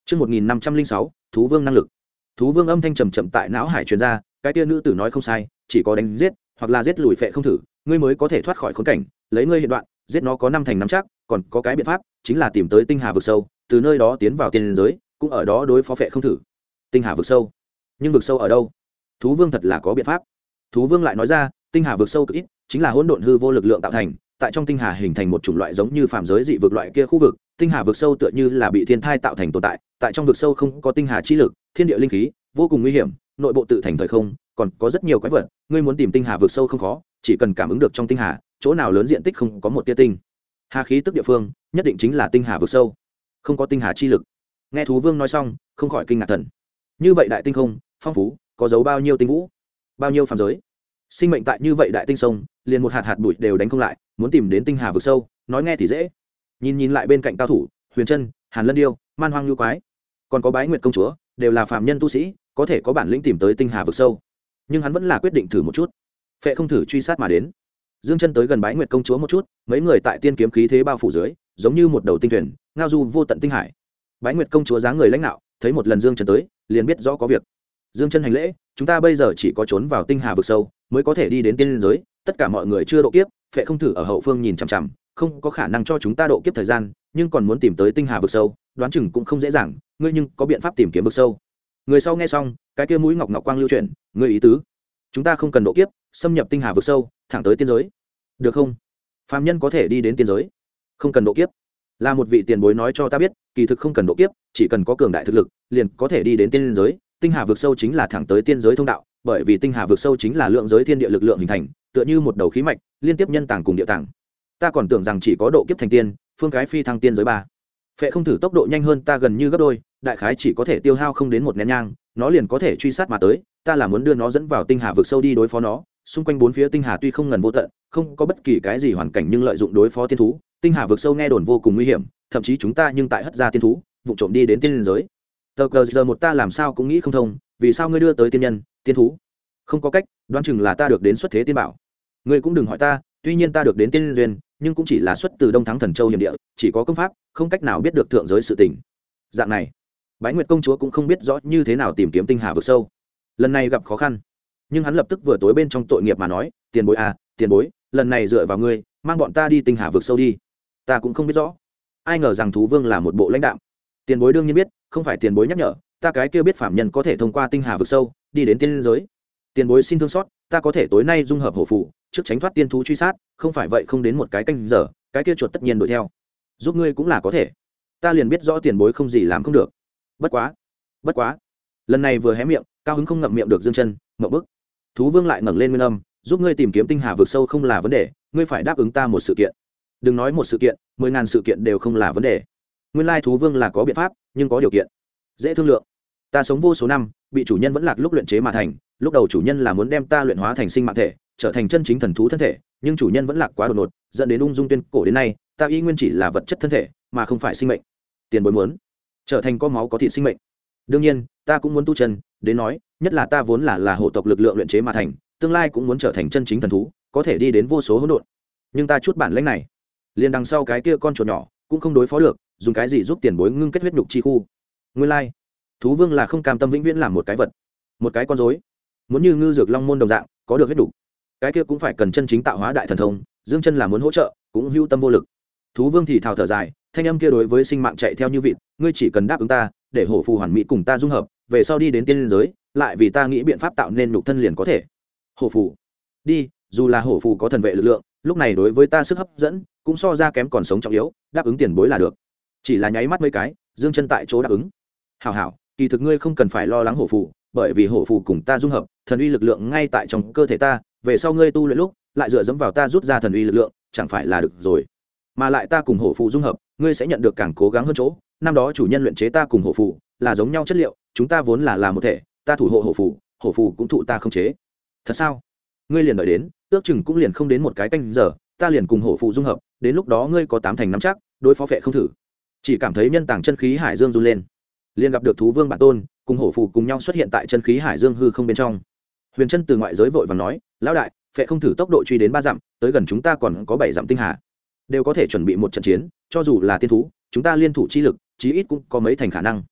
Chương 1506, thú vương năng lực. Thú vương âm thanh trầm trầm tại não hải truyền ra, cái kia nữ tử nói không sai, chỉ có đánh giết, hoặc là giết lùi phệ không thử, ngươi mới có thể thoát khỏi khốn cảnh, lấy ngươi hiện đoạn, giết nó có năm thành năm chắc, còn có cái biện pháp, chính là tìm tới tinh hà vực sâu, từ nơi đó tiến vào tiên giới, cũng ở đó đối phó phệ không thử. Tinh hà vực sâu? Nhưng vực sâu ở đâu? Thú vương thật là có biện pháp. Thú vương lại nói ra, tinh hà vực sâu cực ít, chính là hỗn độn hư vô lực lượng tạo thành, tại trong tinh hà hình thành một chủng loại giống như phàm giới dị vực loại kia khu vực, tinh hà vực sâu tựa như là bị thiên thai tạo thành tồn tại, tại trong vực sâu không có tinh hà chi lực, thiên địa linh khí, vô cùng nguy hiểm, nội bộ tự thành thời không, còn có rất nhiều quái vật, ngươi muốn tìm tinh hà vực sâu không khó, chỉ cần cảm ứng được trong tinh hà, chỗ nào lớn diện tích không có một tia tinh hà khí tức địa phương, nhất định chính là tinh hà vực sâu. Không có tinh hà chi lực. Nghe thú vương nói xong, không khỏi kinh ngạc thần. Như vậy đại tinh không, phong phú, có dấu bao nhiêu tinh vũ, bao nhiêu phàm giới. Sinh mệnh tại như vậy đại tinh sông, liền một hạt bụi đều đánh không lại, muốn tìm đến tinh hà vực sâu, nói nghe thì dễ. Nhìn lại bên cạnh cao thủ, Huyền Trân, Hàn Lân Điêu, Man Hoang Như Quái, còn có Bái Nguyệt công chúa, đều là phàm nhân tu sĩ, có thể có bản lĩnh tìm tới tinh hà vực sâu. Nhưng hắn vẫn là quyết định thử một chút. Phệ không thử truy sát mà đến. Dương Chân tới gần Bái Nguyệt công chúa một chút, mấy người tại tiên kiếm khí thế bao phủ dưới, giống như một đầu tinh thuyền, ngao du vô tận tinh hải. Bái Nguyệt công chúa dáng người lãnh nạo, thấy một lần Dương Chân tới, liền biết rõ có việc. Dương Chân hành lễ, chúng ta bây giờ chỉ có trốn vào tinh hà vực sâu, mới có thể đi đến tiên giới, tất cả mọi người chưa độ kiếp, Phệ không thử ở hậu phương nhìn chằm chằm, không có khả năng cho chúng ta độ kiếp thời gian, nhưng còn muốn tìm tới tinh hà vực sâu, đoán chừng cũng không dễ dàng, ngươi nhưng có biện pháp tìm kiếm vực sâu. Người sau nghe xong, cái kia mũi ngọc ngọc quang lưu chuyển, ngươi ý tứ, chúng ta không cần độ kiếp, xâm nhập tinh hà vực sâu, thẳng tới tiên giới, được không? Phàm nhân có thể đi đến tiên giới, không cần độ kiếp. Là một vị tiền bối nói cho ta biết, kỳ thực không cần độ kiếp, chỉ cần có cường đại thực lực, liền có thể đi đến tiên giới. Tinh hà vực sâu chính là thẳng tới tiên giới thông đạo, bởi vì tinh hà vực sâu chính là lượng giới thiên địa lực lượng hình thành, tựa như một đầu khí mạch, liên tiếp nhân tàng cùng địa tàng. Ta còn tưởng rằng chỉ có độ kiếp thành tiên, phương cái phi thăng tiên giới ba. Phệ không thử tốc độ nhanh hơn ta gần như gấp đôi, đại khái chỉ có thể tiêu hao không đến một nén nhang, nó liền có thể truy sát mà tới. Ta là muốn đưa nó dẫn vào tinh hà vực sâu đi đối phó nó. Xung quanh bốn phía tinh hà tuy không ngần vô tận, không có bất kỳ cái gì hoàn cảnh, nhưng lợi dụng đối phó tiên thú. Tinh hà vực sâu nghe đồn vô cùng nguy hiểm, thậm chí chúng ta nhưng tại hất ra tiên thú, vụ trộm đi đến tiên giới. Tờ cờ giờ một ta làm sao cũng nghĩ không thông, vì sao ngươi đưa tới tiên nhân, tiên thú? Không có cách, đoán chừng là ta được đến xuất thế tiên bảo. Ngươi cũng đừng hỏi ta, tuy nhiên ta được đến tiên duyên, nhưng cũng chỉ là xuất từ Đông Thắng Thần Châu hiểm địa, chỉ có công pháp, không cách nào biết được thượng giới sự tình. Dạng này, Bái Nguyệt công chúa cũng không biết rõ như thế nào tìm kiếm tinh hà vực sâu. Lần này gặp khó khăn, nhưng hắn lập tức vừa tối bên trong tội nghiệp mà nói, tiền bối à, tiền bối, lần này dựa vào ngươi, mang bọn ta đi tinh hà vực sâu đi. Ta cũng không biết rõ, ai ngờ rằng thú vương là một bộ lãnh đạo. Tiền bối đương nhiên biết, không phải tiền bối nhắc nhở, ta cái kia biết phạm nhân có thể thông qua tinh hà vực sâu đi đến tiên giới. Tiền bối xin thương xót, ta có thể tối nay dung hợp hổ phụ, trước tránh thoát tiên thú truy sát, không phải vậy không đến một cái canh giờ, cái kia chuột tất nhiên đuổi theo. Giúp ngươi cũng là có thể. Ta liền biết rõ tiền bối không gì làm không được. Bất quá. Lần này vừa hé miệng, cao hứng không ngậm miệng được Dương Chân, ngậm bức. Thú vương lại ngẩng lên nguyên âm, giúp ngươi tìm kiếm tinh hà vực sâu không là vấn đề, ngươi phải đáp ứng ta một sự kiện. Đừng nói một sự kiện, 10.000 sự kiện đều không là vấn đề. Nguyên lai thú vương là có biện pháp, nhưng có điều kiện. Dễ thương lượng. Ta sống vô số năm, bị chủ nhân vẫn lạc lúc luyện chế mà thành, lúc đầu chủ nhân là muốn đem ta luyện hóa thành sinh mạng thể, trở thành chân chính thần thú thân thể, nhưng chủ nhân vẫn lạc quá đột ngột, dẫn đến ung dung tuyên cổ đến nay, ta y nguyên chỉ là vật chất thân thể, mà không phải sinh mệnh. Tiền bối muốn trở thành có máu có thịt sinh mệnh. Đương nhiên, ta cũng muốn tu chân, đến nói, nhất là ta vốn là hộ tộc lực lượng luyện chế mà thành, tương lai cũng muốn trở thành chân chính thần thú, có thể đi đến vô số hỗn độn. Nhưng ta chút bản lĩnh này, liền đằng sau cái kia con chuột nhỏ, cũng không đối phó được, dùng cái gì giúp tiền bối ngưng kết huyết nhục chi khu. Nguyên lai, thú vương là không cam tâm vĩnh viễn làm một cái vật, một cái con rối, muốn như ngư dược long môn đồng dạng, có được huyết nhục, cái kia cũng phải cần chân chính tạo hóa đại thần thông. Dương Chân là muốn hỗ trợ, cũng hữu tâm vô lực. Thú vương thì thào thở dài, thanh âm kia đối với sinh mạng chạy theo như vịt, ngươi chỉ cần đáp ứng ta, để hổ phù hoàn mỹ cùng ta dung hợp, về sau đi đến tiên giới, lại vì ta nghĩ biện pháp tạo nên nhục thân liền có thể. Hổ phù, đi, dù là hổ phù có thần vệ lực lượng, lúc này đối với ta sức hấp dẫn cũng so ra kém còn sống trọng yếu, đáp ứng tiền bối là được. Chỉ là nháy mắt mấy cái, Dương Chân tại chỗ đáp ứng. Hảo, kỳ thực ngươi không cần phải lo lắng hổ phù, bởi vì hổ phù cùng ta dung hợp, thần uy lực lượng ngay tại trong cơ thể ta, về sau ngươi tu luyện lúc, lại dựa dẫm vào ta rút ra thần uy lực lượng, chẳng phải là được rồi. Mà lại ta cùng hổ phù dung hợp, ngươi sẽ nhận được càng cố gắng hơn chỗ. Năm đó chủ nhân luyện chế ta cùng hổ phù là giống nhau chất liệu, chúng ta vốn là một thể, ta thủ hộ hổ phù cũng thụ ta không chế. Thật sao? Ngươi liền đợi đến, ước chừng cũng liền không đến một cái canh giờ, ta liền cùng hổ phù dung hợp, đến lúc đó ngươi có 8 thành nắm chắc, đối phó Phệ không thử. Chỉ cảm thấy nhân tàng chân khí hải dương run lên, liền gặp được thú vương bản tôn cùng hổ phù cùng nhau xuất hiện tại chân khí hải dương hư không bên trong. Huyền Trân từ ngoại giới vội vàng nói, lão đại, Phệ không thử tốc độ truy đến 3 dặm, tới gần chúng ta còn có 7 dặm tinh hà, đều có thể chuẩn bị một trận chiến, cho dù là tiên thú, chúng ta liên thủ chi lực, chí ít cũng có mấy thành khả năng.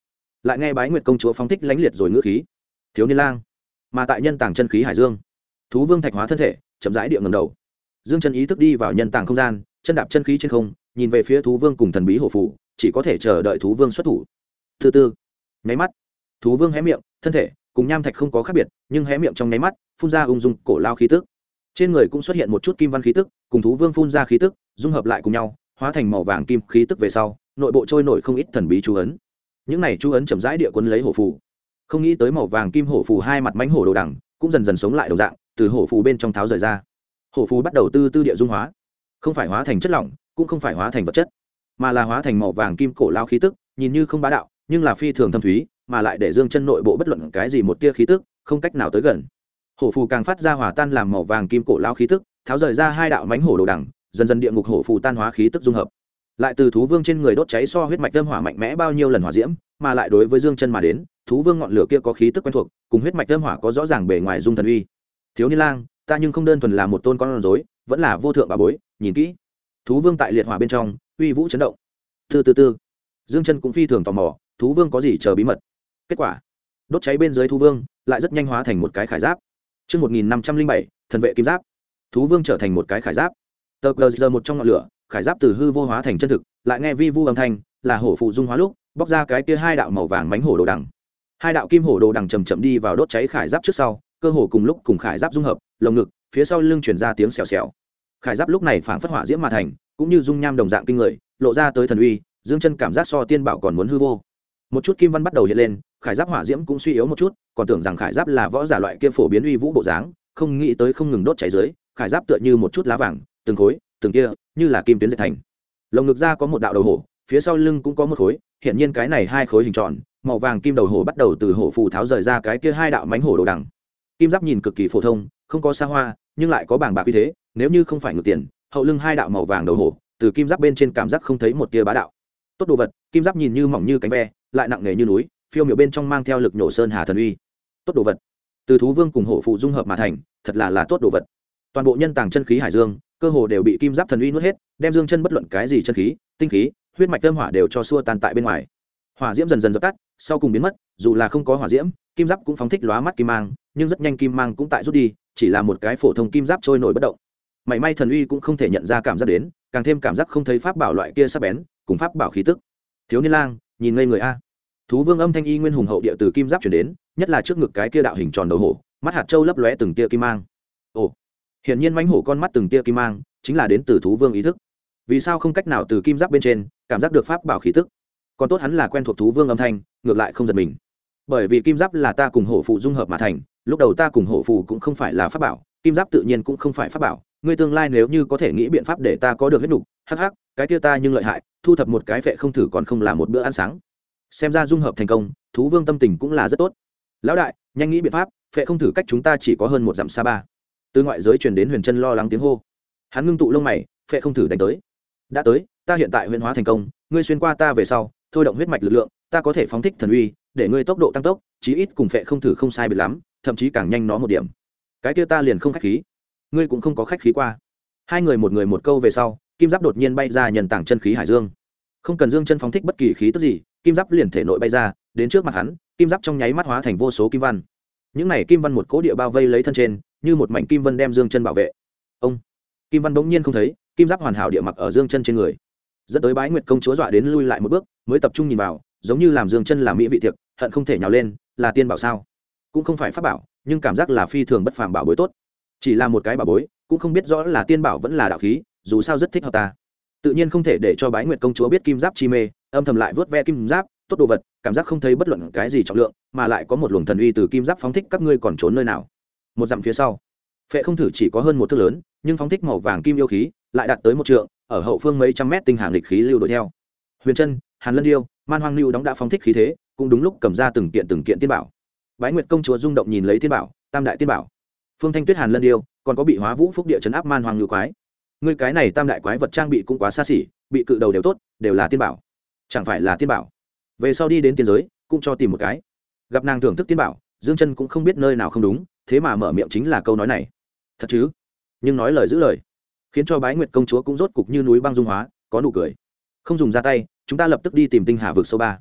lại nghe bái nguyệt công chúa phóng thích lãnh liệt rồi ngữ khí. Thiếu niên lang. Mà tại nhân tàng chân khí hải dương, thú vương thạch hóa thân thể chậm rãi địa ngẩng đầu. Dương chân ý thức đi vào nhân tàng không gian, chân đạp chân khí trên không, nhìn về phía thú vương cùng thần bí hổ phù, chỉ có thể chờ đợi thú vương xuất thủ. Từ từ, nháy mắt, thú vương hé miệng, thân thể cùng nham thạch không có khác biệt, nhưng hé miệng trong nháy mắt phun ra ung dung cổ lao khí tức. Trên người cũng xuất hiện một chút kim văn khí tức, cùng thú vương phun ra khí tức dung hợp lại cùng nhau, hóa thành màu vàng kim khí tức về sau, nội bộ trôi nổi không ít thần bí chú ấn. Những này chú ấn chậm rãi địa cuốn lấy hổ phù. Không nghĩ tới màu vàng kim hổ phù hai mặt mãnh hổ đồ đằng cũng dần dần sống lại đồng dạng, từ hổ phù bên trong tháo rời ra. Hổ phù bắt đầu từ từ địa dung hóa, không phải hóa thành chất lỏng, cũng không phải hóa thành vật chất, mà là hóa thành màu vàng kim cổ lao khí tức, nhìn như không bá đạo, nhưng là phi thường thâm thúy, mà lại để Dương Chân nội bộ bất luận cái gì một tia khí tức không cách nào tới gần. Hổ phù càng phát ra hòa tan làm màu vàng kim cổ lao khí tức, tháo rời ra hai đạo mãnh hổ đồ đằng, dần dần địa ngục hổ phù tan hóa khí tức dung hợp, lại từ thú vương trên người đốt cháy so huyết mạch âm hỏa mạnh mẽ bao nhiêu lần hỏa diễm, mà lại đối với Dương Chân mà đến, thú vương ngọn lửa kia có khí tức quen thuộc, cùng huyết mạch âm hỏa có rõ ràng bề ngoài dung thần uy. Thiếu niên lang, ta nhưng không đơn thuần là một tôn con rối, vẫn là vô thượng bà bối, nhìn kỹ. Thú vương tại liệt hỏa bên trong, uy vũ chấn động. Từ Dương Chân cũng phi thường tò mò, thú vương có gì chờ bí mật. Kết quả, đốt cháy bên dưới thú vương lại rất nhanh hóa thành một cái khải giáp. Chương 1507, thần vệ kim giáp. Thú vương trở thành một cái khải giáp. Tờ giờ một trong ngọn lửa, khải giáp từ hư vô hóa thành chân thực, lại nghe vi vu âm thanh, là hổ phụ dung hóa lúc, bóc ra cái kia hai đạo màu vàng mánh hổ đồ đằng. Hai đạo kim hổ đồ đằng chậm chậm đi vào đốt cháy khải giáp trước sau, cơ hồ cùng lúc cùng khải giáp dung hợp, lồng ngực, phía sau lưng truyền ra tiếng xèo xèo. Khải giáp lúc này phảng phất hỏa diễm mà thành, cũng như dung nham đồng dạng kinh người, lộ ra tới thần uy, Dương Chân cảm giác so tiên bảo còn muốn hư vô. Một chút kim văn bắt đầu hiện lên, khải giáp hỏa diễm cũng suy yếu một chút, còn tưởng rằng khải giáp là võ giả loại kia phổ biến uy vũ bộ dáng, không nghĩ tới không ngừng đốt cháy dưới, khải giáp tựa như một chút lá vàng, từng khối, từng kia, như là kim tuyến dệt thành. Lồng ngực ra có một đạo đầu hổ, phía sau lưng cũng có một khối, hiện nhiên cái này hai khối hình tròn, màu vàng kim đầu hổ bắt đầu từ hổ phù tháo rời ra cái kia hai đạo mánh hổ đồ đằng. Kim giáp nhìn cực kỳ phổ thông, không có xa hoa, nhưng lại có bàng bạc uy thế, nếu như không phải ngược tiền, hậu lưng hai đạo màu vàng đầu hổ, từ kim giáp bên trên cảm giác không thấy một tia bá đạo. Tốt đồ vật, kim giáp nhìn như mỏng như cánh ve, lại nặng nề như núi, phiêu miểu bên trong mang theo lực nhổ sơn hà thần uy. Tốt đồ vật, từ thú vương cùng hổ phụ dung hợp mà thành, thật là tốt đồ vật. Toàn bộ nhân tàng chân khí hải dương, cơ hồ đều bị kim giáp thần uy nuốt hết, đem Dương Chân bất luận cái gì chân khí, tinh khí, huyết mạch âm hỏa đều cho xua tan tại bên ngoài. Hỏa diễm dần dần dập tắt, sau cùng biến mất, dù là không có hỏa diễm, kim giáp cũng phóng thích lóa mắt kim mang, nhưng rất nhanh kim mang cũng tại rút đi, chỉ là một cái phổ thông kim giáp trôi nổi bất động. Mảy may thần uy cũng không thể nhận ra cảm giác đến, càng thêm cảm giác không thấy pháp bảo loại kia sắc bén, cùng pháp bảo khí tức. Thiếu niên lang, nhìn ngây người a. Thú vương âm thanh y nguyên hùng hậu địa từ kim giáp truyền đến, nhất là trước ngực cái kia đạo hình tròn đầu hổ, mắt hạt châu lấp lóe từng tia kim mang. Ồ, hiển nhiên mãnh hổ con mắt từng tia kim mang, chính là đến từ thú vương ý thức. Vì sao không cách nào từ kim giáp bên trên cảm giác được pháp bảo khí tức? Còn tốt hắn là quen thuộc thú vương âm thanh, ngược lại không giật mình. Bởi vì kim giáp là ta cùng hổ phụ dung hợp mà thành, lúc đầu ta cùng hổ phụ cũng không phải là pháp bảo, kim giáp tự nhiên cũng không phải pháp bảo. Ngươi tương lai nếu như có thể nghĩ biện pháp để ta có được huyết nục, hắc hắc, cái kia ta nhưng lợi hại, thu thập một cái phệ không thử còn không là một bữa ăn sáng. Xem ra dung hợp thành công, thú vương tâm tình cũng là rất tốt. Lão đại, nhanh nghĩ biện pháp, phệ không thử cách chúng ta chỉ có hơn một dặm xa ba. Từ ngoại giới truyền đến Huyền Chân lo lắng tiếng hô. Hắn ngưng tụ lông mày, phệ không thử đánh tới. Đã tới, ta hiện tại huyền hóa thành công, ngươi xuyên qua ta về sau, thôi động huyết mạch lực lượng, ta có thể phóng thích thần uy, để ngươi tốc độ tăng tốc, chí ít cùng phệ không thử không sai biệt lắm, thậm chí càng nhanh nó một điểm. Cái kia ta liền không khách khí. Ngươi cũng không có khách khí qua. Hai người một câu về sau, kim giáp đột nhiên bay ra nhân tàng chân khí hải dương. Không cần Dương Chân phóng thích bất kỳ khí tức gì, kim giáp liền thể nội bay ra, đến trước mặt hắn, kim giáp trong nháy mắt hóa thành vô số kim văn. Những này kim văn một cố địa bao vây lấy thân trên, như một mảnh kim vân đem Dương Chân bảo vệ. Ông, kim văn bỗng nhiên không thấy, kim giáp hoàn hảo địa mặc ở Dương Chân trên người, dẫn tới Bái Nguyệt công chúa dọa đến lui lại một bước, mới tập trung nhìn vào, giống như làm Dương Chân làm mỹ vị tiệc, hận không thể nhào lên, là tiên bảo sao? Cũng không phải pháp bảo, nhưng cảm giác là phi thường bất phàm bảo bối tốt. Chỉ là một cái bảo bối, cũng không biết rõ là tiên bảo vẫn là đạo khí, dù sao rất thích hợp ta. Tự nhiên không thể để cho Bái Nguyệt công chúa biết kim giáp chi mê, âm thầm lại vớt ve kim giáp, tốt đồ vật, cảm giác không thấy bất luận cái gì trọng lượng, mà lại có một luồng thần uy từ kim giáp phóng thích, các ngươi còn trốn nơi nào? Một dặm phía sau, phệ không thử chỉ có hơn một thước lớn, nhưng phóng thích màu vàng kim yêu khí lại đạt tới một trượng, ở hậu phương mấy trăm mét tinh hàng lịch khí lưu đuổi theo. Huyền Chân, Hàn Lân Điêu, Man Hoang Lưu đóng đã phóng thích khí thế, cũng đúng lúc cầm ra từng kiện tiên bảo. Bái Nguyệt công chúa rung động nhìn lấy tiên bảo, tam đại tiên bảo. Phương Thanh Tuyết, Hàn Lân Điêu, còn có bị Hóa Vũ Phúc địa trấn áp Man Hoang Lưu quái. Ngươi cái này tam đại quái vật trang bị cũng quá xa xỉ, bị cự đầu đều tốt, đều là tiên bảo. Chẳng phải là tiên bảo? Về sau đi đến tiên giới, cũng cho tìm một cái. Gặp nàng thưởng thức tiên bảo, Dương Chân cũng không biết nơi nào không đúng, thế mà mở miệng chính là câu nói này. Thật chứ? Nhưng nói lời giữ lời, khiến cho Bái Nguyệt công chúa cũng rốt cục như núi băng dung hóa, có nụ cười. Không dùng ra tay, chúng ta lập tức đi tìm tinh hà vực sâu ba.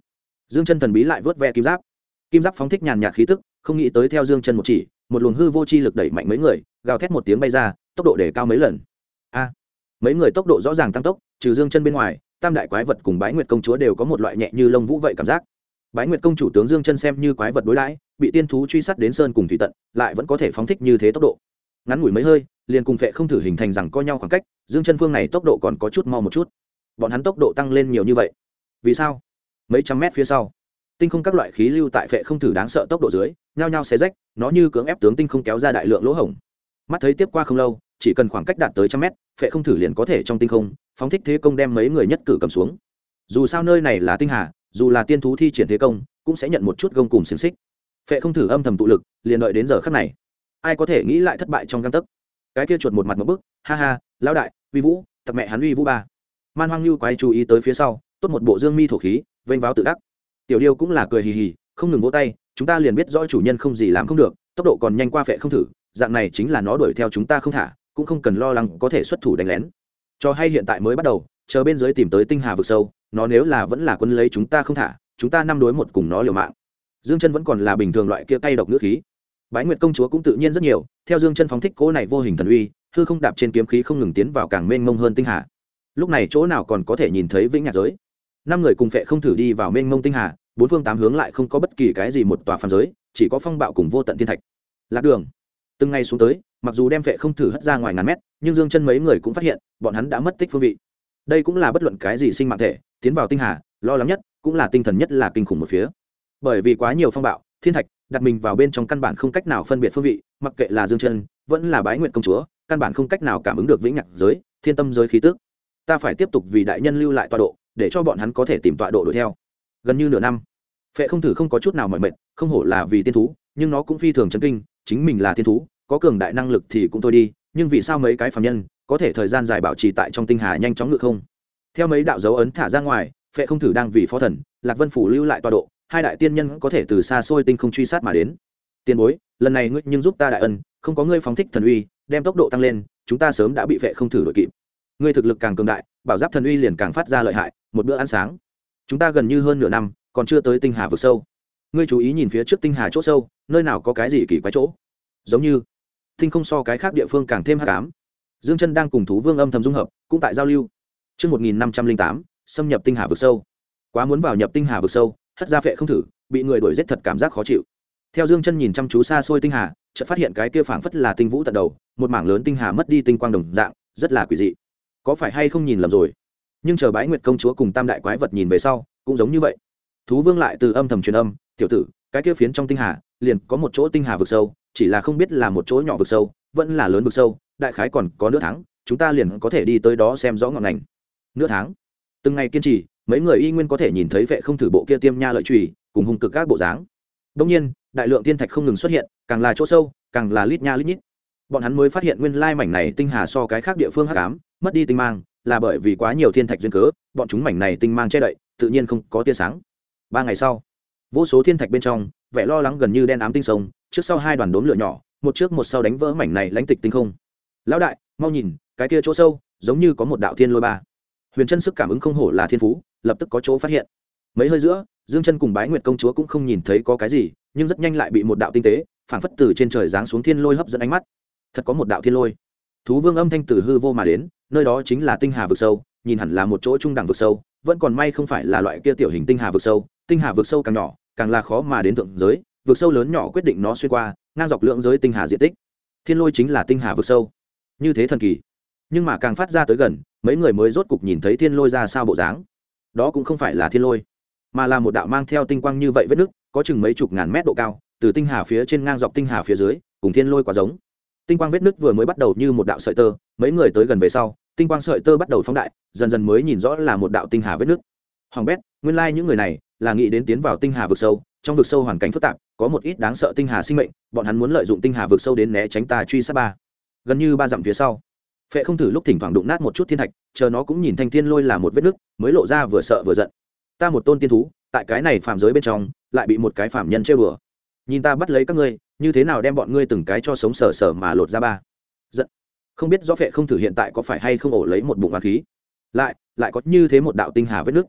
Dương Chân thần bí lại vớt ve kim giáp, kim giáp phóng thích nhàn nhạt khí tức, không nghĩ tới theo Dương Chân một chỉ, một luồng hư vô chi lực đẩy mạnh mấy người, gào thét một tiếng bay ra, tốc độ để cao mấy lần. Mấy người tốc độ rõ ràng tăng tốc, trừ Dương Chân bên ngoài, tam đại quái vật cùng Bái Nguyệt công chúa đều có một loại nhẹ như lông vũ vậy cảm giác. Bái Nguyệt công chủ tướng Dương Chân xem như quái vật đối đãi, bị tiên thú truy sát đến sơn cùng thủy tận, lại vẫn có thể phóng thích như thế tốc độ. Ngắn ngủi mấy hơi, liền cùng Phệ không thử hình thành rằng co nhau khoảng cách, Dương Chân phương này tốc độ còn có chút mau một chút. Bọn hắn tốc độ tăng lên nhiều như vậy, vì sao? Mấy trăm mét phía sau, tinh không các loại khí lưu tại Phệ không thử đáng sợ tốc độ dưới, nhao nhao xé rách, nó như cưỡng ép tướng tinh không kéo ra đại lượng lỗ hổng. Mắt thấy tiếp qua không lâu, chỉ cần khoảng cách đạt tới trăm mét, Phệ không thử liền có thể trong tinh không phóng thích thế công đem mấy người nhất cử cầm xuống. Dù sao nơi này là tinh hà, dù là tiên thú thi triển thế công cũng sẽ nhận một chút gông cùm xiềng xích. Phệ không thử âm thầm tụ lực, liền đợi đến giờ khắc này. Ai có thể nghĩ lại thất bại trong gang tấc. Cái kia chuột một mặt một bức, ha ha, lão đại, uy vũ, thật mẹ hắn uy vũ ba. Man Hoang Lưu quái chú ý tới phía sau, tốt một bộ dương mi thổ khí, vênh váo tự đắc. Tiểu Điêu cũng là cười hì hì, không ngừng vỗ tay, chúng ta liền biết rõ chủ nhân không gì làm không được, tốc độ còn nhanh qua Phệ không thử, dạng này chính là nó đuổi theo chúng ta không thả, cũng không cần lo lắng có thể xuất thủ đánh lén. Cho hay hiện tại mới bắt đầu, chờ bên dưới tìm tới tinh hà vực sâu, nó nếu là vẫn là quân lấy chúng ta không thả, chúng ta 5 đối 1 cùng nó liều mạng. Dương Chân vẫn còn là bình thường loại kia cay độc ngữ khí. Bái Nguyệt công chúa cũng tự nhiên rất nhiều, theo Dương Chân phóng thích cỗ này vô hình thần uy, hư không đạp trên kiếm khí không ngừng tiến vào càng mênh mông hơn tinh hà. Lúc này chỗ nào còn có thể nhìn thấy vĩnh nhạc giới. 5 người cùng Phệ không thử đi vào mênh mông tinh hà, bốn phương tám hướng lại không có bất kỳ cái gì một tòa phàm giới, chỉ có phong bạo cùng vô tận thiên thạch. Lạc đường. Từng ngày xuống tới, mặc dù đem Phệ không thử hất ra ngoài ngàn mét, nhưng Dương Chân mấy người cũng phát hiện, bọn hắn đã mất tích phương vị. Đây cũng là bất luận cái gì sinh mạng thể tiến vào tinh hà, lo lắng nhất, cũng là tinh thần nhất là kinh khủng một phía. Bởi vì quá nhiều phong bạo, thiên thạch đặt mình vào bên trong căn bản không cách nào phân biệt phương vị, mặc kệ là Dương Chân vẫn là Bái Nguyệt công chúa, căn bản không cách nào cảm ứng được vĩnh nhạc giới, thiên tâm giới khí tức. Ta phải tiếp tục vì đại nhân lưu lại tọa độ, để cho bọn hắn có thể tìm tọa độ đuổi theo. Gần như nửa năm, Phệ không thử không có chút nào mỏi mệt, không hổ là vì tiên thú, nhưng nó cũng phi thường chấn kinh, chính mình là tiên thú, có cường đại năng lực thì cũng thôi đi, nhưng vì sao mấy cái phàm nhân có thể thời gian dài bảo trì tại trong tinh hà nhanh chóng ngự không? Theo mấy đạo dấu ấn thả ra ngoài, Phệ không thử đang vì phó thần Lạc Vân phủ lưu lại tọa độ, hai đại tiên nhân có thể từ xa xôi tinh không truy sát mà đến. Tiền bối, lần này ngươi nhưng giúp ta đại ân, không có ngươi phóng thích thần uy, đem tốc độ tăng lên, chúng ta sớm đã bị Phệ không thử đuổi kịp. Ngươi thực lực càng cường đại, bảo giáp thần uy liền càng phát ra lợi hại, một bữa ăn sáng. Chúng ta gần như hơn nửa năm, còn chưa tới tinh hà vực sâu. Ngươi chú ý nhìn phía trước tinh hà chỗ sâu, nơi nào có cái gì kỳ quái chỗ? Giống như tinh không so cái khác địa phương càng thêm hắc ám. Dương Chân đang cùng thú vương âm thầm dung hợp, cũng tại giao lưu. Chương 1508, xâm nhập tinh hà vực sâu. Quá muốn vào nhập tinh hà vực sâu, hất ra Phệ không thử, bị người đuổi giết thật cảm giác khó chịu. Theo Dương Chân nhìn chăm chú xa xôi tinh hà, chợt phát hiện cái kia phảng phất là tinh vũ tận đầu, một mảng lớn tinh hà mất đi tinh quang đồng dạng, rất là quỷ dị. Có phải hay không nhìn lầm rồi? Nhưng chờ Bái Nguyệt công chúa cùng tam đại quái vật nhìn về sau, cũng giống như vậy. Thú vương lại từ âm thầm truyền âm, tiểu tử, cái kia phiến trong tinh hà, liền có một chỗ tinh hà vực sâu, chỉ là không biết là một chỗ nhỏ vực sâu, vẫn là lớn vực sâu, đại khái còn có nửa tháng, chúng ta liền có thể đi tới đó xem rõ ngọn ngành. Nửa tháng. Từng ngày kiên trì, mấy người y nguyên có thể nhìn thấy Phệ không thử bộ kia tiêm nha lợi chùy, cùng hung cực các bộ dáng. Đương nhiên, đại lượng thiên thạch không ngừng xuất hiện, càng là chỗ sâu, càng là lít nha lít nhít. Bọn hắn mới phát hiện nguyên lai mảnh này tinh hà so cái khác địa phương hắc ám, mất đi tinh mang, là bởi vì quá nhiều thiên thạch duyên cớ, bọn chúng mảnh này tinh mang che đậy, tự nhiên không có tia sáng. 3 ngày sau, vô số thiên thạch bên trong, vẻ lo lắng gần như đen ám tinh sông, trước sau hai đoàn đốm lửa nhỏ, một trước một sau đánh vỡ mảnh này lãnh tịch tinh không. Lão đại, mau nhìn, cái kia chỗ sâu, giống như có một đạo thiên lôi ba. Huyền Chân sức cảm ứng không hổ là thiên phú, lập tức có chỗ phát hiện. Mấy hơi giữa, Dương Chân cùng Bái Nguyệt công chúa cũng không nhìn thấy có cái gì, nhưng rất nhanh lại bị một đạo tinh tế, phảng phất từ trên trời giáng xuống thiên lôi hấp dẫn ánh mắt. Thật có một đạo thiên lôi. Thú vương âm thanh từ hư vô mà đến, nơi đó chính là tinh hà vực sâu, nhìn hẳn là một chỗ trung đẳng vực sâu, vẫn còn may không phải là loại kia tiểu hình tinh hà vực sâu, tinh hà vực sâu càng nhỏ, càng là khó mà đến thượng giới, vực sâu lớn nhỏ quyết định nó xuyên qua, ngang dọc lượng giới tinh hà diện tích. Thiên lôi chính là tinh hà vực sâu. Như thế thần kỳ. Nhưng mà càng phát ra tới gần, mấy người mới rốt cục nhìn thấy thiên lôi ra sao bộ dáng. Đó cũng không phải là thiên lôi, mà là một đạo mang theo tinh quang như vậy vết nứt, có chừng mấy chục ngàn mét độ cao, từ tinh hà phía trên ngang dọc tinh hà phía dưới, cùng thiên lôi quá giống. Tinh quang vết nứt vừa mới bắt đầu như một đạo sợi tơ, mấy người tới gần về sau, tinh quang sợi tơ bắt đầu phóng đại, dần dần mới nhìn rõ là một đạo tinh hà vết nứt. Hoàng bét, nguyên lai những người này là nghĩ đến tiến vào tinh hà vực sâu, trong vực sâu hoàn cảnh phức tạp, có một ít đáng sợ tinh hà sinh mệnh, bọn hắn muốn lợi dụng tinh hà vực sâu đến né tránh ta truy sát ba. Gần như 3 dặm phía sau, Phệ không thử lúc thỉnh thoảng đụng nát một chút thiên thạch, chờ nó cũng nhìn thanh thiên lôi là một vết nứt, mới lộ ra vừa sợ vừa giận. Ta một tôn tiên thú, tại cái này phàm giới bên trong, lại bị một cái phàm nhân trêu đùa. Nhìn ta bắt lấy các ngươi, như thế nào đem bọn ngươi từng cái cho sống sờ sờ mà lột ra ba. Giận. Không biết rõ Phệ không thử hiện tại có phải hay không ổ lấy một bụng oán khí. Lại có như thế một đạo tinh hà vết nứt.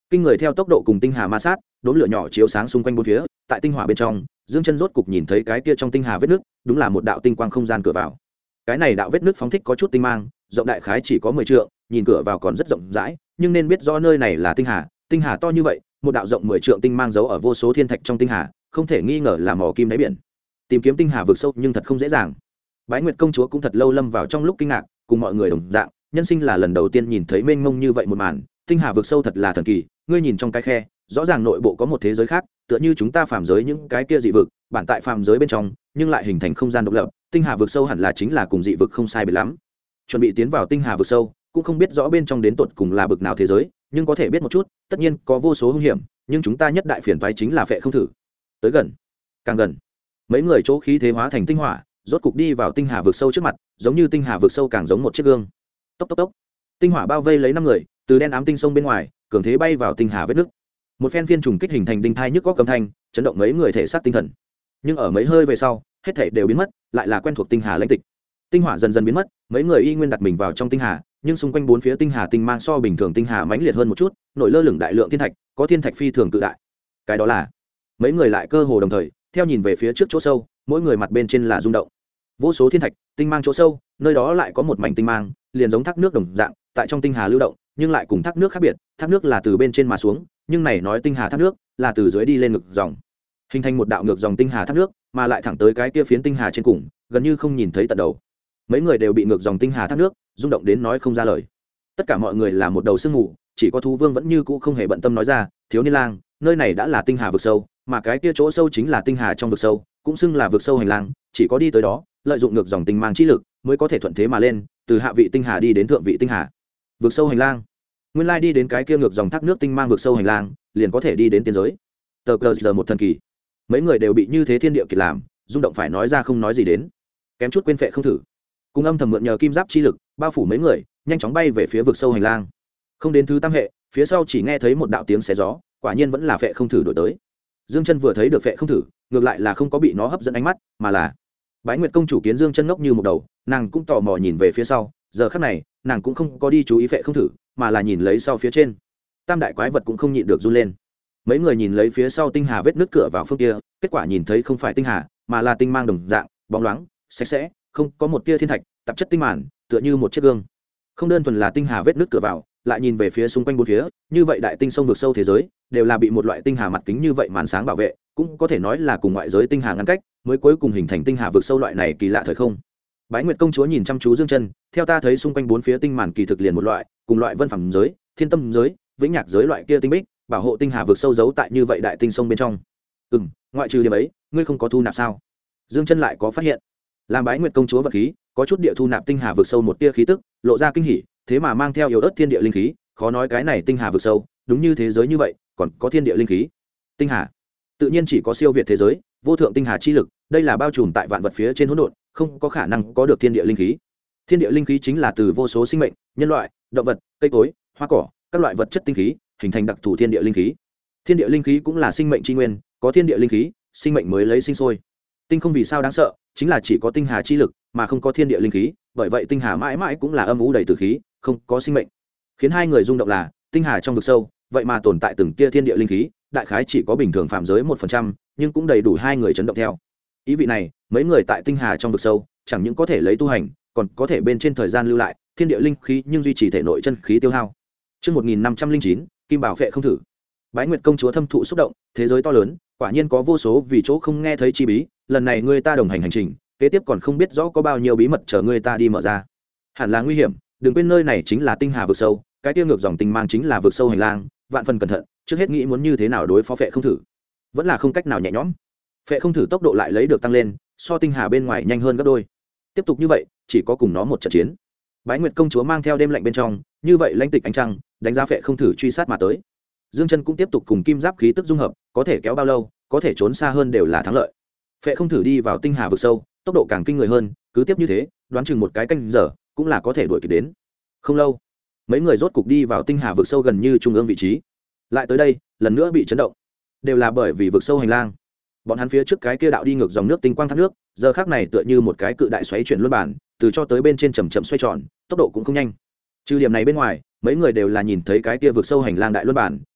kinh người theo tốc độ cùng tinh hà ma sát, đốm lửa nhỏ chiếu sáng xung quanh bốn phía. Tại tinh hỏa bên trong, Dương Chân rốt cục nhìn thấy cái kia trong tinh hà vết nước, đúng là một đạo tinh quang không gian cửa vào. Cái này đạo vết nước phóng thích có chút tinh mang, rộng đại khái chỉ có 10 trượng, nhìn cửa vào còn rất rộng rãi, nhưng nên biết rõ nơi này là tinh hà to như vậy, một đạo rộng 10 trượng tinh mang giấu ở vô số thiên thạch trong tinh hà, không thể nghi ngờ là mỏ kim đáy biển. Tìm kiếm tinh hà vực sâu nhưng thật không dễ dàng. Bái Nguyệt công chúa cũng thật lâu lâm vào trong lúc kinh ngạc, cùng mọi người đồng dạng, nhân sinh là lần đầu tiên nhìn thấy mênh mông như vậy một màn, tinh hà vực sâu thật là thần kỳ, ngươi nhìn trong cái khe, rõ ràng nội bộ có một thế giới khác, tựa như chúng ta phàm giới những cái kia dị vực, bản tại phàm giới bên trong, nhưng lại hình thành không gian độc lập, tinh hà vực sâu hẳn là chính là cùng dị vực không sai biệt lắm. Chuẩn bị tiến vào tinh hà vực sâu, cũng không biết rõ bên trong đến tột cùng là bực nào thế giới, nhưng có thể biết một chút, tất nhiên có vô số hung hiểm, nhưng chúng ta nhất đại phiền toái chính là phệ không thử. Tới gần, càng gần, mấy người chỗ khí thế hóa thành tinh hỏa, rốt cục đi vào tinh hà vực sâu trước mặt, giống như tinh hà vực sâu càng giống một chiếc gương. Tốc tốc tốc, tinh hỏa bao vây lấy 5 người, từ đen ám tinh sông bên ngoài, cường thế bay vào tinh hà vết nước. Một phen phiên trùng kích hình thành đinh thai nhức góc âm thanh, chấn động mấy người thể xác tinh thần. Nhưng ở mấy hơi về sau, hết thảy đều biến mất, lại là quen thuộc tinh hà lãnh tịch. Tinh hỏa dần dần biến mất, mấy người y nguyên đặt mình vào trong tinh hà, nhưng xung quanh bốn phía tinh hà tinh mang so bình thường tinh hà mãnh liệt hơn một chút, nổi lơ lửng đại lượng thiên thạch, có thiên thạch phi thường cự đại. Cái đó là, mấy người lại cơ hồ đồng thời, theo nhìn về phía trước chỗ sâu, mỗi người mặt bên trên là rung động. Vô số thiên thạch, tinh mang chỗ sâu, nơi đó lại có một mảnh tinh mang, liền giống thác nước đồng dạng, tại trong tinh hà lưu động, nhưng lại cùng thác nước khác biệt, thác nước là từ bên trên mà xuống, nhưng này nói tinh hà thác nước là từ dưới đi lên ngược dòng, hình thành một đạo ngược dòng tinh hà thác nước, mà lại thẳng tới cái kia phiến tinh hà trên cùng, gần như không nhìn thấy tận đầu. Mấy người đều bị ngược dòng tinh hà thác nước rung động đến nói không ra lời. Tất cả mọi người là một đầu sương mù, chỉ có Thú Vương vẫn như cũ không hề bận tâm nói ra, thiếu niên lang, nơi này đã là tinh hà vực sâu, mà cái kia chỗ sâu chính là tinh hà trong vực sâu, cũng xưng là vực sâu hành lang, chỉ có đi tới đó, lợi dụng ngược dòng tinh mang chi lực, mới có thể thuận thế mà lên, từ hạ vị tinh hà đi đến thượng vị tinh hà. Vực sâu hành lang, nguyên lai đi đến cái kia ngược dòng thác nước tinh mang vực sâu hành lang, liền có thể đi đến tiên giới. Tờ cờ giờ một thần kỳ. Mấy người đều bị như thế thiên địa kiệt làm, rung động phải nói ra không nói gì đến, kém chút quên phệ không thử. Cùng âm thầm mượn nhờ kim giáp chi lực, bao phủ mấy người, nhanh chóng bay về phía vực sâu hành lang. Không đến thứ tam hệ, phía sau chỉ nghe thấy một đạo tiếng xé gió, quả nhiên vẫn là phệ không thử đổi tới. Dương Chân vừa thấy được phệ không thử, ngược lại là không có bị nó hấp dẫn ánh mắt, mà là Bái Nguyệt công chủ kiến Dương Chân ngốc như một đầu, nàng cũng tò mò nhìn về phía sau, giờ khắc này, nàng cũng không có đi chú ý phệ không thử, mà là nhìn lấy sau phía trên. Tam đại quái vật cũng không nhịn được run lên. Mấy người nhìn lấy phía sau tinh hà vết nứt cửa vào phương kia, kết quả nhìn thấy không phải tinh hà, mà là tinh mang đồng dạng, bóng loáng, sạch sẽ, không có một tia thiên thạch, tạp chất tinh màn, tựa như một chiếc gương. Không đơn thuần là tinh hà vết nứt cửa vào, lại nhìn về phía xung quanh bốn phía, như vậy đại tinh sông vực sâu thế giới, đều là bị một loại tinh hà mặt kính như vậy màn sáng bảo vệ, cũng có thể nói là cùng ngoại giới tinh hà ngăn cách, mới cuối cùng hình thành tinh hà vực sâu loại này kỳ lạ thời không. Bái Nguyệt công chúa nhìn chăm chú Dương Chân, theo ta thấy xung quanh bốn phía tinh màn kỳ thực liền một loại, cùng loại vân phẩm giới, thiên tâm giới, vĩnh nhạc giới loại kia tinh bích, bảo hộ tinh hà vực sâu giấu tại như vậy đại tinh sông bên trong. Ngoại trừ điểm ấy, ngươi không có thu nạp sao? Dương Chân lại có phát hiện, làm Bái Nguyệt công chúa vật khí, có chút địa thu nạp tinh hà vực sâu một tia khí tức, lộ ra kinh hỉ, thế mà mang theo yếu ớt thiên địa linh khí, khó nói cái này tinh hà vực sâu, đúng như thế giới như vậy, còn có thiên địa linh khí. Tinh hà, tự nhiên chỉ có siêu việt thế giới, vô thượng tinh hà chi lực, đây là bao trùm tại vạn vật phía trên hỗn độn, không có khả năng có được thiên địa linh khí. Thiên địa linh khí chính là từ vô số sinh mệnh, nhân loại, động vật, cây cối, hoa cỏ, các loại vật chất tinh khí, hình thành đặc thù thiên địa linh khí. Thiên địa linh khí cũng là sinh mệnh chi nguyên, có thiên địa linh khí, sinh mệnh mới lấy sinh sôi. Tinh không vì sao đáng sợ, chính là chỉ có tinh hà chi lực, mà không có thiên địa linh khí, bởi vậy tinh hà mãi mãi cũng là âm u đầy tử khí, không có sinh mệnh. Khiến hai người rung động là, tinh hà trong vực sâu, vậy mà tồn tại từng tia thiên địa linh khí, đại khái chỉ có bình thường phạm giới 1%, nhưng cũng đầy đủ hai người chấn động theo. Ý vị này, mấy người tại tinh hà trong vực sâu, chẳng những có thể lấy tu hành, còn có thể bên trên thời gian lưu lại thiên địa linh khí, nhưng duy trì thể nội chân khí tiêu hao. Chương 1509, Kim Bảo Phệ không thử. Bái Nguyệt công chúa thâm thụ xúc động, thế giới to lớn, quả nhiên có vô số vì chỗ không nghe thấy chi bí, lần này người ta đồng hành hành trình, kế tiếp còn không biết rõ có bao nhiêu bí mật chờ người ta đi mở ra. Hẳn là nguy hiểm, đừng quên nơi này chính là tinh hà vực sâu, cái tiêu ngược dòng tinh mang chính là vực sâu hành lang, vạn phần cẩn thận, trước hết nghĩ muốn như thế nào đối phó phệ không thử, vẫn là không cách nào nhẹ nhõm. Phệ không thử tốc độ lại lấy được tăng lên, so tinh hà bên ngoài nhanh hơn gấp đôi. Tiếp tục như vậy, chỉ có cùng nó một trận chiến. Bái Nguyệt công chúa mang theo đêm lạnh bên trong, như vậy lãnh tịch ánh trăng, đánh giá phệ không thử truy sát mà tới. Dương Chân cũng tiếp tục cùng kim giáp khí tức dung hợp, có thể kéo bao lâu, có thể trốn xa hơn đều là thắng lợi. Phệ không thử đi vào tinh hà vực sâu, tốc độ càng kinh người hơn, cứ tiếp như thế, đoán chừng một cái canh giờ, cũng là có thể đuổi kịp đến. Không lâu, mấy người rốt cục đi vào tinh hà vực sâu gần như trung ương vị trí. Lại tới đây, lần nữa bị chấn động, đều là bởi vì vực sâu hành lang. Bọn hắn phía trước cái kia đạo đi ngược dòng nước tinh quang thác nước, giờ khắc này tựa như một cái cự đại xoáy chuyển luân bản, từ cho tới bên trên chậm chậm xoay tròn, tốc độ cũng không nhanh. Trừ điểm này bên ngoài, mấy người đều là nhìn thấy cái kia vực sâu hành lang đại luân bản,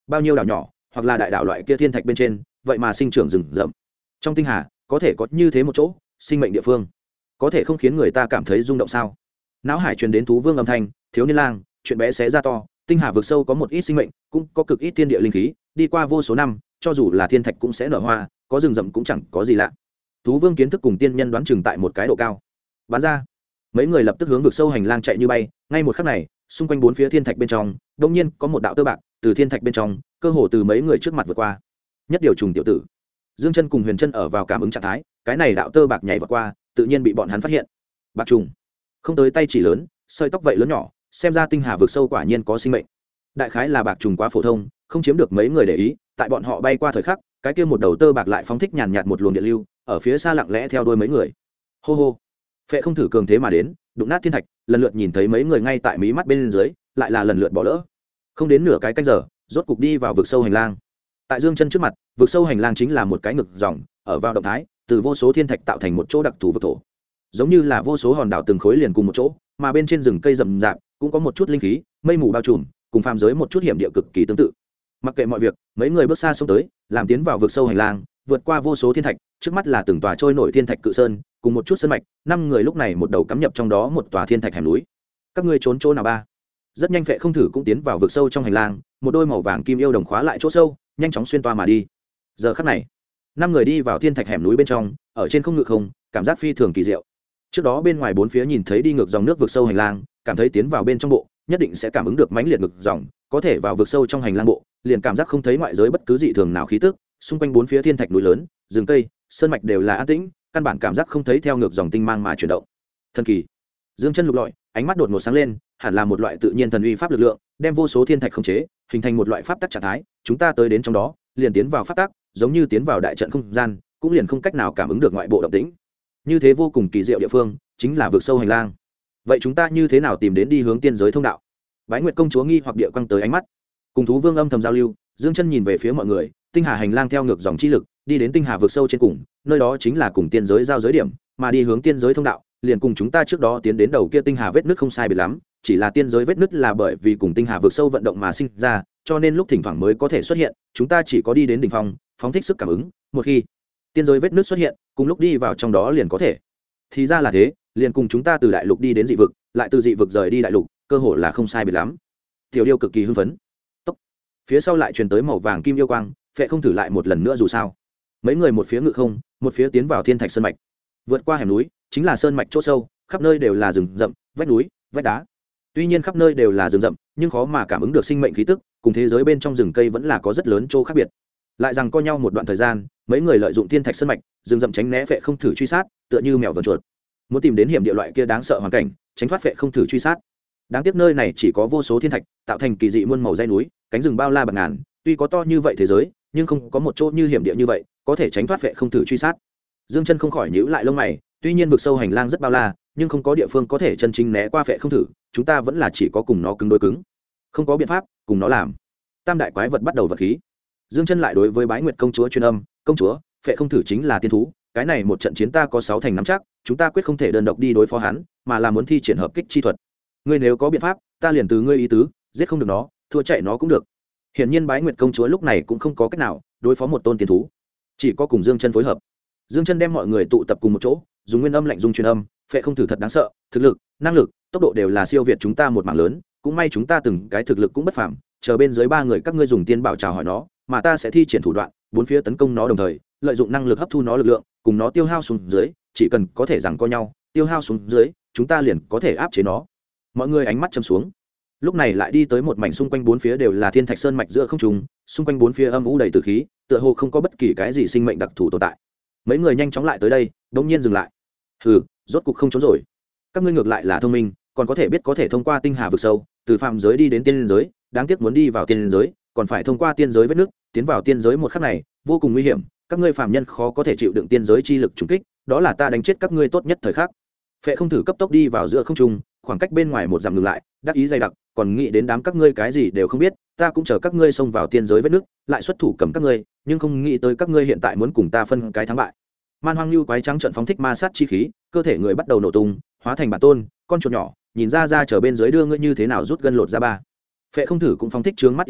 bao nhiêu đảo nhỏ hoặc là đại đảo loại kia thiên thạch bên trên vậy mà sinh trưởng rừng rậm. Trong tinh hà có thể có như thế một chỗ sinh mệnh địa phương, có thể không khiến người ta cảm thấy rung động sao? Não hải truyền đến thú vương âm thanh, thiếu niên lang, chuyện bé xé ra to, tinh hà vực sâu có một ít sinh mệnh, cũng có cực ít thiên địa linh khí, đi qua vô số năm, cho dù là thiên thạch cũng sẽ nở hoa, có rừng rậm cũng chẳng có gì lạ. Thú vương kiến thức cùng tiên nhân đoán chừng tại một cái độ cao. Bắn ra, mấy người lập tức hướng vực sâu hành lang chạy như bay. Ngay một khắc này, xung quanh bốn phía thiên thạch bên trong, đột nhiên có một đạo tơ bạc từ thiên thạch bên trong, cơ hồ từ mấy người trước mặt vượt qua. Nhất điều trùng tiểu tử, Dương Chân cùng Huyền Chân ở vào cảm ứng trạng thái, cái này đạo tơ bạc nhảy vượt qua, tự nhiên bị bọn hắn phát hiện. Bạc trùng, không tới tay chỉ lớn, sợi tóc vậy lớn nhỏ, xem ra tinh hà vực sâu quả nhiên có sinh mệnh. Đại khái là bạc trùng quá phổ thông, không chiếm được mấy người để ý. Tại bọn họ bay qua thời khắc, cái kia một đầu tơ bạc lại phóng thích nhàn nhạt một luồng điện lưu, ở phía xa lặng lẽ theo đuôi mấy người. Hô hô, Phệ không thử cường thế mà đến, đụng nát thiên thạch, lần lượt nhìn thấy mấy người ngay tại mí mắt bên dưới, lại là lần lượt bỏ lỡ. Không đến nửa cái canh giờ, rốt cục đi vào vực sâu hành lang. Tại Dương Chân trước mặt, vực sâu hành lang chính là một cái ngực dòng, ở vào động thái, từ vô số thiên thạch tạo thành một chỗ đặc thù vực thổ, giống như là vô số hòn đảo từng khối liền cùng một chỗ, mà bên trên rừng cây rậm rạp cũng có một chút linh khí, mây mù bao trùm, cùng phàm giới một chút hiểm địa cực kỳ tương tự. Mặc kệ mọi việc, mấy người bước xa xông tới, làm tiến vào vực sâu hành lang, vượt qua vô số thiên thạch, trước mắt là từng tòa trôi nổi thiên thạch cự sơn, cùng một chút sơn mạch, năm người lúc này một đầu cắm nhập trong đó một tòa thiên thạch hẻm núi. Các ngươi trốn chỗ nào ba? Rất nhanh Phệ không thử cũng tiến vào vực sâu trong hành lang, một đôi màu vàng kim yêu đồng khóa lại chỗ sâu, nhanh chóng xuyên toa mà đi. Giờ khắc này, năm người đi vào thiên thạch hẻm núi bên trong, ở trên không ngự không, cảm giác phi thường kỳ diệu. Trước đó bên ngoài bốn phía nhìn thấy đi ngược dòng nước vực sâu hành lang, cảm thấy tiến vào bên trong bộ, nhất định sẽ cảm ứng được mãnh liệt ngược dòng, có thể vào vực sâu trong hành lang bộ, liền cảm giác không thấy ngoại giới bất cứ dị thường nào khí tức, xung quanh bốn phía thiên thạch núi lớn, rừng cây, sơn mạch đều là an tĩnh, căn bản cảm giác không thấy theo ngược dòng tinh mang mà chuyển động. Thần kỳ. Dương Chân lục lọi, ánh mắt đột ngột sáng lên, hẳn là một loại tự nhiên thần uy pháp lực lượng, đem vô số thiên thạch khống chế, hình thành một loại pháp tắc trạng thái, chúng ta tới đến trong đó, liền tiến vào pháp tắc, giống như tiến vào đại trận không gian, cũng liền không cách nào cảm ứng được ngoại bộ động tĩnh. Như thế vô cùng kỳ diệu địa phương, chính là vực sâu hành lang. Vậy chúng ta như thế nào tìm đến đi hướng tiên giới thông đạo? Bái Nguyệt công chúa nghi hoặc địa quang tới ánh mắt, cùng thú vương âm thầm giao lưu. Dương Chân nhìn về phía mọi người, tinh hà hành lang theo ngược dòng chi lực, đi đến tinh hà vực sâu trên cùng, nơi đó chính là cùng tiên giới giao giới điểm, mà đi hướng tiên giới thông đạo, liền cùng chúng ta trước đó tiến đến đầu kia tinh hà vết nứt không sai biệt lắm, chỉ là tiên giới vết nứt là bởi vì cùng tinh hà vực sâu vận động mà sinh ra, cho nên lúc thỉnh thoảng mới có thể xuất hiện, chúng ta chỉ có đi đến đỉnh phong, phóng thích sức cảm ứng, một khi tiên giới vết nứt xuất hiện, cùng lúc đi vào trong đó liền có thể. Thì ra là thế, liền cùng chúng ta từ đại lục đi đến dị vực, lại từ dị vực rời đi đại lục, cơ hội là không sai biệt lắm. Tiểu Điêu cực kỳ hưng phấn. Tốc. Phía sau lại truyền tới màu vàng kim yêu quang, Phệ không thử lại một lần nữa dù sao. Mấy người một phía ngự không, một phía tiến vào thiên thạch sơn mạch. Vượt qua hẻm núi, chính là sơn mạch chỗ sâu, khắp nơi đều là rừng rậm, vách núi, vách đá. Tuy nhiên khắp nơi đều là rừng rậm, nhưng khó mà cảm ứng được sinh mệnh khí tức, cùng thế giới bên trong rừng cây vẫn là có rất lớn chỗ khác biệt. Lại rằng co nhau một đoạn thời gian, mấy người lợi dụng thiên thạch sơn mạch, rừng rậm tránh né Phệ không thử truy sát, tựa như mèo vờn chuột. Muốn tìm đến hiểm địa loại kia đáng sợ hoàn cảnh, tránh thoát Phệ không thử truy sát. Đáng tiếc nơi này chỉ có vô số thiên thạch, tạo thành kỳ dị muôn màu dãy núi, cánh rừng bao la bạt ngàn, tuy có to như vậy thế giới, nhưng không có một chỗ như hiểm địa như vậy, có thể tránh thoát Phệ không thử truy sát. Dương Chân không khỏi nhíu lại lông mày, tuy nhiên vực sâu hành lang rất bao la, nhưng không có địa phương có thể chân chính né qua Phệ không thử, chúng ta vẫn là chỉ có cùng nó cứng đối cứng. Không có biện pháp, cùng nó làm. Tam đại quái vật bắt đầu vật khí. Dương Chân lại đối với Bái Nguyệt công chúa truyền âm, công chúa, Phệ không thử chính là tiên thú, cái này một trận chiến ta có 6 thành nắm chắc, chúng ta quyết không thể đơn độc đi đối phó hắn, mà là muốn thi triển hợp kích chi thuật. Ngươi nếu có biện pháp, ta liền từ ngươi ý tứ, giết không được nó, thua chạy nó cũng được. Hiển nhiên Bái Nguyệt công chúa lúc này cũng không có cách nào đối phó một tôn tiên thú, chỉ có cùng Dương Chân phối hợp. Dương Chân đem mọi người tụ tập cùng một chỗ, dùng nguyên âm lạnh dung truyền âm, Phệ không thử thật đáng sợ, thực lực, năng lực, tốc độ đều là siêu việt chúng ta một mảng lớn, cũng may chúng ta từng cái thực lực cũng bất phàm, chờ bên dưới 3 người các ngươi dùng tiên bảo chào hỏi nó, mà ta sẽ thi triển thủ đoạn, bốn phía tấn công nó đồng thời, lợi dụng năng lực hấp thu nó lực lượng, cùng nó tiêu hao xuống dưới, chỉ cần có thể giằng co nhau, tiêu hao xuống dưới, chúng ta liền có thể áp chế nó. Mọi người ánh mắt châm xuống. Lúc này lại đi tới một mảnh xung quanh bốn phía đều là thiên thạch sơn mạch giữa không trung, xung quanh bốn phía âm u đầy tử khí, tựa hồ không có bất kỳ cái gì sinh mệnh đặc thù tồn tại. Mấy người nhanh chóng lại tới đây, đột nhiên dừng lại. Hừ, rốt cục không trốn rồi. Các ngươi ngược lại là thông minh, còn có thể biết có thể thông qua tinh hà vực sâu, từ phàm giới đi đến tiên giới, đáng tiếc muốn đi vào tiên giới, còn phải thông qua tiên giới vết nước, tiến vào tiên giới một khắc này, vô cùng nguy hiểm, các ngươi phàm nhân khó có thể chịu đựng tiên giới chi lực trùng kích, đó là ta đánh chết các ngươi tốt nhất thời khắc. Phệ không thử cấp tốc đi vào giữa không trung, khoảng cách bên ngoài một dặm ngừng lại, đắc ý dày đặc, còn nghĩ đến đám các ngươi cái gì đều không biết, ta cũng chờ các ngươi xông vào tiên giới vết nước, lại xuất thủ cầm các ngươi, nhưng không nghĩ tới các ngươi hiện tại muốn cùng ta phân cái thắng bại. Man hoang lưu quái trắng trận phóng thích ma sát chi khí, cơ thể người bắt đầu nổ tung, hóa thành bản tôn, con chuột nhỏ, nhìn ra chờ bên dưới đưa ngươi như thế nào rút gân lột ra ba. Phệ không thử cũng phóng thích trướng mắt yêu khí,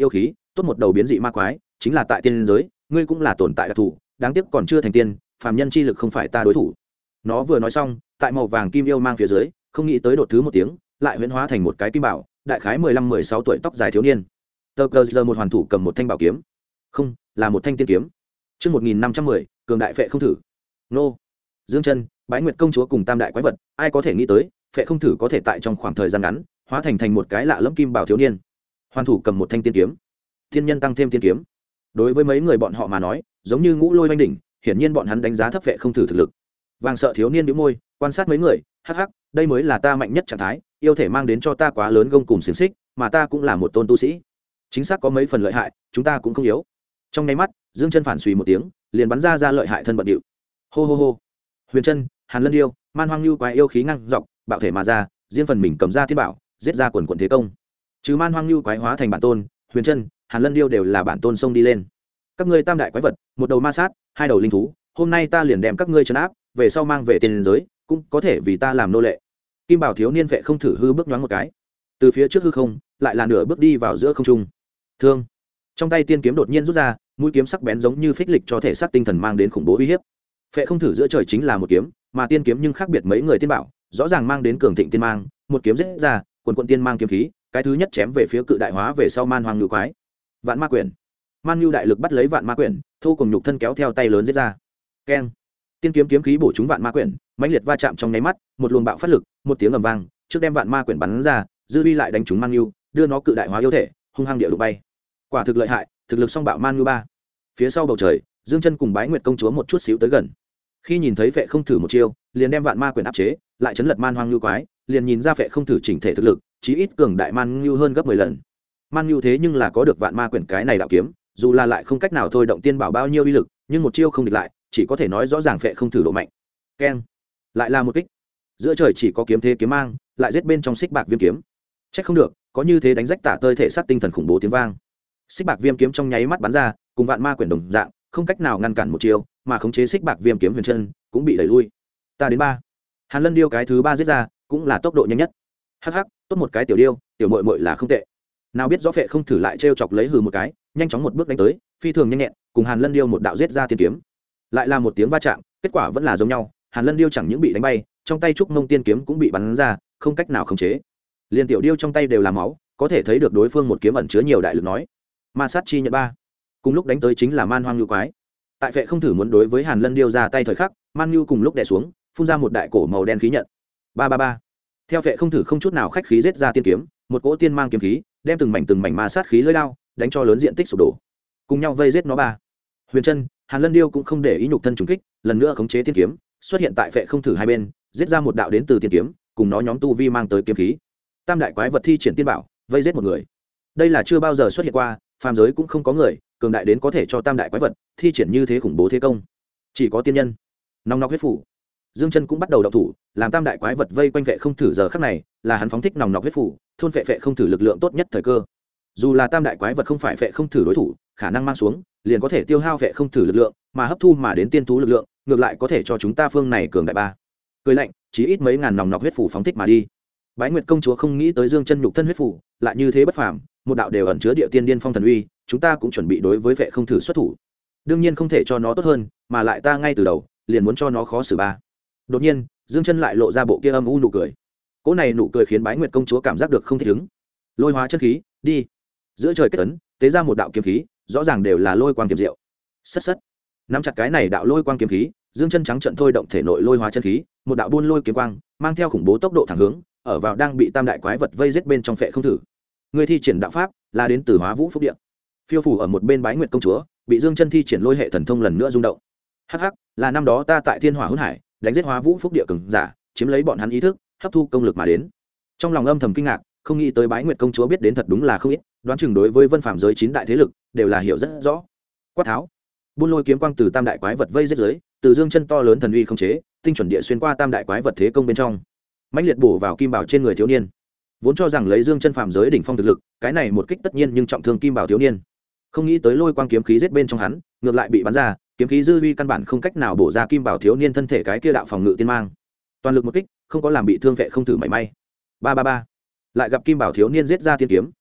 tốt một đầu biến dị ma quái chính là tại tiên giới ngươi cũng là tồn tại đặc thù đáng tiếc còn chưa thành tiên phàm nhân chi lực không phải ta đối thủ. Nó vừa nói xong tại màu vàng kim yêu mang phía dưới không nghĩ tới đột thứ một tiếng lại huyễn hóa thành một cái kim bảo đại khái 15-16 tuổi tóc dài thiếu niên. Tờ cờ giờ một hoàn thủ cầm một thanh bảo kiếm, không là một thanh tiên kiếm. Chương 1510, cường đại phệ không thử. Nô. Dương Chân, Bái Nguyệt công chúa cùng tam đại quái vật, ai có thể nghĩ tới, phệ không thử có thể tại trong khoảng thời gian ngắn, hóa thành một cái lạ lẫm kim bảo thiếu niên. Hoàn thủ cầm một thanh tiên kiếm. Thiên nhân tăng thêm tiên kiếm. Đối với mấy người bọn họ mà nói, giống như ngũ lôi oanh đỉnh, hiển nhiên bọn hắn đánh giá thấp phệ không thử thực lực. Vàng sợ thiếu niên bĩu môi, quan sát mấy người, hắc hắc, đây mới là ta mạnh nhất trạng thái, yêu thể mang đến cho ta quá lớn gông cùng xiềng xích, mà ta cũng là một tôn tu sĩ. Chính xác có mấy phần lợi hại, chúng ta cũng không yếu. Trong nháy mắt, Dương Chân phản suy một tiếng, liền bắn ra lợi hại thân bận điệu. Hô hô hô. Huyền Chân, Hàn Lân Điêu, Man Hoang Nhu quái yêu khí ngang dọc, bạo thể mà ra, riêng phần mình cầm ra thiên bảo, giết ra quần quần thế công. Trừ Man Hoang Nhu quái hóa thành bản tôn, Huyền Chân, Hàn Lân Điêu đều là bản tôn xông đi lên. Các ngươi tam đại quái vật, một đầu ma sát, hai đầu linh thú, hôm nay ta liền đem các ngươi trấn áp, về sau mang về tiên giới, cũng có thể vì ta làm nô lệ. Kim Bảo thiếu niên phệ không thử hư bước nhoáng một cái, từ phía trước hư không, lại là nửa bước đi vào giữa không trung. Thương. Trong tay tiên kiếm đột nhiên rút ra, mũi kiếm sắc bén giống như phích lịch cho thể xác tinh thần mang đến khủng bố uy hiếp. Phệ không thử giữa trời chính là một kiếm, mà tiên kiếm nhưng khác biệt mấy người tiên bảo, rõ ràng mang đến cường thịnh tiên mang, một kiếm giết ra, quần quần tiên mang kiếm khí, cái thứ nhất chém về phía cự đại hóa về sau Man Hoang Nhu quái. Vạn Ma Quyển. Man Nhu đại lực bắt lấy Vạn Ma Quyển, thu cùng nhục thân kéo theo tay lớn giết ra. Keng. Tiên kiếm kiếm khí bổ trúng Vạn Ma Quyển, mãnh liệt va chạm trong nháy mắt, một luồng bạo phát lực, một tiếng ầm vang, trước đem Vạn Ma Quyển bắn ra, dư uy lại đánh trúng Man Nhu, đưa nó cự đại hóa yêu thể, hung hăng địa đụng bay. Quả thực lợi hại, thực lực song bạo Man Nhu ba. Phía sau bầu trời, Dương Chân cùng Bái Nguyệt công chúa một chút xíu tới gần. Khi nhìn thấy Phệ không thử một chiêu, liền đem Vạn Ma Quyển áp chế, lại chấn lật Man Hoang Nhu quái, liền nhìn ra Phệ không thử chỉnh thể thực lực, chí ít cường đại Man Nhu hơn gấp 10 lần. Man Nhu thế nhưng là có được Vạn Ma Quyển cái này đạo kiếm, dù là lại không cách nào thôi động tiên bảo bao nhiêu uy lực, nhưng một chiêu không địch lại, chỉ có thể nói rõ ràng Phệ không thử độ mạnh. Keng. Lại là một kích. Giữa trời chỉ có kiếm thế kiếm mang, lại giết bên trong xích bạc viêm kiếm. Chắc không được, có như thế đánh rách tả tơi thể sát tinh thần khủng bố tiếng vang. Xích bạc viêm kiếm trong nháy mắt bắn ra, cùng Vạn Ma Quyển đồng dạng, không cách nào ngăn cản một chiêu, mà khống chế xích bạc viêm kiếm Huyền Chân cũng bị đẩy lui. Ta đến ba. Hàn Lân Điêu cái thứ ba giết ra, cũng là tốc độ nhanh nhất. Hắc hắc, tốt một cái tiểu điêu, tiểu muội muội là không tệ. Nào biết rõ Phệ không thử lại trêu chọc lấy hừ một cái, nhanh chóng một bước đánh tới, phi thường nhanh nhẹn, cùng Hàn Lân Điêu một đạo giết ra tiên kiếm. Lại là một tiếng va chạm, kết quả vẫn là giống nhau, Hàn Lân Điêu chẳng những bị đánh bay, trong tay trúc mông tiên kiếm cũng bị bắn ra, không cách nào khống chế. Liên tiểu điêu trong tay đều là máu, có thể thấy được đối phương một kiếm ẩn chứa nhiều đại lực nói. Ma sát chi nhận ba. Cùng lúc đánh tới chính là Man Hoang Nhu quái. Tại Phệ không thử muốn đối với Hàn Lân Điêu ra tay thời khắc, Man Nhu cùng lúc đè xuống, phun ra một đại cổ màu đen khí nhận. Ba ba ba. Theo Phệ không thử không chút nào khách khí giết ra tiên kiếm, một cỗ tiên mang kiếm khí, đem từng mảnh ma sát khí lưỡi đao, đánh cho lớn diện tích sụp đổ. Cùng nhau vây giết nó ba. Huyền Chân, Hàn Lân Điêu cũng không để ý nhục thân trùng kích, lần nữa khống chế tiên kiếm, xuất hiện tại Phệ không thử hai bên, giết ra một đạo đến từ tiên kiếm, cùng nó nhóm tu vi mang tới kiếm khí. Tam đại quái vật thi triển tiên bảo, vây giết một người. Đây là chưa bao giờ xuất hiện qua, phàm giới cũng không có người cường đại đến có thể cho tam đại quái vật thi triển như thế khủng bố thế công, chỉ có tiên nhân. Nòng nọc huyết phủ. Dương Chân cũng bắt đầu động thủ, làm tam đại quái vật vây quanh Phệ không thử giờ khắc này, là hắn phóng thích nòng nọc huyết phủ, thôn Phệ không thử lực lượng tốt nhất thời cơ. Dù là tam đại quái vật không phải Phệ không thử đối thủ, khả năng mang xuống, liền có thể tiêu hao Phệ không thử lực lượng, mà hấp thu mà đến tiên thú lực lượng, ngược lại có thể cho chúng ta phương này cường đại ba. Cười lạnh, chí ít mấy ngàn nòng nọc huyết phủ phóng thích mà đi. Bái Nguyệt công chúa không nghĩ tới Dương Chân nhục thân huyết phủ lại như thế bất phàm, một đạo đều ẩn chứa địa tiên điên phong thần uy, chúng ta cũng chuẩn bị đối với Phệ không thử xuất thủ. Đương nhiên không thể cho nó tốt hơn, mà lại ta ngay từ đầu liền muốn cho nó khó xử ba. Đột nhiên, Dương Chân lại lộ ra bộ kia âm u nụ cười. Cỗ này nụ cười khiến Bái Nguyệt công chúa cảm giác được không thích ứng. Lôi hóa chân khí, đi. Giữa trời kết tấn, tế ra một đạo kiếm khí, rõ ràng đều là lôi quang kiếm diệu. Sất sất. Nắm chặt cái này đạo lôi quang kiếm khí, Dương Chân trắng trận thôi động thể nội lôi hóa chân khí, một đạo buôn lôi kiếm quang, mang theo khủng bố tốc độ thẳng hướng, ở vào đang bị tam đại quái vật vây giết bên trong Phệ không thử. Người thi triển đạo pháp là đến từ Hóa Vũ Phúc Địa. Phiêu phủ ở một bên Bái Nguyệt công chúa, bị Dương Chân thi triển lôi hệ thần thông lần nữa rung động. Hắc hắc, là năm đó ta tại Thiên Hỏa Hỗn Hải, đánh giết Hóa Vũ Phúc Địa cường giả, chiếm lấy bọn hắn ý thức, hấp thu công lực mà đến. Trong lòng âm thầm kinh ngạc, không nghĩ tới Bái Nguyệt công chúa biết đến thật đúng là không ít, đoán chừng đối với Vân Phàm giới 9 đại thế lực đều là hiểu rất rõ. Quát tháo, buôn lôi kiếm quang từ tam đại quái vật vây giết dưới, từ Dương Chân to lớn thần uy không chế, tinh chuẩn địa xuyên qua tam đại quái vật thế công bên trong, mãnh liệt bổ vào kim bảo trên người thiếu niên. Vốn cho rằng lấy Dương Chân phàm giới đỉnh phong thực lực, cái này một kích tất nhiên nhưng trọng thương kim bảo thiếu niên. Không nghĩ tới lôi quang kiếm khí giết bên trong hắn, ngược lại bị bắn ra, kiếm khí dư uy căn bản không cách nào bổ ra kim bảo thiếu niên thân thể cái kia đạo phòng ngự tiên mang. Toàn lực một kích, không có làm bị thương Phệ không thử mảy may. Ba ba ba. Lại gặp kim bảo thiếu niên giết ra tiên kiếm,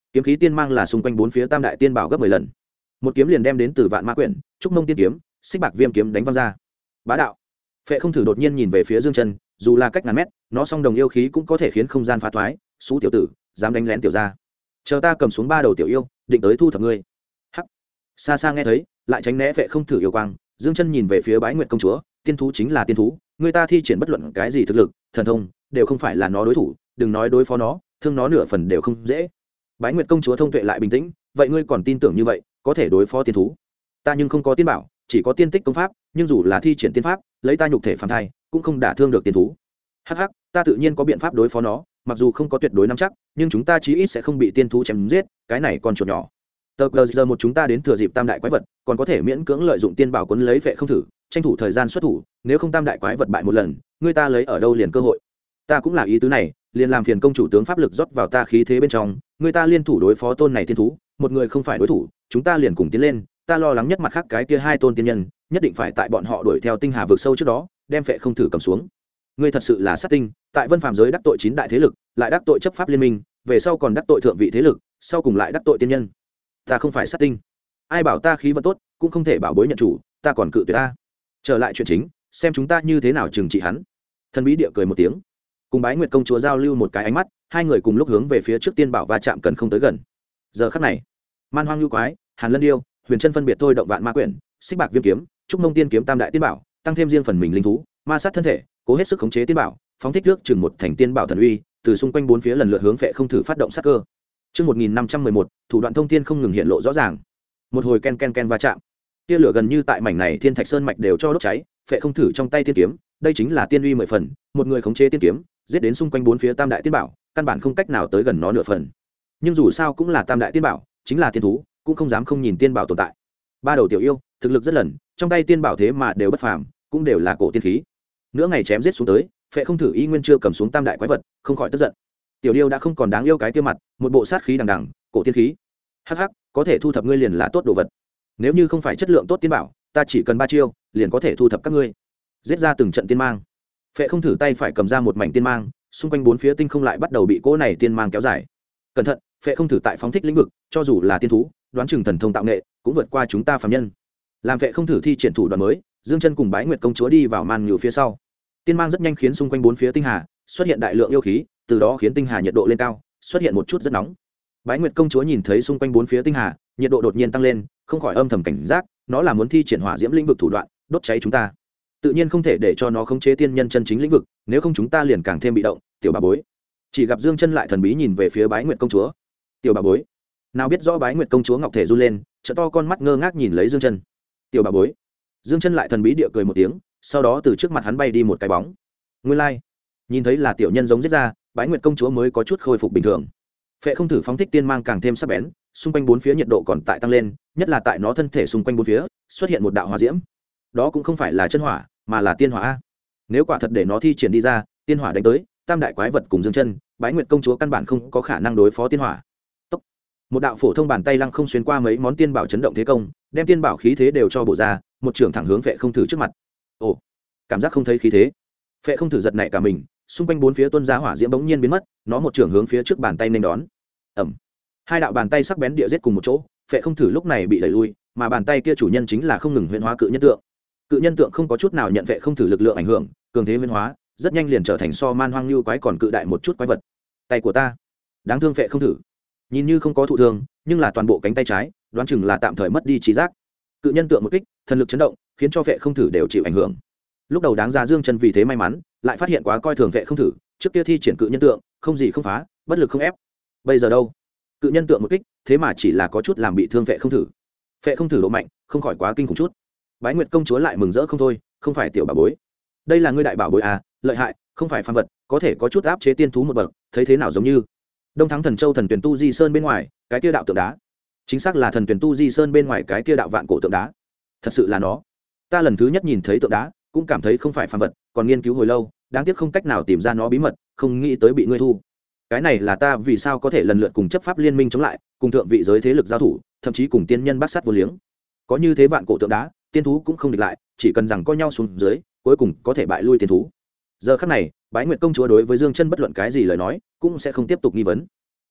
kiếm khí tiên mang là xung quanh 4 phía tam đại tiên bảo gấp 10 lần. Một kiếm liền đem đến từ Vạn Ma Quyển, Trúc Mông tiên kiếm, Xích Bạc Viêm kiếm đánh văng ra. Bá đạo. Phệ Không Thử đột nhiên nhìn về phía Dương Chân, dù là cách ngàn mét, nó song đồng yêu khí cũng có thể khiến không gian phá thoái. Sú tiểu tử, dám đánh lén tiểu gia, chờ ta cầm xuống 3 đầu tiểu yêu, định tới thu thập ngươi. Hắc. Xa xa nghe thấy, lại tránh né Phệ Không Thử yêu quang. Dương Chân nhìn về phía Bái Nguyệt công chúa, tiên thú chính là tiên thú, người ta thi triển bất luận cái gì thực lực, thần thông, đều không phải là nó đối thủ, đừng nói đối phó nó, thương nó nửa phần đều không dễ. Bái Nguyệt công chúa thông tuệ lại bình tĩnh, vậy ngươi còn tin tưởng như vậy, có thể đối phó tiên thú? Ta nhưng không có tiên bảo, chỉ có tiên tích công pháp, nhưng dù là thi triển tiên pháp, lấy ta nhục thể phàm thai, cũng không đả thương được tiên thú. Hắc hắc, ta tự nhiên có biện pháp đối phó nó, mặc dù không có tuyệt đối nắm chắc, nhưng chúng ta chí ít sẽ không bị tiên thú chém giết, cái này còn chuột nhỏ. Tờ giờ một chúng ta đến thừa dịp tam đại quái vật, còn có thể miễn cưỡng lợi dụng tiên bảo cuốn lấy Phệ Không Thử, tranh thủ thời gian xuất thủ, nếu không tam đại quái vật bại một lần, người ta lấy ở đâu liền cơ hội. Ta cũng là ý tứ này, liền làm phiền công chủ tướng pháp lực rót vào ta khí thế bên trong, người ta liên thủ đối phó tôn này tiên thú, một người không phải đối thủ, chúng ta liền cùng tiến lên. Ta lo lắng nhất mặt khác cái kia 2 tôn tiên nhân, nhất định phải tại bọn họ đuổi theo tinh hà vực sâu trước đó, đem Phệ Không Thử cầm xuống. Ngươi thật sự là sát tinh, tại Vân Phàm giới đắc tội 9 đại thế lực, lại đắc tội chấp pháp liên minh, về sau còn đắc tội thượng vị thế lực, sau cùng lại đắc tội tiên nhân. Ta không phải sát tinh, ai bảo ta khí vận tốt, cũng không thể bảo bối nhận chủ, ta còn cự tuyệt ta. Trở lại chuyện chính, xem chúng ta như thế nào trừng trị hắn. Thần bí địa cười một tiếng, cùng Bái Nguyệt công chúa giao lưu một cái ánh mắt, hai người cùng lúc hướng về phía trước tiên bảo va chạm cần không tới gần. Giờ khắc này, Man Hoang Lưu Quái, Hàn Lân Điêu, Huyền Chân phân biệt thôi động Vạn Ma Quyển, Xích Bạc Viêm kiếm, Trúc Mông tiên kiếm tam đại tiên bảo, tăng thêm riêng phần mình linh thú, ma sát thân thể, cố hết sức khống chế tiên bảo, phóng thích trước chừng một thành tiên bảo thần uy, từ xung quanh 4 phía lần lượt hướng Phệ Không Thử phát động sát cơ. Chương 1511, thủ đoạn thông thiên không ngừng hiện lộ rõ ràng. Một hồi ken ken ken va chạm, tia lửa gần như tại mảnh này thiên thạch sơn mạch đều cho đốt cháy. Phệ Không Thử trong tay tiên kiếm, đây chính là tiên uy 10 phần, một người khống chế tiên kiếm, giết đến xung quanh 4 phía tam đại tiên bảo, căn bản không cách nào tới gần nó nửa phần. Nhưng dù sao cũng là tam đại tiên bảo, chính là tiên thú, cũng không dám không nhìn tiên bảo tồn tại. 3 đầu tiểu yêu, thực lực rất lần, trong tay tiên bảo thế mà đều bất phàm, cũng đều là cổ tiên khí. Nửa ngày chém giết xuống tới, Phệ Không Thử y nguyên chưa cầm xuống tam đại quái vật, không khỏi tức giận. Tiểu điêu đã không còn đáng yêu cái kia mặt, một bộ sát khí đằng đằng, cổ tiên khí. Hắc hắc, có thể thu thập ngươi liền là tốt đồ vật. Nếu như không phải chất lượng tốt tiên bảo, ta chỉ cần 3 chiêu, liền có thể thu thập các ngươi. Giết ra từng trận tiên mang. Phệ Không Thử tay phải cầm ra một mảnh tiên mang, xung quanh 4 phía tinh không lại bắt đầu bị cỗ này tiên mang kéo dài. Cẩn thận, Phệ Không Thử tại phóng thích lĩnh vực, cho dù là tiên thú, đoán chừng thần thông tạo nghệ, cũng vượt qua chúng ta phàm nhân. Làm Phệ Không Thử thi triển thủ đoạn mới, Dương Chân cùng Bái Nguyệt công chúa đi vào màn nhũ phía sau. Tiên mang rất nhanh khiến xung quanh 4 phía tinh hà xuất hiện đại lượng yêu khí, từ đó khiến tinh hà nhiệt độ lên cao, xuất hiện một chút rất nóng. Bái Nguyệt công chúa nhìn thấy xung quanh 4 phía tinh hà nhiệt độ đột nhiên tăng lên, không khỏi âm thầm cảnh giác, nó là muốn thi triển hỏa diễm lĩnh vực thủ đoạn, đốt cháy chúng ta. Tự nhiên không thể để cho nó khống chế tiên nhân chân chính lĩnh vực, nếu không chúng ta liền càng thêm bị động. Tiểu bà bối. Chỉ gặp Dương Chân lại thần bí nhìn về phía Bái Nguyệt công chúa. Tiểu bà bối. Nào biết rõ Bái Nguyệt công chúa ngọc thể run lên, trợ to con mắt ngơ ngác nhìn lấy Dương Chân. Tiểu bà bối. Dương Chân lại thần bí địa cười một tiếng, sau đó từ trước mặt hắn bay đi một cái bóng. Nguyên lai, like. Nhìn thấy là tiểu nhân giống giết ra, Bái Nguyệt công chúa mới có chút khôi phục bình thường. Phệ Không Thử phóng thích tiên mang càng thêm sắc bén, xung quanh 4 phía nhiệt độ còn tại tăng lên, nhất là tại nó thân thể xung quanh 4 phía xuất hiện một đạo hỏa diễm. Đó cũng không phải là chân hỏa, mà là tiên hỏa. Nếu quả thật để nó thi triển đi ra, tiên hỏa đánh tới, tam đại quái vật cùng Dương Chân, Bái Nguyệt công chúa căn bản không có khả năng đối phó tiên hỏa. Tốc. Một đạo phổ thông bàn tay lăng không xuyên qua mấy món tiên bảo chấn động thế công, đem tiên bảo khí thế đều cho bổ ra, một trường thẳng hướng Phệ Không Thử trước mặt. Ồ, cảm giác không thấy khí thế. Phệ Không Thử giật nảy cả mình, xung quanh 4 phía tuôn ra hỏa diễm bỗng nhiên biến mất, nó một trường hướng phía trước bàn tay nên đón. Ầm. Hai đạo bàn tay sắc bén địa giết cùng một chỗ, Phệ Không Thử lúc này bị đẩy lui, mà bàn tay kia chủ nhân chính là không ngừng huyễn hóa cự nhân tượng. Cự nhân tượng không có chút nào nhận Phệ Không Thử lực lượng ảnh hưởng, cường thế huyễn hóa, rất nhanh liền trở thành so Man Hoang Lưu Quái còn cự đại một chút quái vật. Tay của ta, đáng thương Phệ Không Thử. Nhìn như không có thụ thương, nhưng là toàn bộ cánh tay trái, đoán chừng là tạm thời mất đi trí giác. Cự nhân tượng một kích, thần lực chấn động, khiến cho Phệ Không Thử đều chịu ảnh hưởng. Lúc đầu đáng ra Dương Chân vì thế may mắn, lại phát hiện quá coi thường Phệ Không Thử, trước kia thi triển cự nhân tượng, không gì không phá, bất lực không ép. Bây giờ đâu? Cự nhân tượng một kích, thế mà chỉ là có chút làm bị thương Phệ Không Thử. Phệ Không Thử độ mạnh, không khỏi quá kinh khủng chút. Bái Nguyệt công chúa lại mừng rỡ không thôi, không phải tiểu bảo bối, đây là ngươi đại bảo bối à, lợi hại, không phải phàm vật, có thể có chút áp chế tiên thú một bậc, thấy thế nào giống như Đông Thắng Thần Châu Thần Tuyển Tu Di Sơn bên ngoài, cái kia đạo tượng đá. Chính xác là Thần Tuyển Tu Di Sơn bên ngoài cái kia đạo vạn cổ tượng đá. Thật sự là nó. Ta lần thứ nhất nhìn thấy tượng đá, cũng cảm thấy không phải phàm vật, còn nghiên cứu hồi lâu, đáng tiếc không cách nào tìm ra nó bí mật, không nghĩ tới bị ngươi thu. Cái này là ta vì sao có thể lần lượt cùng chấp pháp liên minh chống lại, cùng thượng vị giới thế lực giao thủ, thậm chí cùng tiên nhân bát sát vô liếng. Có như thế vạn cổ tượng đá, tiên thú cũng không địch lại, chỉ cần rằng coi nhau xuống dưới, cuối cùng có thể bại lui tiên thú. Giờ khắc này, Bái Nguyệt công chúa đối với Dương Chân bất luận cái gì lời nói, cũng sẽ không tiếp tục nghi vấn.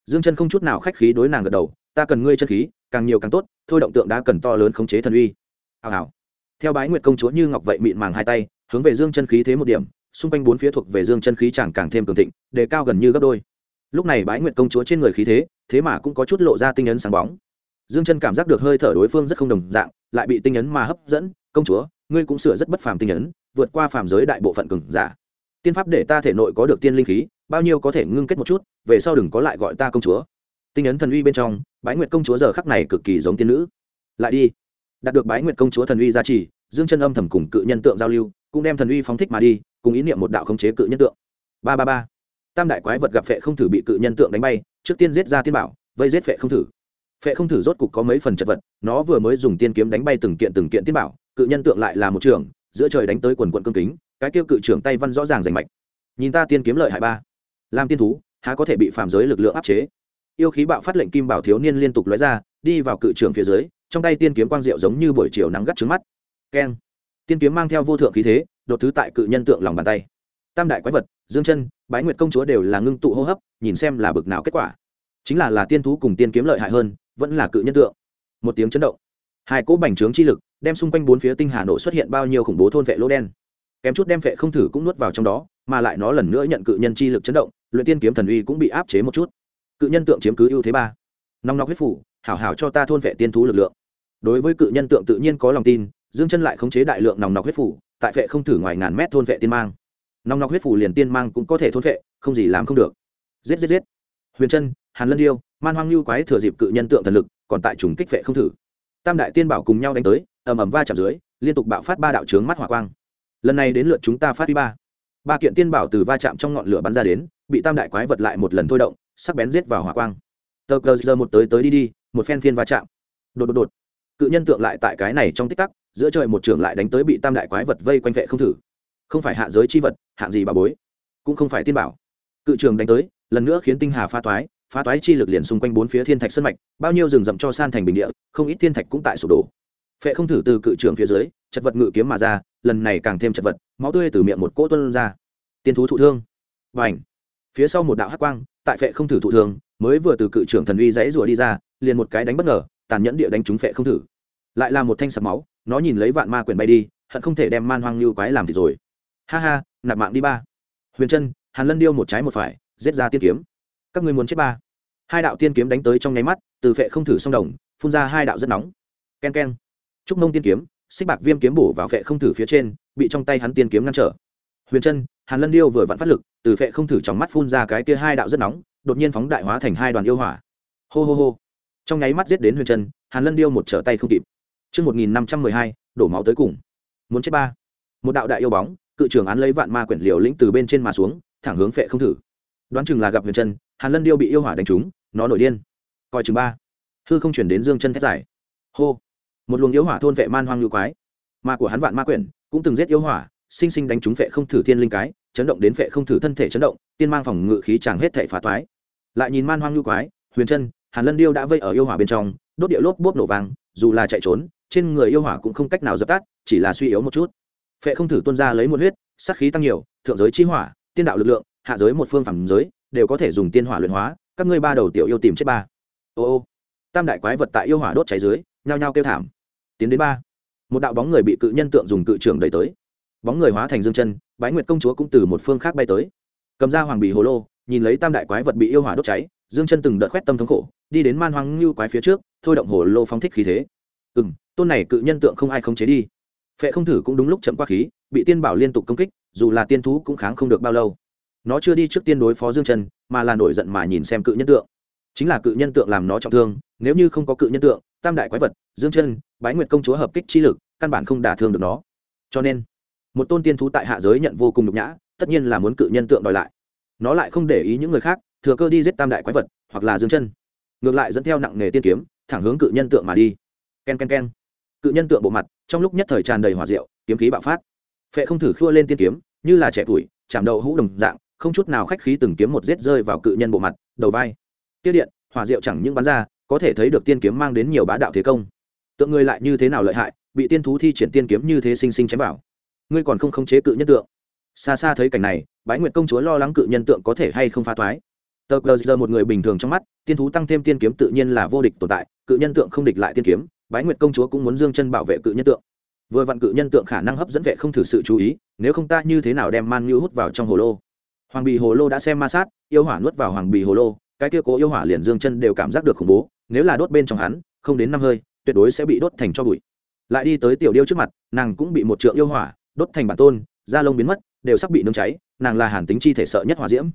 Dương Chân không chút nào khách khí đối nàng gật đầu, ta cần ngươi chân khí, càng nhiều càng tốt, thôi động tượng đá cần to lớn khống chế thần uy. Hào hào. Theo Bái Nguyệt công chúa như ngọc vậy mịn màng hai tay, hướng về Dương Chân khí thế một điểm, xung quanh bốn phía thuộc về Dương Chân khí chẳng càng thêm cường thịnh, đề cao gần như gấp đôi. Lúc này Bái Nguyệt công chúa trên người khí thế mà cũng có chút lộ ra tinh ấn sáng bóng. Dương Chân cảm giác được hơi thở đối phương rất không đồng dạng, lại bị tinh ấn mà hấp dẫn, công chúa, ngươi cũng sửa rất bất phàm tinh ấn, vượt qua phàm giới đại bộ phận cường giả. Tiên pháp để ta thể nội có được tiên linh khí, bao nhiêu có thể ngưng kết một chút, về sau đừng có lại gọi ta công chúa. Tinh ấn thần uy bên trong, Bái Nguyệt công chúa giờ khắc này cực kỳ giống tiên nữ. Lại đi. Đạt được Bái Nguyệt công chúa thần uy gia trì, Dương Chân âm thầm cùng cự nhân tượng giao lưu, cũng đem thần uy phóng thích mà đi, cùng ý niệm một đạo khống chế cự nhân tượng. Ba ba ba. Tam đại quái vật gặp Phệ Không Thử bị cự nhân tượng đánh bay, trước tiên giết ra tiên bảo, vây giết Phệ Không Thử. Phệ Không Thử rốt cục có mấy phần chật vật, nó vừa mới dùng tiên kiếm đánh bay từng kiện tiên bảo, cự nhân tượng lại là một trường, giữa trời đánh tới quần quần cương kính, cái tiêu cự trưởng tay văn rõ ràng rành mạch. Nhìn ta tiên kiếm lợi hại ba. Làm tiên thú, há có thể bị phàm giới lực lượng áp chế. Yêu khí bạo phát lệnh kim bảo thiếu niên liên tục lóe ra, đi vào cự trưởng phía dưới, trong tay tiên kiếm quang diệu giống như buổi chiều nắng gắt trước mắt. Keng. Tiên kiếm mang theo vô thượng khí thế, đột thứ tại cự nhân tượng lòng bàn tay. Tam đại quái vật, Dương Chân, Bái Nguyệt công chúa đều là ngưng tụ hô hấp, nhìn xem là bực nào kết quả. Chính là tiên thú cùng tiên kiếm lợi hại hơn, vẫn là cự nhân tượng. Một tiếng chấn động, hai cỗ bành trướng chi lực đem xung quanh bốn phía tinh hà nổ xuất hiện bao nhiêu khủng bố thôn vệ lỗ đen, kém chút đem Phệ Không Thử cũng nuốt vào trong đó, mà lại nó lần nữa nhận cự nhân chi lực chấn động, luyện tiên kiếm thần uy cũng bị áp chế một chút. Cự nhân tượng chiếm cứ ưu thế ba. Nòng nọc huyết phủ, hảo hảo cho ta thôn vệ tiên thú lực lượng. Đối với cự nhân tượng tự nhiên có lòng tin, Dương Chân lại khống chế đại lượng nòng nọc huyết phủ, tại Phệ Không Thử ngoài ngàn mét thôn vệ tiên mang. Nòng nọc huyết phủ liền tiên mang cũng có thể thôn vệ, không gì làm không được. Giết giết giết. Huyền Chân, Hàn Lân Điêu, Man Hoang Lưu quái thừa dịp cự nhân tượng thần lực, còn tại trùng kích Phệ Không Thử. Tam đại tiên bảo cùng nhau đánh tới, ầm ầm va chạm dưới, liên tục bạo phát ba đạo chướng mắt hỏa quang. Lần này đến lượt chúng ta phát huy ba kiện tiên bảo từ va chạm trong ngọn lửa bắn ra đến, bị tam đại quái vật lại một lần thôi động, sắc bén giết vào hỏa quang. Tờ cờ giờ một tới đi, một phen phiên va chạm. Đột. Cự nhân tượng lại tại cái này trong tích tắc, giữa trời một trường lại đánh tới bị tam đại quái vật vây quanh Phệ Không Thử. Không phải hạ giới chi vật, hạng gì bà bối, cũng không phải tiên bảo. Cự trường đánh tới, lần nữa khiến tinh hà phá toái chi lực liền xung quanh bốn phía thiên thạch sơn mạch, bao nhiêu rừng rậm cho san thành bình địa, không ít thiên thạch cũng tại sụp đổ. Phệ Không Thử từ cự trường phía dưới, chật vật ngự kiếm mà ra, lần này càng thêm chật vật, máu tươi từ miệng một cỗ tuôn ra. Tiên thú thụ thương. Bành. Phía sau một đạo hắc quang, tại Phệ Không Thử thụ thương, mới vừa từ cự trường thần uy dãy rùa đi ra, liền một cái đánh bất ngờ, tàn nhẫn địa đánh trúng Phệ Không Thử. Lại là một thanh sặc máu, nó nhìn lấy vạn ma quyển bay đi, hận không thể đem Man Hoang Lưu quái làm thì rồi. Ha ha, nạp mạng đi ba. Huyền Chân, Hàn Lân Điêu một trái một phải, giết ra tiên kiếm. Các ngươi muốn chết ba. Hai đạo tiên kiếm đánh tới trong nháy mắt, từ Phệ Không Thử song đồng, phun ra hai đạo rất nóng. Ken ken. Trúc Mông tiên kiếm, xích bạc viêm kiếm bổ vào Phệ Không Thử phía trên, bị trong tay hắn tiên kiếm ngăn trở. Huyền Chân, Hàn Lân Điêu vừa vặn phát lực, từ Phệ Không Thử trong mắt phun ra cái kia hai đạo rất nóng, đột nhiên phóng đại hóa thành hai đoàn yêu hỏa. Hô hô hô. Trong nháy mắt giết đến Huyền Chân, Hàn Lân Điêu một trở tay không kịp. Chương 1512, đổ máu tới cùng. Muốn chết ba. Một đạo đại yêu bóng, cự trưởng án lấy vạn ma quyển liều lĩnh từ bên trên mà xuống, thẳng hướng Phệ Không Thử. Đoán chừng là gặp Huyền Chân, Hàn Lân Điêu bị yêu hỏa đánh trúng, nó nổi điên. Coi chừng ba. Hư không chuyển đến Dương Chân thét giải. Hô. Một luồng yêu hỏa thôn vệ Man Hoang Lưu quái. Ma của hắn vạn ma quyển cũng từng giết yêu hỏa, sinh sinh đánh trúng Phệ Không Thử thiên linh cái, chấn động đến Phệ Không Thử thân thể chấn động, tiên mang phòng ngự khí chẳng hết thảy phá toái. Lại nhìn Man Hoang Lưu quái, Huyền Chân, Hàn Lân Điêu đã vây ở yêu hỏa bên trong, đốt địa lốp bốp nổ vang, dù là chạy trốn, trên người yêu hỏa cũng không cách nào dập tắt, chỉ là suy yếu một chút. Phệ Không Thử tuôn ra lấy một huyết, sát khí tăng nhiều, thượng giới chi hỏa, tiên đạo lực lượng, hạ giới một phương phàm giới, đều có thể dùng tiên hỏa luyện hóa, các ngươi ba đầu tiểu yêu tìm chết ba. Ô. Tam đại quái vật tại yêu hỏa đốt cháy dưới, nhao nhao kêu thảm. Tiến đến ba. Một đạo bóng người bị cự nhân tượng dùng cự trưởng đẩy tới. Bóng người hóa thành Dương Chân, Bái Nguyệt công chúa cũng từ một phương khác bay tới. Cầm ra hoàng bì hồ lô, nhìn lấy tam đại quái vật bị yêu hỏa đốt cháy, Dương Chân từng đợt khoét tâm thống khổ, đi đến Man Hoang Lưu quái phía trước, thôi động hồ lô phóng thích khí thế. Tôn này cự nhân tượng không ai khống chế đi. Phệ Không Thử cũng đúng lúc chậm qua khí, bị tiên bảo liên tục công kích, dù là tiên thú cũng kháng không được bao lâu. Nó chưa đi trước tiên đối phó Dương Chân, mà là nổi giận mà nhìn xem cự nhân tượng. Chính là cự nhân tượng làm nó trọng thương, nếu như không có cự nhân tượng, tam đại quái vật, Dương Chân, Bái Nguyệt công chúa hợp kích chi lực, căn bản không đả thương được nó. Cho nên, một tôn tiên thú tại hạ giới nhận vô cùng nhục nhã, tất nhiên là muốn cự nhân tượng đòi lại. Nó lại không để ý những người khác, thừa cơ đi giết tam đại quái vật, hoặc là Dương Chân. Ngược lại dẫn theo nặng nghề tiên kiếm, thẳng hướng cự nhân tượng mà đi. Ken ken ken. Cự nhân tượng bộ mặt, trong lúc nhất thời tràn đầy hỏa diệu, kiếm khí bạo phát. Phệ Không Thử khua lên tiên kiếm, như là trẻ tuổi, chạm đầu hũ đồng dạng, không chút nào khách khí từng kiếm một giết rơi vào cự nhân bộ mặt, đầu vai. Tiêu điện, hỏa diệu chẳng những bắn ra, có thể thấy được tiên kiếm mang đến nhiều bá đạo thế công. Tượng người lại như thế nào lợi hại, bị tiên thú thi triển tiên kiếm như thế sinh sinh chém vào. Ngươi còn không khống chế cự nhân tượng. Xa xa thấy cảnh này, Bái Nguyệt công chúa lo lắng cự nhân tượng có thể hay không phá toái. tờ cờ giờ một người bình thường trong mắt tiên thú tăng thêm tiên kiếm tự nhiên là vô địch tồn tại, cự nhân tượng không địch lại tiên kiếm. Bái Nguyệt công chúa cũng muốn dương chân bảo vệ cự nhân tượng. Vừa vặn cự nhân tượng khả năng hấp dẫn vệ không thử sự chú ý, nếu không ta như thế nào đem man ngưu hút vào trong hồ lô. Hoàng bì hồ lô đã xem ma sát, yêu hỏa nuốt vào hoàng bì hồ lô, cái kia cố yêu hỏa liền dương chân đều cảm giác được khủng bố, nếu là đốt bên trong hắn không đến 5 hơi tuyệt đối sẽ bị đốt thành cho bụi. Lại đi tới tiểu điêu trước mặt, nàng cũng bị một trượng yêu hỏa đốt thành bản tôn, da lông biến mất, đều sắp bị nướng cháy, nàng là hàn tính chi thể sợ nhất hỏa diễm.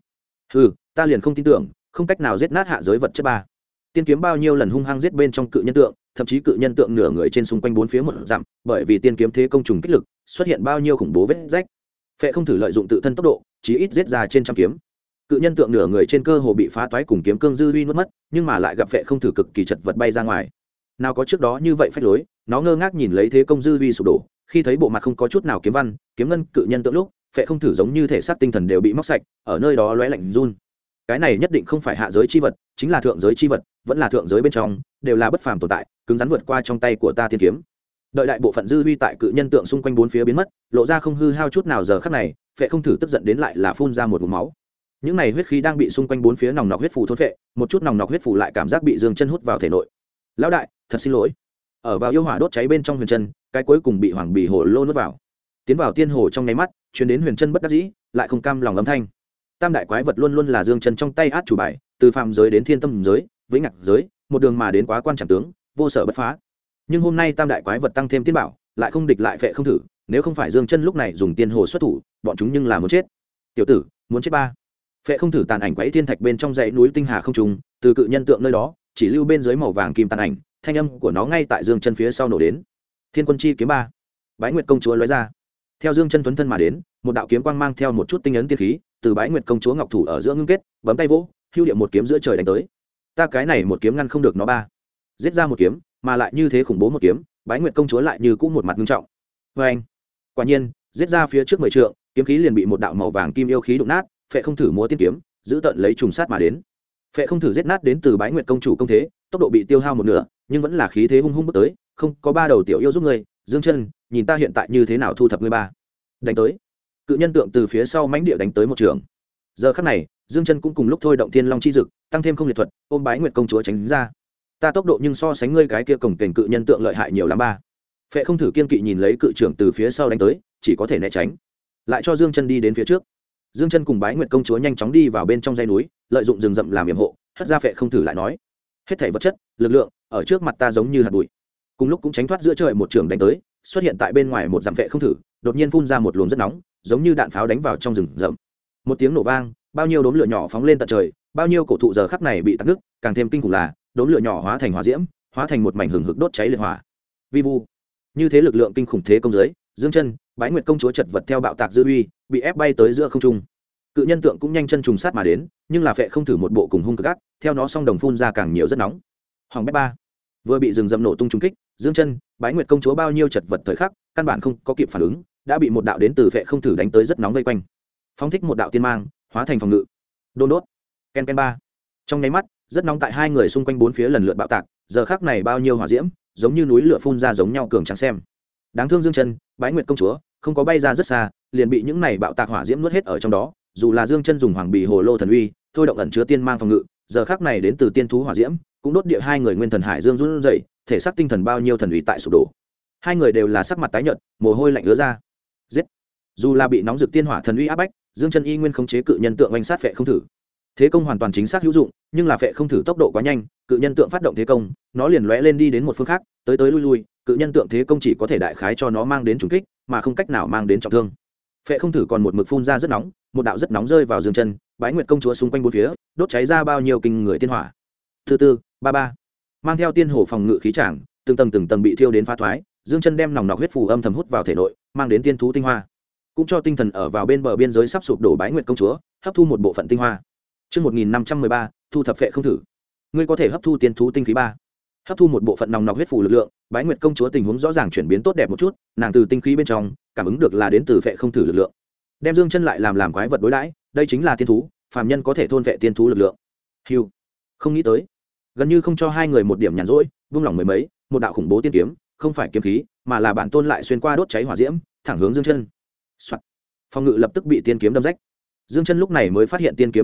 Ta liền không tin tưởng, không cách nào giết nát hạ giới vật chất ba. Tiên kiếm bao nhiêu lần hung hăng giết bên trong cự nhân tượng, thậm chí cự nhân tượng nửa người trên xung quanh bốn phía một dặm, bởi vì tiên kiếm thế công trùng kích lực, xuất hiện bao nhiêu khủng bố vết rách. Phệ không thử lợi dụng tự thân tốc độ, chí ít giết ra trên trăm kiếm. Cự nhân tượng nửa người trên cơ hồ bị phá toái cùng kiếm cương dư uy nuốt mất, nhưng mà lại gặp Phệ không thử cực kỳ chật vật bay ra ngoài. Nào có trước đó như vậy phách lối, nó ngơ ngác nhìn lấy thế công dư uy sụp đổ, khi thấy bộ mặt không có chút nào kiếm văn, kiếm ngân cự nhân tượng lúc, Phệ không thử giống như thể xác tinh thần đều bị móc sạch, ở nơi đó lóe lạnh run. Cái này nhất định không phải hạ giới chi vật, chính là thượng giới chi vật, vẫn là thượng giới bên trong, đều là bất phàm tồn tại, cứng rắn vượt qua trong tay của ta tiên kiếm. Đợi đại bộ phận dư uy tại cự nhân tượng xung quanh bốn phía biến mất, lộ ra không hư hao chút nào, giờ khắc này, Phệ không thử tức giận đến lại là phun ra một ngụm máu. Những này huyết khí đang bị xung quanh bốn phía nòng nọc huyết phù thôn phệ, một chút nòng nọc huyết phù lại cảm giác bị dương chân hút vào thể nội. Lão đại, thật xin lỗi. Ở vào yêu hỏa đốt cháy bên trong huyền chân, cái cuối cùng bị hoàng bì hồ lô nuốt vào. Tiến vào tiên hồ trong nháy mắt, truyền đến huyền chân bất đắc dĩ, lại không cam lòng âm thanh. Tam đại quái vật luôn luôn là dương chân trong tay át chủ bài, từ phàm giới đến thiên tâm giới, vĩnh ngạc giới, một đường mà đến quá quan trọng tướng, vô sở bất phá. Nhưng hôm nay tam đại quái vật tăng thêm tiên bảo, lại không địch lại Phệ không thử, nếu không phải dương chân lúc này dùng tiên hồ xuất thủ, bọn chúng nhưng là muốn chết. Tiểu tử, muốn chết ba. Phệ không thử tàn ảnh quấy thiên thạch bên trong dãy núi tinh hà không trùng, từ cự nhân tượng nơi đó, chỉ lưu bên dưới màu vàng kim tàn ảnh, thanh âm của nó ngay tại dương chân phía sau nổ đến. Thiên quân chi kiếm ba. Bái Nguyệt công chúa lóe ra. Theo dương chân tuấn thân mà đến, một đạo kiếm quang mang theo một chút tinh ấn tiên khí, từ Bái Nguyệt công chúa ngọc thủ ở giữa ngưng kết, bấm tay vỗ, hưu điệu một kiếm giữa trời đánh tới. Ta cái này một kiếm ngăn không được nó ba. Giết ra một kiếm, mà lại như thế khủng bố một kiếm, Bái Nguyệt công chúa lại như cũ một mặt nghiêm trọng. Oeng. Quả nhiên, giết ra phía trước 10 trượng, kiếm khí liền bị một đạo màu vàng kim yêu khí đụng nát, Phệ không thử múa tiên kiếm, giữ tận lấy trùng sát mà đến. Phệ không thử giết nát đến từ Bái Nguyệt công chủ công thế, tốc độ bị tiêu hao một nửa, nhưng vẫn là khí thế hung hung bước tới, không, có ba đầu tiểu yêu giúp ngươi, Dương chân, nhìn ta hiện tại như thế nào thu thập ngươi ba. Đánh tới. Cự nhân tượng từ phía sau mãnh địa đánh tới một trường. Giờ khắc này, Dương chân cũng cùng lúc thôi động Thiên Long chi dực, tăng thêm không liệt thuật, ôm Bái Nguyệt công chúa tránh ra. Ta tốc độ nhưng so sánh ngươi cái kia cổng kềnh cự nhân tượng lợi hại nhiều lắm ba. Phệ không thử kiên kỵ nhìn lấy cự trưởng từ phía sau đánh tới, chỉ có thể né tránh. Lại cho Dương chân đi đến phía trước. Dương chân cùng Bái Nguyệt công chúa nhanh chóng đi vào bên trong dãy núi, lợi dụng rừng rậm làm yểm hộ, hất ra Phệ không thử lại nói: hết thảy vật chất, lực lượng, ở trước mặt ta giống như hạt bụi. Cùng lúc cũng tránh thoát giữa trời một trường đánh tới, xuất hiện tại bên ngoài một dặm Phệ không thử, đột nhiên phun ra một luồng rất nóng, giống như đạn pháo đánh vào trong rừng rậm. Một tiếng nổ vang, bao nhiêu đốm lửa nhỏ phóng lên tận trời, bao nhiêu cổ thụ giờ khắc này bị tắc nước, càng thêm kinh khủng là, đốm lửa nhỏ hóa thành hỏa diễm, hóa thành một mảnh hừng hực đốt cháy liệt hỏa. Vi vu. Như thế lực lượng kinh khủng thế công dưới, Dương chân, Bái Nguyệt công chúa chật vật theo bạo tạc dư uy, bị ép bay tới giữa không trung. Cự nhân tượng cũng nhanh chân trùng sát mà đến, nhưng là Phệ không thử một bộ cùng hung cực ác, theo nó song đồng phun ra càng nhiều rất nóng. Hoàng bét ba. Vừa bị rừng rậm nổ tung trúng kích, Dương chân, Bái Nguyệt công chúa bao nhiêu chật vật thời khắc, căn bản không có kịp phản ứng, đã bị một đạo đến từ Phệ không thử đánh tới rất nóng vây quanh. Phóng thích một đạo tiên mang, hóa thành phòng ngự. Đôn đốt. Ken ken ba. Trong nháy mắt, rất nóng tại hai người xung quanh bốn phía lần lượt bạo tạc, giờ khắc này bao nhiêu hỏa diễm, giống như núi lửa phun ra giống nhau cường tráng xem. Đáng thương Dương chân, Bái Nguyệt công chúa, không có bay ra rất xa, liền bị những này bạo tạc hỏa diễm nuốt hết ở trong đó. Dù là Dương chân dùng hoàng bì hồ lô thần uy, thôi động ẩn chứa tiên mang phòng ngự, giờ khắc này đến từ tiên thú hỏa diễm, cũng đốt địa hai người nguyên thần hải dương run rẩy, thể xác tinh thần bao nhiêu thần uy tại sụp đổ. Hai người đều là sắc mặt tái nhợt, mồ hôi lạnh ứa ra. Giết. Dù là bị nóng rực tiên hỏa thần uy áp bách, Dương chân y nguyên khống chế cự nhân tượng oanh sát Phệ không thử. Thế công hoàn toàn chính xác hữu dụng, nhưng là Phệ không thử tốc độ quá nhanh, cự nhân tượng phát động thế công, nó liền lóe lên đi đến một phương khác, tới tới lui lui, cự nhân tượng thế công chỉ có thể đại khái cho nó mang đến trùng kích, mà không cách nào mang đến trọng thương. Phệ không thử còn một mực phun ra rất nóng, một đạo rất nóng rơi vào Dương chân, Bái Nguyệt công chúa xung quanh bốn phía, đốt cháy ra bao nhiêu kinh người tiên hỏa. Thứ tư, ba ba, mang theo tiên hồ phòng ngự khí tràng, từng tầng bị thiêu đến phá thoái, Dương chân đem nòng nọc huyết phù âm thầm hút vào thể nội, mang đến tiên thú tinh hoa, cũng cho tinh thần ở vào bên bờ biên giới sắp sụp đổ Bái Nguyệt công chúa hấp thu một bộ phận tinh hoa. Chương 1513, thu thập Phệ không thử. Ngươi có thể hấp thu tiên thú tinh khí ba. Hấp thu một bộ phận nòng nọc huyết phù lực lượng, Bái Nguyệt công chúa tình huống rõ ràng chuyển biến tốt đẹp một chút, nàng từ tinh khí bên trong cảm ứng được là đến từ Phệ không thử lực lượng. Đem Dương chân lại làm quái vật đối đãi, đây chính là tiên thú, phàm nhân có thể thôn vệ tiên thú lực lượng. Hưu. Không nghĩ tới, gần như không cho hai người một điểm nhàn rỗi, vung lòng mười mấy, một đạo khủng bố tiên kiếm, không phải kiếm khí, mà là bản tôn lại xuyên qua đốt cháy hỏa diễm, thẳng hướng Dương chân. Soạt. Phòng ngự lập tức bị tiên kiếm đâm rách. Dương chân lúc này mới phát hiện tiên kiếm đánh tới,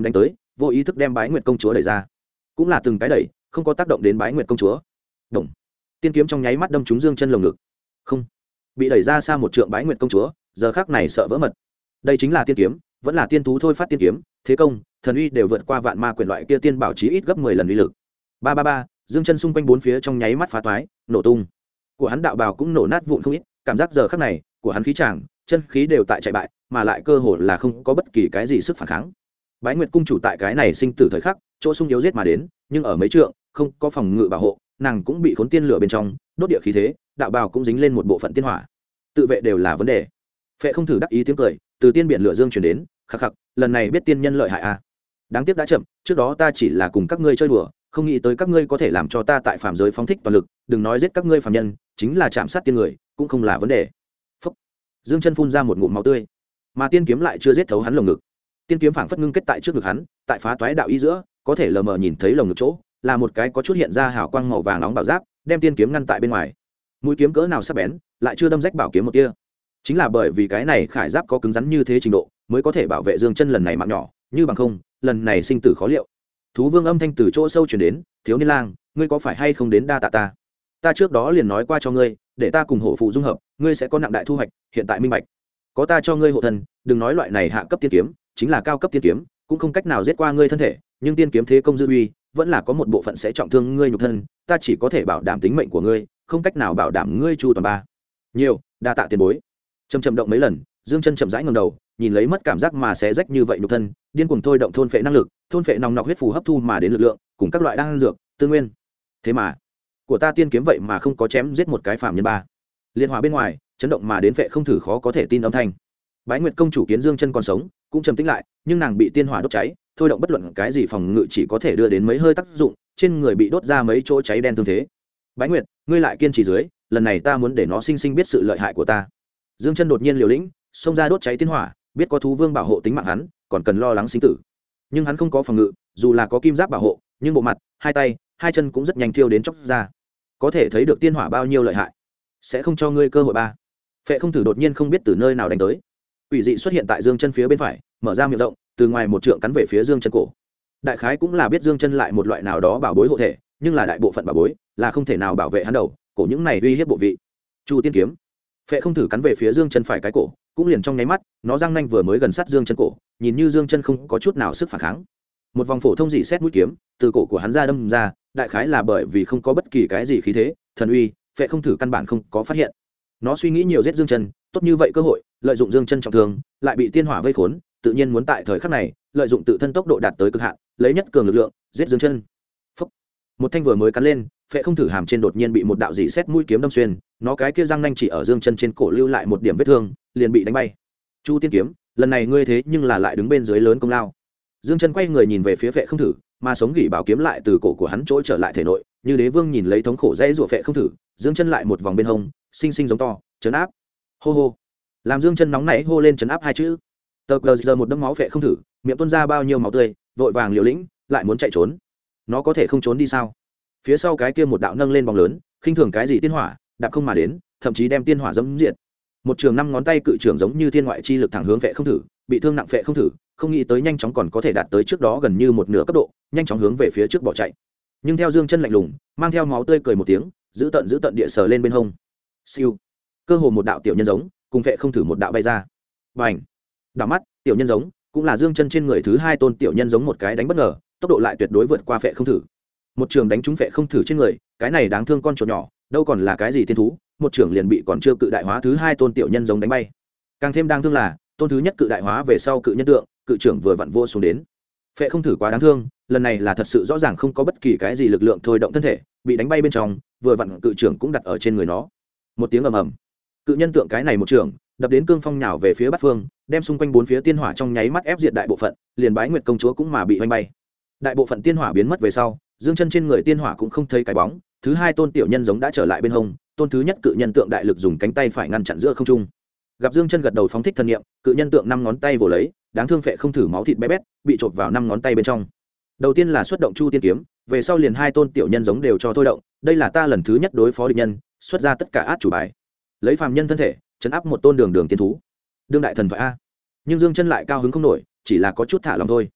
vô ý thức đem Bái Nguyệt công chúa đẩy ra, cũng là từng cái đẩy không có tác động đến Bái Nguyệt công chúa. Động, tiên kiếm trong nháy mắt đâm trúng Dương Chân lồng ngực, không, bị đẩy ra xa một trượng. Bái Nguyệt công chúa giờ khắc này sợ vỡ mật. Đây chính là tiên kiếm, vẫn là tiên thú thôi phát tiên kiếm, thế công thần uy đều vượt qua vạn ma quyền loại kia tiên bảo chí ít gấp 10 lần uy lực. Ba ba ba, Dương Chân xung quanh bốn phía trong nháy mắt phá toái, nổ tung. Của hắn đạo bào cũng nổ nát vụn không ít, cảm giác giờ khắc này của hắn khí tràng, chân khí đều tại chạy bại, mà lại cơ hồ là không có bất kỳ cái gì sức phản kháng. Bái Nguyệt cung chủ tại cái này sinh tử thời khắc, chỗ sung yếu giết mà đến, nhưng ở mấy trượng, không có phòng ngự bảo hộ, nàng cũng bị khốn tiên lửa bên trong, đốt địa khí thế, đạo bào cũng dính lên một bộ phận tiên hỏa. Tự vệ đều là vấn đề. Phệ không thử đắc ý tiếng cười, từ tiên biển lửa dương truyền đến, khắc khắc, lần này biết tiên nhân lợi hại a. Đáng tiếc đã chậm, trước đó ta chỉ là cùng các ngươi chơi đùa, không nghĩ tới các ngươi có thể làm cho ta tại phàm giới phóng thích toàn lực, đừng nói giết các ngươi phàm nhân, chính là chạm sát tiên người, cũng không là vấn đề. Phúc. Dương Chân phun ra một ngụm máu tươi, mà tiên kiếm lại chưa giết thấu hắn lồng ngực. Tiên kiếm phảng phất ngưng kết tại trước ngực hắn, tại phá toái đạo ý giữa, có thể lờ mờ nhìn thấy lồng ngực chỗ, là một cái có chút hiện ra hào quang màu vàng nóng bảo giáp, đem tiên kiếm ngăn tại bên ngoài. Mũi kiếm cỡ nào sắc bén, lại chưa đâm rách bảo kiếm một tia. Chính là bởi vì cái này khải giáp có cứng rắn như thế trình độ, mới có thể bảo vệ Dương Chân lần này mạng nhỏ, như bằng không, lần này sinh tử khó liệu. Thú Vương âm thanh từ chỗ sâu truyền đến, "Thiếu niên lang, ngươi có phải hay không đến đa tạ ta? Ta trước đó liền nói qua cho ngươi, để ta cùng hổ phụ dung hợp, ngươi sẽ có nặng đại thu hoạch, hiện tại minh bạch. Có ta cho ngươi hộ thân, đừng nói loại này hạ cấp tiên kiếm, chính là cao cấp tiên kiếm, cũng không cách nào giết qua ngươi thân thể, nhưng tiên kiếm thế công dư uy, vẫn là có một bộ phận sẽ trọng thương ngươi nhục thân, ta chỉ có thể bảo đảm tính mệnh của ngươi, không cách nào bảo đảm ngươi chu toàn ba." Nhiều, đa tạ tiền bối. Chậm động mấy lần, Dương Chân chậm rãi ngẩng đầu, nhìn lấy mất cảm giác mà sẽ rách như vậy nhục thân, điên cuồng thôi động thôn phệ năng lực, thôn phệ nòng nọc huyết phù hấp thu mà đến lực lượng, cùng các loại đan dược, tư nguyên. Thế mà, của ta tiên kiếm vậy mà không có chém giết một cái phàm nhân ba. Liên hòa bên ngoài, chấn động mà đến phệ không thử khó có thể tin âm thanh. Bái Nguyệt công chủ kiến Dương Chân còn sống, cũng trầm tĩnh lại, nhưng nàng bị tiên hỏa đốt cháy, thôi động bất luận cái gì phòng ngự chỉ có thể đưa đến mấy hơi tác dụng, trên người bị đốt ra mấy chỗ cháy đen tương thế. Bái Nguyệt, ngươi lại kiên trì dưới, lần này ta muốn để nó sinh sinh biết sự lợi hại của ta. Dương Chân đột nhiên liều lĩnh, xông ra đốt cháy tiên hỏa, biết có thú vương bảo hộ tính mạng hắn, còn cần lo lắng sinh tử. Nhưng hắn không có phòng ngự, dù là có kim giáp bảo hộ, nhưng bộ mặt, hai tay, hai chân cũng rất nhanh thiêu đến chóc ra. Có thể thấy được tiên hỏa bao nhiêu lợi hại. Sẽ không cho ngươi cơ hội ba. Phệ không thử đột nhiên không biết từ nơi nào đánh tới. Quỷ dị xuất hiện tại Dương Chân phía bên phải, mở ra miệng rộng, từ ngoài một trượng cắn về phía Dương Chân cổ. Đại khái cũng là biết Dương Chân lại một loại nào đó bảo bối hộ thể, nhưng là đại bộ phận bảo bối là không thể nào bảo vệ hắn đầu, cổ những này uy hiếp bộ vị. Chu tiên kiếm. Phệ không thử cắn về phía Dương Chân phải cái cổ, cũng liền trong nháy mắt, nó răng nanh vừa mới gần sát Dương Chân cổ, nhìn như Dương Chân không có chút nào sức phản kháng. Một vòng phổ thông dị xét mũi kiếm từ cổ của hắn ra đâm ra, đại khái là bởi vì không có bất kỳ cái gì khí thế, thần uy, Phệ không thử căn bản không có phát hiện. Nó suy nghĩ nhiều giết Dương Chân, tốt như vậy cơ hội, lợi dụng Dương Chân trọng thương, lại bị tiên hỏa vây khốn, tự nhiên muốn tại thời khắc này, lợi dụng tự thân tốc độ đạt tới cực hạn, lấy nhất cường lực lượng, giết Dương Chân. Phốc. Một thanh vừa mới cắn lên, Phệ không thử hàm trên đột nhiên bị một đạo dị xét mũi kiếm đâm xuyên, nó cái kia răng nanh chỉ ở Dương Chân trên cổ lưu lại một điểm vết thương, liền bị đánh bay. Chu tiên kiếm, lần này ngươi thế nhưng là lại đứng bên dưới lớn công lao. Dương Chân quay người nhìn về phía Phệ không thử, mà sống gỉ bảo kiếm lại từ cổ của hắn trỗi trở lại thể nội, như đế vương nhìn lấy thống khổ dãy rủa Phệ không thử, Dương Chân lại một vòng bên hông, sinh sinh giống to, trấn áp. Hô hô. Làm Dương Chân nóng nảy hô lên trấn áp hai chữ. Tờ giờ một đấm máu Phệ không thử, miệng tuôn ra bao nhiêu máu tươi, vội vàng liều lĩnh, lại muốn chạy trốn. Nó có thể không trốn đi sao? Phía sau cái kia một đạo nâng lên bóng lớn, khinh thường cái gì tiên hỏa, đạp không mà đến, thậm chí đem tiên hỏa dẫm diệt. Một trường năm ngón tay cự trưởng giống như thiên ngoại chi lực thẳng hướng Phệ không thử, bị thương nặng Phệ không thử, không nghĩ tới nhanh chóng còn có thể đạt tới trước đó gần như một nửa cấp độ, nhanh chóng hướng về phía trước bỏ chạy. Nhưng theo Dương Chân lạnh lùng, mang theo máu tươi cười một tiếng, giữ tận địa sờ lên bên hông. Siêu. Cơ hồ một đạo tiểu nhân giống, cùng Phệ không thử một đạo bay ra. Bành. Đảo mắt, tiểu nhân giống, cũng là Dương Chân trên người thứ hai tôn tiểu nhân giống một cái đánh bất ngờ, tốc độ lại tuyệt đối vượt qua Phệ không thử. Một trường đánh trúng Phệ không thử trên người, cái này đáng thương con chuột nhỏ, đâu còn là cái gì thiên thú, một trường liền bị còn chưa cự đại hóa thứ hai tôn tiểu nhân giống đánh bay. Càng thêm đáng thương là, tôn thứ nhất cự đại hóa về sau cự nhân tượng, cự trưởng vừa vặn vô xuống đến. Phệ không thử quá đáng thương, lần này là thật sự rõ ràng không có bất kỳ cái gì lực lượng thôi động thân thể, bị đánh bay bên trong, vừa vặn cự trưởng cũng đặt ở trên người nó. Một tiếng ầm ầm, cự nhân tượng cái này một trưởng đập đến cương phong nhào về phía bát phương, đem xung quanh bốn phía tiên hỏa trong nháy mắt ép diệt đại bộ phận, liền Bái Nguyệt công chúa cũng mà bị hoành bay. Đại bộ phận tiên hỏa biến mất về sau, Dương Chân trên người tiên hỏa cũng không thấy cái bóng, thứ hai tôn tiểu nhân giống đã trở lại bên hông, tôn thứ nhất cự nhân tượng đại lực dùng cánh tay phải ngăn chặn giữa không trung. Gặp Dương Chân gật đầu phóng thích thần niệm, cự nhân tượng năm ngón tay vồ lấy, đáng thương Phệ không thử máu thịt bé bét, bị chộp vào năm ngón tay bên trong. Đầu tiên là xuất động Chu tiên kiếm, về sau liền hai tôn tiểu nhân giống đều cho thôi động, đây là ta lần thứ nhất đối phó địch nhân, xuất ra tất cả át chủ bài. Lấy phàm nhân thân thể, trấn áp một tôn đường tiên thú. Đương đại thần thoại a. Nhưng Dương Chân lại cao hứng không nổi, chỉ là có chút thả lòng thôi.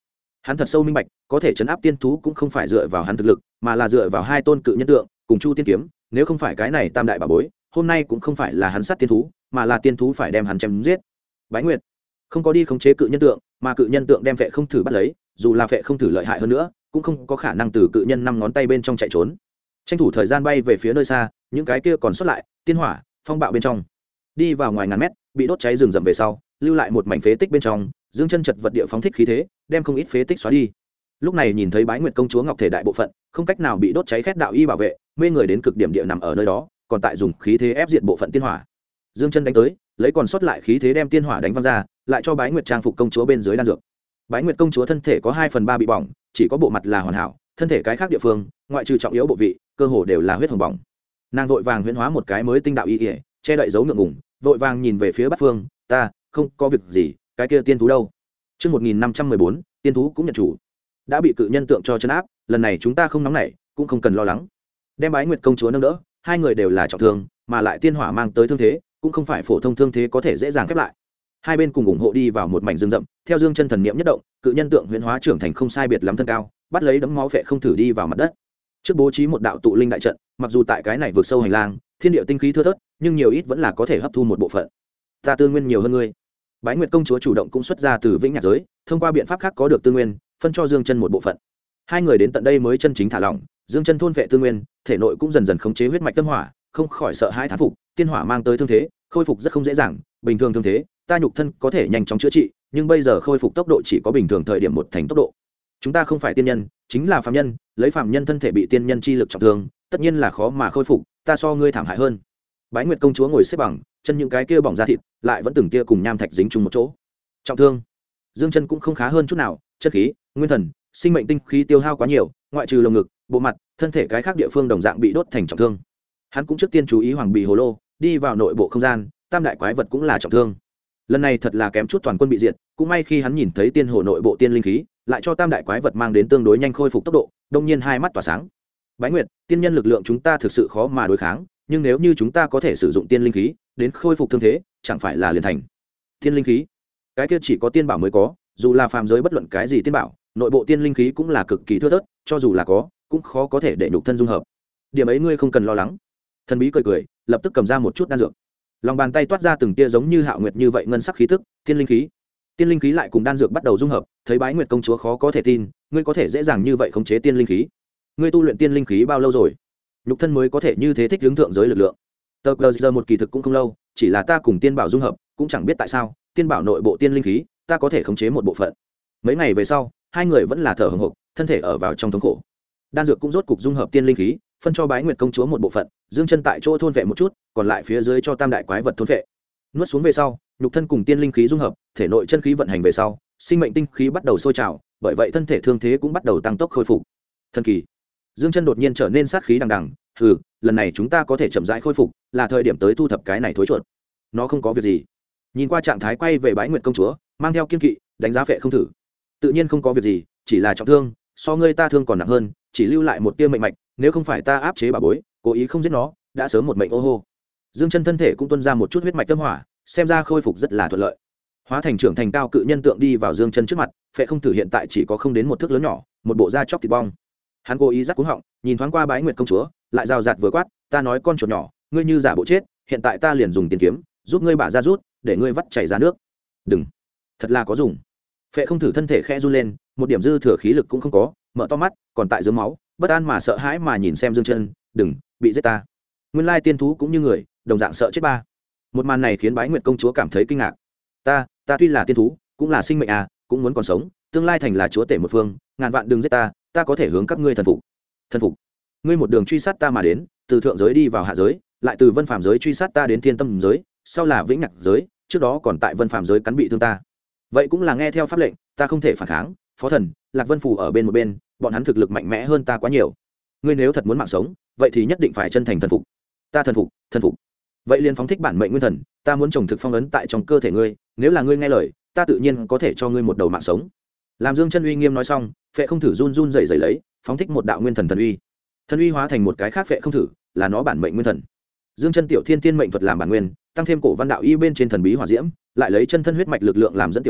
Hắn thật sâu minh bạch, có thể chấn áp tiên thú cũng không phải dựa vào hắn thực lực, mà là dựa vào hai tôn cự nhân tượng cùng Chu Tiên kiếm, nếu không phải cái này tam đại bảo bối, hôm nay cũng không phải là hắn sát tiên thú, mà là tiên thú phải đem hắn chém giết. Bái Nguyệt không có đi khống chế cự nhân tượng, mà cự nhân tượng đem Phệ Không Thử bắt lấy, dù là Phệ Không Thử lợi hại hơn nữa, cũng không có khả năng từ cự nhân năm ngón tay bên trong chạy trốn. Tranh thủ thời gian bay về phía nơi xa, những cái kia còn sót lại, tiên hỏa, phong bạo bên trong. Đi vào ngoài ngàn mét, bị đốt cháy rừng rậm về sau, lưu lại một mảnh phế tích bên trong, Dương Chân chật vật địa phóng thích khí thế, đem không ít phế tích xóa đi. Lúc này nhìn thấy Bái Nguyệt công chúa ngọc thể đại bộ phận, không cách nào bị đốt cháy khét đạo y bảo vệ, mê người đến cực điểm địa nằm ở nơi đó, còn tại dùng khí thế ép diệt bộ phận tiên hỏa. Dương Chân đánh tới, lấy còn sót lại khí thế đem tiên hỏa đánh văng ra, lại cho Bái Nguyệt trang phục công chúa bên dưới đan dược. Bái Nguyệt công chúa thân thể có 2/3 bị bỏng, chỉ có bộ mặt là hoàn hảo, thân thể cái khác địa phương, ngoại trừ trọng yếu bộ vị, cơ hồ đều là huyết hồng bỏng. Nàng vội vàng huyễn hóa một cái mới tinh đạo y, che đậy dấu ngượng ngùng, vội vàng nhìn về phía Bát Phương, ta không có việc gì, cái kia tiên thú đâu? Chương 1514, tiên thú cũng nhận chủ. Đã bị cự nhân tượng cho trấn áp, lần này chúng ta không nóng nảy, cũng không cần lo lắng. Đem Bái Nguyệt công chúa nâng đỡ, hai người đều là trọng thương, mà lại tiên hỏa mang tới thương thế, cũng không phải phổ thông thương thế có thể dễ dàng khép lại. Hai bên cùng ủng hộ đi vào một mảnh rừng rậm, theo Dương Chân thần niệm nhất động, cự nhân tượng huyễn hóa trưởng thành không sai biệt lắm thân cao, bắt lấy đấm máu Phệ Không Thử đi vào mặt đất. Trước bố trí một đạo tụ linh đại trận, mặc dù tại cái này vượt sâu hành lang, thiên địa tinh khí thưa thớt, nhưng nhiều ít vẫn là có thể hấp thu một bộ phận. Ta tư nguyên nhiều hơn ngươi. Bái Nguyệt công chúa chủ động cũng xuất ra từ vĩnh nhạc giới, thông qua biện pháp khác có được tư nguyên, phân cho Dương Chân một bộ phận. Hai người đến tận đây mới chân chính thả lỏng, Dương Chân thôn vệ tư nguyên, thể nội cũng dần dần khống chế huyết mạch tâm hỏa, không khỏi sợ hãi thán phục, tiên hỏa mang tới thương thế, khôi phục rất không dễ dàng, bình thường thương thế, ta nhục thân có thể nhanh chóng chữa trị, nhưng bây giờ khôi phục tốc độ chỉ có bình thường thời điểm một thành tốc độ. Chúng ta không phải tiên nhân, chính là phàm nhân, lấy phàm nhân thân thể bị tiên nhân chi lực trọng thương, tất nhiên là khó mà khôi phục, ta so ngươi thảm hại hơn. Bái Nguyệt công chúa ngồi xếp bằng, chân những cái kia bỏng ra thịt, lại vẫn từng kia cùng nham thạch dính chung một chỗ. Trọng thương. Dương Chân cũng không khá hơn chút nào, chất khí, nguyên thần, sinh mệnh tinh khí tiêu hao quá nhiều, ngoại trừ lồng ngực, bộ mặt, thân thể cái khác địa phương đồng dạng bị đốt thành trọng thương. Hắn cũng trước tiên chú ý Hoàng Bì Hồ Lô, đi vào nội bộ không gian, tam đại quái vật cũng là trọng thương. Lần này thật là kém chút toàn quân bị diệt, cũng may khi hắn nhìn thấy tiên hồ nội bộ tiên linh khí, lại cho tam đại quái vật mang đến tương đối nhanh khôi phục tốc độ, đông nhiên hai mắt tỏa sáng. Bái Nguyệt, tiên nhân lực lượng chúng ta thực sự khó mà đối kháng, nhưng nếu như chúng ta có thể sử dụng tiên linh khí đến khôi phục thương thế, chẳng phải là liền thành. Tiên linh khí, cái kia chỉ có tiên bảo mới có, dù là phàm giới bất luận cái gì tiên bảo, nội bộ tiên linh khí cũng là cực kỳ thưa thớt, cho dù là có, cũng khó có thể để nhục thân dung hợp. Điểm ấy ngươi không cần lo lắng. Thần bí cười cười, lập tức cầm ra một chút đan dược. Lòng bàn tay toát ra từng tia giống như Hạo Nguyệt như vậy ngân sắc khí tức, tiên linh khí. Tiên linh khí lại cùng đan dược bắt đầu dung hợp, thấy Bái Nguyệt công chúa khó có thể tin, ngươi có thể dễ dàng như vậy khống chế tiên linh khí. Ngươi tu luyện tiên linh khí bao lâu rồi? Nhục thân mới có thể như thế thích hướng thượng giới lực lượng. Tờ giờ một kỳ thực cũng không lâu, chỉ là ta cùng tiên bảo dung hợp, cũng chẳng biết tại sao, tiên bảo nội bộ tiên linh khí, ta có thể khống chế một bộ phận. Mấy ngày về sau, hai người vẫn là thở hổn hộc, thân thể ở vào trong thống khổ. Đan dược cũng rốt cục dung hợp tiên linh khí, phân cho Bái Nguyệt công chúa một bộ phận, Dương Chân tại chỗ thôn vệ một chút, còn lại phía dưới cho tam đại quái vật thôn vệ. Nuốt xuống về sau, nhục thân cùng tiên linh khí dung hợp, thể nội chân khí vận hành về sau, sinh mệnh tinh khí bắt đầu sôi trào, bởi vậy thân thể thương thế cũng bắt đầu tăng tốc khôi phục. Thần kỳ. Dương Chân đột nhiên trở nên sát khí đằng đằng, hừ, lần này chúng ta có thể chậm rãi khôi phục, là thời điểm tới thu thập cái này thối chuột. Nó không có việc gì. Nhìn qua trạng thái quay về Bái Nguyệt công chúa, mang theo kiên kỵ, đánh giá Phệ Không Thử. Tự nhiên không có việc gì, chỉ là trọng thương, so ngươi ta thương còn nặng hơn, chỉ lưu lại một tia mệnh mạch, nếu không phải ta áp chế bà bối, cố ý không giết nó, đã sớm một mệnh ô hô. Dương Chân thân thể cũng tuôn ra một chút huyết mạch tâm hỏa, xem ra khôi phục rất là thuận lợi. Hóa thành trưởng thành cao cự nhân tượng đi vào Dương Chân trước mặt, Phệ Không Thử hiện tại chỉ có không đến một thước lớn nhỏ, một bộ da chóc thịt bong. Hắn cố ý rắc cuống họng, nhìn thoáng qua Bái Nguyệt công chúa, lại rào rạt vừa quát, ta nói con chuột nhỏ, ngươi như giả bộ chết, hiện tại ta liền dùng tiền kiếm, giúp ngươi bả ra rút, để ngươi vắt chảy ra nước. Đừng, thật là có dùng. Phệ Không Thử thân thể khẽ run lên, một điểm dư thừa khí lực cũng không có, mở to mắt, còn tại dưới máu, bất an mà sợ hãi mà nhìn xem Dương Chân, đừng, bị giết ta. Nguyên lai tiên thú cũng như người, đồng dạng sợ chết ba. Một màn này khiến Bái Nguyệt công chúa cảm thấy kinh ngạc. Ta tuy là tiên thú, cũng là sinh mệnh à, cũng muốn còn sống, tương lai thành là chúa tể một phương, ngàn vạn đừng giết ta, ta có thể hướng các ngươi thần phục. Thần phục? Ngươi một đường truy sát ta mà đến, từ thượng giới đi vào hạ giới, lại từ vân phàm giới truy sát ta đến thiên tâm giới, sau là vĩnh nhạc giới, trước đó còn tại vân phàm giới cắn bị thương ta. Vậy cũng là nghe theo pháp lệnh, ta không thể phản kháng, phó thần, Lạc Vân Phù ở bên một bên, bọn hắn thực lực mạnh mẽ hơn ta quá nhiều. Ngươi nếu thật muốn mạng sống, vậy thì nhất định phải chân thành thần phục. Ta thần phục, thần phục. Vậy liền phóng thích bản mệnh nguyên thần, ta muốn trồng thực phong ấn tại trong cơ thể ngươi, nếu là ngươi nghe lời, ta tự nhiên có thể cho ngươi một đầu mạng sống. Làm Dương Chân uy nghiêm nói xong, Phệ Không Thử run run rẩy rẩy lấy, phóng thích một đạo nguyên thần thần uy. Thần uy hóa thành một cái khác Phệ Không Thử, là nó bản mệnh nguyên thần. Dương Chân tiểu thiên tiên mệnh thuật làm bản nguyên, tăng thêm cổ văn đạo y bên trên thần bí hỏa diễm, lại lấy chân thân huyết mạch lực lượng làm dẫn tiểu tử,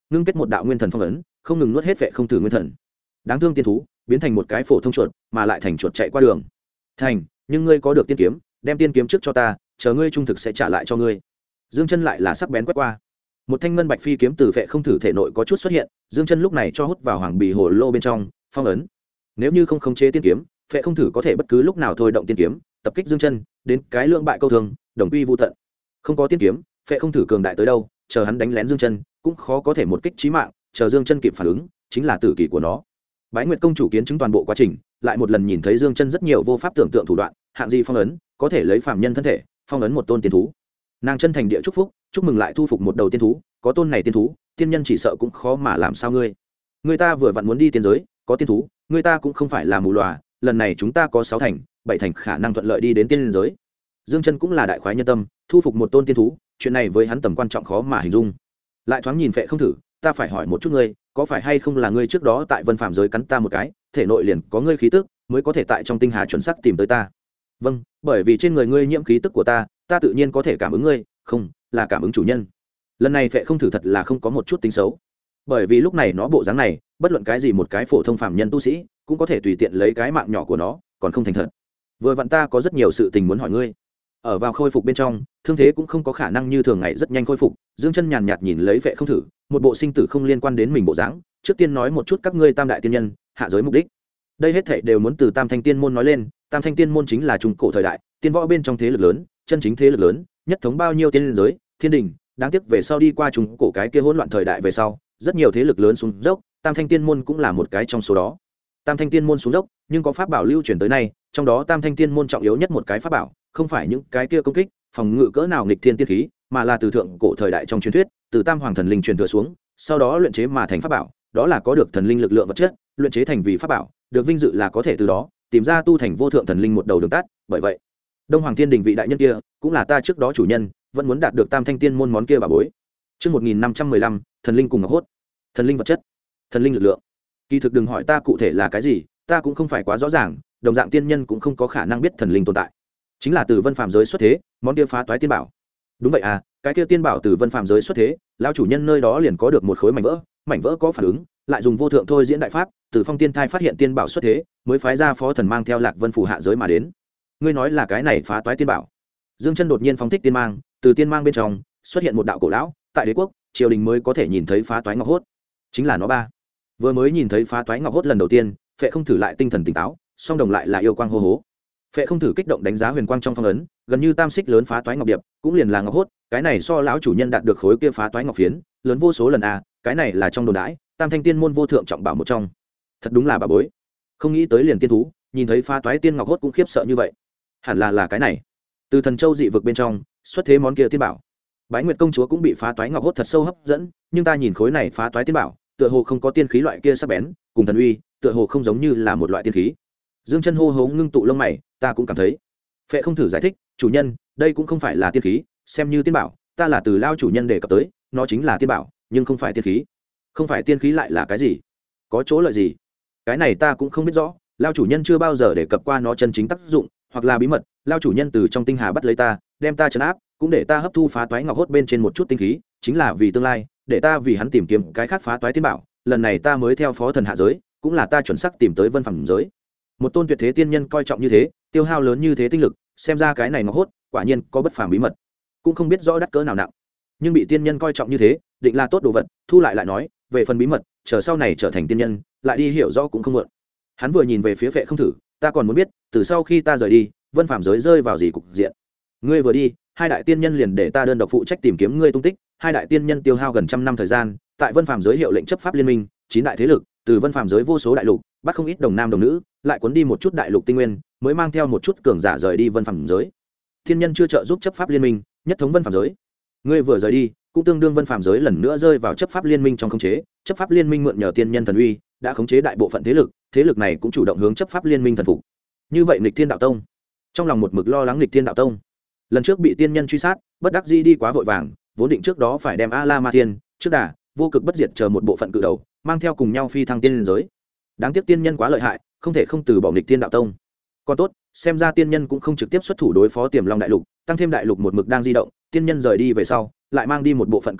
ngưng kết một đạo nguyên thần phong ấn, không ngừng nuốt hết vệ không thử nguyên thần. Đáng thương tiên thú biến thành một cái phổ thông chuột, mà lại thành chuột chạy qua đường. Thành, nhưng ngươi có được tiên kiếm, đem tiên kiếm trước cho ta, chờ ngươi trung thực sẽ trả lại cho ngươi. Dương Chân lại là sắc bén quét qua, một thanh ngân bạch phi kiếm từ vệ không thử thể nội có chút xuất hiện. Dương Chân lúc này cho hút vào hoàng bì hồ lô bên trong phong ấn. Nếu như không khống chế tiên kiếm, vệ không thử có thể bất cứ lúc nào thôi động tiên kiếm tập kích Dương Chân, đến cái lượng bại câu thường, đồng quy vu tận. Không có tiên kiếm, vệ không thử cường đại tới đâu, chờ hắn đánh lén Dương Chân cũng khó có thể một kích chí mạng, chờ Dương Chân kịp phản ứng, chính là tử kỳ của nó. Bái Nguyệt công chủ kiến chứng toàn bộ quá trình, lại một lần nhìn thấy Dương Chân rất nhiều vô pháp tưởng tượng thủ đoạn, hạng gì phong ấn, có thể lấy phàm nhân thân thể, phong ấn một tôn tiên thú. Nàng chân thành địa chúc phúc, chúc mừng lại thu phục một đầu tiên thú, có tôn này tiên thú, tiên nhân chỉ sợ cũng khó mà làm sao ngươi. Người ta vừa vặn muốn đi tiên giới, có tiên thú, người ta cũng không phải là mù lòa, lần này chúng ta có 6 thành, 7 thành khả năng thuận lợi đi đến tiên giới. Dương Chân cũng là đại khoái nhân tâm, thu phục một tôn tiên thú, chuyện này với hắn tầm quan trọng khó mà hình dung. Lại thoáng nhìn Phệ không thử, ta phải hỏi một chút ngươi, có phải hay không là ngươi trước đó tại Vân Phàm giới cắn ta một cái, thể nội liền có ngươi khí tức, mới có thể tại trong tinh hà chuẩn xác tìm tới ta? Vâng, bởi vì trên người ngươi nhiễm khí tức của ta, ta tự nhiên có thể cảm ứng ngươi, không, là cảm ứng chủ nhân. Lần này Phệ không thử thật là không có một chút tính xấu, bởi vì lúc này nó bộ dáng này, bất luận cái gì một cái phổ thông phàm nhân tu sĩ, cũng có thể tùy tiện lấy cái mạng nhỏ của nó, còn không thành thật. Vừa vặn ta có rất nhiều sự tình muốn hỏi ngươi. Ở vào khôi phục bên trong, thương thế cũng không có khả năng như thường ngày rất nhanh khôi phục. Dương Chân nhàn nhạt nhìn lấy Vệ không thử, một bộ sinh tử không liên quan đến mình bộ dáng. Trước tiên nói một chút các ngươi tam đại tiên nhân hạ giới mục đích. Đây hết thảy đều muốn từ Tam Thanh Tiên môn nói lên. Tam Thanh Tiên môn chính là trung cổ thời đại tiên võ bên trong thế lực lớn, chân chính thế lực lớn, nhất thống bao nhiêu tiên giới, thiên đình. Đáng tiếc về sau đi qua trung cổ cái kia hỗn loạn thời đại về sau, rất nhiều thế lực lớn xuống dốc, Tam Thanh Tiên môn cũng là một cái trong số đó. Tam Thanh Tiên môn xuống dốc, nhưng có pháp bảo lưu truyền tới nay, trong đó Tam Thanh Tiên môn trọng yếu nhất một cái pháp bảo, không phải những cái kia công kích, phòng ngự cỡ nào nghịch thiên tiên khí, mà là từ thượng cổ thời đại trong truyền thuyết, từ Tam Hoàng thần linh truyền thừa xuống, sau đó luyện chế mà thành pháp bảo, đó là có được thần linh lực lượng vật chất, luyện chế thành vì pháp bảo, được vinh dự là có thể từ đó tìm ra tu thành vô thượng thần linh một đầu đường tắt, bởi vậy, Đông Hoàng Thiên Đình vị đại nhân kia, cũng là ta trước đó chủ nhân, vẫn muốn đạt được Tam Thanh Tiên môn món kia bà bối. Chương 1515, thần linh cùng ngọc hốt. Thần linh vật chất, thần linh lực lượng. Kỳ thực đừng hỏi ta cụ thể là cái gì, ta cũng không phải quá rõ ràng, đồng dạng tiên nhân cũng không có khả năng biết thần linh tồn tại. Chính là từ Vân Phàm giới xuất thế, món kia phá toái tiên bảo. Đúng vậy à, cái kia tiên bảo từ Vân Phàm giới xuất thế, lão chủ nhân nơi đó liền có được một khối mảnh vỡ có phản ứng, lại dùng vô thượng thôi diễn đại pháp, từ Phong Tiên Thai phát hiện tiên bảo xuất thế, mới phái ra phó thần mang theo Lạc Vân phủ hạ giới mà đến. Ngươi nói là cái này phá toái tiên bảo? Dương Chân đột nhiên phóng thích tiên mang, từ tiên mang bên trong xuất hiện một đạo cổ lão, tại đế quốc, triều đình mới có thể nhìn thấy phá toái ngọc hốt. Chính là nó ba. Vừa mới nhìn thấy phá toái ngọc hốt lần đầu tiên, Phệ không thử lại tinh thần tỉnh táo, song đồng lại là yêu quang hô hố. Phệ không thử kích động đánh giá huyền quang trong phong ấn, gần như tam xích lớn phá toái ngọc điệp, cũng liền là ngọc hốt, cái này so lão chủ nhân đạt được khối kia phá toái ngọc phiến, lớn vô số lần a, cái này là trong đồn đãi, Tam Thanh Tiên môn vô thượng trọng bảo một trong. Thật đúng là bà bối. Không nghĩ tới liền tiên thú, nhìn thấy phá toái tiên ngọc hốt cũng khiếp sợ như vậy. Hẳn là cái này. Từ Thần Châu dị vực bên trong, xuất thế món kia tiên bảo. Bái Nguyệt công chúa cũng bị phá toái ngọc hốt thật sâu hấp dẫn, nhưng ta nhìn khối này phá toái tiên bảo, tựa hồ không có tiên khí loại kia sắc bén, cùng thần uy, tựa hồ không giống như là một loại tiên khí. Dương Chân hô hố ngưng tụ lông mày, ta cũng cảm thấy. Phệ không thử giải thích, chủ nhân, đây cũng không phải là tiên khí, xem như tiên bảo, ta là từ lao chủ nhân đề cập tới, nó chính là tiên bảo, nhưng không phải tiên khí. Không phải tiên khí lại là cái gì? Có chỗ lợi gì? Cái này ta cũng không biết rõ, lao chủ nhân chưa bao giờ đề cập qua nó chân chính tác dụng, hoặc là bí mật, lao chủ nhân từ trong tinh hà bắt lấy ta, đem ta trấn áp, cũng để ta hấp thu phá toái ngọc hốt bên trên một chút tinh khí, chính là vì tương lai, để ta vì hắn tìm kiếm cái khác phá toái tiên bảo, lần này ta mới theo phó thần hạ giới, cũng là ta chuẩn xác tìm tới Vân Phàm giới. Một tôn tuyệt thế tiên nhân coi trọng như thế, tiêu hao lớn như thế tinh lực, xem ra cái này ngọc hốt, quả nhiên có bất phàm bí mật, cũng không biết rõ đắt cỡ nào nặng, nhưng bị tiên nhân coi trọng như thế, định là tốt đồ vật, thu lại nói, về phần bí mật, chờ sau này trở thành tiên nhân, lại đi hiểu rõ cũng không muộn. Hắn vừa nhìn về phía Phệ không thử, ta còn muốn biết, từ sau khi ta rời đi, Vân Phàm giới rơi vào gì cục diện. Ngươi vừa đi, hai đại tiên nhân liền để ta đơn độc phụ trách tìm kiếm ngươi tung tích, hai đại tiên nhân tiêu hao gần trăm năm thời gian, tại Vân Phàm giới hiệu lệnh chấp pháp liên minh, 9 đại thế lực, từ Vân Phàm giới vô số đại lục, bắt không ít đồng nam đồng nữ, lại cuốn đi một chút đại lục tinh nguyên, mới mang theo một chút cường giả rời đi Vân Phàm giới. Thiên nhân chưa trợ giúp chấp pháp liên minh, nhất thống Vân Phàm giới. Ngươi vừa rời đi, cũng tương đương Vân Phàm giới lần nữa rơi vào chấp pháp liên minh trong khống chế, chấp pháp liên minh mượn nhờ tiên nhân thần uy, đã khống chế đại bộ phận thế lực này cũng chủ động hướng chấp pháp liên minh thần phục. Như vậy Nghịch Thiên đạo tông, trong lòng một mực lo lắng Nghịch Thiên đạo tông. Lần trước bị tiên nhân truy sát, bất đắc dĩ đi quá vội vàng, vốn định trước đó phải đem A La Ma Thiên, trước đà, vô cực bất diệt chờ một bộ phận cự đầu, mang theo cùng nhau phi thăng tiên giới. Đáng tiếc tiên nhân quá lợi hại, không thể không từ bỏ Nghịch Thiên đạo tông. Còn tốt, xem ra tiên nhân cũng không trực tiếp xuất thủ đối phó Tiềm Long đại lục, tăng thêm đại lục một mực đang di động, tiên nhân rời đi về sau, lại mang đi một bộ phận cự đầu,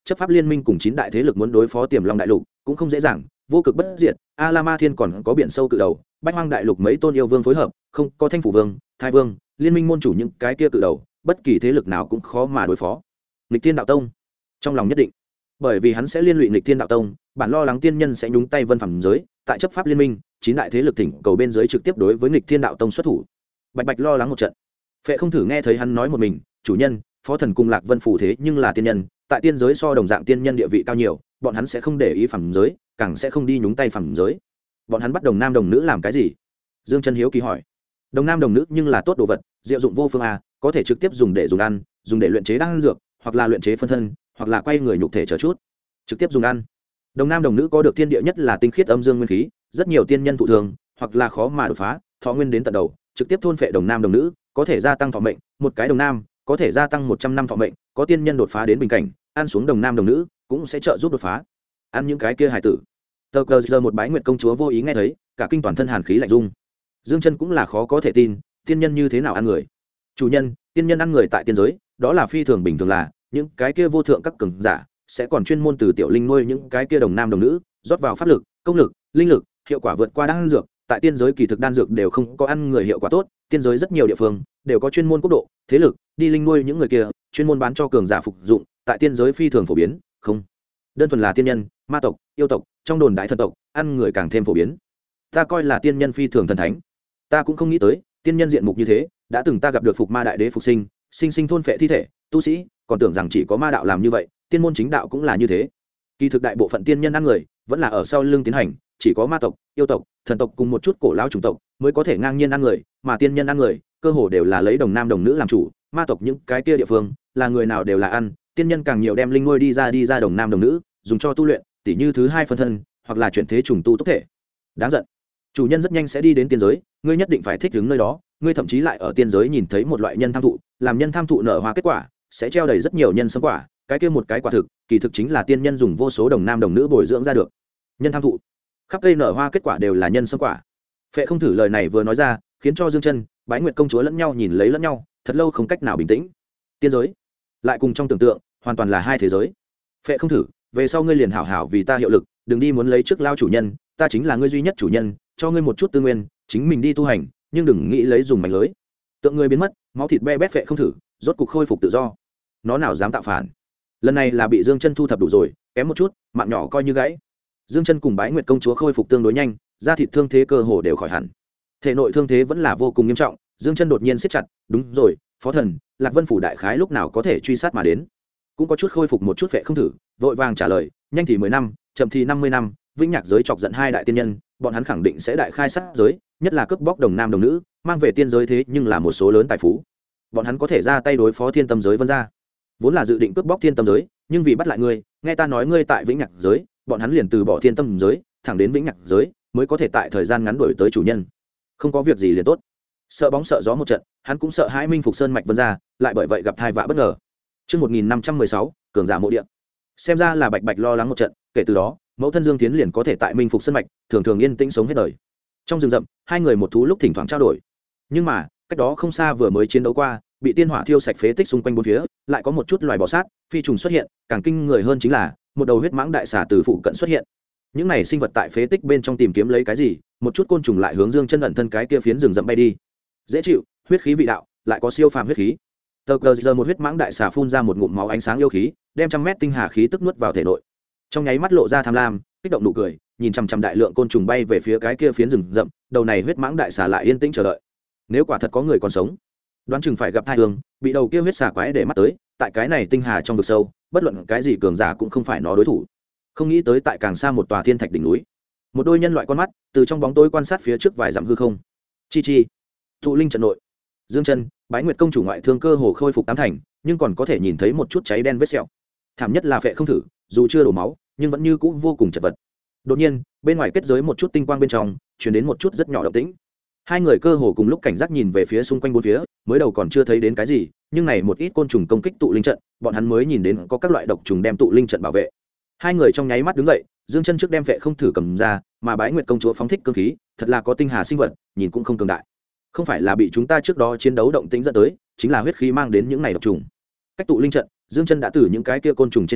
chấp pháp liên minh cùng 9 đại thế lực muốn đối phó Tiềm Long đại lục cũng không dễ dàng, vô cực bất diệt, A La Ma Thiên còn có biển sâu cự đầu, Bách Hoang đại lục mấy tôn yêu vương phối hợp, không có Thanh phủ vương, Thái vương, liên minh môn chủ những cái kia cự đầu, bất kỳ thế lực nào cũng khó mà đối phó. Nghịch Thiên đạo tông, trong lòng nhất định, bởi vì hắn sẽ liên lụy Nghịch Thiên đạo tông, bản lo lắng tiên nhân sẽ nhúng tay vân phẩm giới, tại chấp pháp liên minh, 9 đại thế lực thỉnh cầu bên dưới trực tiếp đối với Nghịch Thiên đạo tông xuất thủ. Bạch Bạch lo lắng một trận. Phệ Không Thử nghe thấy hắn nói một mình, chủ nhân, phó thần cùng Lạc Vân phủ thế nhưng là tiên nhân, tại tiên giới so đồng dạng tiên nhân địa vị cao nhiều, bọn hắn sẽ không để ý phẩm giới, càng sẽ không đi nhúng tay phẩm giới. Bọn hắn bắt đồng nam đồng nữ làm cái gì? Dương Chân hiếu kỳ hỏi. Đồng nam đồng nữ nhưng là tốt đồ vật, diệu dụng vô phương a, có thể trực tiếp dùng để dùng ăn, dùng để luyện chế đan dược, hoặc là luyện chế phân thân, hoặc là quay người nhục thể chờ chút. Trực tiếp dùng ăn. Đồng nam đồng nữ có được thiên địa nhất là tinh khiết âm dương nguyên khí, rất nhiều tiên nhân thụ thường, hoặc là khó mà đột phá, thọ nguyên đến tận đầu, trực tiếp thôn phệ đồng nam đồng nữ, có thể gia tăng thọ mệnh, một cái đồng nam có thể gia tăng 100 năm thọ mệnh, có tiên nhân đột phá đến bình cảnh, ăn xuống đồng nam đồng nữ cũng sẽ trợ giúp đột phá. Ăn những cái kia hài tử. Tờ cờ giờ một bái nguyệt công chúa vô ý nghe thấy, cả kinh toàn thân hàn khí lạnh rung. Dương Chân cũng là khó có thể tin, tiên nhân như thế nào ăn người? Chủ nhân, tiên nhân ăn người tại tiên giới, đó là phi thường bình thường, là những cái kia vô thượng các cường giả sẽ còn chuyên môn từ tiểu linh nuôi những cái kia đồng nam đồng nữ, rót vào pháp lực, công lực, linh lực, hiệu quả vượt qua đan dược. Tại tiên giới kỳ thực đan dược đều không có ăn người hiệu quả tốt, tiên giới rất nhiều địa phương đều có chuyên môn quốc độ, thế lực đi linh nuôi những người kia, chuyên môn bán cho cường giả phục dụng, tại tiên giới phi thường phổ biến, không đơn thuần là tiên nhân, ma tộc, yêu tộc, trong đồn đại thần tộc ăn người càng thêm phổ biến. Ta coi là tiên nhân phi thường thần thánh, ta cũng không nghĩ tới tiên nhân diện mục như thế. Đã từng ta gặp được Phục Ma đại đế phục sinh, sinh sinh thôn phệ thi thể tu sĩ, còn tưởng rằng chỉ có ma đạo làm như vậy, tiên môn chính đạo cũng là như thế. Kỳ thực đại bộ phận tiên nhân ăn người vẫn là ở sau lưng tiến hành, chỉ có ma tộc, yêu tộc, thần tộc cùng một chút cổ lão chủng tộc mới có thể ngang nhiên ăn người, mà tiên nhân ăn người cơ hồ đều là lấy đồng nam đồng nữ làm chủ. Ma tộc những cái kia địa phương là người nào đều là ăn, tiên nhân càng nhiều đem linh nuôi đi ra đồng nam đồng nữ dùng cho tu luyện, tỉ như thứ hai phân thân, hoặc là chuyển thế trùng tu tốc thể. Đáng giận, chủ nhân rất nhanh sẽ đi đến tiên giới, ngươi nhất định phải thích ứng nơi đó. Ngươi thậm chí lại ở tiên giới nhìn thấy một loại nhân tham thụ, làm nhân tham thụ nở hoa kết quả sẽ treo đầy rất nhiều nhân sâm quả, cái kia một cái quả thực kỳ thực chính là tiên nhân dùng vô số đồng nam đồng nữ bồi dưỡng ra được. Nhân tham thụ, khắp cây nở hoa kết quả đều là nhân sâm quả. Phệ Không Thử lời này vừa nói ra, khiến cho Dương Chân, Bái Nguyệt công chúa lẫn nhau nhìn lấy lẫn nhau, thật lâu không cách nào bình tĩnh. Tiên giới lại cùng trong tưởng tượng hoàn toàn là hai thế giới. Phệ Không Thử, về sau ngươi liền hảo hảo vì ta hiệu lực, đừng đi muốn lấy trước lao chủ nhân, ta chính là ngươi duy nhất chủ nhân, cho ngươi một chút tư nguyên, chính mình đi tu hành, nhưng đừng nghĩ lấy dùng mảnh lưới. Tượng người biến mất, máu thịt be bét. Phệ Không Thử rốt cục khôi phục tự do, nó nào dám tạo phản. Lần này là bị Dương Chân thu thập đủ rồi, kém một chút mạng nhỏ coi như gãy. Dương Chân cùng Bái Nguyệt công chúa khôi phục tương đối nhanh, da thịt thương thế cơ hồ đều khỏi hẳn, thể nội thương thế vẫn là vô cùng nghiêm trọng. Dương Chân đột nhiên siết chặt, đúng rồi, phó thần, Lạc Vân phủ đại khái lúc nào có thể truy sát mà đến? Cũng có chút khôi phục một chút. Phệ Không Thử vội vàng trả lời, nhanh thì 10 năm, chậm thì 50 năm. Vĩnh Nhạc giới chọc giận hai đại tiên nhân, bọn hắn khẳng định sẽ đại khai sát giới, nhất là cướp bóc đồng nam đồng nữ, mang về tiên giới thế nhưng là một số lớn tài phú. Bọn hắn có thể ra tay đối phó Thiên Tâm giới Vân gia. Vốn là dự định cướp bóc Thiên Tâm giới, nhưng vì bắt lại ngươi, nghe ta nói ngươi tại Vĩnh Nhạc giới, bọn hắn liền từ bỏ Thiên Tâm giới, thẳng đến Vĩnh Nhạc giới, mới có thể tại thời gian ngắn đuổi tới chủ nhân. Không có việc gì liền tốt. Sợ bóng sợ gió một trận, hắn cũng sợ hãi Minh Phục Sơn mạch Vân gia, lại bởi vậy gặp tai vạ bất ngờ. Chương 1516, cường giả mộ địa. Xem ra là Bạch Bạch lo lắng một trận, kể từ đó, mẫu thân Dương Tiến liền có thể tại Minh Phục Sơn mạch, thường thường yên tĩnh sống hết đời. Trong rừng rậm, hai người một thú lúc thỉnh thoảng trao đổi. Nhưng mà, cách đó không xa vừa mới chiến đấu qua, bị tiên hỏa thiêu sạch phế tích xung quanh bốn phía, lại có một chút loài bò sát, phi trùng xuất hiện, càng kinh người hơn chính là, một đầu huyết mãng đại xà từ phụ cận xuất hiện. Những này sinh vật tại phế tích bên trong tìm kiếm lấy cái gì, một chút côn trùng lại hướng Dương Chân ẩn thân cái kia phiến rừng rậm bay đi. Dễ chịu, huyết khí vị đạo, lại có siêu phàm huyết khí. Tờ cờ giờ một huyết mãng đại xà phun ra một ngụm máu ánh sáng yêu khí, đem 100 mét tinh hà khí tức nuốt vào thể nội. Trong nháy mắt lộ ra tham lam, kích động nụ cười, nhìn chằm chằm đại lượng côn trùng bay về phía cái kia phiến rừng rậm, đầu này huyết mãng đại xà lại yên tĩnh chờ đợi. Nếu quả thật có người còn sống, đoán chừng phải gặp tai hương, bị đầu kia huyết xà quái để mắt tới, tại cái này tinh hà trong vực sâu, bất luận cái gì cường giả cũng không phải nó đối thủ. Không nghĩ tới tại càng xa một tòa thiên thạch đỉnh núi, một đôi nhân loại con mắt từ trong bóng tối quan sát phía trước vài dặm hư không. Chi chi, tụ linh trận nội. Dương Chân, Bái Nguyệt công chủ ngoại thương cơ hồ khôi phục tám thành, nhưng còn có thể nhìn thấy một chút cháy đen vết sẹo. Thảm nhất là Phệ Không Thử, dù chưa đổ máu, nhưng vẫn như cũ vô cùng chật vật. Đột nhiên, bên ngoài kết giới một chút tinh quang bên trong, truyền đến một chút rất nhỏ động tĩnh. Hai người cơ hồ cùng lúc cảnh giác nhìn về phía xung quanh bốn phía, mới đầu còn chưa thấy đến cái gì, nhưng này một ít côn trùng công kích tụ linh trận, bọn hắn mới nhìn đến có các loại độc trùng đem tụ linh trận bảo vệ. Hai người trong nháy mắt đứng dậy, Dương Chân trước đem Phệ Không Thử cầm ra, mà Bái Nguyệt công chúa phóng thích cương khí, thật là có tinh hà sinh vật, nhìn cũng không cường đại. Không phải là bị chúng ta trước đó chiến đấu động tĩnh dẫn tới, chính là huyết khí mang đến những này độc trùng. Cách tụ linh trận, Dương Chân đã từ những cái kia côn trùng trên người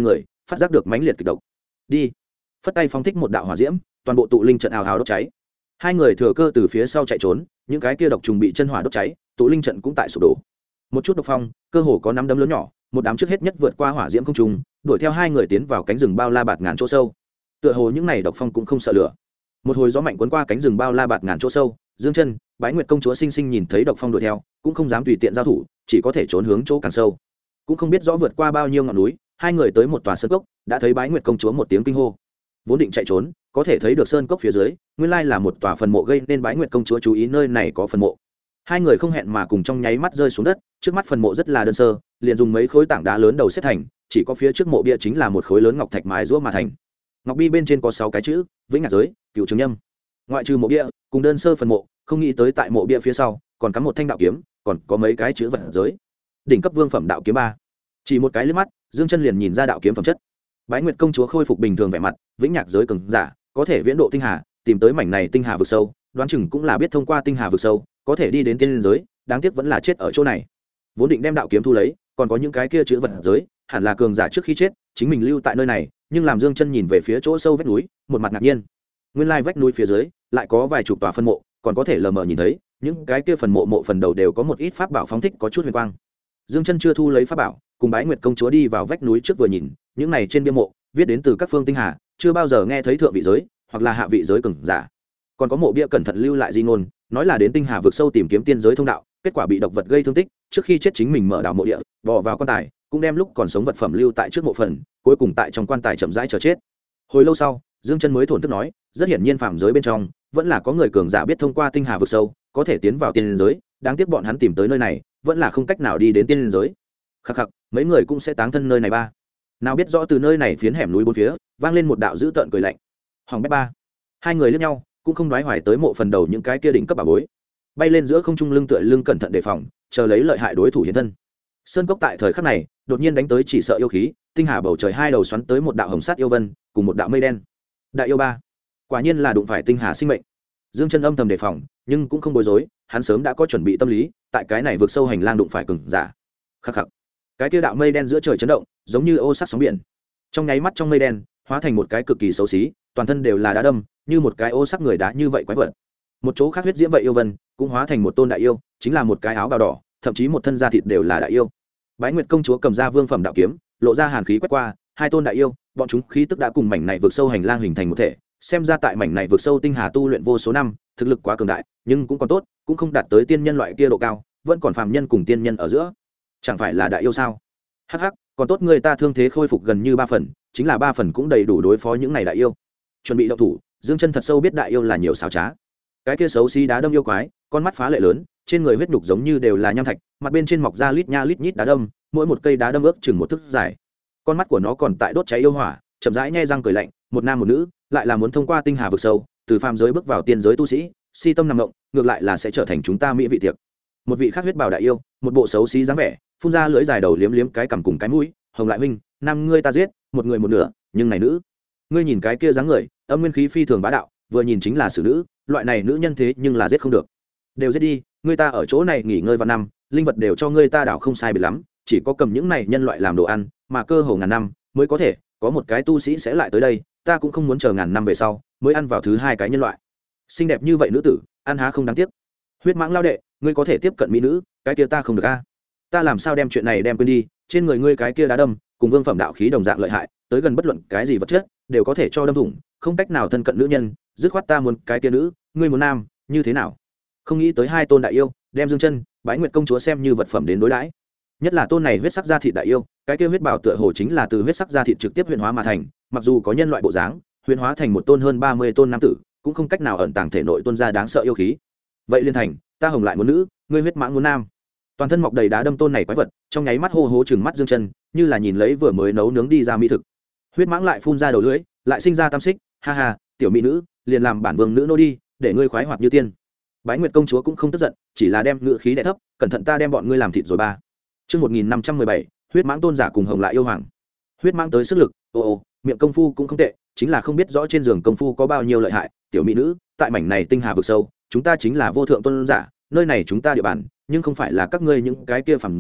phát giác được mãnh liệt kịch độc. Đi, phất tay phóng thích một đạo hỏa diễm, toàn bộ tụ linh trận ào ào đốt cháy. Hai người thừa cơ từ phía sau chạy trốn, những cái kia độc trùng bị chân hỏa đốt cháy, tụ linh trận cũng tại sụp đổ. Một chút độc phong, cơ hồ có nắm đấm lớn nhỏ, một đám trước hết nhất vượt qua hỏa diễm không trùng, đuổi theo hai người tiến vào cánh rừng bao la bạt ngàn chỗ sâu. Tựa hồ những này độc phong cũng không sợ lửa. Một hồi gió mạnh cuốn qua cánh rừng bao la bạt ngàn chỗ sâu, Dương Chân, Bái Nguyệt công chúa sinh sinh nhìn thấy độc phong đuổi theo, cũng không dám tùy tiện giao thủ, chỉ có thể trốn hướng chỗ càng sâu. Cũng không biết rõ vượt qua bao nhiêu ngọn núi, hai người tới một tòa sơn cốc, đã thấy Bái Nguyệt công chúa một tiếng kinh hô. Vốn định chạy trốn, có thể thấy được sơn cốc phía dưới, nguyên lai là một tòa phần mộ, gây nên Bái Nguyệt công chúa chú ý nơi này có phần mộ. Hai người không hẹn mà cùng trong nháy mắt rơi xuống đất, trước mắt phần mộ rất là đơn sơ, liền dùng mấy khối tảng đá lớn đầu xếp thành, chỉ có phía trước mộ bia chính là một khối lớn ngọc thạch mài giũa mà thành. Ngọc bi bên trên có 6 cái chữ: Vĩnh Ngạc Giới, Cửu Trường Nhâm. Ngoại trừ mộ bia cùng đơn sơ phần mộ, không nghĩ tới tại mộ bia phía sau còn cắm một thanh đạo kiếm, còn có mấy cái chữ vật giới. Đỉnh cấp vương phẩm đạo kiếm 3. Chỉ một cái liếc mắt, Dương Chân liền nhìn ra đạo kiếm phẩm chất. Bái Nguyệt công chúa khôi phục bình thường vẻ mặt, Vĩnh Nhạc Giới cường giả, có thể viễn độ tinh hà, tìm tới mảnh này tinh hà vực sâu, đoán chừng cũng là biết thông qua tinh hà vực sâu, có thể đi đến tiên giới, đáng tiếc vẫn là chết ở chỗ này. Vốn định đem đạo kiếm thu lấy, còn có những cái kia chữ vật giới, hẳn là cường giả trước khi chết, chính mình lưu tại nơi này, nhưng làm Dương Chân nhìn về phía chỗ sâu vách núi, một mặt ngạc nhiên. Nguyên lai vách núi phía dưới lại có vài chục tòa phân mộ, còn có thể lờ mờ nhìn thấy, những cái kia phần mộ phần đầu đều có một ít pháp bảo phóng thích có chút huyền quang. Dương Chân chưa thu lấy pháp bảo, cùng Bái Nguyệt công chúa đi vào vách núi trước vừa nhìn, những này trên bia mộ viết đến từ các phương tinh hà, chưa bao giờ nghe thấy thượng vị giới hoặc là hạ vị giới cường giả. Còn có mộ bia cẩn thận lưu lại di ngôn, nói là đến tinh hà vực sâu tìm kiếm tiên giới thông đạo, kết quả bị độc vật gây thương tích, trước khi chết chính mình mở đào mộ địa, bò vào quan tài, cũng đem lúc còn sống vật phẩm lưu tại trước mộ phần, cuối cùng tại trong quan tài chậm rãi chờ chết. Hồi lâu sau, Dương Chân mới thổn thức nói, rất hiển nhiên phàm giới bên trong vẫn là có người cường giả biết thông qua tinh hà vực sâu, có thể tiến vào tiên giới, đáng tiếc bọn hắn tìm tới nơi này, vẫn là không cách nào đi đến tiên giới. Khắc khắc, mấy người cũng sẽ táng thân nơi này ba. Nào biết rõ từ nơi này phiến hẻm núi bốn phía, vang lên một đạo dữ tợn cười lạnh. Hoàng bét ba. Hai người liếc nhau, cũng không đoái hoài tới mộ phần đầu những cái kia đỉnh cấp bảo bối, bay lên giữa không trung lưng tựa lưng cẩn thận đề phòng, chờ lấy lợi hại đối thủ hiện thân. Sơn cốc tại thời khắc này đột nhiên đánh tới chỉ sợ yêu khí, tinh hà bầu trời hai đầu xoắn tới một đạo hồng sát yêu vân cùng một đạo mây đen. Đại yêu ba, quả nhiên là đụng phải tinh hà sinh mệnh. Dương Chân âm thầm đề phòng, nhưng cũng không bối rối, hắn sớm đã có chuẩn bị tâm lý, tại cái này vượt sâu hành lang đụng phải cường giả. Khắc khắc, cái kia đạo mây đen giữa trời chấn động, giống như ô sắc sóng biển. Trong nháy mắt trong mây đen hóa thành một cái cực kỳ xấu xí, toàn thân đều là đá đâm, như một cái ô sắc người đá như vậy quái vật. Một chỗ khác huyết diễm vậy yêu vân cũng hóa thành một tôn đại yêu, chính là một cái áo bào đỏ, thậm chí một thân da thịt đều là đại yêu. Bái Nguyệt công chúa cầm ra vương phẩm đạo kiếm, lộ ra hàn khí quét qua, hai tôn đại yêu, bọn chúng khí tức đã cùng mảnh này vượt sâu hành lang hình thành một thể, xem ra tại mảnh này vượt sâu tinh hà tu luyện vô số năm, thực lực quá cường đại, nhưng cũng còn tốt, cũng không đạt tới tiên nhân loại kia độ cao, vẫn còn phàm nhân cùng tiên nhân ở giữa. Chẳng phải là đại yêu sao? Hắc hắc, còn tốt người ta thương thế khôi phục gần như 3 phần, chính là 3 phần cũng đầy đủ đối phó những này đại yêu. Chuẩn bị động thủ, Dương Chân thật sâu biết đại yêu là nhiều xảo trá. Cái kia xấu xí đá đâm yêu quái, con mắt phá lệ lớn, trên người huyết nhục giống như đều là nham thạch, mặt bên trên mọc ra lít nha lít nhít đá đâm, mỗi một cây đá đâm ước chừng một thước dài. Con mắt của nó còn tại đốt cháy yêu hỏa, chậm rãi nhe răng cười lạnh, một nam một nữ, lại là muốn thông qua tinh hà vực sâu, từ phàm giới bước vào tiên giới tu sĩ, si tâm nằm ngộng, ngược lại là sẽ trở thành chúng ta mỹ vị tiệc. Một vị khác huyết bào đại yêu, một bộ xấu xí dáng vẻ, phun ra lưỡi dài đầu liếm liếm cái cằm cùng cái mũi, hồng lại huynh, nam ngươi ta giết, một người một nửa, nhưng này nữ, ngươi nhìn cái kia dáng người, âm nguyên khí phi thường bá đạo, vừa nhìn chính là xử nữ, loại này nữ nhân thế nhưng là giết không được. Đều giết đi, ngươi ta ở chỗ này nghỉ ngơi vào năm, linh vật đều cho ngươi ta đảo không sai biệt lắm, chỉ có cầm những này nhân loại làm đồ ăn, mà cơ hồ ngàn năm mới có thể có một cái tu sĩ sẽ lại tới đây, ta cũng không muốn chờ ngàn năm về sau mới ăn vào thứ hai cái nhân loại. Xinh đẹp như vậy nữ tử, ăn há không đáng tiếc. Huyết mãng lao đệ, ngươi có thể tiếp cận mỹ nữ, cái kia ta không được a. Ta làm sao đem chuyện này đem quên đi, trên người ngươi cái kia đá đâm, cùng vương phẩm đạo khí đồng dạng lợi hại, tới gần bất luận cái gì vật chất đều có thể cho đâm thủng, không cách nào thân cận nữ nhân, dứt khoát ta muốn cái kia nữ, ngươi muốn nam, như thế nào? Không nghĩ tới hai tôn đại yêu, đem Dương Chân, Bái Nguyệt công chúa xem như vật phẩm đến đối đãi. Nhất là tôn này huyết sắc da thịt đại yêu, cái kia huyết bào tựa hồ chính là từ huyết sắc da thịt trực tiếp huyền hóa mà thành, mặc dù có nhân loại bộ dáng, huyền hóa thành một tôn hơn 30 tôn nam tử, cũng không cách nào ẩn tàng thể nội tôn ra đáng sợ yêu khí. Vậy liên thành, ta hồng lại muốn nữ, ngươi huyết mãng muốn nam. Toàn thân mọc đầy đá đâm tôn này quái vật, trong nháy mắt hô hố trừng mắt Dương Chân, như là nhìn lấy vừa mới nấu nướng đi ra mỹ thực. Huyết mãng lại phun ra đầu lưỡi, lại sinh ra tam xích, ha ha, tiểu mỹ nữ, liền làm bản vương nữ nô đi, để ngươi khoái hoạt như tiên. Bái Nguyệt công chúa cũng không tức giận, chỉ là đem ngữ khí đè thấp, cẩn thận ta đem bọn ngươi làm thịt rồi ba. Chương 1517, huyết mãng tôn giả cùng hồng lại yêu hoàng. Huyết mãng tới sức lực, miệng công phu cũng không tệ, chính là không biết rõ trên giường công phu có bao nhiêu lợi hại, tiểu mỹ nữ, tại mảnh này tinh hà vực sâu, chúng ta chính là vô thượng tôn giả, nơi này chúng ta địa bàn, nhưng không phải là các ngươi những cái kia phàm giới,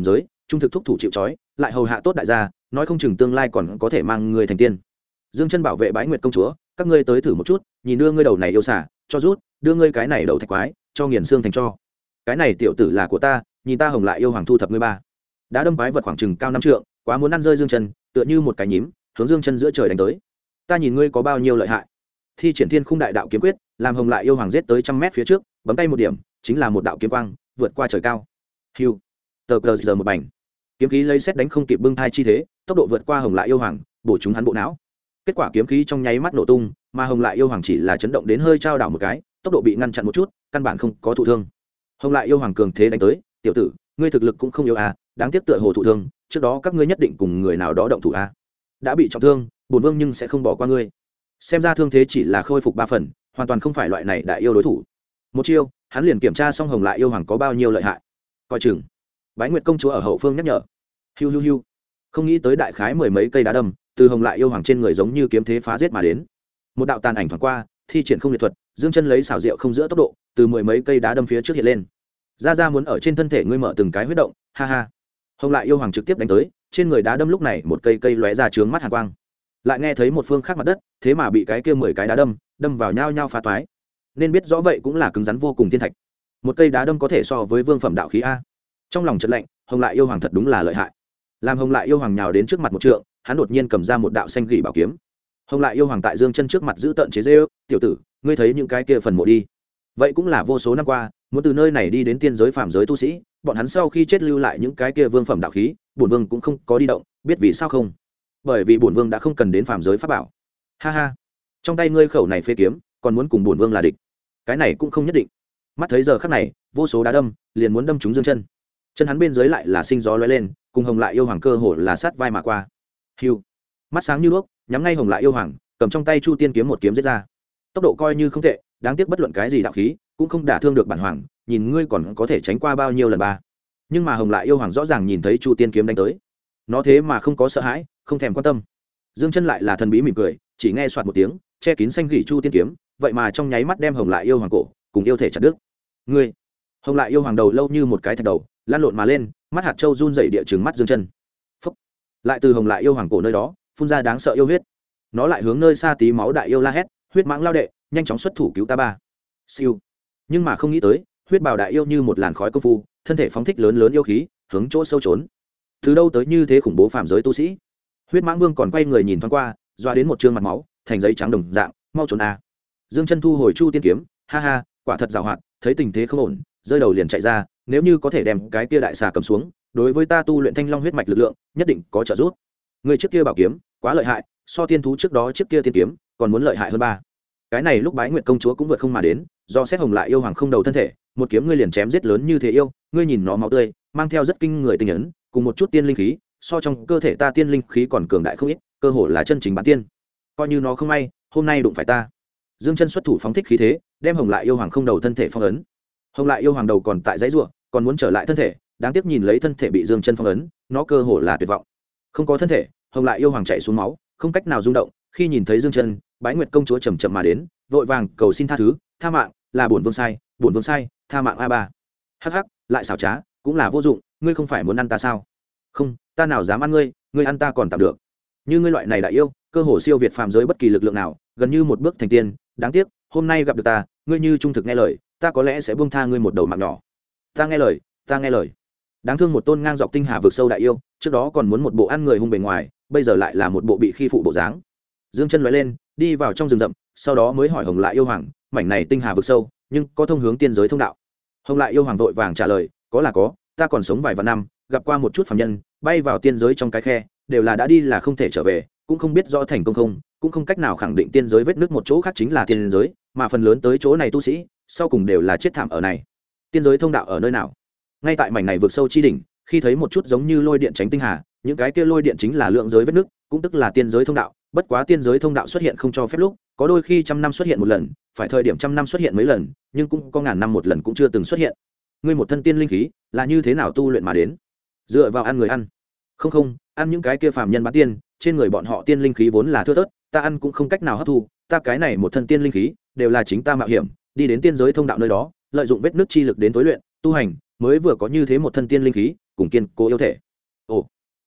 trung thực thúc thủ chịu trói, lại hầu hạ tốt đại gia, nói không chừng tương lai còn có thể mang người thành tiên. Dương Chân bảo vệ Bái Nguyệt công chúa, các ngươi tới thử một chút, nhìn đưa ngươi đầu này yêu xả cho rút, đưa ngươi cái này đầu thạch quái cho nghiền xương thành cho. Cái này tiểu tử là của ta, nhìn ta Hồng Lại yêu hoàng thu thập ngươi ba. Đã đâm quái vật khoảng chừng cao 5 trượng, quá muốn ăn rơi Dương Chân, tựa như một cái nhím, hướng Dương Chân giữa trời đánh tới. Ta nhìn ngươi có bao nhiêu lợi hại. Thi triển Thiên Khung Đại Đạo kiếm quyết, làm Hồng Lại yêu hoàng giết tới 100 mét phía trước, bấm tay một điểm, chính là một đạo kiếm quang, vượt qua trời cao. Hưu. Tờ cờ giờ một bành. Kiếm khí lấy xét đánh không kịp bưng thai chi thế, tốc độ vượt qua Hồng Lại yêu hoàng, bổ trúng hắn bộ não. Kết quả kiếm khí trong nháy mắt nổ tung, mà Hồng Lại yêu hoàng chỉ là chấn động đến hơi trao đảo một cái, tốc độ bị ngăn chặn một chút, căn bản không có thụ thương. Hồng Lại yêu hoàng cường thế đánh tới, tiểu tử, ngươi thực lực cũng không yếu à, đáng tiếc tựa hồ thụ thương, trước đó các ngươi nhất định cùng người nào đó động thủ à. Đã bị trọng thương, bổn vương nhưng sẽ không bỏ qua ngươi. Xem ra thương thế chỉ là khôi phục 3 phần, hoàn toàn không phải loại này đại yêu đối thủ. Một chiêu, hắn liền kiểm tra xong Hồng Lại yêu hoàng có bao nhiêu lợi hại. Coi chừng. Bái Nguyệt công chúa ở hậu phương nhắc nhở. Hiu hiu hiu. Không nghĩ tới đại khái 10 mấy cây đá đâm, từ Hồng Lại yêu hoàng trên người giống như kiếm thế phá giết mà đến. Một đạo tàn ảnh thoáng qua, thi triển không liệt thuật, Dương Chân lấy xảo diệu không giữa tốc độ, từ 10 mấy cây đá đâm phía trước hiện lên. Ra muốn ở trên thân thể ngươi mở từng cái huyết động, ha ha. Hồng Lại yêu hoàng trực tiếp đánh tới, trên người đá đâm lúc này một cây cây lóe ra chướng mắt hàn quang. Lại nghe thấy một phương khác mặt đất, thế mà bị cái kia 10 cái đá đâm vào nhau nhau phá toái. Nên biết rõ vậy cũng là cứng rắn vô cùng thiên thạch. Một cây đá đâm có thể so với vương phẩm đạo khí a. Trong lòng chợt lạnh, Hồng Lại yêu hoàng thật đúng là lợi hại. Làm Hồng Lại yêu hoàng nhào đến trước mặt một trượng, hắn đột nhiên cầm ra một đạo xanh gỉ bảo kiếm. Hồng Lại yêu hoàng tại Dương Chân trước mặt giữ tợn chế giễu, "Tiểu tử, ngươi thấy những cái kia phần mộ đi? Vậy cũng là vô số năm qua, muốn từ nơi này đi đến tiên giới phàm giới tu sĩ, bọn hắn sau khi chết lưu lại những cái kia vương phẩm đạo khí, bổn vương cũng không có đi động, biết vì sao không? Bởi vì bổn vương đã không cần đến phàm giới pháp bảo." Ha ha, trong tay ngươi khẩu này phế kiếm, còn muốn cùng bổn vương là địch? Cái này cũng không nhất định. Mắt thấy giờ khắc này, vô số đá đâm, liền muốn đâm trúng Dương Chân. Chân hắn bên dưới lại là sinh gió lóe lên, cùng Hồng Lại yêu hoàng cơ hồ là sát vai mà qua. Hưu, mắt sáng như đuốc, nhắm ngay Hồng Lại yêu hoàng, cầm trong tay Chu Tiên kiếm một kiếm giết ra. Tốc độ coi như không tệ, đáng tiếc bất luận cái gì đạo khí cũng không đả thương được bản hoàng, nhìn ngươi còn có thể tránh qua bao nhiêu lần ba. Nhưng mà Hồng Lại yêu hoàng rõ ràng nhìn thấy Chu Tiên kiếm đánh tới, nó thế mà không có sợ hãi, không thèm quan tâm. Dương Chân lại là thần bí mỉm cười, chỉ nghe soạt một tiếng, che kín xanh gỉ Chu Tiên kiếm, vậy mà trong nháy mắt đem Hồng Lại yêu hoàng cổ cùng yêu thể chặt đứt. Ngươi! Hồng Lại yêu hoàng đầu lâu như một cái thạch đầu, lan lộn mà lên, mắt hạt châu run rẩy địa trừng mắt Dương Chân. Phốc! Lại từ Hồng Lại yêu hoàng cổ nơi đó phun ra đáng sợ yêu huyết. Nó lại hướng nơi xa tí máu đại yêu la hét, huyết mãng lao đệ, nhanh chóng xuất thủ cứu ta ba. Siêu. Nhưng mà không nghĩ tới, huyết bào đại yêu như một làn khói công phu, thân thể phóng thích lớn lớn yêu khí, hướng chỗ sâu trốn. Từ đâu tới như thế khủng bố phàm giới tu sĩ? Huyết mãng vương còn quay người nhìn thoáng qua, doa đến một trương mặt máu, thành giấy trắng đồng dạng, mau trốn a. Dương Chân thu hồi Chu Tiên kiếm, ha ha, quả thật giàu hoạt, thấy tình thế không ổn, rơi đầu liền chạy ra, nếu như có thể đem cái kia đại xà cầm xuống, đối với ta tu luyện Thanh Long huyết mạch lực lượng, nhất định có trợ giúp. Người trước kia bảo kiếm, quá lợi hại, so tiên thú trước đó trước kia tiên kiếm, còn muốn lợi hại hơn ba. Cái này lúc Bái Nguyệt công chúa cũng vượt không mà đến, do xét Hồng Lại yêu hoàng không đầu thân thể, một kiếm ngươi liền chém giết lớn như thế yêu, ngươi nhìn nó máu tươi, mang theo rất kinh người tinh ấn, cùng một chút tiên linh khí, so trong cơ thể ta tiên linh khí còn cường đại không ít, cơ hồ là chân chính bản tiên. Coi như nó không may, hôm nay đụng phải ta. Dương Chân xuất thủ phóng thích khí thế, đem Hồng Lại yêu hoàng không đầu thân thể phong ấn. Hồng Lại yêu hoàng đầu còn tại dãy rủa, còn muốn trở lại thân thể, đáng tiếc nhìn lấy thân thể bị Dương Chân phong ấn, nó cơ hồ là tuyệt vọng. Không có thân thể, Hồng Lại yêu hoàng chạy xuống máu, không cách nào rung động, khi nhìn thấy Dương Chân, Bái Nguyệt công chúa chậm chậm mà đến, vội vàng cầu xin tha thứ, tha mạng, là bổn vương sai, tha mạng a ba. Hắc hắc, lại xảo trá, cũng là vô dụng, ngươi không phải muốn ăn ta sao? Không, ta nào dám ăn ngươi, ngươi ăn ta còn tạm được. Như ngươi loại này đại yêu, cơ hồ siêu việt phàm giới bất kỳ lực lượng nào, gần như một bước thành tiên, đáng tiếc, hôm nay gặp được ta, ngươi như trung thực nghe lời, ta có lẽ sẽ buông tha ngươi một đầu mạng nhỏ. Ta nghe lời, ta nghe lời. Đáng thương một tôn ngang dọc tinh hà vực sâu đại yêu, trước đó còn muốn một bộ ăn người hung bề ngoài, bây giờ lại là một bộ bị khi phụ bộ dáng. Dương Chân lóe lên, đi vào trong rừng rậm, sau đó mới hỏi Hồng Lại yêu hoàng, mảnh này tinh hà vực sâu, nhưng có thông hướng tiên giới thông đạo. Hồng Lại yêu hoàng vội vàng trả lời, có là có, ta còn sống vài vạn năm, gặp qua một chút phàm nhân, bay vào tiên giới trong cái khe, đều là đã đi là không thể trở về, cũng không biết rõ thành công không, cũng không cách nào khẳng định tiên giới vết nứt một chỗ khác chính là tiên giới, mà phần lớn tới chỗ này tu sĩ, sau cùng đều là chết thảm ở này. Tiên giới thông đạo ở nơi nào? Ngay tại mảnh này vực sâu chi đỉnh, khi thấy một chút giống như lôi điện tránh tinh hà, những cái kia lôi điện chính là lượng giới vết nứt, cũng tức là tiên giới thông đạo. Bất quá tiên giới thông đạo xuất hiện không cho phép lúc, có đôi khi 100 năm xuất hiện một lần, phải thời điểm 100 năm xuất hiện mấy lần, nhưng cũng có ngàn năm một lần cũng chưa từng xuất hiện. Ngươi một thân tiên linh khí, là như thế nào tu luyện mà đến? Dựa vào ăn người ăn? Không, ăn những cái kia phàm nhân bán tiên, trên người bọn họ tiên linh khí vốn là thưa thớt, ta ăn cũng không cách nào hấp thu, ta cái này một thân tiên linh khí, đều là chính ta mạo hiểm, đi đến tiên giới thông đạo nơi đó, lợi dụng vết nứt chi lực đến tối luyện, tu hành, mới vừa có như thế một thân tiên linh khí, cùng kiên cố yêu thể.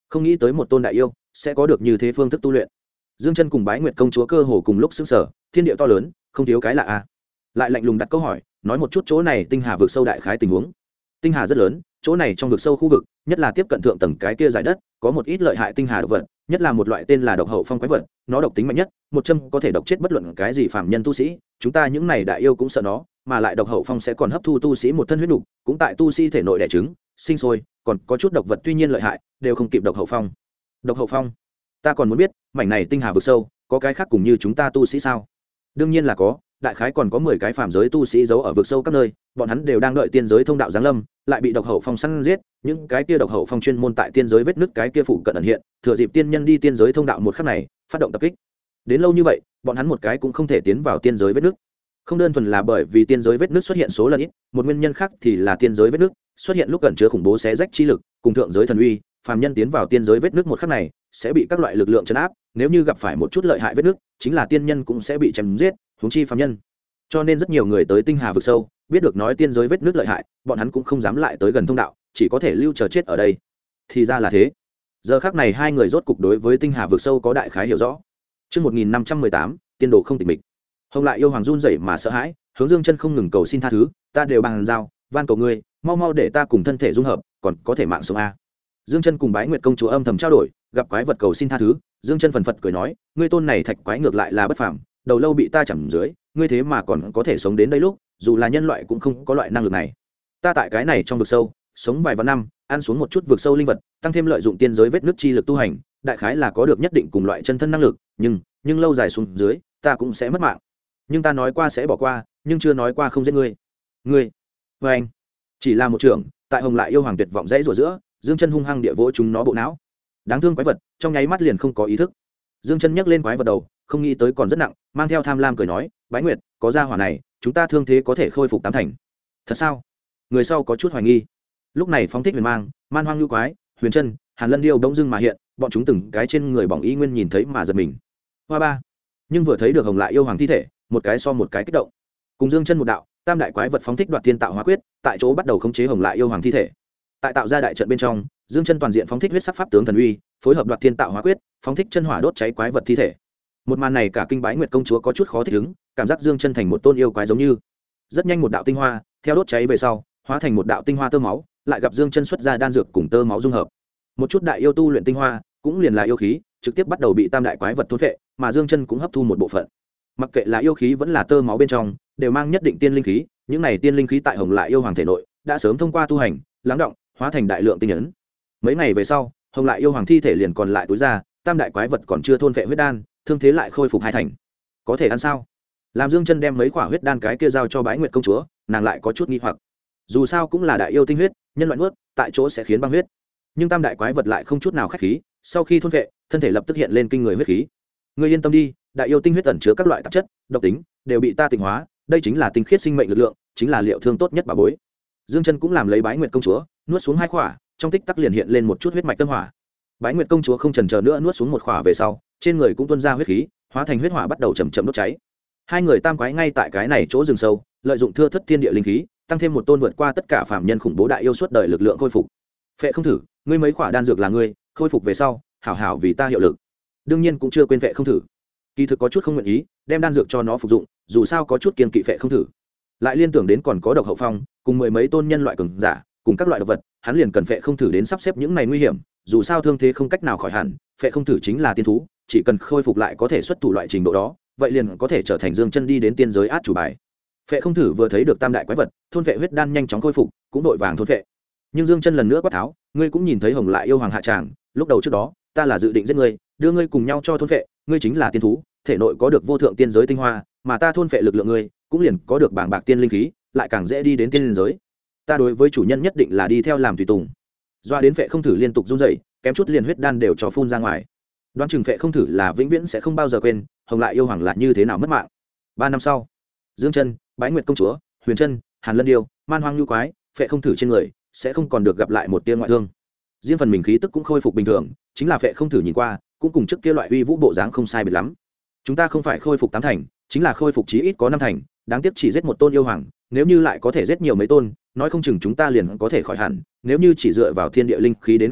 không nghĩ tới một tôn đại yêu sẽ có được như thế phương thức tu luyện. Dương Chân cùng Bái Nguyệt công chúa cơ hồ cùng lúc sững sờ, thiên địa to lớn, không thiếu cái lạ a. Lại lạnh lùng đặt câu hỏi, nói một chút chỗ này tinh hà vực sâu đại khái tình huống. Tinh hà rất lớn, chỗ này trong vực sâu khu vực, nhất là tiếp cận thượng tầng cái kia giải đất, có một ít lợi hại tinh hà độc vật, nhất là một loại tên là độc hậu phong quái vật, nó độc tính mạnh nhất, một châm có thể độc chết bất luận cái gì phàm nhân tu sĩ, chúng ta những này đại yêu cũng sợ nó, mà lại độc hậu phong sẽ còn hấp thu tu sĩ một thân huyết nục, cũng tại tu sĩ thể nội đẻ trứng, sinh sôi, còn có chút độc vật tuy nhiên lợi hại, đều không kịp độc hậu phong. Độc hậu phong? Ta còn muốn biết, mảnh này tinh hà vực sâu, có cái khác cùng như chúng ta tu sĩ sao? Đương nhiên là có, đại khái còn có 10 cái phàm giới tu sĩ giấu ở vực sâu các nơi, bọn hắn đều đang đợi tiên giới thông đạo giáng lâm, lại bị độc hậu phong săn giết, những cái kia độc hậu phong chuyên môn tại tiên giới vết nứt cái kia phụ cận ẩn hiện, thừa dịp tiên nhân đi tiên giới thông đạo một khắc này, phát động tập kích. Đến lâu như vậy, bọn hắn một cái cũng không thể tiến vào tiên giới vết nứt. Không đơn thuần là bởi vì tiên giới vết nứt xuất hiện số lần ít, một nguyên nhân khác thì là tiên giới vết nứt xuất hiện lúc gần chứa khủng bố xé rách chi lực, cùng thượng giới thần uy, phàm nhân tiến vào tiên giới vết nứt một khắc này, sẽ bị các loại lực lượng trấn áp, nếu như gặp phải một chút lợi hại vết nứt, chính là tiên nhân cũng sẽ bị chém giết, huống chi phàm nhân. Cho nên rất nhiều người tới tinh hà vực sâu, biết được nói tiên giới vết nứt lợi hại, bọn hắn cũng không dám lại tới gần thông đạo, chỉ có thể lưu chờ chết ở đây. Thì ra là thế. Giờ khắc này hai người rốt cục đối với tinh hà vực sâu có đại khái hiểu rõ. Chương 1518, tiên đồ không tịch mịch. Hồng Lại yêu hoàng run rẩy mà sợ hãi, hướng Dương Chân không ngừng cầu xin tha thứ, ta đều bằng giao, van cầu ngươi, mau mau để ta cùng thân thể dung hợp, còn có thể mạng sống a. Dương Chân cùng Bái Nguyệt công chúa âm thầm trao đổi, gặp quái vật cầu xin tha thứ, Dương Chân phần phật cười nói, ngươi tôn này thạch quái ngược lại là bất phàm, đầu lâu bị ta chẩm dưới, ngươi thế mà còn có thể sống đến đây lúc, dù là nhân loại cũng không có loại năng lực này. Ta tại cái này trong vực sâu, sống vài vạn năm, ăn xuống một chút vực sâu linh vật, tăng thêm lợi dụng tiên giới vết nước chi lực tu hành, đại khái là có được nhất định cùng loại chân thân năng lực, nhưng lâu dài xuống dưới, ta cũng sẽ mất mạng. Nhưng ta nói qua sẽ bỏ qua, nhưng chưa nói qua không giết ngươi. Ngươi, với anh, chỉ là một trưởng, tại Hồng Lại yêu hoàng tuyệt vọng dãy rủa giữa, Dương Chân hung hăng địa vỗ chúng nó bộ não. Đáng thương quái vật, trong nháy mắt liền không có ý thức. Dương Chân nhấc lên quái vật đầu, không nghĩ tới còn rất nặng, mang theo tham lam cười nói, Bái Nguyệt, có gia hỏa này, chúng ta thương thế có thể khôi phục tám thành. Thật sao? Người sau có chút hoài nghi. Lúc này phóng thích huyền mang, man hoang lưu quái, huyền chân, hàn lân điêu bỗng dưng mà hiện, bọn chúng từng cái trên người bỏng y nguyên nhìn thấy mà giật mình. Hoa ba. Nhưng vừa thấy được Hồng Lại yêu hoàng thi thể, một cái so một cái kích động. Cùng Dương Chân một đạo, tam đại quái vật phóng thích đoạt tiên tạo hóa quyết, tại chỗ bắt đầu khống chế Hồng Lại yêu hoàng thi thể. Tại tạo ra đại trận bên trong, Dương Chân toàn diện phóng thích huyết sắc pháp tướng thần uy, phối hợp đoạt tiên tạo hóa quyết, phóng thích chân hỏa đốt cháy quái vật thi thể. Một màn này cả kinh Bái Nguyệt công chúa có chút khó thích ứng, cảm giác Dương Chân thành một tôn yêu quái giống như. Rất nhanh một đạo tinh hoa, theo đốt cháy về sau, hóa thành một đạo tinh hoa tơ máu, lại gặp Dương Chân xuất ra đan dược cùng tơ máu dung hợp. Một chút đại yêu tu luyện tinh hoa, cũng liền là yêu khí, trực tiếp bắt đầu bị tam đại quái vật thôn phệ, mà Dương Chân cũng hấp thu một bộ phận. Mặc kệ là yêu khí vẫn là tơ máu bên trong, đều mang nhất định tiên linh khí, những này tiên linh khí tại Hồng Lại yêu hoàng thể nội, đã sớm thông qua tu hành, lắng động, hóa thành đại lượng tinh ấn. Mấy ngày về sau, Hồng Lại yêu hoàng thi thể liền còn lại túi ra, tam đại quái vật còn chưa thôn phệ huyết đan, thương thế lại khôi phục hai thành. Có thể ăn sao? Làm Dương Chân đem mấy quả huyết đan cái kia giao cho Bái Nguyệt công chúa, nàng lại có chút nghi hoặc. Dù sao cũng là đại yêu tinh huyết, nhân loại nuốt, tại chỗ sẽ khiến băng huyết. Nhưng tam đại quái vật lại không chút nào khách khí, sau khi thôn phệ, thân thể lập tức hiện lên kinh người huyết khí. Ngươi yên tâm đi, đại yêu tinh huyết ẩn chứa các loại tạp chất, độc tính, đều bị ta tịnh hóa, đây chính là tinh khiết sinh mệnh lực lượng, chính là liệu thương tốt nhất bà bối. Dương Chân cũng làm lấy Bái Nguyệt công chúa, nuốt xuống hai quả, trong tích tắc liền hiện lên một chút huyết mạch tâm hỏa. Bái Nguyệt công chúa không chần chờ nữa nuốt xuống một quả về sau, trên người cũng tuôn ra huyết khí, hóa thành huyết hỏa bắt đầu chậm chậm đốt cháy. Hai người tam quái ngay tại cái này chỗ rừng sâu, lợi dụng thưa thất thiên địa linh khí, tăng thêm một tôn vượt qua tất cả phàm nhân khủng bố đại yêu suốt đời lực lượng khôi phục. Phệ không thử, ngươi mấy quả đan dược là ngươi, khôi phục về sau, hảo hảo vì ta hiệu lực. Đương nhiên cũng chưa quên Phệ không thử. Kỳ thực có chút không nguyện ý, đem đan dược cho nó phục dụng, dù sao có chút kiên kỵ Phệ không thử. Lại liên tưởng đến còn có độc hậu phong, cùng mười mấy tôn nhân loại cường giả, cùng các loại độc vật, hắn liền cần Phệ không thử đến sắp xếp những này nguy hiểm, dù sao thương thế không cách nào khỏi hẳn, Phệ không thử chính là tiên thú, chỉ cần khôi phục lại có thể xuất thủ loại trình độ đó, vậy liền có thể trở thành Dương Chân đi đến tiên giới át chủ bài. Phệ không thử vừa thấy được tam đại quái vật, thôn vệ huyết đan nhanh chóng khôi phục, cũng vội vàng thôn vệ. Nhưng Dương Chân lần nữa quát tháo, ngươi cũng nhìn thấy Hồng Lại yêu hoàng hạ tràng, lúc đầu trước đó, ta là dự định giết ngươi, đưa ngươi cùng nhau cho thôn vệ, ngươi chính là tiên thú, thể nội có được vô thượng tiên giới tinh hoa, mà ta thôn vệ lực lượng ngươi, cũng liền có được bảng bạc tiên linh khí, lại càng dễ đi đến tiên giới. Ta đối với chủ nhân nhất định là đi theo làm tùy tùng. Doa đến Phệ không thử liên tục run rẩy, kém chút liền huyết đan đều cho phun ra ngoài. Đoán chừng Phệ không thử là vĩnh viễn sẽ không bao giờ quên Hồng Lại yêu hoàng là như thế nào mất mạng. 3 năm sau, Dương Chân, Bái Nguyệt công chúa, Huyền Chân, Hàn Lân điêu, man hoang lưu quái, Phệ không thử trên người sẽ không còn được gặp lại một tia ngoại thương. Riêng phần mình khí tức cũng khôi phục bình thường, chính là Phệ không thử nhìn qua, cũng cùng trước kia loại uy vũ bộ dáng không sai biệt lắm. Chúng ta không phải khôi phục 8 thành, chính là khôi phục chí ít có 5 thành, đáng tiếc chỉ giết một tôn yêu hoàng, nếu như lại có thể giết nhiều mấy tôn, nói không chừng chúng ta liền có thể khỏi hẳn, nếu như chỉ dựa vào thiên địa linh khí đến khôi phục,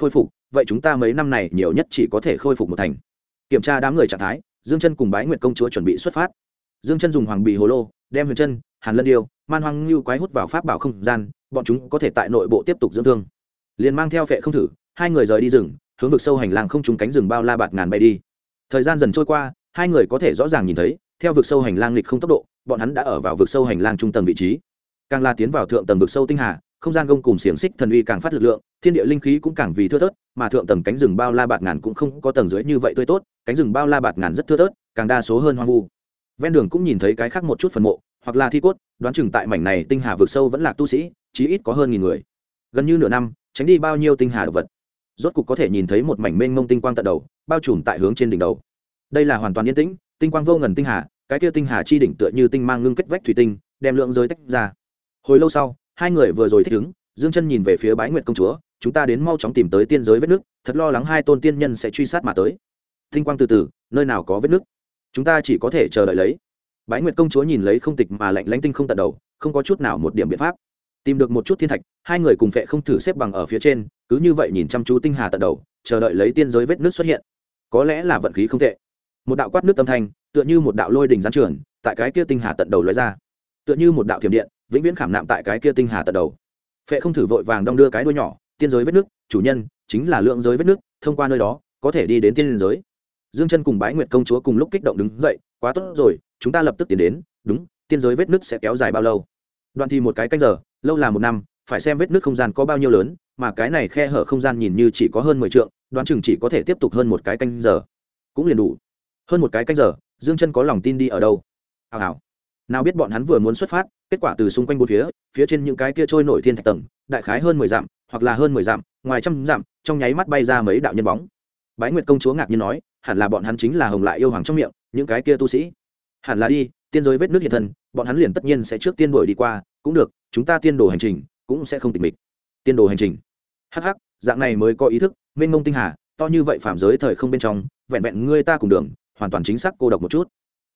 vậy chúng ta mấy năm này nhiều nhất chỉ có thể khôi phục một thành. Kiểm tra đám người trạng thái, Dương Chân cùng Bái Nguyệt công chúa chuẩn bị xuất phát. Dương Chân dùng hoàng bì hồ lô đem Huyền Chân, Hàn Lân Điêu, Man Hoang Ngưu quái hút vào pháp bảo không gian, bọn chúng có thể tại nội bộ tiếp tục dưỡng thương. Liền mang theo Phệ Không Thử, hai người rời đi rừng, hướng vực sâu hành lang không trúng cánh rừng bao la bạt ngàn bay đi. Thời gian dần trôi qua, hai người có thể rõ ràng nhìn thấy, theo vực sâu hành lang nghịch không tốc độ, bọn hắn đã ở vào vực sâu hành lang trung tầng vị trí. Càng là tiến vào thượng tầng vực sâu tinh hà, không gian gông cùng xiềng xích thần uy càng phát lực lượng, thiên địa linh khí cũng càng vì thưa thớt, mà thượng tầng cánh rừng bao la bạt ngàn cũng không có tầng dưới như vậy tươi tốt, cánh rừng bao la bạt ngàn rất thưa thớt, càng đa số hơn hoang vu. Ven đường cũng nhìn thấy cái khác một chút phần mộ, hoặc là thi cốt, đoán chừng tại mảnh này tinh hà vực sâu vẫn là tu sĩ, chí ít có hơn 1000 người. Gần như nửa năm, tránh đi bao nhiêu tinh hà động vật, rốt cục có thể nhìn thấy một mảnh mênh mông tinh quang tận đầu, bao trùm tại hướng trên đỉnh đầu. Đây là hoàn toàn yên tĩnh, tinh quang vô ngần tinh hà, cái kia tinh hà chi đỉnh tựa như tinh mang ngưng kết vách thủy tinh, đem lượng giới tách ra. Hồi lâu sau, hai người vừa rồi thích ứng, Dương Chân nhìn về phía Bái Nguyệt công chúa, chúng ta đến mau chóng tìm tới tiên giới vết nước, thật lo lắng hai tôn tiên nhân sẽ truy sát mà tới. Tinh quang từ từ, nơi nào có vết nước, chúng ta chỉ có thể chờ đợi lấy. Bái Nguyệt công chúa nhìn lấy không tịch mà lạnh lẽo tinh không tận đầu, không có chút nào một điểm biện pháp. Tìm được một chút thiên thạch, hai người cùng Phệ Không Thử xếp bằng ở phía trên, cứ như vậy nhìn chăm chú tinh hà tận đầu, chờ đợi lấy tiên giới vết nước xuất hiện. Có lẽ là vận khí không tệ. Một đạo quát nước âm thanh, tựa như một đạo lôi đình giáng trường, tại cái kia tinh hà tận đầu lóe ra, tựa như một đạo thiểm điện, vĩnh viễn khảm nạm tại cái kia tinh hà tận đầu. Phệ Không Thử vội vàng đong đưa cái đuôi nhỏ, tiên giới vết nước, chủ nhân chính là lượng giới vết nước, thông qua nơi đó có thể đi đến tiên giới. Dương Chân cùng Bái Nguyệt công chúa cùng lúc kích động đứng dậy, quá tốt rồi, chúng ta lập tức tiến đến. Đúng, tiên giới vết nước sẽ kéo dài bao lâu? Đoạn thì một cái canh giờ, lâu là một năm, phải xem vết nước không gian có bao nhiêu lớn, mà cái này khe hở không gian nhìn như chỉ có hơn 10 trượng, đoán chừng chỉ có thể tiếp tục hơn một cái canh giờ, cũng liền đủ. Hơn một cái canh giờ, Dương Chân có lòng tin đi ở đâu? Hào hào. Nào biết bọn hắn vừa muốn xuất phát, kết quả từ xung quanh bốn phía trên những cái kia trôi nổi thiên thạch tầng, đại khái hơn 10 dặm, hoặc là hơn 10 dặm, ngoài trăm dặm, trong nháy mắt bay ra mấy đạo nhân bóng. Bái Nguyệt công chúa ngạc nhiên nói, hẳn là bọn hắn chính là Hồng Lại yêu hoàng trong miệng, những cái kia tu sĩ. Hẳn là đi, tiên giới vết nước hiện thân, bọn hắn liền tất nhiên sẽ trước tiên đuổi đi qua, cũng được, chúng ta tiên đồ hành trình, cũng sẽ không tịch mịch. Tiên đồ hành trình. Hắc hắc, dạng này mới có ý thức, mênh mông tinh hà, to như vậy phạm giới thời không bên trong, vẹn vẹn ngươi ta cùng đường, hoàn toàn chính xác cô độc một chút.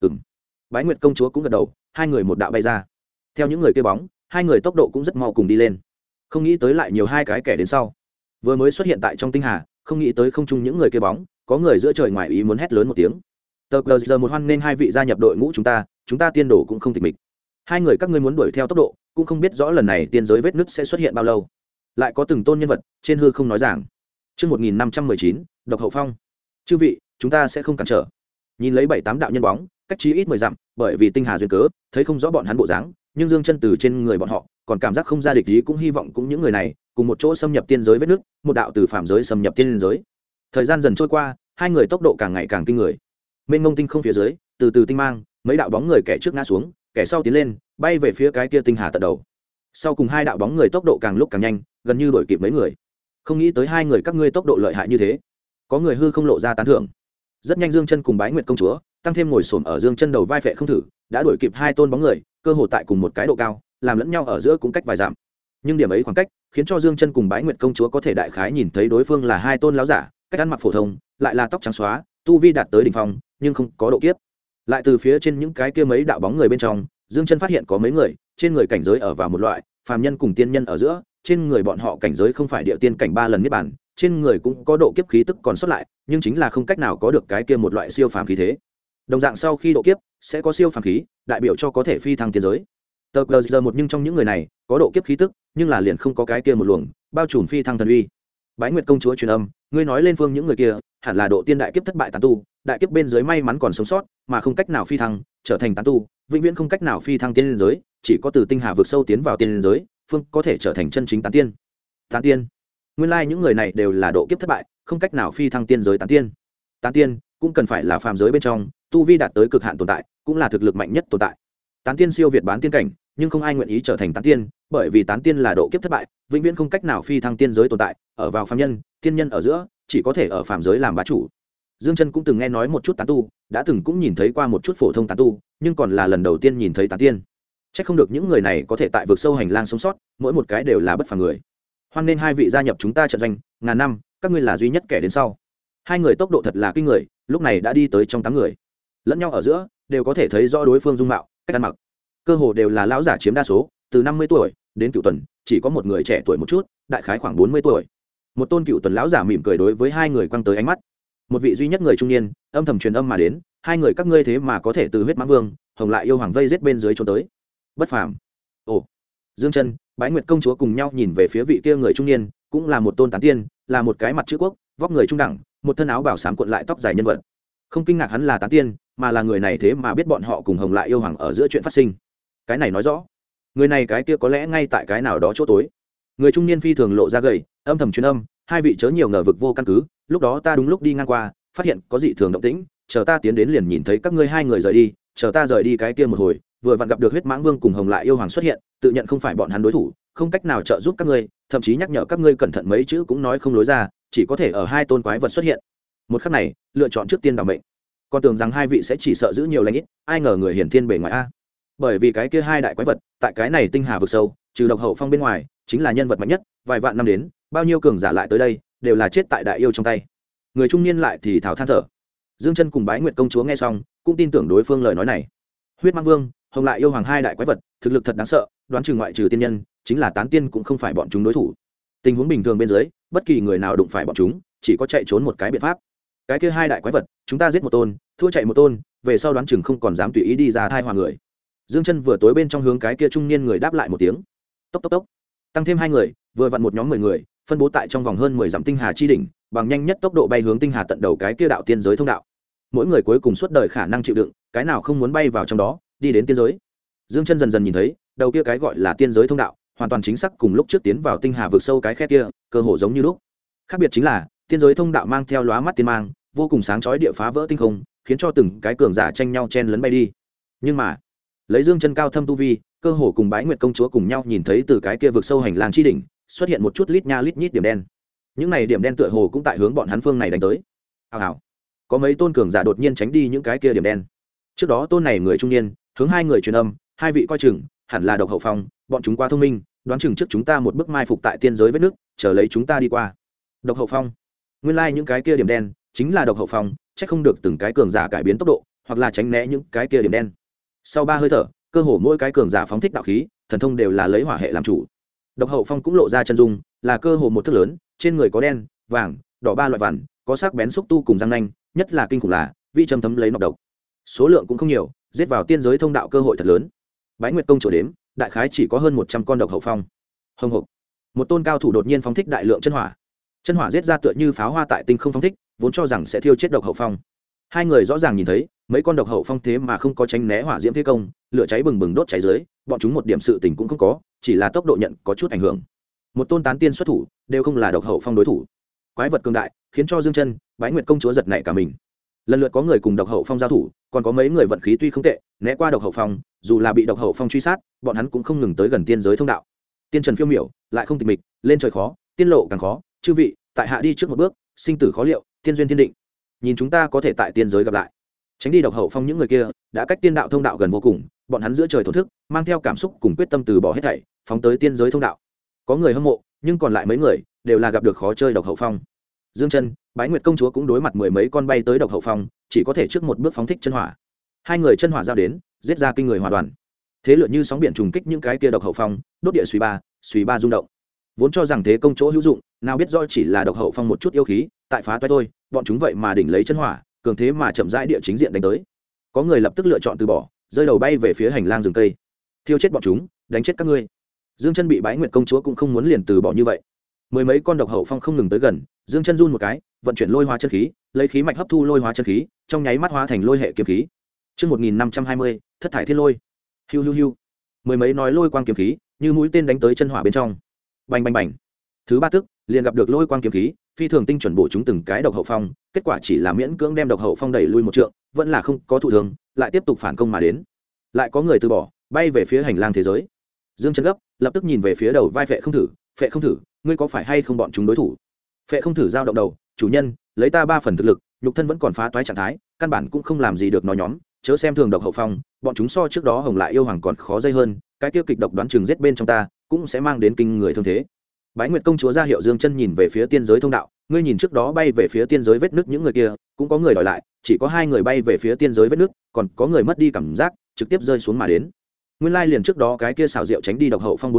Bái Nguyệt công chúa cũng gật đầu, hai người một đạo bay ra. Theo những người kia bóng, hai người tốc độ cũng rất mau cùng đi lên. Không nghĩ tới lại nhiều hai cái kẻ đến sau. Vừa mới xuất hiện tại trong tinh hà, không nghĩ tới không chung những người kia bóng, có người giữa trời ngoài ý muốn hét lớn một tiếng. Tờ giờ một hoan nên hai vị gia nhập đội ngũ chúng ta tiên đồ cũng không tịch mịch. Hai người các ngươi muốn đuổi theo tốc độ, cũng không biết rõ lần này tiên giới vết nứt sẽ xuất hiện bao lâu. Lại có từng tôn nhân vật trên hư không nói rằng. Chương 1519, Độc Hậu Phong. Chư vị, chúng ta sẽ không cản trở. Nhìn lấy 7-8 đạo nhân bóng, cách chí ít 10 dặm, bởi vì tinh hà duyên cớ, thấy không rõ bọn hắn bộ dáng, nhưng Dương Chân từ trên người bọn họ, còn cảm giác không ra địch ý, cũng hy vọng cũng những người này cùng một chỗ xâm nhập tiên giới vết nước, một đạo từ phạm giới xâm nhập tiên giới. Thời gian dần trôi qua, hai người tốc độ càng ngày càng kinh người. Mênh mông tinh không phía dưới, từ từ tinh mang, mấy đạo bóng người kẻ trước ngã xuống, kẻ sau tiến lên, bay về phía cái kia tinh hà tận đầu. Sau cùng hai đạo bóng người tốc độ càng lúc càng nhanh, gần như đuổi kịp mấy người. Không nghĩ tới hai người các ngươi tốc độ lợi hại như thế. Có người hư không lộ ra tán thưởng. Rất nhanh Dương Chân cùng Bái Nguyệt công chúa, tăng thêm ngồi xổm ở Dương Chân đầu vai Phệ Không Thử, đã đuổi kịp hai tôn bóng người, cơ hồ tại cùng một cái độ cao, làm lẫn nhau ở giữa cũng cách vài dặm. Nhưng điểm ấy khoảng cách, khiến cho Dương Chân cùng Bái Nguyệt công chúa có thể đại khái nhìn thấy đối phương là hai tôn láo giả, cách ăn mặc phổ thông, lại là tóc trắng xóa, tu vi đạt tới đỉnh phong, nhưng không có độ kiếp. Lại từ phía trên những cái kia mấy đạo bóng người bên trong, Dương Chân phát hiện có mấy người, trên người cảnh giới ở vào một loại, phàm nhân cùng tiên nhân ở giữa, trên người bọn họ cảnh giới không phải địa tiên cảnh 3 lần niết bàn, trên người cũng có độ kiếp khí tức còn sót lại, nhưng chính là không cách nào có được cái kia một loại siêu phàm khí thế. Đồng dạng sau khi độ kiếp, sẽ có siêu phàm khí, đại biểu cho có thể phi thăng tiên giới. Tờ giờ một nhưng trong những người này, có độ kiếp khí tức, nhưng là liền không có cái kia một luồng, bao trùm phi thăng thần uy. Bái Nguyệt công chúa truyền âm, ngươi nói lên phương những người kia, hẳn là độ tiên đại kiếp thất bại tán tu, đại kiếp bên dưới may mắn còn sống sót, mà không cách nào phi thăng, trở thành tán tu, vĩnh viễn không cách nào phi thăng tiên giới, chỉ có từ tinh hà vượt sâu tiến vào tiên giới, phương có thể trở thành chân chính tán tiên. Tán tiên. Nguyên lai những người này đều là độ kiếp thất bại, không cách nào phi thăng tiên giới tán tiên. Tán tiên cũng cần phải là phàm giới bên trong, tu vi đạt tới cực hạn tồn tại, cũng là thực lực mạnh nhất tồn tại. Tán tiên siêu việt bán tiên cảnh, nhưng không ai nguyện ý trở thành tán tiên, bởi vì tán tiên là độ kiếp thất bại, vĩnh viễn không cách nào phi thăng tiên giới tồn tại, ở vào phàm nhân, tiên nhân ở giữa, chỉ có thể ở phàm giới làm bá chủ. Dương Chân cũng từng nghe nói một chút tán tu, đã từng cũng nhìn thấy qua một chút phổ thông tán tu, nhưng còn là lần đầu tiên nhìn thấy tán tiên. Chắc không được những người này có thể tại vực sâu hành lang sống sót, mỗi một cái đều là bất phàm người. Hoan nên hai vị gia nhập chúng ta trận doanh, ngàn năm, các ngươi là duy nhất kẻ đến sau. Hai người tốc độ thật là kinh người, lúc này đã đi tới trong 8 người. Lẫn nhau ở giữa, đều có thể thấy rõ đối phương dung mạo, cách ăn mặc. Cơ hồ đều là lão giả chiếm đa số, từ 50 tuổi đến cựu tuần, chỉ có một người trẻ tuổi một chút, đại khái khoảng 40 tuổi. một tôn cựu tuần lão giả mỉm cười đối với hai người quăng tới ánh mắt. Một vị duy nhất người trung niên âm thầm truyền âm mà đến, hai người các ngươi thế mà có thể từ huyết mãng vương hồng lại yêu hoàng vây giết bên dưới trốn tới, bất phàm. Ồ. Dương Chân, Bái Nguyệt công chúa cùng nhau nhìn về phía vị kia người trung niên, cũng là một tôn tán tiên, là một cái mặt chữ quốc, vóc người trung đẳng, một thân áo bảo xám cuộn lại tóc dài nhân vật. Không kinh ngạc hắn là tán tiên, mà là người này thế mà biết bọn họ cùng hồng lại yêu hoàng ở giữa chuyện phát sinh. Cái này nói rõ, người này cái kia có lẽ ngay tại cái nào đó chỗ tối. Người trung niên phi thường lộ ra gầy, âm thầm truyền âm, hai vị chớ nhiều ngờ vực vô căn cứ, lúc đó ta đúng lúc đi ngang qua, phát hiện có dị thường động tĩnh, chờ ta tiến đến liền nhìn thấy các ngươi hai người rời đi, chờ ta rời đi cái kia một hồi, vừa vặn gặp được huyết mãng vương cùng hồng lại yêu hoàng xuất hiện, tự nhận không phải bọn hắn đối thủ, không cách nào trợ giúp các ngươi, thậm chí nhắc nhở các ngươi cẩn thận mấy chữ cũng nói không lối ra, chỉ có thể ở hai tôn quái vật xuất hiện. Một khắc này, lựa chọn trước tiên đảm mệnh. Con tưởng rằng hai vị sẽ chỉ sợ giữ nhiều lãnh ít, ai ngờ người hiển thiên bề ngoài a. Bởi vì cái kia hai đại quái vật, tại cái này tinh hà vực sâu, trừ độc hậu phong bên ngoài, chính là nhân vật mạnh nhất, vài vạn năm đến, bao nhiêu cường giả lại tới đây, đều là chết tại đại yêu trong tay. Người trung niên lại thì thào than thở. Dương Chân cùng Bái Nguyệt công chúa nghe xong, cũng tin tưởng đối phương lời nói này. Huyết Mãng Vương, hồng lại yêu hoàng hai đại quái vật, thực lực thật đáng sợ, đoán chừng ngoại trừ tiên nhân, chính là tán tiên cũng không phải bọn chúng đối thủ. Tình huống bình thường bên dưới, bất kỳ người nào đụng phải bọn chúng, chỉ có chạy trốn một cái biện pháp. Cái kia hai đại quái vật, chúng ta giết một tôn, thua chạy một tôn, về sau đoán chừng không còn dám tùy ý đi ra thai hòa người. Dương Chân vừa tối bên trong hướng cái kia trung niên người đáp lại một tiếng. Tốc tốc tốc. Tăng thêm hai người, vừa vặn một nhóm 10 người, phân bố tại trong vòng hơn 10 dặm tinh hà chi đỉnh, bằng nhanh nhất tốc độ bay hướng tinh hà tận đầu cái kia đạo tiên giới thông đạo. Mỗi người cuối cùng suốt đời khả năng chịu đựng, cái nào không muốn bay vào trong đó, đi đến tiên giới. Dương Chân dần dần nhìn thấy, đầu kia cái gọi là tiên giới thông đạo, hoàn toàn chính xác cùng lúc trước tiến vào tinh hà vực sâu cái khe kia, cơ hồ giống như lúc. Khác biệt chính là, tiên giới thông đạo mang theo lóa mắt tiên mang, vô cùng sáng chói địa phá vỡ tinh không, khiến cho từng cái cường giả tranh nhau chen lấn bay đi. Nhưng mà, lấy Dương Chân cao thâm tu vi, cơ hồ cùng Bái Nguyệt công chúa cùng nhau nhìn thấy từ cái kia vực sâu hành lang chi đỉnh, xuất hiện một chút lít nha lít nhít điểm đen. Những này điểm đen tựa hồ cũng tại hướng bọn hắn phương này đánh tới. Hào hào. Có mấy tôn cường giả đột nhiên tránh đi những cái kia điểm đen. Trước đó tôn này người trung niên, hướng hai người truyền âm, hai vị coi chừng, hẳn là độc hậu phong, bọn chúng quá thông minh, đoán chừng trước chúng ta một bước mai phục tại tiên giới vết nước, chờ lấy chúng ta đi qua. Độc hậu phong. Nguyên lai những cái kia điểm đen chính là độc hậu phong, chắc không được từng cái cường giả cải biến tốc độ, hoặc là tránh né những cái kia điểm đen. Sau 3 hơi thở, cơ hồ mỗi cái cường giả phóng thích đạo khí, thần thông đều là lấy hỏa hệ làm chủ. Độc hậu phong cũng lộ ra chân dung, là cơ hồ một thước lớn, trên người có đen, vàng, đỏ ba loại vằn, có sắc bén xúc tu cùng răng nanh, nhất là kinh khủng là vi châm thấm lấy nọc độc. Số lượng cũng không nhiều, giết vào tiên giới thông đạo cơ hội thật lớn. Bái Nguyệt công chúa đếm, đại khái chỉ có hơn 100 con độc hậu phong. Hồng hộc. Một tôn cao thủ đột nhiên phóng thích đại lượng chân hỏa. Chân hỏa giết ra tựa như pháo hoa tại tinh không phóng thích, vốn cho rằng sẽ thiêu chết độc hậu phong. Hai người rõ ràng nhìn thấy, mấy con độc hậu phong thế mà không có tránh né hỏa diễm thế công, lửa cháy bừng bừng đốt cháy dưới, bọn chúng một điểm sự tình cũng không có, chỉ là tốc độ nhận có chút ảnh hưởng. Một tôn tán tiên xuất thủ, đều không là độc hậu phong đối thủ. Quái vật cường đại, khiến cho Dương Chân, Bái Nguyệt công chúa giật nảy cả mình. Lần lượt có người cùng độc hậu phong giao thủ, còn có mấy người vận khí tuy không tệ, né qua độc hậu phong, dù là bị độc hậu phong truy sát, bọn hắn cũng không ngừng tới gần tiên giới thông đạo. Tiên trần phiêu miểu, lại không tịch mịch, lên trời khó, tiên lộ càng khó, chư vị, tại hạ đi trước một bước, sinh tử khó liệu, tiên duyên thiên định. Nhìn chúng ta có thể tại tiên giới gặp lại. Tránh đi độc hậu phong những người kia, đã cách tiên đạo thông đạo gần vô cùng, bọn hắn giữa trời thổ thức, mang theo cảm xúc cùng quyết tâm từ bỏ hết thảy, phóng tới tiên giới thông đạo. Có người hâm mộ, nhưng còn lại mấy người đều là gặp được khó chơi độc hậu phong. Dương Chân, Bái Nguyệt công chúa cũng đối mặt 10 mấy con bay tới độc hậu phong, chỉ có thể trước một bước phóng thích chân hỏa. Hai người chân hỏa giao đến, giết ra kinh người hỏa đoàn. Thế lửa như sóng biển trùng kích những cái kia độc hậu phong, đốt địa suy ba rung động. Vốn cho rằng thế công chỗ hữu dụng, nào biết rõ chỉ là độc hậu phong một chút yêu khí, tại phá toái thôi, bọn chúng vậy mà đỉnh lấy chân hỏa, cường thế mà chậm rãi địa chính diện đánh tới. Có người lập tức lựa chọn từ bỏ, rơi đầu bay về phía hành lang rừng cây. Thiêu chết bọn chúng, đánh chết các ngươi. Dương Chân bị Bái Nguyệt công chúa cũng không muốn liền từ bỏ như vậy. Mười mấy con độc hậu phong không ngừng tới gần, Dương Chân run một cái, vận chuyển lôi hóa chân khí, lấy khí mạch hấp thu lôi hóa chân khí, trong nháy mắt hóa thành lôi hệ kiếm khí. Chương 1520, Thất thải thiên lôi. Hiu hiu hiu. Mười mấy nói lôi quang kiếm khí, như mũi tên đánh tới chân hỏa bên trong. Bành bành bành. Thứ ba tức, liền gặp được lôi quang kiếm khí, phi thường tinh chuẩn bổ chúng từng cái độc hậu phong, kết quả chỉ là miễn cưỡng đem độc hậu phong đẩy lui một trượng, vẫn là không có thụ thương, lại tiếp tục phản công mà đến. Lại có người từ bỏ, bay về phía hành lang thế giới. Dương Chân gấp, lập tức nhìn về phía đầu vai Phệ Không Thử, Phệ Không Thử, ngươi có phải hay không bọn chúng đối thủ? Phệ Không Thử giao động đầu, chủ nhân, lấy ta 3 phần thực lực, nhục thân vẫn còn phá toái trạng thái, căn bản cũng không làm gì được nó nhóm, chớ xem thường độc hậu phong, bọn chúng so trước đó hồng lại yêu hoàng còn khó dây hơn, cái tiêu kịch độc đoán chừng giết bên trong ta, cũng sẽ mang đến kinh người thương thế. Bái Nguyệt công chúa ra hiệu Dương Chân nhìn về phía tiên giới thông đạo, ngươi nhìn trước đó bay về phía tiên giới vết nứt những người kia, cũng có người đòi lại, chỉ có 2 người bay về phía tiên giới vết nứt, còn có người mất đi cảm giác, trực tiếp rơi xuống mà đến. Nguyên lai liền trước đó cái kia xảo diệu tránh đi độc hậu phong 4 người,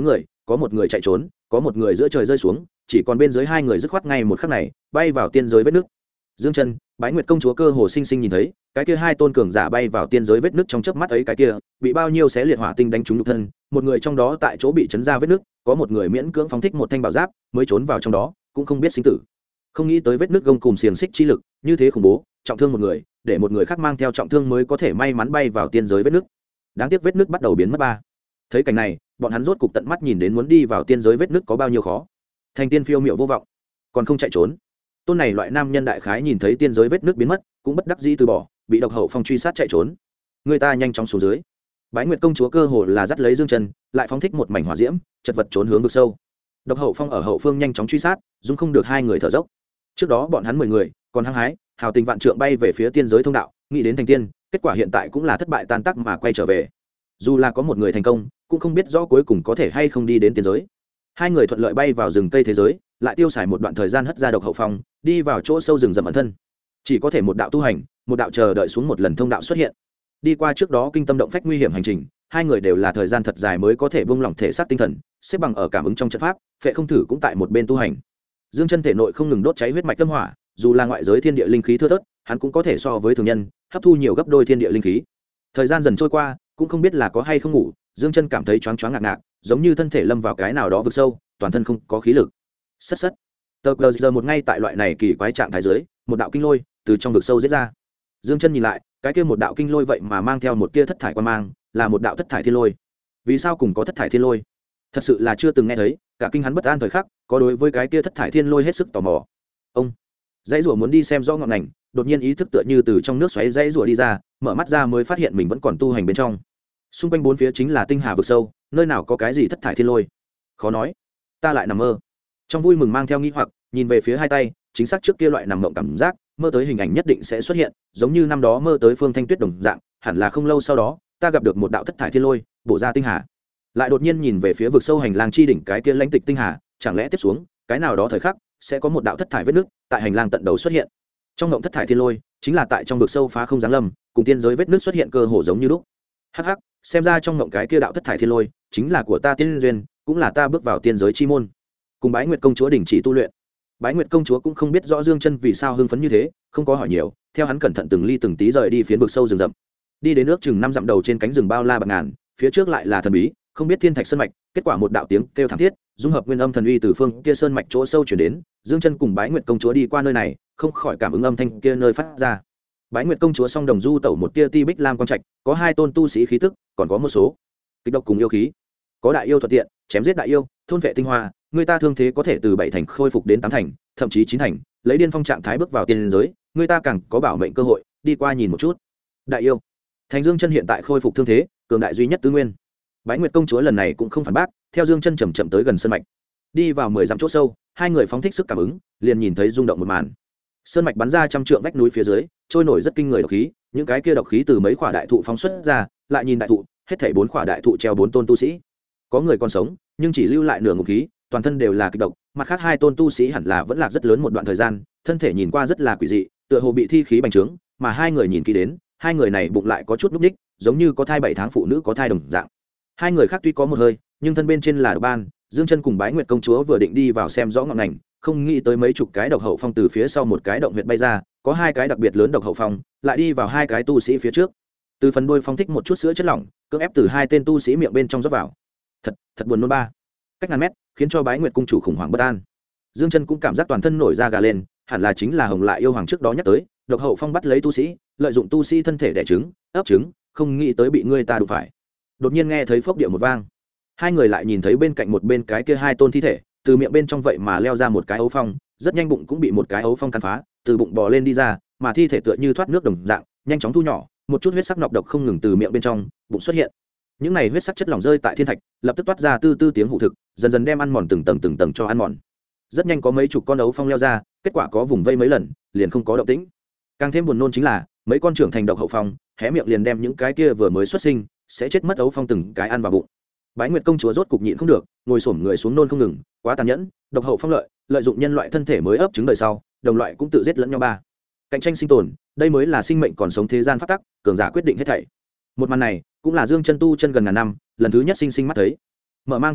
có một người chạy trốn, có một người giữa trời rơi xuống, chỉ còn bên dưới hai người dứt khoát ngay một khắc này bay vào tiên giới vết nước. Dương Chân, Bái Nguyệt công chúa cơ hồ sinh sinh nhìn thấy cái kia hai tôn cường giả bay vào tiên giới vết nước trong chớp mắt ấy, cái kia bị bao nhiêu xé liệt hỏa tinh đánh trúng nhục thân, một người trong đó tại chỗ bị chấn ra vết nước, có một người miễn cưỡng phóng thích một thanh bảo giáp mới trốn vào trong đó, cũng không biết sinh tử. Không nghĩ tới vết nước gông cùm xiềng xích chi lực như thế khủng bố, trọng thương một người, để một người khác mang theo trọng thương mới có thể may mắn bay vào tiên giới vết nước. Đáng tiếc vết nước bắt đầu biến mất ba. Thấy cảnh này, bọn hắn rốt cục tận mắt nhìn đến muốn đi vào tiên giới vết nước có bao nhiêu khó. Thành tiên phiêu miệu vô vọng, còn không chạy trốn. Tôn này loại nam nhân đại khái nhìn thấy tiên giới vết nước biến mất, cũng bất đắc dĩ từ bỏ, bị độc hậu phong truy sát chạy trốn. Người ta nhanh chóng xuống dưới. Bái Nguyệt công chúa cơ hồ là dắt lấy Dương Chân, lại phóng thích một mảnh hỏa diễm, chật vật trốn hướng vực sâu. Độc hậu phong ở hậu phương nhanh chóng truy sát, dung không được hai người thở dốc. Trước đó bọn hắn 10 người, còn hăng hái, hào tình vạn trượng bay về phía tiên giới thông đạo, nghĩ đến thành tiên, kết quả hiện tại cũng là thất bại tan tác mà quay trở về. Dù là có một người thành công, cũng không biết rõ cuối cùng có thể hay không đi đến tiên giới. Hai người thuận lợi bay vào rừng cây thế giới, lại tiêu xài một đoạn thời gian hất ra độc hậu phong, đi vào chỗ sâu rừng rậm ẩn thân. Chỉ có thể một đạo tu hành, một đạo chờ đợi xuống một lần thông đạo xuất hiện. Đi qua trước đó kinh tâm động phách nguy hiểm hành trình, hai người đều là thời gian thật dài mới có thể buông lỏng thể xác tinh thần, xếp bằng ở cảm ứng trong trận pháp, phệ không thử cũng tại một bên tu hành. Dương Chân thể nội không ngừng đốt cháy huyết mạch tâm hỏa, dù là ngoại giới thiên địa linh khí thưa thớt, hắn cũng có thể so với thường nhân, hấp thu nhiều gấp đôi thiên địa linh khí. Thời gian dần trôi qua, cũng không biết là có hay không ngủ, Dương Chân cảm thấy choáng choáng ngạc ngạc, giống như thân thể lâm vào cái nào đó vực sâu, toàn thân không có khí lực. Sất sất. Tờ giờ một ngay tại loại này kỳ quái trạng thái dưới, một đạo kinh lôi từ trong vực sâu giết ra. Dương Chân nhìn lại, cái kia một đạo kinh lôi vậy mà mang theo một tia thất thải quang mang, là một đạo thất thải thiên lôi. Vì sao cùng có thất thải thiên lôi? Thật sự là chưa từng nghe thấy, cả kinh hắn bất an thời khắc, có đối với cái kia thất thải thiên lôi hết sức tò mò. Ông dãy rủa muốn đi xem rõ ngọn ngành, đột nhiên ý thức tựa như từ trong nước xoáy dãy rủa đi ra, mở mắt ra mới phát hiện mình vẫn còn tu hành bên trong. Xung quanh bốn phía chính là tinh hà vực sâu, nơi nào có cái gì thất thải thiên lôi? Khó nói, ta lại nằm mơ. Trong vui mừng mang theo nghi hoặc, nhìn về phía hai tay, chính xác trước kia loại nằm mộng cảm giác, mơ tới hình ảnh nhất định sẽ xuất hiện, giống như năm đó mơ tới Phương Thanh Tuyết đồng dạng, hẳn là không lâu sau đó, ta gặp được một đạo thất thải thiên lôi, bổ ra tinh hà. Lại đột nhiên nhìn về phía vực sâu hành lang chi đỉnh cái kia lãnh tịch tinh hà, chẳng lẽ tiếp xuống, cái nào đó thời khắc sẽ có một đạo thất thải vết nứt tại hành lang tận đầu xuất hiện. Trong ngộng thất thải thiên lôi, chính là tại trong vực sâu phá không giáng lâm, cùng tiên giới vết nứt xuất hiện cơ hồ giống như lúc. Hắc hắc, xem ra trong ngộng cái kia đạo thất thải thiên lôi, chính là của ta tiên duyên, cũng là ta bước vào tiên giới chi môn. Cùng Bái Nguyệt công chúa đình chỉ tu luyện. Bái Nguyệt công chúa cũng không biết rõ Dương Chân vì sao hưng phấn như thế, không có hỏi nhiều, theo hắn cẩn thận từng ly từng tí rời đi phiến vực sâu rừng rậm. Đi đến nước chừng 5 dặm đầu trên cánh rừng bao la bạc ngàn, phía trước lại là thần bí, không biết thiên thạch sơn mạch, kết quả một đạo tiếng kêu thảm thiết, dung hợp nguyên âm thần uy từ phương kia sơn mạch chỗ sâu truyền đến, Dương Chân cùng Bái Nguyệt công chúa đi qua nơi này, không khỏi cảm ứng âm thanh kia nơi phát ra. Bái Nguyệt công chúa song đồng du tẩu một tia ti bích lam quang trạch, có hai tôn tu sĩ khí tức, còn có một số kịch độc cùng yêu khí. Có đại yêu thuận tiện, chém giết đại yêu, thôn vệ tinh hoa, người ta thương thế có thể từ 7 thành khôi phục đến 8 thành, thậm chí 9 thành, lấy điên phong trạng thái bước vào tiên giới, người ta càng có bảo mệnh cơ hội, đi qua nhìn một chút. Đại yêu. Thành Dương Chân hiện tại khôi phục thương thế, cường đại duy nhất tứ nguyên. Bái Nguyệt công chúa lần này cũng không phản bác, theo Dương Chân chậm chậm tới gần sơn mạch. Đi vào 10 dặm chỗ sâu, hai người phóng thích sức cảm ứng, liền nhìn thấy rung động một màn. Sơn mạch bắn ra trăm trượng vách núi phía dưới, trôi nổi rất kinh người độc khí, những cái kia độc khí từ mấy quả đại thụ phóng xuất ra, lại nhìn đại thụ, hết thảy 4 quả đại thụ treo 4 tôn tu sĩ. Có người còn sống, nhưng chỉ lưu lại nửa ngụm khí, toàn thân đều là kịch độc, mặt khác hai tôn tu sĩ hẳn là vẫn lạc rất lớn một đoạn thời gian, thân thể nhìn qua rất là quỷ dị, tựa hồ bị thi khí bành trướng, mà hai người nhìn kỹ đến, hai người này bụng lại có chút núc ních, giống như có thai 7 tháng phụ nữ có thai đồng dạng. Hai người khác tuy có một hơi, nhưng thân bên trên là độc ban. Dương Chân cùng Bái Nguyệt công chúa vừa định đi vào xem rõ ngọn ngành, không nghĩ tới mấy chục cái độc hậu phong từ phía sau một cái động huyệt bay ra, có hai cái đặc biệt lớn độc hậu phong, lại đi vào hai cái tu sĩ phía trước. Từ phần đuôi phong thích một chút sữa chất lỏng, cưỡng ép từ hai tên tu sĩ miệng bên trong rót vào. Thật buồn nôn ba. Cách ngàn mét, khiến cho Bái Nguyệt cung chủ khủng hoảng bất an. Dương Chân cũng cảm giác toàn thân nổi da gà lên, hẳn là chính là Hồng Lại yêu hoàng trước đó nhắc tới, độc hậu phong bắt lấy tu sĩ, lợi dụng tu sĩ thân thể đẻ trứng, ấp trứng, không nghĩ tới bị người ta đụng phải. Đột nhiên nghe thấy phốc địa một vang, hai người lại nhìn thấy bên cạnh một bên cái kia hai tôn thi thể, từ miệng bên trong vậy mà leo ra một cái ấu phong, rất nhanh bụng cũng bị một cái ấu phong cắn phá, từ bụng bò lên đi ra, mà thi thể tựa như thoát nước đồng dạng, nhanh chóng thu nhỏ, một chút huyết sắc nọc độc không ngừng từ miệng bên trong bụng xuất hiện. Những này huyết sắc chất lỏng rơi tại thiên thạch, lập tức toát ra tư tư tiếng hụ thực, dần dần đem ăn mòn từng tầng cho ăn mòn. Rất nhanh có mấy chục con ấu phong leo ra, kết quả có vùng vây mấy lần, liền không có động tĩnh. Càng thêm buồn nôn chính là, mấy con trưởng thành độc hậu phong, hé miệng liền đem những cái kia vừa mới xuất sinh, sẽ chết mất ấu phong từng cái ăn vào bụng. Bái Nguyệt công chúa rốt cục nhịn không được, ngồi xổm người xuống nôn không ngừng, quá tàn nhẫn, độc hậu phong lợi dụng nhân loại thân thể mới ấp trứng đời sau, đồng loại cũng tự giết lẫn nhau ba. Cạnh tranh sinh tồn, đây mới là sinh mệnh còn sống thế gian pháp tắc, cường giả quyết định hết thảy. Một màn này, cũng là Dương Chân tu chân gần ngàn năm, lần thứ nhất sinh mắt thấy. Mở mang kiến thức,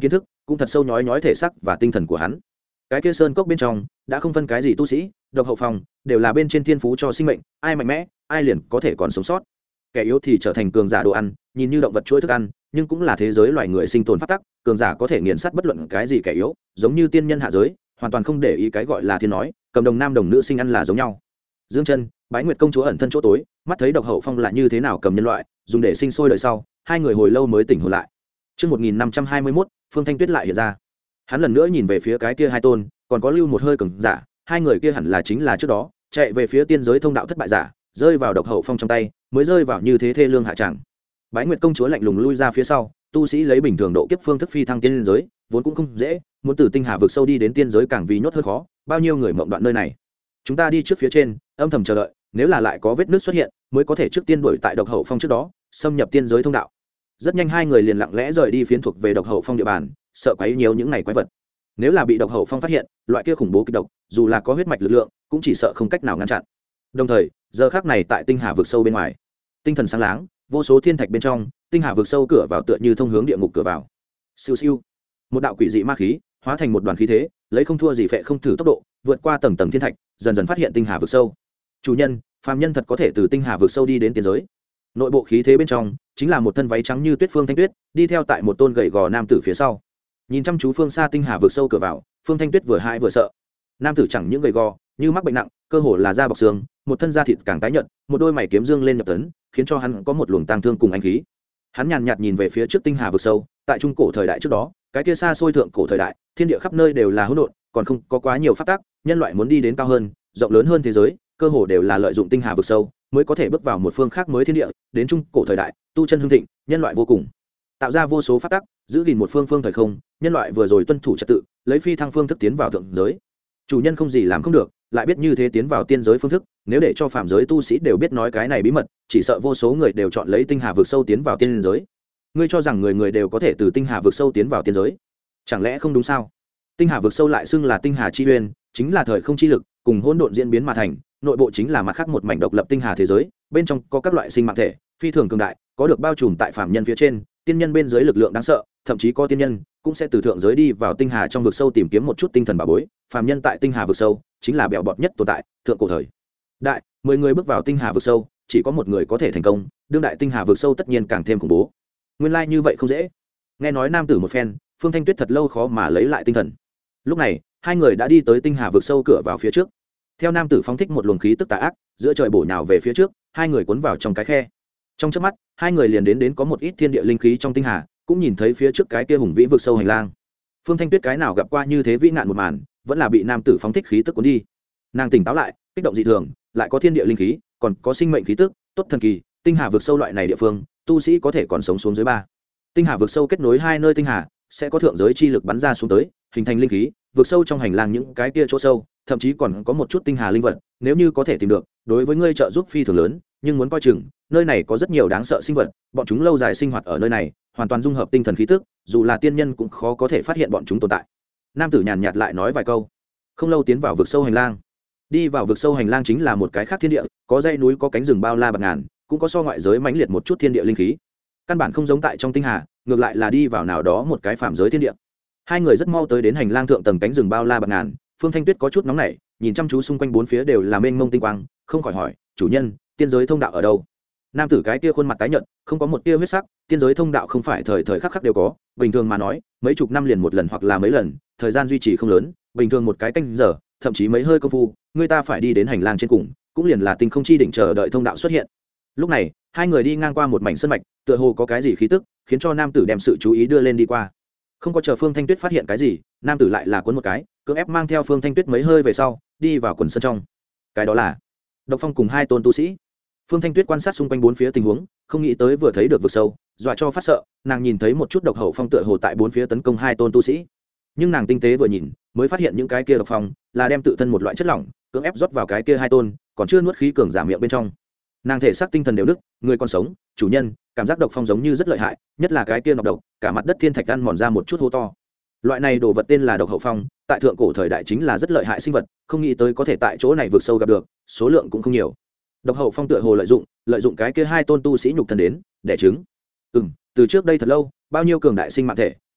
cũng thật sâu nhói nhói thể xác và tinh thần của hắn. Cái kia sơn cốc bên trong đã không phân cái gì tu sĩ, độc hậu phong, đều là bên trên thiên phú cho sinh mệnh, ai mạnh mẽ ai liền có thể còn sống sót, kẻ yếu thì trở thành cường giả đồ ăn, nhìn như động vật chuỗi thức ăn nhưng cũng là thế giới loài người sinh tồn pháp tắc, cường giả có thể nghiền sát bất luận cái gì kẻ yếu, giống như tiên nhân hạ giới hoàn toàn không để ý cái gọi là thiên nói, cầm đồng nam đồng nữ sinh ăn là giống nhau. Dương chân, Bái Nguyệt công chúa ẩn thân chỗ tối, mắt thấy độc hậu phong là như thế nào cầm nhân loại dùng để sinh sôi đời sau, hai người hồi lâu mới tỉnh hồn lại. Trước 1521, Phương Thanh Tuyết lại hiện ra. Hắn lần nữa nhìn về phía cái kia hai tôn, còn có lưu một hơi cường giả, hai người kia hẳn là chính là trước đó chạy về phía tiên giới thông đạo thất bại giả, rơi vào độc hậu phong trong tay, mới rơi vào như thế thê lương hạ tràng. Bái Nguyệt công chúa lạnh lùng lui ra phía sau, tu sĩ lấy bình thường độ kiếp phương thức phi thăng tiên giới, vốn cũng không dễ, muốn từ tinh hà vực sâu đi đến tiên giới càng vì nhốt hơn khó, bao nhiêu người mộng đoạn nơi này. Chúng ta đi trước phía trên, âm thầm chờ đợi, nếu là lại có vết nứt xuất hiện, mới có thể trước tiên đuổi tại độc hậu phong trước đó, xâm nhập tiên giới thông đạo. Rất nhanh hai người liền lặng lẽ rời đi phiến thuộc về độc hậu phong địa bàn, sợ quấy nhiều những này quái vật. Nếu là bị độc hậu phong phát hiện, loại kia khủng bố kịch độc, dù là có huyết mạch lực lượng, cũng chỉ sợ không cách nào ngăn chặn. Đồng thời, giờ khắc này tại tinh hà vực sâu bên ngoài, tinh thần sáng láng, vô số thiên thạch bên trong, tinh hà vực sâu cửa vào tựa như thông hướng địa ngục cửa vào. Siêu siêu, một đạo quỷ dị ma khí hóa thành một đoàn khí thế, lấy không thua gì phệ không thử tốc độ, vượt qua tầng tầng thiên thạch, dần dần phát hiện tinh hà vực sâu. Chủ nhân, phàm nhân thật có thể từ tinh hà vực sâu đi đến tiên giới. Nội bộ khí thế bên trong chính là một thân váy trắng như tuyết Phương Thanh Tuyết, đi theo tại một tôn gầy gò nam tử phía sau. Nhìn chăm chú phương xa tinh hà vực sâu cửa vào, Phương Thanh Tuyết vừa hãi vừa sợ. Nam tử chẳng những gầy gò, như mắc bệnh nặng, cơ hồ là da bọc xương, một thân da thịt càng tái nhợt, một đôi mày kiếm dương lên nhập tấn, khiến cho hắn có một luồng tang thương cùng anh khí. Hắn nhàn nhạt nhìn về phía trước tinh hà vực sâu, tại trung cổ thời đại trước đó, cái kia xa xôi thượng cổ thời đại, thiên địa khắp nơi đều là hỗn độn, còn không có quá nhiều pháp tắc, nhân loại muốn đi đến cao hơn, rộng lớn hơn thế giới, cơ hồ đều là lợi dụng tinh hà vực sâu mới có thể bước vào một phương khác mới thiên địa. Đến trung cổ thời đại, tu chân hưng thịnh, nhân loại vô cùng tạo ra vô số pháp tắc, giữ gìn một phương thời không, nhân loại vừa rồi tuân thủ trật tự, lấy phi thăng phương thức tiến vào thượng giới. Chủ nhân không gì làm không được, lại biết như thế tiến vào tiên giới phương thức, nếu để cho phàm giới tu sĩ đều biết nói cái này bí mật, chỉ sợ vô số người đều chọn lấy tinh hà vực sâu tiến vào tiên giới. Ngươi cho rằng người người đều có thể từ tinh hà vực sâu tiến vào tiên giới, chẳng lẽ không đúng sao? Tinh hà vực sâu lại xưng là tinh hà chi uyên, chính là thời không chi lực cùng hỗn độn diễn biến mà thành, nội bộ chính là mặt khác một mảnh độc lập tinh hà thế giới, bên trong có các loại sinh mạng thể phi thường cường đại, có được bao trùm tại phàm nhân phía trên, tiên nhân bên dưới lực lượng đáng sợ, thậm chí có tiên nhân cũng sẽ từ thượng giới đi vào tinh hà trong vực sâu tìm kiếm một chút tinh thần bảo bối. Phàm nhân tại tinh hà vực sâu chính là bèo bọt nhất tồn tại. Thượng cổ thời đại, 10 người bước vào tinh hà vực sâu, chỉ có một người có thể thành công, đương đại tinh hà vực sâu tất nhiên càng thêm khủng bố. Nguyên lai như vậy không dễ. Nghe nói nam tử một phen, Phương Thanh Tuyết thật lâu khó mà lấy lại tinh thần. Lúc này hai người đã đi tới tinh hà vực sâu cửa vào phía trước. Theo nam tử phóng thích một luồng khí tức tà ác, giữa trời bổ nhào về phía trước, hai người cuốn vào trong cái khe. Trong chớp mắt, hai người liền đến có một ít thiên địa linh khí trong tinh hà, cũng nhìn thấy phía trước cái kia hùng vĩ vực sâu hành lang. Phương Thanh Tuyết cái nào gặp qua như thế vĩ nạn một màn, vẫn là bị nam tử phóng thích khí tức cuốn đi. Nàng tỉnh táo lại, kích động dị thường, lại có thiên địa linh khí, còn có sinh mệnh khí tức, tốt thần kỳ. Tinh hà vực sâu loại này địa phương, tu sĩ có thể còn sống xuống dưới 3. Tinh hà vực sâu kết nối hai nơi tinh hà, sẽ có thượng giới chi lực bắn ra xuống tới, hình thành linh khí. Vực sâu trong hành lang những cái kia chỗ sâu, thậm chí còn có một chút tinh hà linh vật, nếu như có thể tìm được, đối với ngươi trợ giúp phi thường lớn, nhưng muốn coi chừng, nơi này có rất nhiều đáng sợ sinh vật, bọn chúng lâu dài sinh hoạt ở nơi này, hoàn toàn dung hợp tinh thần khí tức, dù là tiên nhân cũng khó có thể phát hiện bọn chúng tồn tại. Nam tử nhàn nhạt lại nói vài câu, không lâu tiến vào vực sâu hành lang. Đi vào vực sâu hành lang chính là một cái khác thiên địa, có dãy núi, có cánh rừng bao la bạt ngàn, cũng có so ngoại giới mãnh liệt một chút thiên địa linh khí. Căn bản không giống tại trong tinh hà, ngược lại là đi vào nào đó một cái phàm giới thiên địa. Hai người rất mau tới đến hành lang thượng tầng cánh rừng bao la bạt ngàn. Phương Thanh Tuyết có chút nóng nảy, nhìn chăm chú xung quanh bốn phía đều là mênh mông tinh quang, không khỏi hỏi, chủ nhân, tiên giới thông đạo ở đâu? Nam tử cái kia khuôn mặt tái nhợt, không có một tia huyết sắc. Tiên giới thông đạo không phải thời thời khắc khắc đều có, bình thường mà nói, mấy chục năm liền một lần hoặc là mấy lần, thời gian duy trì không lớn, bình thường một cái canh giờ, thậm chí mấy hơi công phu, người ta phải đi đến hành lang trên cùng, cũng liền là tinh không chi đỉnh chờ đợi thông đạo xuất hiện. Lúc này, hai người đi ngang qua một mảnh sơn mạch, tựa hồ có cái gì khí tức, khiến cho nam tử đem sự chú ý đưa lên đi qua. Không có chờ Phương Thanh Tuyết phát hiện cái gì, nam tử lại là cuốn một cái, cưỡng ép mang theo Phương Thanh Tuyết mấy hơi về sau, đi vào quần sơn trong. Cái đó là Độc Phong cùng hai tôn tu sĩ. Phương Thanh Tuyết quan sát xung quanh bốn phía tình huống, không nghĩ tới vừa thấy được vực sâu, dọa cho phát sợ, nàng nhìn thấy một chút Độc Hậu Phong tựa hồ tại bốn phía tấn công hai tôn tu sĩ. Nhưng nàng tinh tế vừa nhìn, mới phát hiện những cái kia Độc Phong là đem tự thân một loại chất lỏng cưỡng ép rót vào cái kia hai tôn, còn chưa nuốt khí cường giảm miệng bên trong. Nàng thể xác tinh thần đều nứt, người còn sống, chủ nhân, cảm giác Độc Phong giống như rất lợi hại, nhất là cái kia nọc độc, cả mặt đất thiên thạch ăn mòn ra một chút hô to. Loại này đồ vật tên là Độc Hậu Phong, tại thượng cổ thời đại chính là rất lợi hại sinh vật, không nghĩ tới có thể tại chỗ này vượt sâu gặp được, số lượng cũng không nhiều. Độc Hậu Phong tựa hồ lợi dụng cái kia hai tôn tu sĩ nhục thân đến đẻ trứng. Từ trước đây thật lâu, bao nhiêu cường đại sinh mạng thể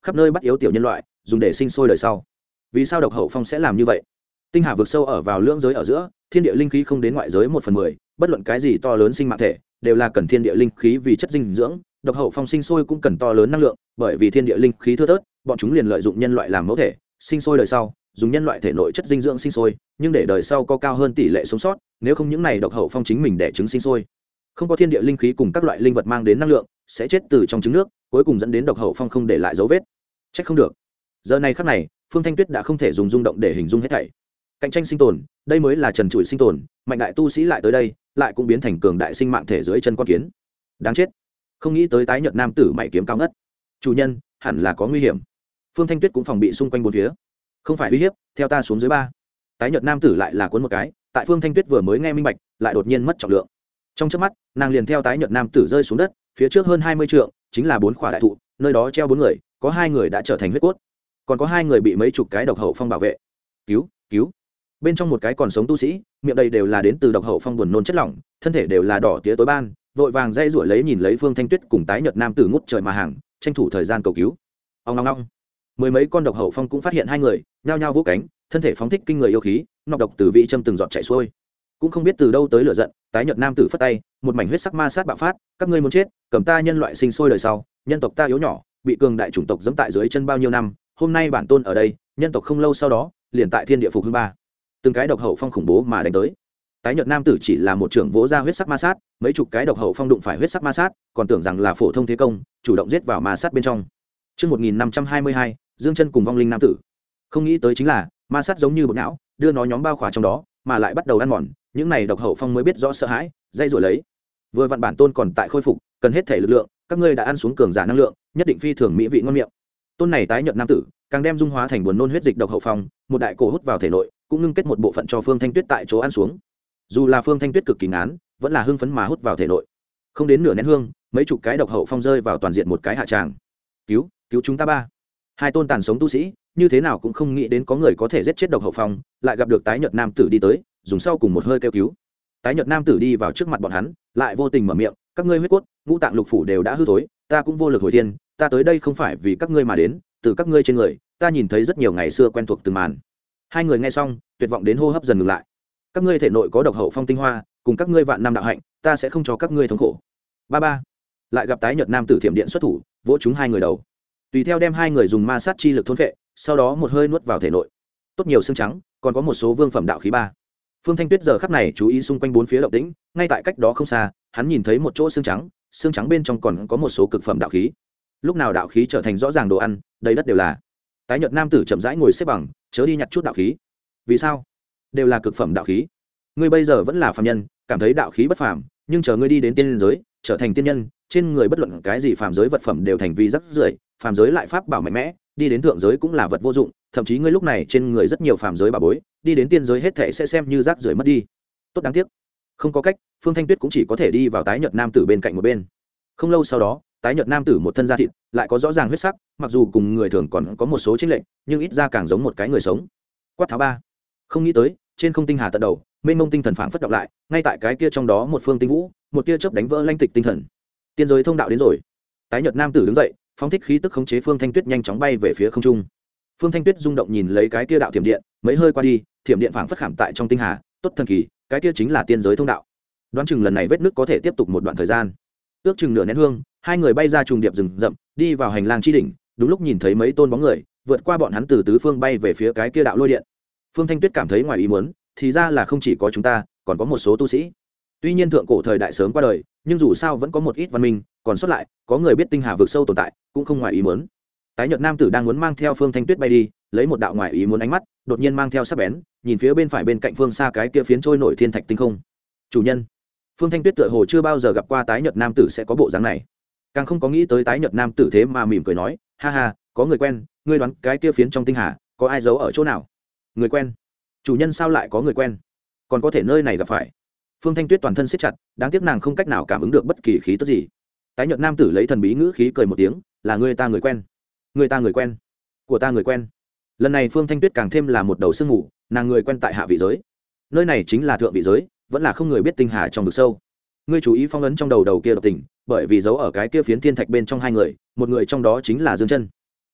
khắp nơi bắt yếu tiểu nhân loại dùng để sinh sôi đời sau. Vì sao độc hậu phong sẽ làm như vậy? Tinh hà vực sâu ở vào lưỡng giới ở giữa, thiên địa linh khí không đến ngoại giới 1/10, bất luận cái gì to lớn sinh mạng thể đều là cần thiên địa linh khí vì chất dinh dưỡng. Độc hậu phong sinh sôi cũng cần to lớn năng lượng, bởi vì thiên địa linh khí thưa thớt, bọn chúng liền lợi dụng nhân loại làm mẫu thể sinh sôi đời sau, dùng nhân loại thể nội chất dinh dưỡng sinh sôi, nhưng để đời sau có cao hơn tỷ lệ sống sót, nếu không những này độc hậu phong chính mình đẻ trứng sinh sôi, không có thiên địa linh khí cùng các loại linh vật mang đến năng lượng, sẽ chết từ trong trứng nước, cuối cùng dẫn đến độc hậu phong không để lại dấu vết. Trách không được. Giờ này khắc này, Phương Thanh Tuyết đã không thể dùng rung động để hình dung hết thảy. Cạnh tranh sinh tồn, đây mới là trần trụi sinh tồn, mạnh đại tu sĩ lại tới đây, lại cũng biến thành cường đại sinh mạng thể dưới chân con kiến. Đáng chết. Không nghĩ tới tái nhợt nam tử mày kiếm cao ngất. Chủ nhân, hẳn là có nguy hiểm. Phương Thanh Tuyết cũng phòng bị xung quanh bốn phía. Không phải uy hiếp, theo ta xuống dưới ba. Tái nhợt nam tử lại là cuốn một cái, tại Phương Thanh Tuyết vừa mới nghe minh bạch, lại đột nhiên mất trọng lượng. Trong chớp mắt, nàng liền theo tái nhợt nam tử rơi xuống đất, phía trước hơn 20 trượng, chính là 4 khỏa đại thụ, nơi đó treo 4 người, có 2 người đã trở thành huyết cốt, còn có 2 người bị mấy chục cái độc hậu phong bảo vệ. Cứu, cứu. Bên trong một cái còn sống tu sĩ, miệng đầy đều là đến từ độc hậu phong buồn nôn chất lỏng, thân thể đều là đỏ tía tối ban, vội vàng dây rủa lấy nhìn lấy Phương Thanh Tuyết cùng tái nhợt nam tử ngút trời mà hàng, tranh thủ thời gian cầu cứu. Ong ong ong. Mười mấy con độc hậu phong cũng phát hiện 2 người, nhao nhao vỗ cánh, thân thể phóng thích kinh người yêu khí, nọc độc từ vị châm từng giọt chảy xuôi. Cũng không biết từ đâu tới lửa giận, tái nhợt nam tử phất tay, một mảnh huyết sắc ma sát bạo phát, các ngươi muốn chết, cầm ta nhân loại sinh sôi đời sau, nhân tộc ta yếu nhỏ, bị cường đại chủng tộc giẫm tại dưới chân bao nhiêu năm, hôm nay bản tôn ở đây, nhân tộc không lâu sau đó, liền tại thiên địa phục hưng ba. Từng cái độc hậu phong khủng bố mà đánh tới. Tái nhợt nam tử chỉ là một trưởng vỗ ra huyết sắc ma sát, mấy chục cái độc hậu phong đụng phải huyết sắc ma sát, còn tưởng rằng là phổ thông thế công, chủ động giết vào ma sát bên trong. Chương 1522, Dương Chân cùng vong linh nam tử. Không nghĩ tới chính là, ma sát giống như bột não, đưa nó nhóm bao khỏa trong đó, mà lại bắt đầu ăn mòn, những này độc hậu phong mới biết rõ sợ hãi, dây rồi lấy. Vừa vặn bản tôn còn tại khôi phục, cần hết thể lực lượng, các ngươi đã ăn xuống cường giả năng lượng, nhất định phi thường mỹ vị ngon miệng. Tôn này tái nhợt nam tử, càng đem dung hóa thành buồn nôn huyết dịch độc hậu phong, một đại cổ hút vào thể nội, cũng ngưng kết một bộ phận cho Phương Thanh Tuyết tại chỗ ăn xuống. Dù là Phương Thanh Tuyết cực kỳ ngán, vẫn là hưng phấn mà hút vào thể nội. Không đến nửa nén hương, mấy chục cái độc hậu phong rơi vào toàn diện một cái hạ tràng. Cứu, cứu chúng ta ba. Hai tôn tàn sống tu sĩ, như thế nào cũng không nghĩ đến có người có thể giết chết độc hậu phong, lại gặp được tái nhợt nam tử đi tới, dùng sau cùng một hơi kêu cứu. Tái nhợt nam tử đi vào trước mặt bọn hắn, lại vô tình mở miệng, các ngươi huyết cốt, ngũ tạng lục phủ đều đã hư thối, ta cũng vô lực hồi thiên, ta tới đây không phải vì các ngươi mà đến, từ các ngươi trên người, ta nhìn thấy rất nhiều ngày xưa quen thuộc từng màn. Hai người nghe xong, tuyệt vọng đến hô hấp dần ngừng lại. Các ngươi thể nội có độc hậu phong tinh hoa, cùng các ngươi vạn năm đạo hạnh, ta sẽ không cho các ngươi thống khổ. Ba ba. Lại gặp tái nhợt nam tử thiểm điện xuất thủ, vỗ chúng hai người đầu. Tùy theo đem hai người dùng ma sát chi lực thôn phệ, sau đó một hơi nuốt vào thể nội. Tốt nhiều xương trắng, còn có một số vương phẩm đạo khí ba. Phương Thanh Tuyết giờ khắc này chú ý xung quanh bốn phía động tĩnh, ngay tại cách đó không xa, hắn nhìn thấy một chỗ xương trắng bên trong còn có một số cực phẩm đạo khí. Lúc nào đạo khí trở thành rõ ràng đồ ăn, đầy đất đều là. Tái nhợt nam tử chậm rãi ngồi xếp bằng, chớ đi nhặt chút đạo khí. Vì sao? Đều là cực phẩm đạo khí. Ngươi bây giờ vẫn là phàm nhân, cảm thấy đạo khí bất phàm, nhưng chờ ngươi đi đến tiên giới, trở thành tiên nhân, trên người bất luận cái gì phàm giới vật phẩm đều thành vi rắc rưởi, phàm giới lại pháp bảo mạnh mẽ, đi đến thượng giới cũng là vật vô dụng, thậm chí ngươi lúc này trên người rất nhiều phàm giới bảo bối, đi đến tiên giới hết thảy sẽ xem như rác rưởi mất đi. Tốt đáng tiếc. Không có cách, Phương Thanh Tuyết cũng chỉ có thể đi vào tái nhợt nam tử bên cạnh một bên. Không lâu sau đó, tái nhợt nam tử một thân da thịt, lại có rõ ràng huyết sắc, mặc dù cùng người thường còn có một số chênh lệch, nhưng ít ra càng giống một cái người sống. Quát tháo ba. Không nghĩ tới, trên không tinh hà tận đầu, mênh mông tinh thần phảng phất động lại, ngay tại cái kia trong đó một phương tinh vũ, một tia chớp đánh vỡ lanh tịch tinh thần. Tiên giới thông đạo đến rồi. Tái nhợt nam tử đứng dậy, phóng thích khí tức khống chế Phương Thanh Tuyết nhanh chóng bay về phía không trung. Phương Thanh Tuyết rung động nhìn lấy cái kia đạo thiểm điện, mấy hơi qua đi, thiểm điện phảng phất khảm tại trong tinh hà, tốt thần kỳ, cái kia chính là tiên giới thông đạo. Đoán chừng lần này vết nứt có thể tiếp tục một đoạn thời gian. Ước chừng nửa nén hương, hai người bay ra trùng điệp rừng rậm, đi vào hành lang chi đỉnh, đúng lúc nhìn thấy mấy tôn bóng người, vượt qua bọn hắn từ tứ phương bay về phía cái kia đạo lôi điện. Phương Thanh Tuyết cảm thấy ngoài ý muốn, thì ra là không chỉ có chúng ta, còn có một số tu sĩ. Tuy nhiên thượng cổ thời đại sớm qua đời, nhưng dù sao vẫn có một ít văn minh còn sót lại, có người biết tinh hà vực sâu tồn tại, cũng không ngoài ý muốn. Tái nhợt nam tử đang muốn mang theo Phương Thanh Tuyết bay đi, lấy một đạo ngoài ý muốn ánh mắt, đột nhiên mang theo sắc bén, nhìn phía bên phải bên cạnh phương xa cái kia phiến trôi nổi thiên thạch tinh không. Chủ nhân. Phương Thanh Tuyết tựa hồ chưa bao giờ gặp qua tái nhợt nam tử sẽ có bộ dáng này, càng không có nghĩ tới tái nhợt nam tử thế mà mỉm cười nói, ha ha, có người quen, ngươi đoán cái kia phiến trong tinh hà có ai giấu ở chỗ nào? Người quen? Chủ nhân sao lại có người quen? Còn có thể nơi này gặp phải? Phương Thanh Tuyết toàn thân siết chặt, đáng tiếc nàng không cách nào cảm ứng được bất kỳ khí tức gì. Tái nhợt nam tử lấy thần bí ngữ khí cười một tiếng, là người ta người quen, người ta người quen, của ta người quen. Lần này Phương Thanh Tuyết càng thêm là một đầu sương mù, nàng người quen tại hạ vị giới, nơi này chính là thượng vị giới, vẫn là không người biết tinh hà trong vực sâu. Ngươi chú ý phong ấn trong đầu kia độc tình, bởi vì giấu ở cái kia phiến thiên thạch bên trong hai người, một người trong đó chính là Dương Chân.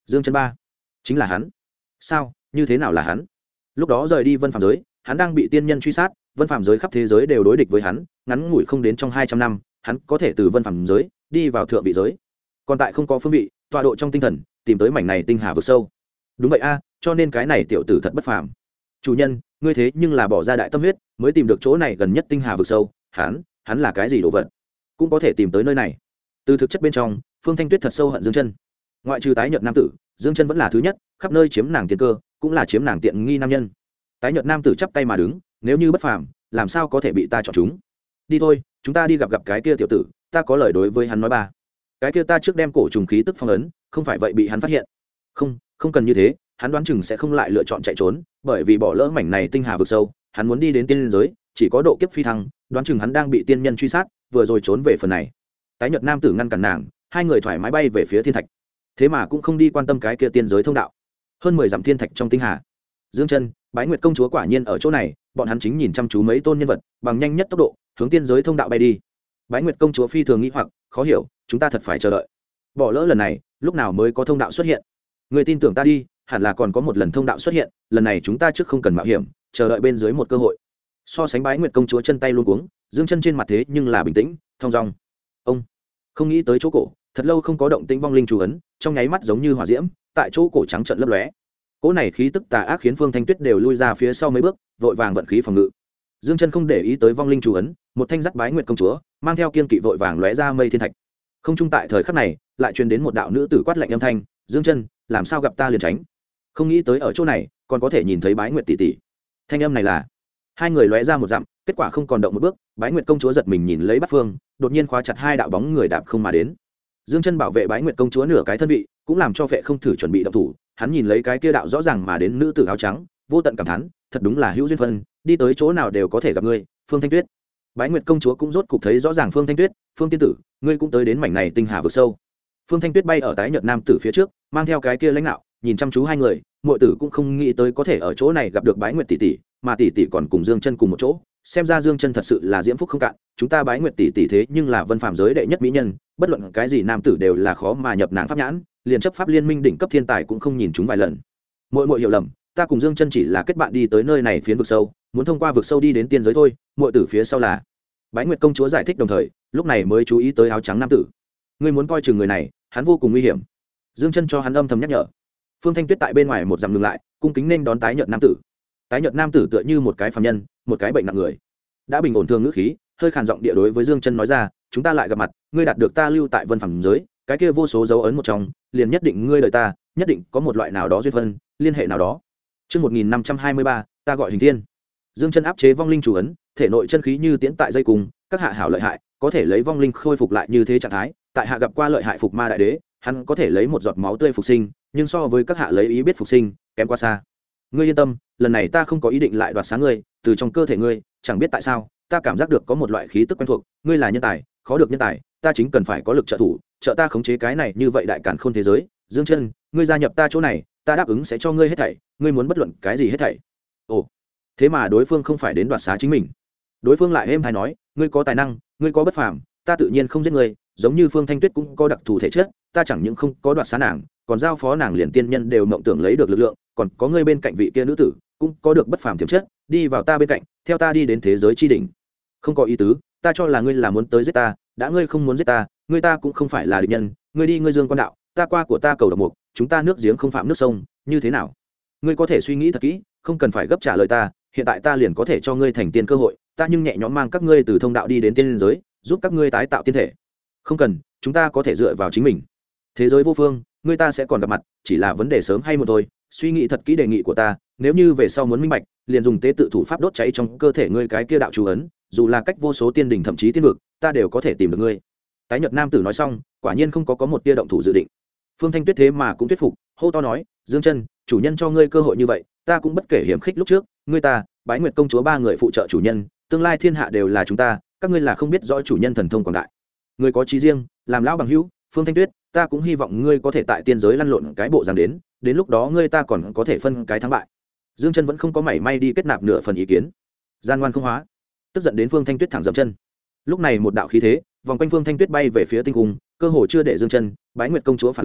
Dương Chân ba, chính là hắn. Sao, như thế nào là hắn? Lúc đó rời đi vân phàm giới, hắn đang bị tiên nhân truy sát, vân phàm giới khắp thế giới đều đối địch với hắn, ngắn ngủi không đến trong 200 năm, hắn có thể từ vân phàm giới đi vào thượng vị giới. Còn tại không có phương vị, tọa độ trong tinh thần, tìm tới mảnh này tinh hà vực sâu. Đúng vậy a, cho nên cái này tiểu tử thật bất phàm. Chủ nhân, ngươi thế nhưng là bỏ ra đại tâm huyết, mới tìm được chỗ này gần nhất tinh hà vực sâu, hắn là cái gì đồ vật? Cũng có thể tìm tới nơi này. Từ thực chất bên trong, Phương Thanh Tuyết thật sâu hận Dương Chân. Ngoại trừ tái nhợt nam tử, Dương Chân vẫn là thứ nhất, khắp nơi chiếm nàng tiên cơ, cũng là chiếm nàng tiện nghi nam nhân. Tái nhợt nam tử chắp tay mà đứng, nếu như bất phàm, làm sao có thể bị ta chọn chúng? Đi thôi, chúng ta đi gặp cái kia tiểu tử, ta có lời đối với hắn nói ba. Cái kia ta trước đem cổ trùng khí tức phong ấn, không phải vậy bị hắn phát hiện. Không cần như thế, hắn đoán chừng sẽ không lại lựa chọn chạy trốn, bởi vì bỏ lỡ mảnh này tinh hà vực sâu, hắn muốn đi đến tiên giới, chỉ có độ kiếp phi thăng, đoán chừng hắn đang bị tiên nhân truy sát, vừa rồi trốn về phần này. Tái nhợt nam tử ngăn cản nàng, hai người thoải mái bay về phía thiên thạch. Thế mà cũng không đi quan tâm cái kia tiên giới thông đạo. Hơn 10 dặm thiên thạch trong tinh hà. Dương Chân, Bái Nguyệt công chúa quả nhiên ở chỗ này, bọn hắn chính nhìn chăm chú mấy tôn nhân vật, bằng nhanh nhất tốc độ, hướng tiên giới thông đạo bay đi. Bái Nguyệt công chúa phi thường nghĩ hoặc, khó hiểu, chúng ta thật phải chờ đợi. Bỏ lỡ lần này, lúc nào mới có thông đạo xuất hiện? Người tin tưởng ta đi, hẳn là còn có một lần thông đạo xuất hiện, lần này chúng ta trước không cần mạo hiểm, chờ đợi bên dưới một cơ hội. So sánh Bái Nguyệt công chúa chân tay luống cuống, Dương Chân trên mặt thế nhưng là bình tĩnh, thong dong. Ông không nghĩ tới chỗ cổ, thật lâu không có động tĩnh vong linh chủ ấn, trong nháy mắt giống như hỏa diễm, tại chỗ cổ trắng trợn lấp lóe. Cỗ này khí tức tà ác khiến Phương Thanh Tuyết đều lui ra phía sau mấy bước, vội vàng vận khí phòng ngự. Dương Chân không để ý tới vong linh chủ ấn, một thanh dắt Bái Nguyệt công chúa, mang theo kiên kỵ vội vàng lóe ra mây thiên thạch. Không trung tại thời khắc này, lại truyền đến một đạo nữ tử quát lạnh âm thanh, "Dương Chân, làm sao gặp ta liền tránh?" Không nghĩ tới ở chỗ này, còn có thể nhìn thấy Bái Nguyệt tỷ tỷ. Thanh âm này là hai người lóe ra một dặm, kết quả không còn động một bước, Bái Nguyệt công chúa giật mình nhìn lấy Bát Phương, đột nhiên khóa chặt hai đạo bóng người đạp không mà đến. Dương Chân bảo vệ Bái Nguyệt công chúa nửa cái thân vị, cũng làm cho vệ không thử chuẩn bị động thủ, hắn nhìn lấy cái kia đạo rõ ràng mà đến nữ tử áo trắng, vô tận cảm thán, thật đúng là hữu duyên phân, đi tới chỗ nào đều có thể gặp ngươi, Phương Thanh Tuyết. Bái Nguyệt công chúa cũng rốt cục thấy rõ ràng Phương Thanh Tuyết, "Phương tiên tử, ngươi cũng tới đến mảnh này tinh hà vực sâu." Phương Thanh Tuyết bay ở tái nhợt nam tử phía trước, mang theo cái kia lãnh đạo, nhìn chăm chú hai người, muội tử cũng không nghĩ tới có thể ở chỗ này gặp được Bái Nguyệt tỷ tỷ, mà tỷ tỷ còn cùng Dương Chân cùng một chỗ, xem ra Dương Chân thật sự là diễm phúc không cạn, chúng ta Bái Nguyệt tỷ tỷ thế nhưng là vân phàm giới đệ nhất mỹ nhân, bất luận cái gì nam tử đều là khó mà nhập nàng pháp nhãn, liền chấp pháp liên minh đỉnh cấp thiên tài cũng không nhìn chúng vài lần. Muội hiểu lầm, ta cùng Dương Chân chỉ là kết bạn đi tới nơi này phiến vực sâu, muốn thông qua vực sâu đi đến tiên giới thôi, muội tử phía sau là. Bái Nguyệt công chúa giải thích đồng thời, lúc này mới chú ý tới áo trắng nam tử. Ngươi muốn coi chừng người này, hắn vô cùng nguy hiểm. Dương Chân cho hắn âm thầm nhắc nhở. Phương Thanh Tuyết tại bên ngoài một dặm ngừng lại, cung kính nên đón tái nhợt nam tử. Tái nhợt nam tử tựa như một cái phàm nhân, một cái bệnh nặng người. Đã bình ổn thường ngữ khí, hơi khàn giọng địa đối với Dương Chân nói ra, "Chúng ta lại gặp mặt, ngươi đạt được ta lưu tại vân phàm giới, cái kia vô số dấu ấn một trong, liền nhất định ngươi đợi ta, nhất định có một loại nào đó duyên phận, liên hệ nào đó." Chương 1523, ta gọi Hình Thiên. Dương Chân áp chế vong linh chủ ấn, thể nội chân khí như tiễn tại dây cùng, các hạ hảo lợi hại, có thể lấy vong linh khôi phục lại như thế trạng thái, tại hạ gặp qua lợi hại phục ma đại đế, hắn có thể lấy một giọt máu tươi phục sinh, nhưng so với các hạ lấy ý biết phục sinh, kém quá xa. Ngươi yên tâm, lần này ta không có ý định lại đoạt sáng ngươi, từ trong cơ thể ngươi, chẳng biết tại sao, ta cảm giác được có một loại khí tức quen thuộc, ngươi là nhân tài, khó được nhân tài, ta chính cần phải có lực trợ thủ, trợ ta khống chế cái này như vậy đại càn khôn thế giới. Dương Chân, ngươi gia nhập ta chỗ này, ta đáp ứng sẽ cho ngươi hết thảy, ngươi muốn bất luận cái gì hết thảy. Ồ, thế mà đối phương không phải đến đoạt xá chính mình. Đối phương lại êm hay nói, ngươi có tài năng, ngươi có bất phàm, ta tự nhiên không giết ngươi, giống như Phương Thanh Tuyết cũng có đặc thù thể chất, ta chẳng những không có đoạt xá nàng, còn giao phó nàng liền tiên nhân đều mộng tưởng lấy được lực lượng, còn có ngươi bên cạnh vị kia nữ tử, cũng có được bất phàm tiềm chất, đi vào ta bên cạnh, theo ta đi đến thế giới chi đỉnh. Không có ý tứ, ta cho là ngươi là muốn tới giết ta, đã ngươi không muốn giết ta, ngươi ta cũng không phải là địch nhân, ngươi đi ngươi dương quan đạo, ta qua của ta cầu độc mục, chúng ta nước giếng không phạm nước sông, như thế nào? Ngươi có thể suy nghĩ thật kỹ, không cần phải gấp trả lời ta, hiện tại ta liền có thể cho ngươi thành tiên cơ hội, ta nhưng nhẹ nhõm mang các ngươi từ thông đạo đi đến tiên giới, giúp các ngươi tái tạo tiên thể. Không cần, chúng ta có thể dựa vào chính mình. Thế giới vô phương, ngươi ta sẽ còn gặp mặt, chỉ là vấn đề sớm hay muộn thôi. Suy nghĩ thật kỹ đề nghị của ta, nếu như về sau muốn minh bạch, liền dùng tế tự thủ pháp đốt cháy trong cơ thể ngươi cái kia đạo chú ấn, dù là cách vô số tiên đỉnh thậm chí tiên vực, ta đều có thể tìm được ngươi. Tái nhợt nam tử nói xong, quả nhiên không có một tia động thủ dự định. Phương Thanh Tuyết thế mà cũng thuyết phục, hô to nói, Dương Chân, chủ nhân cho ngươi cơ hội như vậy, ta cũng bất kể hiểm khích lúc trước, ngươi ta, Bái Nguyệt công chúa ba người phụ trợ chủ nhân, tương lai thiên hạ đều là chúng ta, các ngươi là không biết rõ chủ nhân thần thông quảng đại. Ngươi có chí riêng, làm lão bằng hữu, Phương Thanh Tuyết, ta cũng hy vọng ngươi có thể tại tiên giới lăn lộn cái bộ dáng đến lúc đó ngươi ta còn có thể phân cái thắng bại. Dương Chân vẫn không có mảy may đi kết nạp nửa phần ý kiến. Gian ngoan không hóa, tức giận đến Phương Thanh Tuyết thẳng dậm chân. Lúc này một đạo khí thế vòng quanh Phương Thanh Tuyết bay về phía tinh cung, cơ hồ chưa để Dương Chân, Bái Nguyệt công chúa phản ứng,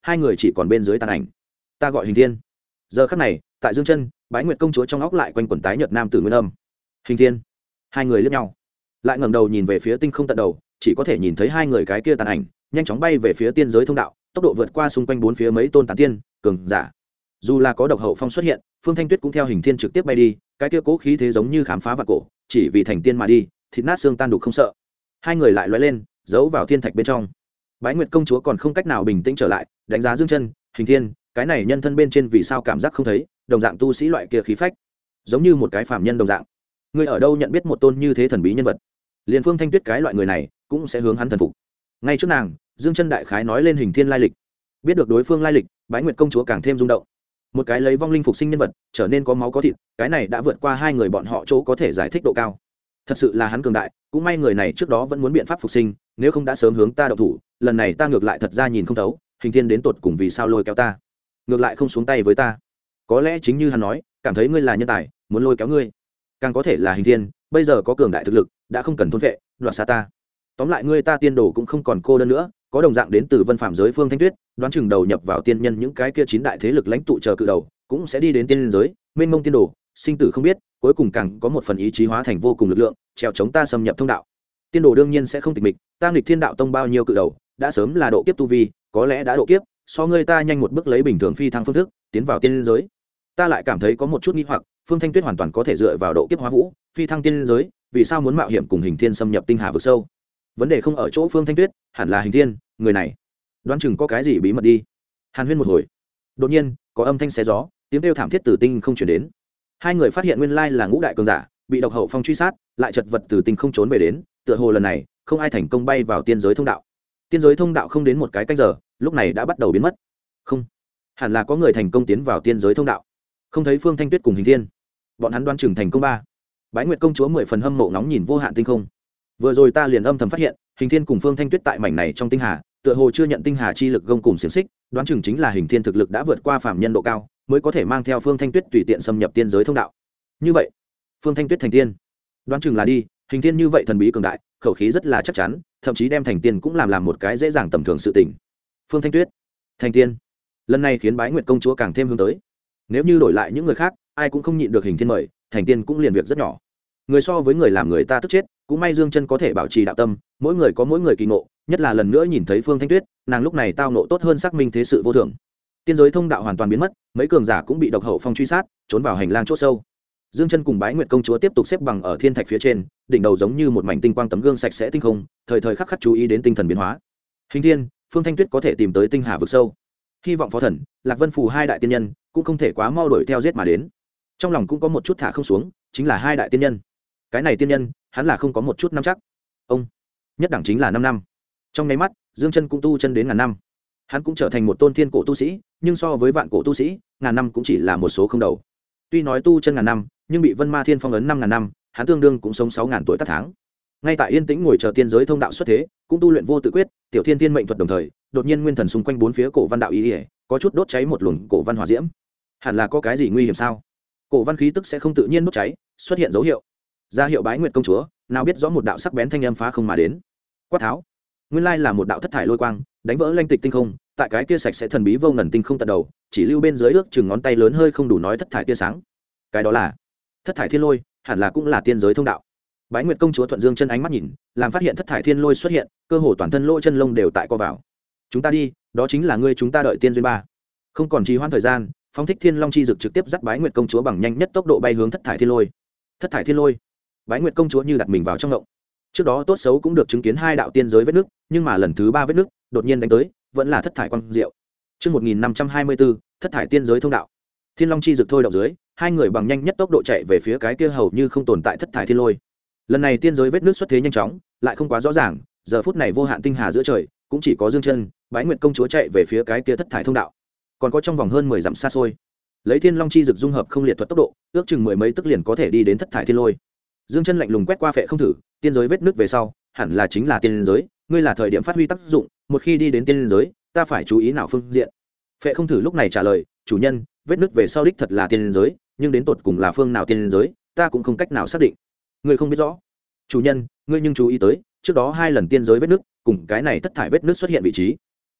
hai người chỉ còn bên dưới tàn ảnh. Ta gọi Hình Thiên. Giờ khắc này tại Dương Chân, Bái Nguyệt công chúa trong óc lại quanh quẩn tái nhợt nam tử nguyên âm. Hình Thiên. Hai người liếc nhau, lại ngẩng đầu nhìn về phía tinh không tận đầu, chỉ có thể nhìn thấy hai người cái kia tàn ảnh nhanh chóng bay về phía tiên giới thông đạo, tốc độ vượt qua xung quanh bốn phía mấy tôn tán tiên cường giả. Dù là có độc hậu phong xuất hiện, Phương Thanh Tuyết cũng theo Hình Thiên trực tiếp bay đi, cái kia cố khí thế giống như khám phá vạn cổ, chỉ vì thành tiên mà đi, thịt nát xương tan đục không sợ. Hai người lại lóe lên, giấu vào thiên thạch bên trong. Bái Nguyệt công chúa còn không cách nào bình tĩnh trở lại, đánh giá Dương Chân, Hình Thiên, cái này nhân thân bên trên vì sao cảm giác không thấy, đồng dạng tu sĩ loại kia khí phách, giống như một cái phàm nhân đồng dạng. Ngươi ở đâu nhận biết một tôn như thế thần bí nhân vật? Liên Phương Thanh Tuyết cái loại người này cũng sẽ hướng hắn thần phục. Ngay trước nàng, Dương Chân đại khái nói lên Hình Thiên lai lịch. Biết được đối phương lai lịch, Bái Nguyệt công chúa càng thêm rung động. Một cái lấy vong linh phục sinh nhân vật, trở nên có máu có thịt, cái này đã vượt qua hai người bọn họ chỗ có thể giải thích độ cao. Thật sự là hắn cường đại, cũng may người này trước đó vẫn muốn biện pháp phục sinh, nếu không đã sớm hướng ta động thủ, lần này ta ngược lại thật ra nhìn không thấu, Hình Thiên đến tột cùng vì sao lôi kéo ta, ngược lại không xuống tay với ta. Có lẽ chính như hắn nói, cảm thấy ngươi là nhân tài, muốn lôi kéo ngươi. Càng có thể là Hình Thiên bây giờ có cường đại thực lực, đã không cần thôn vệ đoạt xa ta. Tóm lại ngươi ta tiên đồ cũng không còn cô đơn nữa, có đồng dạng đến từ vân phạm giới Phương Thanh Tuyết, đoán chừng đầu nhập vào tiên nhân những cái kia chín đại thế lực lãnh tụ chờ cự đầu cũng sẽ đi đến tiên giới, mênh mông tiên đồ, sinh tử không biết, cuối cùng càng có một phần ý chí hóa thành vô cùng lực lượng, trèo chống ta xâm nhập thông đạo. Tiên đồ đương nhiên sẽ không tịch mịch, ta nghịch thiên đạo tông bao nhiêu cự đầu, đã sớm là độ kiếp tu vi, có lẽ đã độ kiếp, so ngươi ta nhanh một bước lấy bình thường phi thăng phương thức tiến vào tiên giới. Ta lại cảm thấy có một chút nghi hoặc, Phương Thanh Tuyết hoàn toàn có thể dựa vào độ kiếp hóa vũ, phi thăng tiên giới, vì sao muốn mạo hiểm cùng Hình Thiên xâm nhập tinh hà vực sâu? Vấn đề không ở chỗ Phương Thanh Tuyết, hẳn là Hình Thiên, người này đoán chừng có cái gì bí mật đi. Hàn huyên một hồi, đột nhiên có âm thanh xé gió, tiếng kêu thảm thiết từ tinh không chuyển đến. Hai người phát hiện nguyên lai là ngũ đại cường giả bị độc hậu phong truy sát, lại chật vật từ tinh không trốn về đến, tựa hồ lần này không ai thành công bay vào tiên giới thông đạo. Tiên giới thông đạo không đến một cái canh giờ, lúc này đã bắt đầu biến mất. Không, hẳn là có người thành công tiến vào tiên giới thông đạo. Không thấy Phương Thanh Tuyết cùng Hình Thiên, bọn hắn đoán chừng thành công ba. Bái Nguyệt công chúa mười phần hâm mộ ngóng nhìn vô hạn tinh không. Vừa rồi ta liền âm thầm phát hiện, Hình Thiên cùng Phương Thanh Tuyết tại mảnh này trong tinh hà, tựa hồ chưa nhận tinh hà chi lực gông cùng xiềng xích, đoán chừng chính là Hình Thiên thực lực đã vượt qua phàm nhân độ cao, mới có thể mang theo Phương Thanh Tuyết tùy tiện xâm nhập tiên giới thông đạo. Như vậy, Phương Thanh Tuyết thành tiên, đoán chừng là đi. Hình Thiên như vậy thần bí cường đại, khẩu khí rất là chắc chắn, thậm chí đem thành tiên cũng làm một cái dễ dàng tầm thường sự tình. Phương Thanh Tuyết thành tiên, lần này khiến Bái Nguyệt công chúa càng thêm hướng tới. Nếu như đổi lại những người khác, ai cũng không nhịn được Hình Thiên mời, thành tiên cũng liền việc rất nhỏ. Người so với người làm người ta tức chết, cũng may Dương Chân có thể bảo trì đạo tâm, mỗi người có mỗi người kỳ ngộ, nhất là lần nữa nhìn thấy Phương Thanh Tuyết, nàng lúc này tao ngộ tốt hơn xác minh thế sự vô thường. Tiên giới thông đạo hoàn toàn biến mất, mấy cường giả cũng bị độc hậu phong truy sát, trốn vào hành lang chỗ sâu. Dương Chân cùng Bái Nguyệt công chúa tiếp tục xếp bằng ở thiên thạch phía trên, đỉnh đầu giống như một mảnh tinh quang tấm gương sạch sẽ tinh không, thời thời khắc khắc chú ý đến tinh thần biến hóa. Hình Thiên, Phương Thanh Tuyết có thể tìm tới tinh hà vực sâu, hy vọng Phó Thần, Lạc Vân Phù hai đại tiên nhân cũng không thể quá mau đuổi theo giết mà đến. Trong lòng cũng có một chút thả không xuống, chính là hai đại tiên nhân. Cái này tiên nhân, hắn là không có một chút nắm chắc. Ông nhất đẳng chính là 5 năm. Trong nháy mắt, Dương Chân cũng tu chân đến ngàn năm. Hắn cũng trở thành một tôn thiên cổ tu sĩ, nhưng so với vạn cổ tu sĩ, ngàn năm cũng chỉ là một số không đầu. Tuy nói tu chân ngàn năm, nhưng bị Vân Ma Thiên phong ấn 5.000 năm, hắn tương đương cũng sống 6.000 tuổi tác tháng. Ngay tại yên tĩnh ngồi chờ tiên giới thông đạo xuất thế, cũng tu luyện vô tự quyết, tiểu thiên tiên mệnh thuật đồng thời, đột nhiên nguyên thần xung quanh bốn phía cổ văn đạo ý, có chút đốt cháy một luồng cổ văn hỏa diễm. Hẳn là có cái gì nguy hiểm sao? Cổ văn khí tức sẽ không tự nhiên đốt cháy, xuất hiện dấu hiệu. Ra hiệu Bái Nguyệt công chúa, nào biết rõ một đạo sắc bén thanh âm phá không mà đến. Quát tháo. Nguyên lai là một đạo thất thải lôi quang, đánh vỡ lanh tịch tinh không, tại cái kia sạch sẽ thần bí vô ngần tinh không tận đầu, chỉ lưu bên dưới ước chừng ngón tay lớn hơi không đủ nói thất thải tia sáng. Cái đó là thất thải thiên lôi, hẳn là cũng là tiên giới thông đạo. Bái Nguyệt công chúa thuận dương chân ánh mắt nhìn, làm phát hiện thất thải thiên lôi xuất hiện, cơ hồ toàn thân lỗ chân lông đều tại co vào. Chúng ta đi, đó chính là ngươi chúng ta đợi tiên duyên ba. Không còn trì hoãn thời gian, phóng thích thiên long chi dực trực tiếp dắt Bái Nguyệt công chúa bằng nhanh nhất tốc độ bay hướng thất thải thiên lôi. Thất thải thiên lôi. Bái Nguyệt công chúa như đặt mình vào trong ngộng. Trước đó tốt xấu cũng được chứng kiến hai đạo tiên giới vết nước, nhưng mà lần thứ ba vết nước đột nhiên đánh tới, vẫn là thất thải quang diệu. Chương 1524, thất thải tiên giới thông đạo. Thiên long chi dực thôi động dưới, hai người bằng nhanh nhất tốc độ chạy về phía cái kia hầu như không tồn tại thất thải thiên lôi. Lần này tiên giới vết nước xuất thế nhanh chóng, lại không quá rõ ràng, giờ phút này vô hạn tinh hà giữa trời, cũng chỉ có Dương Chân, Bái Nguyệt công chúa chạy về phía cái kia thất thải thông đạo. Còn có trong vòng hơn 10 dặm xa xôi, lấy thiên long chi dực dung hợp không liệt thuật tốc độ, ước chừng mười mấy tức liền có thể đi đến thất thải thiên lôi. Dương Chân lạnh lùng quét qua phệ không thử, tiên giới vết nước về sau, hẳn là chính là tiên giới, ngươi là thời điểm phát huy tác dụng, một khi đi đến tiên giới, ta phải chú ý nào phương diện. Phệ không thử lúc này trả lời, chủ nhân, vết nước về sau đích thật là tiên giới, nhưng đến tột cùng là phương nào tiên giới, ta cũng không cách nào xác định. Ngươi không biết rõ. Chủ nhân, ngươi nhưng chú ý tới, trước đó 2 lần tiên giới vết nước, cùng cái này thất thải vết nước xuất hiện vị trí.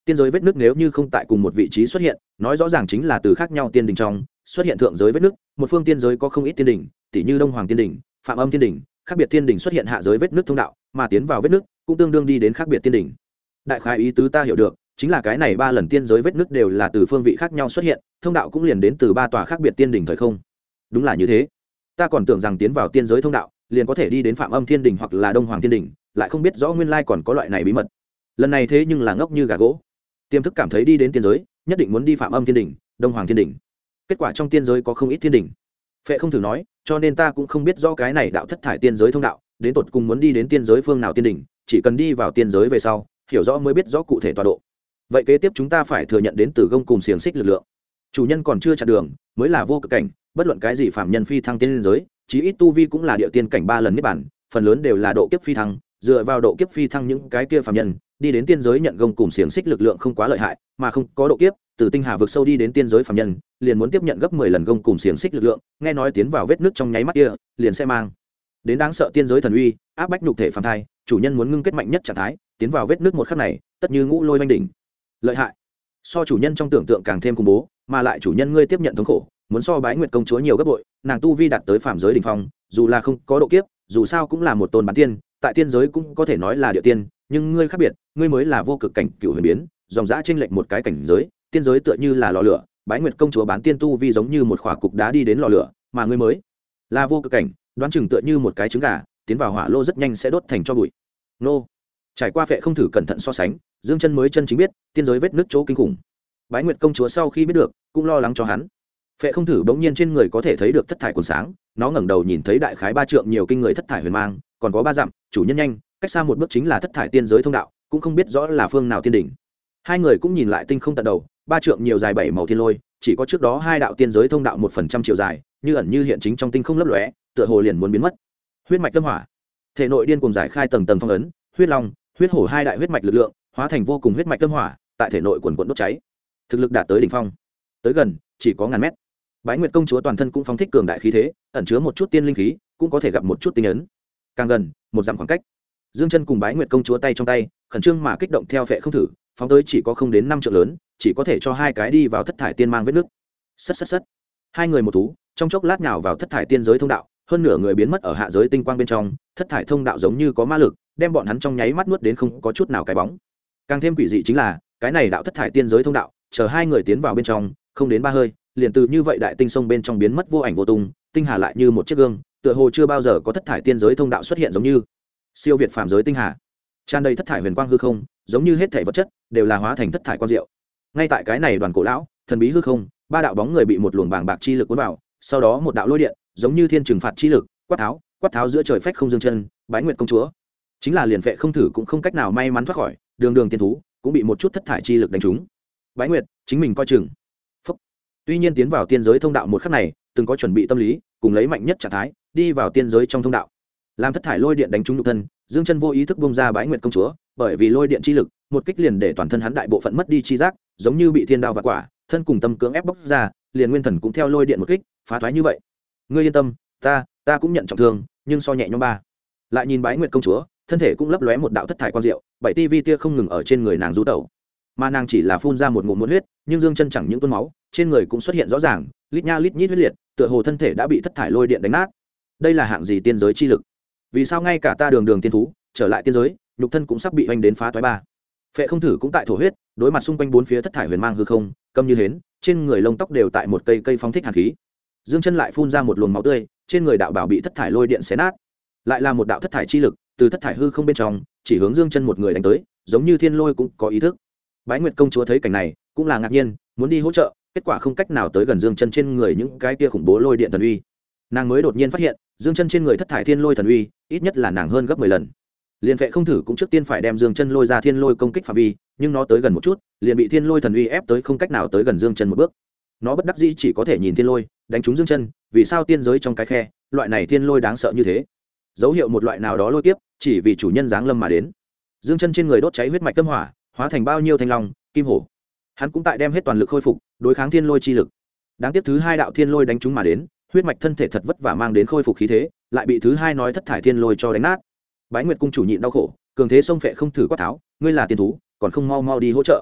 tiên giới vết nứt nếu như không tại cùng một vị trí xuất hiện, nói rõ ràng chính là từ khác nhau tiên đình trong xuất hiện thượng giới vết nứt. Một phương tiên giới có không ít tiên đình, tỷ như Đông Hoàng tiên đình, Phạm Âm tiên đình, khác biệt tiên đình xuất hiện hạ giới vết nứt thông đạo, mà tiến vào vết nứt cũng tương đương đi đến khác biệt tiên đình. Đại khái ý tứ ta hiểu được, chính là cái này 3 lần tiên giới vết nứt đều là từ phương vị khác nhau xuất hiện, thông đạo cũng liền đến từ 3 tòa khác biệt tiên đình thời không. Đúng là như thế. Ta còn tưởng rằng tiến vào tiên giới thông đạo liền có thể đi đến Phạm Âm thiên đình hoặc là Đông Hoàng thiên đình, lại không biết rõ nguyên lai còn có loại này bí mật. Lần này thế nhưng là ngốc như gà gỗ. Tiềm thức cảm thấy đi đến tiên giới nhất định muốn đi Phạm Âm thiên đình, Đông Hoàng thiên đình. Kết quả trong tiên giới có không ít thiên đình. Phệ không thử nói, cho nên ta cũng không biết rõ cái này đạo thất thải tiên giới thông đạo đến tột cùng muốn đi đến tiên giới phương nào tiên đình, chỉ cần đi vào tiên giới về sau hiểu rõ mới biết rõ cụ thể tọa độ. Vậy kế tiếp chúng ta phải thừa nhận đến từ gông cùng xiềng xích lực lượng. Chủ nhân còn chưa chặn đường mới là vô cực cảnh, bất luận cái gì phạm nhân phi thăng tiên giới chí ít tu vi cũng là địa tiên cảnh 3 lần niết bản, phần lớn đều là độ kiếp phi thăng. Dựa vào độ kiếp phi thăng những cái kia phạm nhân đi đến tiên giới nhận gông cùng xiềng xích lực lượng không quá lợi hại, mà không có độ kiếp từ tinh hà vực sâu đi đến tiên giới phạm nhân liền muốn tiếp nhận gấp 10 lần gông cùng xiềng xích lực lượng. Nghe nói tiến vào vết nước trong nháy mắt kia liền sẽ mang đến đáng sợ tiên giới thần uy, áp bách nhục thể phàm thai. Chủ nhân muốn ngưng kết mạnh nhất trạng thái tiến vào vết nước một khắc này tất như ngũ lôi oanh đỉnh, lợi hại, so chủ nhân trong tưởng tượng càng thêm khủng bố. Mà lại chủ nhân ngươi tiếp nhận thống khổ muốn so Bái Nguyệt công chúa nhiều gấp bội, nàng tu vi đạt tới phạm giới đỉnh phong, dù là không có độ kiếp dù sao cũng là một tôn bán tiên, tại tiên giới cũng có thể nói là địa tiên, nhưng ngươi khác biệt, ngươi mới là vô cực cảnh cựu huyền biến, dòng dã chênh lệch một cái cảnh giới. Tiên giới tựa như là lò lửa, Bái Nguyệt công chúa bán tiên tu vi giống như một khỏa cục đá đi đến lò lửa, mà ngươi mới là vô cực cảnh, đoán chừng tựa như một cái trứng gà tiến vào hỏa lô rất nhanh sẽ đốt thành tro bụi. Nô trải qua Phệ không thử cẩn thận so sánh, Dương Chân mới chân chính biết tiên giới vết nứt chỗ kinh khủng. Bái Nguyệt công chúa sau khi biết được cũng lo lắng cho hắn. Phệ không thử bỗng nhiên trên người có thể thấy được thất thải quần sáng, nó ngẩng đầu nhìn thấy đại khái 3 trượng nhiều kinh người thất thải huyền mang, còn có 3 dặm, chủ nhân nhanh, cách xa một bước chính là thất thải tiên giới thông đạo, cũng không biết rõ là phương nào tiên đỉnh. Hai người cũng nhìn lại tinh không tận đầu, 3 trượng nhiều dài 7 màu thiên lôi, chỉ có trước đó 2 đạo tiên giới thông đạo 1% chiều dài, như ẩn như hiện chính trong tinh không lấp lóe, tựa hồ liền muốn biến mất. Huyết mạch tâm hỏa, thể nội điên cuồng giải khai tầng tầng phong ấn, huyết long, huyết hổ 2 đại huyết mạch lực lượng, hóa thành vô cùng huyết mạch tâm hỏa, tại thể nội quần quần đốt cháy. Thực lực đạt tới đỉnh phong. Tới gần, chỉ có ngàn mét. Bái Nguyệt công chúa toàn thân cũng phóng thích cường đại khí thế, ẩn chứa một chút tiên linh khí, cũng có thể gặp một chút tinh ấn. Càng gần, một dặm khoảng cách. Dương Chân cùng Bái Nguyệt công chúa tay trong tay, khẩn trương mà kích động theo Phệ không thử, phóng tới chỉ có không đến 5 trượng lớn, chỉ có thể cho 2 cái đi vào thất thải tiên mang vết nước. Sất sất sất. Hai người một thú, trong chốc lát nhào vào thất thải tiên giới thông đạo, hơn nửa người biến mất ở hạ giới tinh quang bên trong, thất thải thông đạo giống như có ma lực, đem bọn hắn trong nháy mắt nuốt đến không có chút nào cái bóng. Càng thêm quỷ dị chính là, cái này đạo thất thải tiên giới thông đạo, chờ hai người tiến vào bên trong, không đến 3 hơi, liền từ như vậy đại tinh sông bên trong biến mất vô ảnh vô tung, tinh hà lại như một chiếc gương, tựa hồ chưa bao giờ có thất thải tiên giới thông đạo xuất hiện giống như siêu việt phàm giới tinh hà, tràn đầy thất thải huyền quang hư không, giống như hết thảy vật chất đều là hóa thành thất thải quang diệu. Ngay tại cái này đoàn cổ lão, thần bí hư không, 3 đạo bóng người bị một luồng bàng bạc chi lực cuốn vào, sau đó một đạo lôi điện, giống như thiên trừng phạt chi lực, quát tháo giữa trời phách không. Dương Chân, Bái Nguyệt công chúa, chính là liền Phệ không thử cũng không cách nào may mắn thoát khỏi, đường đường tiên thú cũng bị một chút thất thải chi lực đánh trúng. Bái Nguyệt, chính mình coi chừng. Tuy nhiên tiến vào tiên giới thông đạo một khắc này, từng có chuẩn bị tâm lý, cùng lấy mạnh nhất trạng thái đi vào tiên giới trong thông đạo. Làm thất thải lôi điện đánh trúng nhục thân, Dương Chân vô ý thức bung ra Bái Nguyệt công chúa, bởi vì lôi điện chi lực, một kích liền để toàn thân hắn đại bộ phận mất đi chi giác, giống như bị thiên đao vạn quả, thân cùng tâm cưỡng ép bóc ra, liền nguyên thần cũng theo lôi điện một kích, phá thoái như vậy. Ngươi yên tâm, ta cũng nhận trọng thương, nhưng so nhẹ nhõm ba. Lại nhìn Bái Nguyệt công chúa, thân thể cũng lấp lóe một đạo thất thải quang diệu, 7 tivi tia không ngừng ở trên người nàng du tẩu. Mà nàng chỉ là phun ra một ngụm muỗng huyết, nhưng Dương Chân chẳng những tuôn máu, trên người cũng xuất hiện rõ ràng lít nha lít nhít huyết liệt, tựa hồ thân thể đã bị thất thải lôi điện đánh nát. Đây là hạng gì tiên giới chi lực? Vì sao ngay cả ta đường tiên thú trở lại tiên giới, nhục thân cũng sắp bị oanh đến phá toái ba. Phệ không thử cũng tại thổ huyết, đối mặt xung quanh bốn phía thất thải huyền mang hư không, câm như hến, trên người lông tóc đều tại một cây phóng thích hàn khí. Dương Chân lại phun ra một luồng máu tươi, trên người đạo bảo bị thất thải lôi điện xé nát. Lại là một đạo thất thải chi lực, từ thất thải hư không bên trong, chỉ hướng Dương Chân một người đánh tới, giống như thiên lôi cũng có ý thức. Bái Nguyệt công chúa thấy cảnh này, cũng là ngạc nhiên, muốn đi hỗ trợ, kết quả không cách nào tới gần Dương Chân trên người những cái kia khủng bố lôi điện thần uy. Nàng mới đột nhiên phát hiện, Dương Chân trên người thất thải thiên lôi thần uy, ít nhất là nàng hơn gấp 10 lần. Liên Phệ không thử cũng trước tiên phải đem Dương Chân lôi ra thiên lôi công kích phạm vi, nhưng nó tới gần một chút, liền bị thiên lôi thần uy ép tới không cách nào tới gần Dương Chân một bước. Nó bất đắc dĩ chỉ có thể nhìn thiên lôi, đánh trúng Dương Chân, vì sao tiên giới trong cái khe, loại này thiên lôi đáng sợ như thế? Dấu hiệu một loại nào đó lôi kiếp, chỉ vì chủ nhân giáng lâm mà đến. Dương Chân trên người đốt cháy huyết mạch tâm hỏa, hóa thành bao nhiêu thanh long, kim hổ. Hắn cũng tại đem hết toàn lực khôi phục, đối kháng thiên lôi chi lực. Đáng tiếc thứ hai đạo thiên lôi đánh trúng mà đến, huyết mạch thân thể thật vất vả mang đến khôi phục khí thế, lại bị thứ hai nói thất thải thiên lôi cho đánh nát. Bái Nguyệt cung chủ nhịn đau khổ, cường thế xông Phệ không thử quát tháo, ngươi là tiên thú, còn không mau mau đi hỗ trợ.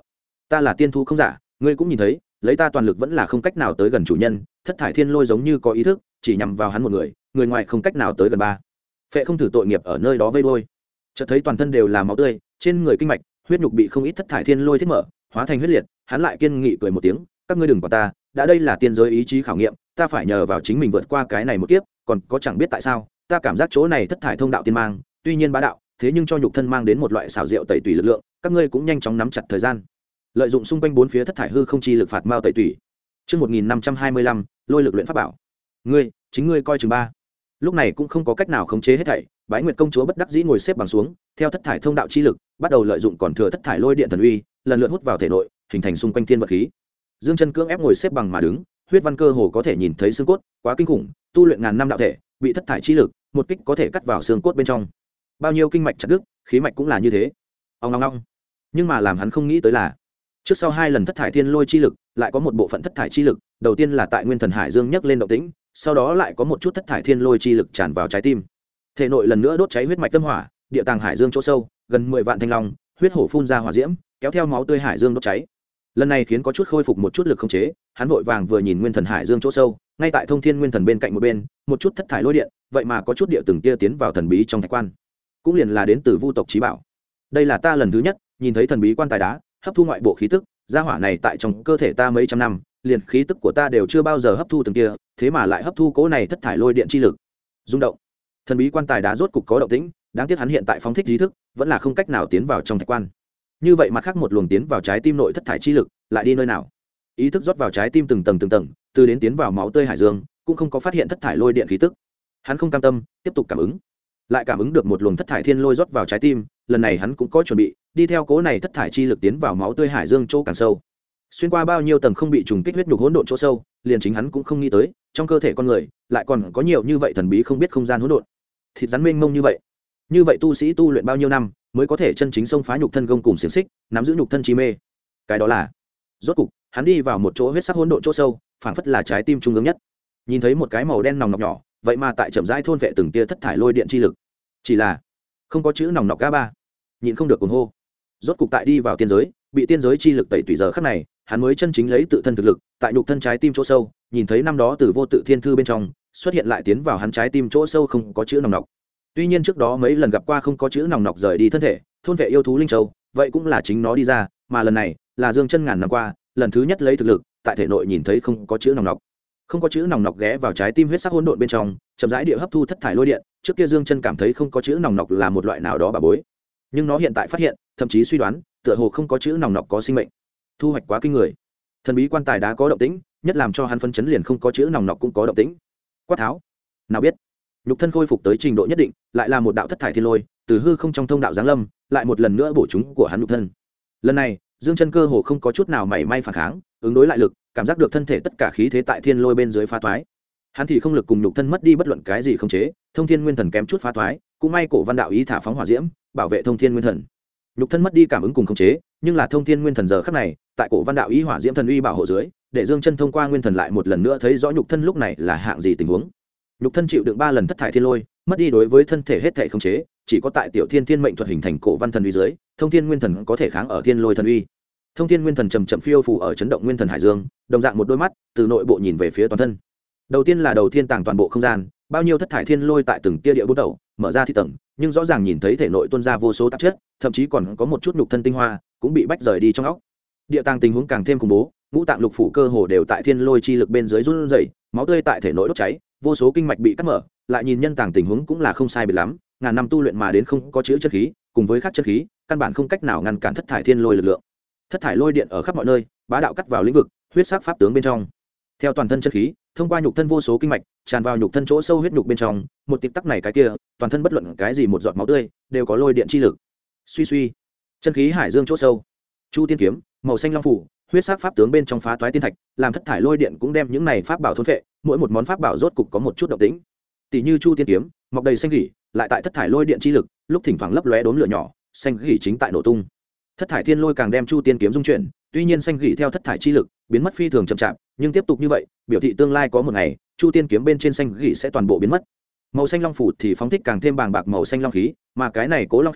ta là tiên thu không giả, ngươi cũng nhìn thấy, lấy ta toàn lực vẫn là không cách nào tới gần chủ nhân. Thất thải thiên lôi giống như có ý thức, chỉ nhằm vào hắn một người, người ngoài không cách nào tới gần ba. Phệ không thử tội nghiệp ở nơi đó vây đôi, chợt thấy toàn thân đều là máu tươi, trên người kinh mạch, huyết nhục bị không ít thất thải thiên lôi thiết mở, hóa thành huyết liệt. Hắn lại kiên nghị cười một tiếng, các ngươi đừng quản ta, đã đây là tiên giới ý chí khảo nghiệm, ta phải nhờ vào chính mình vượt qua cái này một kiếp, còn có chẳng biết tại sao, ta cảm giác chỗ này thất thải thông đạo tiên mang, tuy nhiên bá đạo, thế nhưng cho nhục thân mang đến một loại xảo diệu tẩy tủy lực lượng, các ngươi cũng nhanh chóng nắm chặt thời gian, lợi dụng xung quanh bốn phía thất thải hư không chi lực phạt mao tẩy tủy. Chương 1525, lôi lực luyện pháp bảo. Chính ngươi coi chừng ba. Lúc này cũng không có cách nào khống chế hết thảy, Bái Nguyệt công chúa bất đắc dĩ ngồi xếp bằng xuống, theo thất thải thông đạo chi lực, bắt đầu lợi dụng còn thừa thất thải lôi điện thần uy, lần lượt hút vào thể nội, hình thành xung quanh thiên vật khí. Dương Chân cưỡng ép ngồi xếp bằng mà đứng, huyết văn cơ hồ có thể nhìn thấy xương cốt, quá kinh khủng, tu luyện ngàn năm đạo thể, bị thất thải chi lực, một kích có thể cắt vào xương cốt bên trong. Bao nhiêu kinh mạch chặt đứt, khí mạch cũng là như thế. Ong ong ong. Nhưng mà làm hắn không nghĩ tới là, trước sau hai lần thất thải thiên lôi chi lực, lại có một bộ phận thất thải chi lực, đầu tiên là tại Nguyên Thần Hải Dương nhấc lên động tĩnh, sau đó lại có một chút thất thải thiên lôi chi lực tràn vào trái tim. Thể nội lần nữa đốt cháy huyết mạch tâm hỏa, địa tàng hải dương chỗ sâu, gần 10 vạn thanh long, huyết hổ phun ra hỏa diễm, kéo theo máu tươi hải dương đốt cháy. Lần này khiến có chút khôi phục một chút lực khống chế, hắn vội vàng vừa nhìn Nguyên Thần Hải Dương chỗ sâu, ngay tại Thông Thiên Nguyên Thần bên cạnh một chút thất thải lôi điện, vậy mà có chút địa từng tia tiến vào thần bí trong thạch quan. Cũng liền là đến từ Vu tộc chí bảo. Đây là ta lần thứ nhất nhìn thấy thần bí quan tài đá, hấp thu ngoại bộ khí tức, gia hỏa này tại trong cơ thể ta mấy trăm năm, liền khí tức của ta đều chưa bao giờ hấp thu từng tia, thế mà lại hấp thu cỗ này thất thải lôi điện chi lực. Rung động. Thần bí quan tài đá rốt cục có động tĩnh, đáng tiếc hắn hiện tại phóng thích trí thức, vẫn là không cách nào tiến vào trong thạch quan. Như vậy mặt khác một luồng tiến vào trái tim nội thất thải chi lực, lại đi nơi nào? Ý thức rót vào trái tim từng tầng, từ đến tiến vào máu tươi hải dương, cũng không có phát hiện thất thải lôi điện khí tức. Hắn không cam tâm, tiếp tục cảm ứng. Lại cảm ứng được một luồng thất thải thiên lôi rót vào trái tim, lần này hắn cũng có chuẩn bị, đi theo cố này thất thải chi lực tiến vào máu tươi hải dương chỗ càng sâu. Xuyên qua bao nhiêu tầng không bị trùng kích huyết nhục hỗn độn chỗ sâu, liền chính hắn cũng không nghĩ tới, trong cơ thể con người lại còn có nhiều như vậy thần bí không biết không gian hỗn độn. Thịt rắn mênh mông như vậy tu sĩ tu luyện bao nhiêu năm mới có thể chân chính xông phá nhục thân gông cùng xiềng xích, nắm giữ nhục thân chi mê. Cái đó là, rốt cục hắn đi vào một chỗ huyết sắc hỗn độn chỗ sâu, phảng phất là trái tim trung ương nhất. Nhìn thấy một cái màu đen nòng nọc nhỏ, vậy mà tại chậm rãi thôn vệ từng tia thất thải lôi điện chi lực. Chỉ là không có chữ nòng nọc ga ba, nhịn không được cuồng hô. Rốt cục tại đi vào tiên giới, bị tiên giới chi lực tẩy tủy giờ khắc này, hắn mới chân chính lấy tự thân thực lực, tại nhục thân trái tim chỗ sâu, nhìn thấy năm đó từ vô tự thiên thư bên trong xuất hiện lại tiến vào hắn trái tim chỗ sâu không có chữ nòng nọc. Tuy nhiên trước đó mấy lần gặp qua không có chữ nòng nọc rời đi thân thể, thôn vệ yêu thú linh châu, vậy cũng là chính nó đi ra, mà lần này là Dương Chân ngàn năm qua lần thứ nhất lấy thực lực tại thể nội nhìn thấy không có chữ nòng nọc. Không có chữ nòng nọc ghé vào trái tim huyết sắc hỗn độn bên trong, chậm rãi địa hấp thu thất thải lôi điện. Trước kia Dương Chân cảm thấy không có chữ nòng nọc là một loại nào đó bà bối, nhưng nó hiện tại phát hiện, thậm chí suy đoán, tựa hồ không có chữ nòng nọc có sinh mệnh. Thu hoạch quá kinh người. Thần bí quan tài đá có động tĩnh, nhất làm cho hắn phân chấn liền không có chữ nòng nọc cũng có động tĩnh. Quát tháo. Nào biết, nhục thân khôi phục tới trình độ nhất định, lại là một đạo thất thải thiên lôi, từ hư không trong thông đạo giáng lâm, lại một lần nữa bổ chúng của hắn nhục thân. Lần này, Dương Chân cơ hồ không có chút nào mảy may phản kháng, ứng đối lại lực, cảm giác được thân thể tất cả khí thế tại thiên lôi bên dưới phá toái. Hắn thì không lực cùng nhục thân mất đi bất luận cái gì khống chế, Thông Thiên Nguyên Thần kém chút phá toái, cũng may Cổ Văn đạo ý thả phóng hỏa diễm, bảo vệ Thông Thiên Nguyên Thần. Nhục thân mất đi cảm ứng cùng khống chế, nhưng là Thông Thiên Nguyên Thần giờ khắc này, tại Cổ Văn đạo ý hỏa diễm thần uy bảo hộ dưới, để Dương Chân thông qua nguyên thần lại một lần nữa thấy rõ nhục thân lúc này là hạng gì tình huống. Nhục thân chịu đựng 3 lần thất thải thiên lôi, mất đi đối với thân thể hết thảy khống chế, chỉ có tại Tiểu Thiên Thiên mệnh thuật hình thành Cổ Văn thần uy dưới, Thông Thiên Nguyên Thần có thể kháng ở thiên lôi thần uy. Thông Thiên Nguyên Thần chậm chậm phiêu phù ở chấn động nguyên thần hải dương, đồng dạng một đôi mắt từ nội bộ nhìn về phía toàn thân. Đầu tiên là đầu tiên tàng toàn bộ không gian, bao nhiêu thất thải thiên lôi tại từng tia địa bút đầu, mở ra thi tầng, nhưng rõ ràng nhìn thấy thể nội tuôn ra vô số tạp chất, thậm chí còn có một chút nhục thân tinh hoa cũng bị bách rời đi trong óc. Địa tàng tình huống càng thêm khủng bố, ngũ tạng lục phủ cơ hồ đều tại thiên lôi chi lực bên dưới run rẩy, máu tươi tại thể nội đốt cháy, vô số kinh mạch bị cắt mở, lại nhìn nhân tàng tình huống cũng là không sai biệt lắm, ngàn năm tu luyện mà đến không có chữ chất khí, cùng với khắc chất khí, căn bản không cách nào ngăn cản thất thải thiên lôi lực lượng. Thất thải lôi điện ở khắp mọi nơi, bá đạo cắt vào lĩnh vực, huyết sắc pháp tướng bên trong. Theo toàn thân chất khí, thông qua nhục thân vô số kinh mạch, tràn vào nhục thân chỗ sâu huyết nhục bên trong, một tịp tắc này cái kia, toàn thân bất luận cái gì một giọt máu tươi, đều có lôi điện chi lực. Suy suy, chân khí hải dương chỗ sâu, Chu Tiên kiếm, màu xanh long phủ, huyết sắc pháp tướng bên trong phá toái tiên thạch, làm thất thải lôi điện cũng đem những này pháp bảo thôn phệ, mỗi một món pháp bảo rốt cục có một chút động tĩnh. Tỷ như Chu Tiên kiếm, mọc đầy xanh gỉ, lại tại thất thải lôi điện chi lực, lúc thỉnh thoảng lấp lóe đốm lửa nhỏ, xanh gỉ chính tại nổ tung. Thất thải thiên lôi càng đem Chu Tiên kiếm dung chuyển, tuy nhiên xanh gỉ theo thất thải chi lực biến mất phi thường chậm chạp, nhưng tiếp tục như vậy, biểu thị tương lai có một ngày, Chu Tiên kiếm bên trên xanh gỉ sẽ toàn bộ biến mất. Màu xanh long phủ thì phóng thích càng thêm bàng bạc màu xanh long khí, mà cái này cố long khí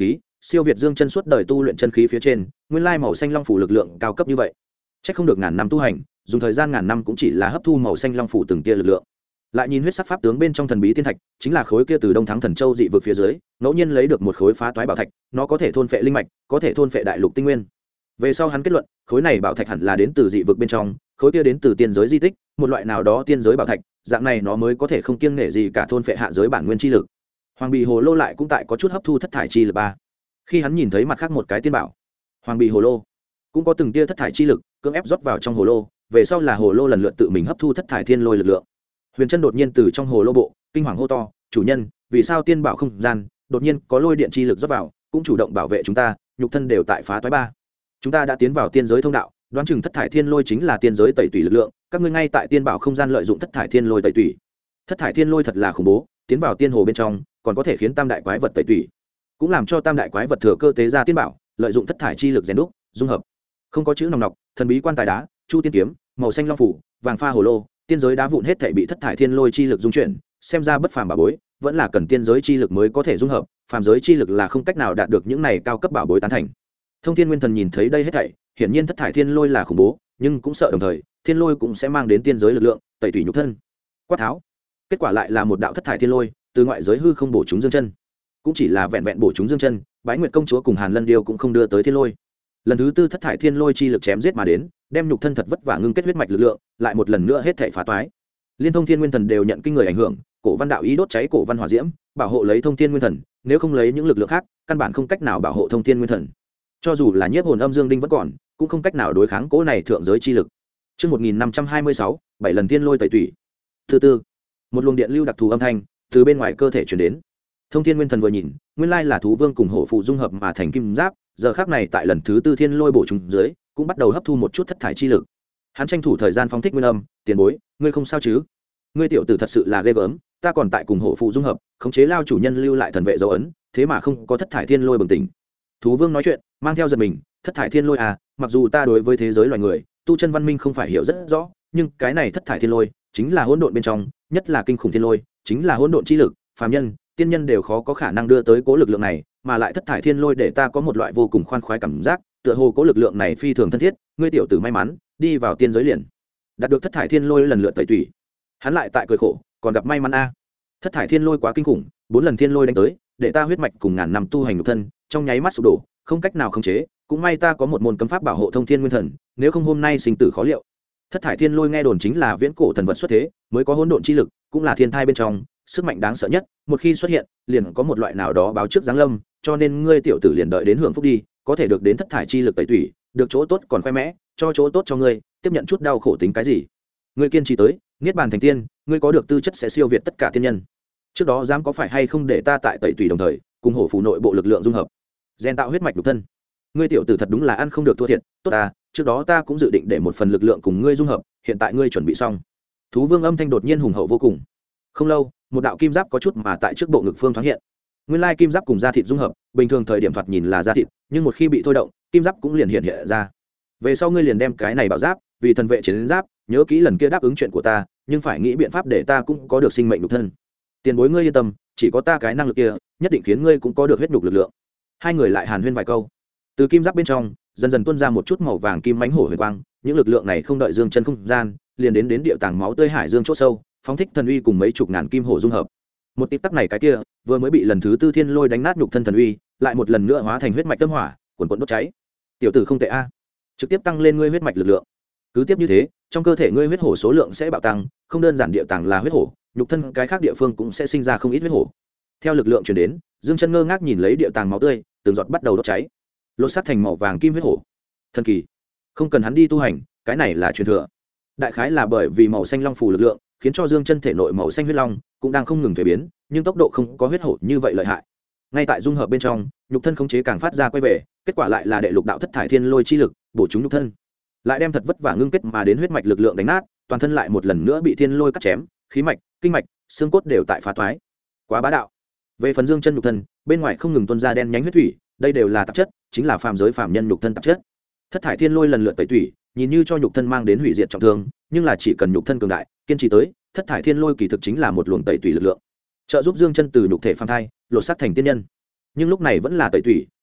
siêu việt dương chân suốt đời tu luyện chân khí phía trên, nguyên lai màu xanh long phủ lực lượng cao cấp như vậy. Chắc không được ngàn năm tu hành, dùng thời gian ngàn năm cũng chỉ là hấp thu màu xanh long phủ từng tia lực lượng. Lại nhìn huyết sắc pháp tướng bên trong thần bí tiên thạch, chính là khối kia từ Đông Thắng Thần Châu dị vực phía dưới, ngẫu nhiên lấy được một khối phá toái bảo thạch, nó có thể thôn phệ linh mạch, có thể thôn phệ đại lục tinh nguyên. Về sau hắn kết luận, khối này bảo thạch hẳn là đến từ dị vực bên trong, khối kia đến từ tiên giới di tích, một loại nào đó tiên giới bảo thạch, dạng này nó mới có thể không kiêng nể gì cả thôn phệ hạ giới bản nguyên chi lực. Hoàng Bì Hồ Lô lại cũng tại có chút hấp thu thất thải chi lực ba. Khi hắn nhìn thấy mặt khác một cái tiên bảo, Hoàng Bì Hồ Lô cũng có từng tia thất thải chi lực cưỡng ép rót vào trong hồ lô, về sau là hồ lô lần lượt tự mình hấp thu thất thải thiên lôi lực lượng. Huyền Chân đột nhiên từ trong hồ lô bộ kinh hoàng hô to, chủ nhân, vì sao tiên bảo không gian đột nhiên có lôi điện chi lực rót vào, cũng chủ động bảo vệ chúng ta, nhục thân đều tại phá toái ba. Chúng ta đã tiến vào tiên giới thông đạo, đoán chừng thất thải thiên lôi chính là tiên giới tẩy tủy lực lượng, các ngươi ngay tại tiên bảo không gian lợi dụng thất thải thiên lôi tẩy tủy. Thất thải thiên lôi thật là khủng bố, tiến vào tiên hồ bên trong còn có thể khiến tam đại quái vật tẩy tủy, cũng làm cho tam đại quái vật thừa cơ tế ra tiên bảo, lợi dụng thất thải chi lực rèn đúc dung hợp. Không có chữ nòng nọc, thần bí quan tài đá, chu tiên kiếm, màu xanh long phủ, vàng pha hồ lô, tiên giới đá vụn hết thảy bị thất thải thiên lôi chi lực dung chuyển, xem ra bất phàm bảo bối, vẫn là cần tiên giới chi lực mới có thể dung hợp, phàm giới chi lực là không cách nào đạt được những này cao cấp bảo bối tán thành. Thông Thiên Nguyên Thần nhìn thấy đây hết thảy, hiển nhiên thất thải thiên lôi là khủng bố, nhưng cũng sợ đồng thời, thiên lôi cũng sẽ mang đến tiên giới lực lượng, tẩy tủy nhục thân. Quát tháo. Kết quả lại là một đạo thất thải thiên lôi, từ ngoại giới hư không bổ chúng dương chân. Cũng chỉ là vẹn vẹn bổ chúng dương chân, Bái Nguyệt công chúa cùng Hàn Lân Điêu cũng không đưa tới thiên lôi. Lần thứ tư thất thải thiên lôi chi lực chém giết mà đến, đem nhục thân thật vất vả ngưng kết huyết mạch lực lượng, lại một lần nữa hết thảy phá toái. Liên Thông Thiên Nguyên Thần đều nhận kinh người ảnh hưởng, cổ văn đạo ý đốt cháy cổ văn hỏa diễm, bảo hộ lấy Thông Thiên Nguyên Thần, nếu không lấy những lực lượng khác, căn bản không cách nào bảo hộ Thông Thiên Nguyên Thần. Cho dù là nhiếp hồn âm dương đinh vẫn còn, cũng không cách nào đối kháng cỗ này thượng giới chi lực. Chương 1526, 7 lần thiên lôi tẩy tủy. Thứ tư, một luồng điện lưu đặc thù âm thanh từ bên ngoài cơ thể truyền đến. Thông Thiên Nguyên Thần vừa nhìn, nguyên lai là thú vương cùng hổ phụ dung hợp mà thành kim giáp, giờ khắc này tại lần thứ tư thiên lôi bổ trùng dưới, cũng bắt đầu hấp thu một chút thất thải chi lực. Hắn tranh thủ thời gian phóng thích nguyên âm, tiền bối, ngươi không sao chứ? Ngươi tiểu tử thật sự là ghê gớm, ta còn tại cùng hổ phụ dung hợp, khống chế lao chủ nhân lưu lại thần vệ dấu ấn, thế mà không có thất thải thiên lôi bừng tỉnh. Thú vương nói chuyện, mang theo giật mình, thất thải thiên lôi à, mặc dù ta đối với thế giới loài người, tu chân văn minh không phải hiểu rất rõ, nhưng cái này thất thải thiên lôi, chính là hỗn độn bên trong, nhất là kinh khủng thiên lôi, chính là hỗn độn chi lực, phàm nhân, tiên nhân đều khó có khả năng đưa tới cố lực lượng này, mà lại thất thải thiên lôi để ta có một loại vô cùng khoan khoái cảm giác, tựa hồ cố lực lượng này phi thường thân thiết, ngươi tiểu tử may mắn, đi vào tiên giới liền đạt được thất thải thiên lôi lần lượt tẩy tủy. Hắn lại tại cười khổ, còn gặp may mắn a. Thất thải thiên lôi quá kinh khủng, 4 lần thiên lôi đánh tới, để ta huyết mạch cùng ngàn năm tu hành nhục thân, trong nháy mắt sụp đổ, không cách nào khống chế, cũng may ta có một môn cấm pháp bảo hộ Thông Thiên Nguyên Thần, nếu không hôm nay sinh tử khó liệu. Thất thải thiên lôi nghe đồn chính là viễn cổ thần vật xuất thế, mới có hỗn độn chi lực, cũng là thiên thai bên trong, sức mạnh đáng sợ nhất, một khi xuất hiện, liền có một loại nào đó báo trước giáng lâm, cho nên ngươi tiểu tử liền đợi đến hưởng phúc đi, có thể được đến thất thải chi lực tẩy tủy, được chỗ tốt còn khoe mẽ, cho chỗ tốt cho ngươi, tiếp nhận chút đau khổ tính cái gì? Ngươi kiên trì tới, niết bàn thành tiên, ngươi có được tư chất sẽ siêu việt tất cả tiên nhân. Trước đó dám có phải hay không để ta tại tẩy tủy đồng thời, cùng hổ phù nội bộ lực lượng dung hợp, gen tạo huyết mạch nhục thân. Ngươi tiểu tử thật đúng là ăn không được thua thiệt, tốt ta, trước đó ta cũng dự định để một phần lực lượng cùng ngươi dung hợp, hiện tại ngươi chuẩn bị xong. Thú vương âm thanh đột nhiên hùng hậu vô cùng. Không lâu, một đạo kim giáp có chút mà tại trước bộ ngực phương thoáng hiện. Nguyên lai kim giáp cùng da thịt dung hợp, bình thường thời điểm thoạt nhìn là da thịt, nhưng một khi bị thôi động, kim giáp cũng liền hiện ra. Về sau ngươi liền đem cái này bảo giáp, vì thần vệ chiến giáp, nhớ kỹ lần kia đáp ứng chuyện của ta, nhưng phải nghĩ biện pháp để ta cũng có được sinh mệnh nhục thân. Tiền bối ngươi yên tâm, chỉ có ta cái năng lực kia, nhất định khiến ngươi cũng có được huyết nhục lực lượng. Hai người lại hàn huyên vài câu. Từ kim giáp bên trong, dần dần tuôn ra một chút màu vàng kim mánh hổ huyền quang, những lực lượng này không đợi dương chân không gian, liền đến địa tàng máu tươi hải dương chỗ sâu, phóng thích thần uy cùng mấy chục ngàn kim hổ dung hợp. Một tịp tắc này cái kia, vừa mới bị lần thứ tư thiên lôi đánh nát nhục thân thần uy, lại một lần nữa hóa thành huyết mạch tâm hỏa, cuồn cuộn đốt cháy. Tiểu tử không tệ a, trực tiếp tăng lên ngươi huyết mạch lực lượng. Cứ tiếp như thế, trong cơ thể ngươi huyết hổ số lượng sẽ bạo tăng, không đơn giản địa tàng là huyết hổ, nhục thân cái khác địa phương cũng sẽ sinh ra không ít huyết hổ. Theo lực lượng truyền đến, dương chân ngơ ngác nhìn lấy địa tàng máu tươi, từng giọt bắt đầu đốt cháy, lột xác thành màu vàng kim huyết hổ. Thần kỳ, không cần hắn đi tu hành, cái này là truyền thừa. Đại khái là bởi vì màu xanh long phù lực lượng, khiến cho dương chân thể nội màu xanh huyết long cũng đang không ngừng thay biến, nhưng tốc độ không có huyết hổ như vậy lợi hại. Ngay tại dung hợp bên trong, nhục thân khống chế càng phát ra quay về, kết quả lại là đệ lục đạo thất thải thiên lôi chi lực bổ trúng nhục thân, lại đem thật vất vả ngưng kết mà đến huyết mạch lực lượng đánh nát, toàn thân lại một lần nữa bị thiên lôi cắt chém, khí mạch, kinh mạch, xương cốt đều tại phá toái. Quá bá đạo. Về phần dương chân nhục thân, bên ngoài không ngừng tuôn ra đen nhánh huyết thủy, đây đều là tạp chất, chính là phàm giới phàm nhân nhục thân tạp chất. Thất thải thiên lôi lần lượt tẩy tủy, nhìn như cho nhục thân mang đến hủy diệt trọng thương, nhưng là chỉ cần nhục thân cường đại, kiên trì tới, thất thải thiên lôi kỳ thực chính là một luồng tẩy tủy lực lượng, trợ giúp dương chân từ nhục thể phàm thai lột xác thành tiên nhân. Nhưng lúc này vẫn là tẩy tủy,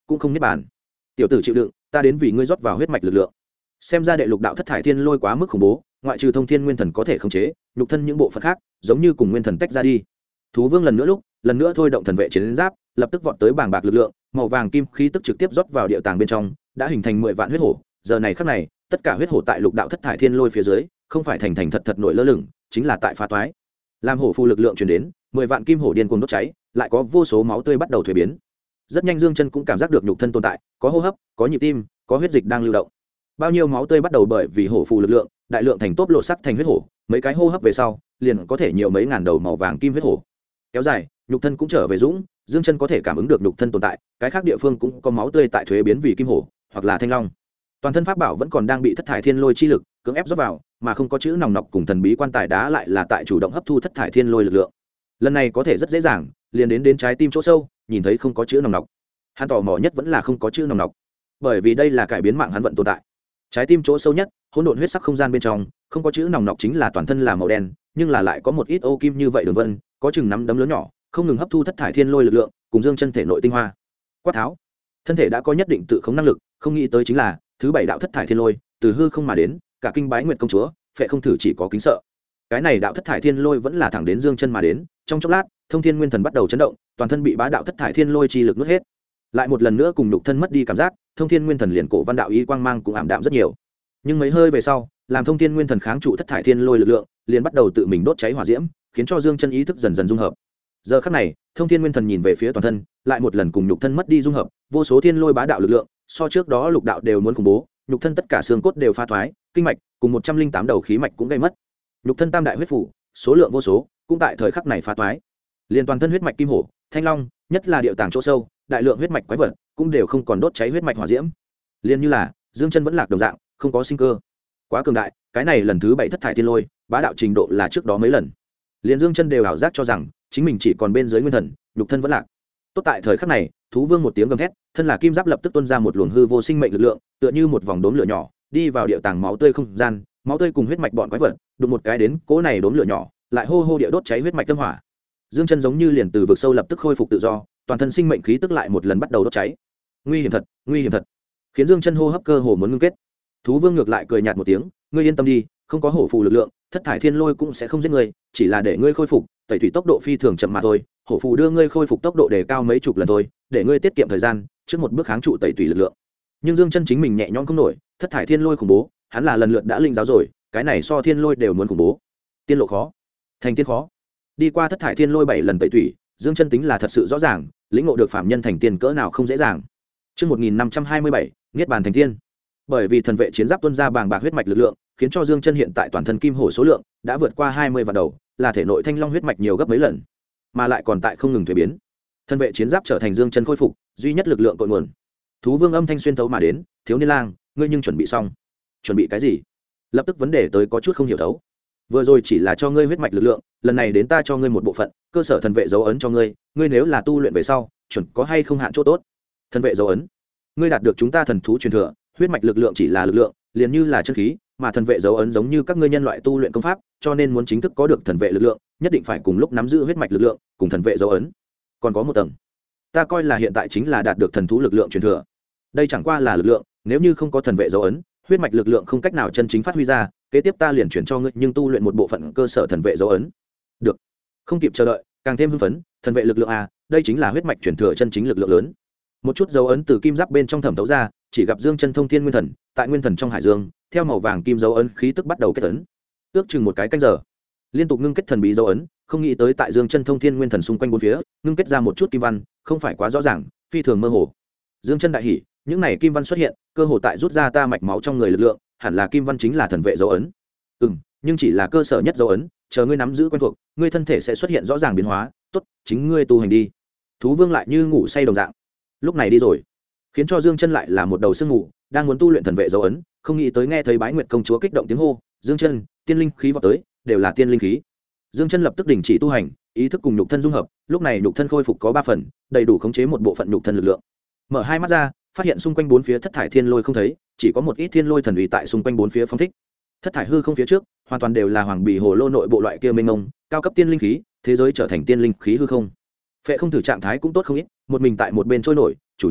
cũng không niết bàn. Tiểu tử chịu đựng, ta đến vì ngươi rót vào huyết mạch lực lượng. Xem ra đệ lục đạo thất thải thiên lôi quá mức khủng bố, ngoại trừ thông thiên nguyên thần có thể khống chế, nhục thân những bộ phận khác giống như cùng nguyên thần tách ra đi. Thú vương lần nữa thôi động thần vệ chiến giáp, lập tức vọt tới bàng bạc lực lượng, màu vàng kim khí tức trực tiếp rót vào địa tàng bên trong, đã hình thành 10 vạn huyết hổ. Giờ này khắc này, tất cả huyết hổ tại lục đạo thất thải thiên lôi phía dưới, không phải thành thật thật nổi lơ lửng, chính là tại phá toái. Làm hổ phù lực lượng truyền đến, 10 vạn kim hổ điên cuồng đốt cháy, lại có vô số máu tươi bắt đầu thuế biến. Rất nhanh Dương Chân cũng cảm giác được nhục thân tồn tại, có hô hấp, có nhịp tim, có huyết dịch đang lưu động. Bao nhiêu máu tươi bắt đầu bởi vì hổ phù lực lượng, đại lượng thành tốp lộ sắc thành huyết hổ, mấy cái hô hấp về sau, liền có thể nhiều mấy ngàn đầu màu vàng kim huyết hổ. Kéo dài, nhục thân cũng trở về dũng, Dương Chân có thể cảm ứng được nhục thân tồn tại, cái khác địa phương cũng có máu tươi tại thuế biến vì kim hổ, hoặc là thanh long. Toàn thân pháp bảo vẫn còn đang bị thất thải thiên lôi chi lực cưỡng ép rót vào, mà không có chữ nòng nọc cùng thần bí quan tài đá lại là tại chủ động hấp thu thất thải thiên lôi lực lượng. Lần này có thể rất dễ dàng, liền đến trái tim chỗ sâu, nhìn thấy không có chữ nòng nọc. Hắn tò mò nhất vẫn là không có chữ nòng nọc, bởi vì đây là cải biến mạng hắn vận tồn tại. Trái tim chỗ sâu nhất, hỗn độn huyết sắc không gian bên trong, không có chữ nòng nọc chính là toàn thân là màu đen, nhưng là lại có một ít ô kim như vậy đường vân, có chừng nắm đấm lớn nhỏ, không ngừng hấp thu thất thải thiên lôi lực lượng, cùng Dương Chân thể nội tinh hoa. Quát tháo, thân thể đã có nhất định tự khống năng lực, không nghĩ tới chính là thứ 7 đạo thất thải thiên lôi, từ hư không mà đến, cả kinh bái nguyệt công chúa, phệ không thử chỉ có kính sợ. Cái này đạo thất thải thiên lôi vẫn là thẳng đến Dương Chân mà đến, trong chốc lát, thông thiên nguyên thần bắt đầu chấn động, toàn thân bị bá đạo thất thải thiên lôi chi lực nuốt hết. Lại một lần nữa cùng nhục thân mất đi cảm giác, thông thiên nguyên thần liền cổ văn đạo ý quang mang cũng ảm đạm rất nhiều. Nhưng mấy hơi về sau, làm thông thiên nguyên thần kháng trụ thất thải thiên lôi lực lượng, liền bắt đầu tự mình đốt cháy hỏa diễm, khiến cho Dương Chân ý thức dần dần dung hợp. Giờ khắc này, thông thiên nguyên thần nhìn về phía toàn thân, lại một lần cùng nhục thân mất đi dung hợp, vô số thiên lôi bá đạo lực lượng, so trước đó lục đạo đều muốn khủng bố, nhục thân tất cả xương cốt đều pha thoái, kinh mạch cùng 108 đầu khí mạch cũng gây mất. Nhục thân tam đại huyết phủ, số lượng vô số, cũng tại thời khắc này phá toái. Liên toàn thân huyết mạch kim hổ, thanh long, nhất là điệu tàng chỗ sâu, đại lượng huyết mạch quái vật, cũng đều không còn đốt cháy huyết mạch hỏa diễm. Liên như là Dương Chân vẫn lạc đồng dạng, không có sinh cơ. Quá cường đại, cái này lần thứ 7 thất thải thiên lôi, bá đạo trình độ là trước đó mấy lần. Liên Dương Chân đều ảo giác cho rằng chính mình chỉ còn bên dưới nguyên thần, nhục thân vẫn lạc. Tốt tại thời khắc này, thú vương một tiếng gầm thét, thân là kim giáp lập tức tuôn ra một luồng hư vô sinh mệnh lực lượng, tựa như một vòng đốm lửa nhỏ, đi vào điệu tàng máu tươi không gian, máu tươi cùng huyết mạch bọn quái vật, đụng một cái đến, cỗ này đốm lửa nhỏ, lại hô hô địa đốt cháy huyết mạch tâm hỏa. Dương Chân giống như liền từ vực sâu lập tức khôi phục tự do, toàn thân sinh mệnh khí tức lại một lần bắt đầu đốt cháy. Nguy hiểm thật, khiến Dương Chân hô hấp cơ hồ muốn ngưng kết. Thú vương ngược lại cười nhạt một tiếng, ngươi yên tâm đi, không có hổ phù lực lượng, thất thải thiên lôi cũng sẽ không giết ngươi, chỉ là để ngươi khôi phục, tẩy thủy tốc độ phi thường chậm mà thôi, hổ phù đưa ngươi khôi phục tốc độ đề cao mấy chục lần thôi, để ngươi tiết kiệm thời gian, trước một bước kháng trụ tẩy thủy lực lượng. Nhưng Dương Chân chính mình nhẹ nhõm không nổi, thất thải thiên lôi khủng bố, hắn là lần lượt đã linh giáo rồi, cái này so thiên lôi đều muốn khủng bố. Tiên lộ khó, thành tiên khó. Đi qua thất thải thiên lôi 7 lần tẩy thủy, Dương Chân tính là thật sự rõ ràng, lĩnh ngộ được phạm nhân thành tiên cỡ nào không dễ dàng. Chương 1527, niết bàn thành tiên. Bởi vì thần vệ chiến giáp tuôn ra bàng bạc huyết mạch lực lượng, khiến cho Dương Chân hiện tại toàn thân kim hổ số lượng đã vượt qua 20 vạn đầu, là thể nội thanh long huyết mạch nhiều gấp mấy lần, mà lại còn tại không ngừng thay biến. Thần vệ chiến giáp trở thành Dương Chân khôi phục duy nhất lực lượng cội nguồn. Thú vương âm thanh xuyên thấu mà đến, thiếu niên lang, ngươi nhưng chuẩn bị xong? Chuẩn bị cái gì? Lập tức vấn đề tới có chút không hiểu thấu. Vừa rồi chỉ là cho ngươi huyết mạch lực lượng, lần này đến ta cho ngươi một bộ phận, cơ sở thần vệ dấu ấn cho ngươi, ngươi nếu là tu luyện về sau, chuẩn có hay không hạn chỗ tốt. Thần vệ dấu ấn, ngươi đạt được chúng ta thần thú truyền thừa, huyết mạch lực lượng chỉ là lực lượng, liền như là chân khí, mà thần vệ dấu ấn giống như các ngươi nhân loại tu luyện công pháp, cho nên muốn chính thức có được thần vệ lực lượng, nhất định phải cùng lúc nắm giữ huyết mạch lực lượng, cùng thần vệ dấu ấn. Còn có một tầng, ta coi là hiện tại chính là đạt được thần thú lực lượng truyền thừa. Đây chẳng qua là lực lượng, nếu như không có thần vệ dấu ấn, huyết mạch lực lượng không cách nào chân chính phát huy ra, kế tiếp ta liền chuyển cho ngươi nhưng tu luyện một bộ phận cơ sở thần vệ dấu ấn. Được. Không kịp chờ đợi, càng thêm hưng phấn, thần vệ lực lượng a, đây chính là huyết mạch truyền thừa chân chính lực lượng lớn. Một chút dấu ấn từ kim giáp bên trong thẩm thấu ra, chỉ gặp Dương Chân thông thiên nguyên thần, tại nguyên thần trong hải dương, theo màu vàng kim dấu ấn khí tức bắt đầu kết ấn. Ước chừng một cái canh giờ, liên tục ngưng kết thần bí dấu ấn, không nghĩ tới tại Dương Chân thông thiên nguyên thần xung quanh bốn phía, ngưng kết ra một chút kim văn, không phải quá rõ ràng, phi thường mơ hồ. Dương Chân đại hỉ, những này kim văn xuất hiện, cơ hồ tại rút ra ta mạch máu trong người lực lượng, hẳn là kim văn chính là thần vệ dấu ấn. Nhưng chỉ là cơ sở nhất dấu ấn, chờ ngươi nắm giữ quen thuộc, ngươi thân thể sẽ xuất hiện rõ ràng biến hóa, tốt, chính ngươi tu hành đi. Thú vương lại như ngủ say đồng dạng, lúc này đi rồi, khiến cho Dương Chân lại là một đầu sương ngủ, đang muốn tu luyện thần vệ dấu ấn, không nghĩ tới nghe thấy bái nguyệt công chúa kích động tiếng hô, Dương Chân, tiên linh khí vọt tới, đều là tiên linh khí. Dương Chân lập tức đình chỉ tu hành, ý thức cùng nhục thân dung hợp, lúc này nhục thân khôi phục có 3 phần, đầy đủ khống chế một bộ phận nhục thân lực lượng. Mở hai mắt ra, phát hiện xung quanh bốn phía thất thải thiên lôi không thấy, chỉ có một ít thiên lôi thần uy tại xung quanh bốn phía phóng thích. Thất thải hư không phía trước, hoàn toàn đều là hoàng bì hồ lô nội bộ loại kia mênh mông, cao cấp tiên linh khí, thế giới trở thành tiên linh khí hư không. Phệ không thử trạng thái cũng tốt không ít, một mình tại một bên trôi nổi, chủ nhân,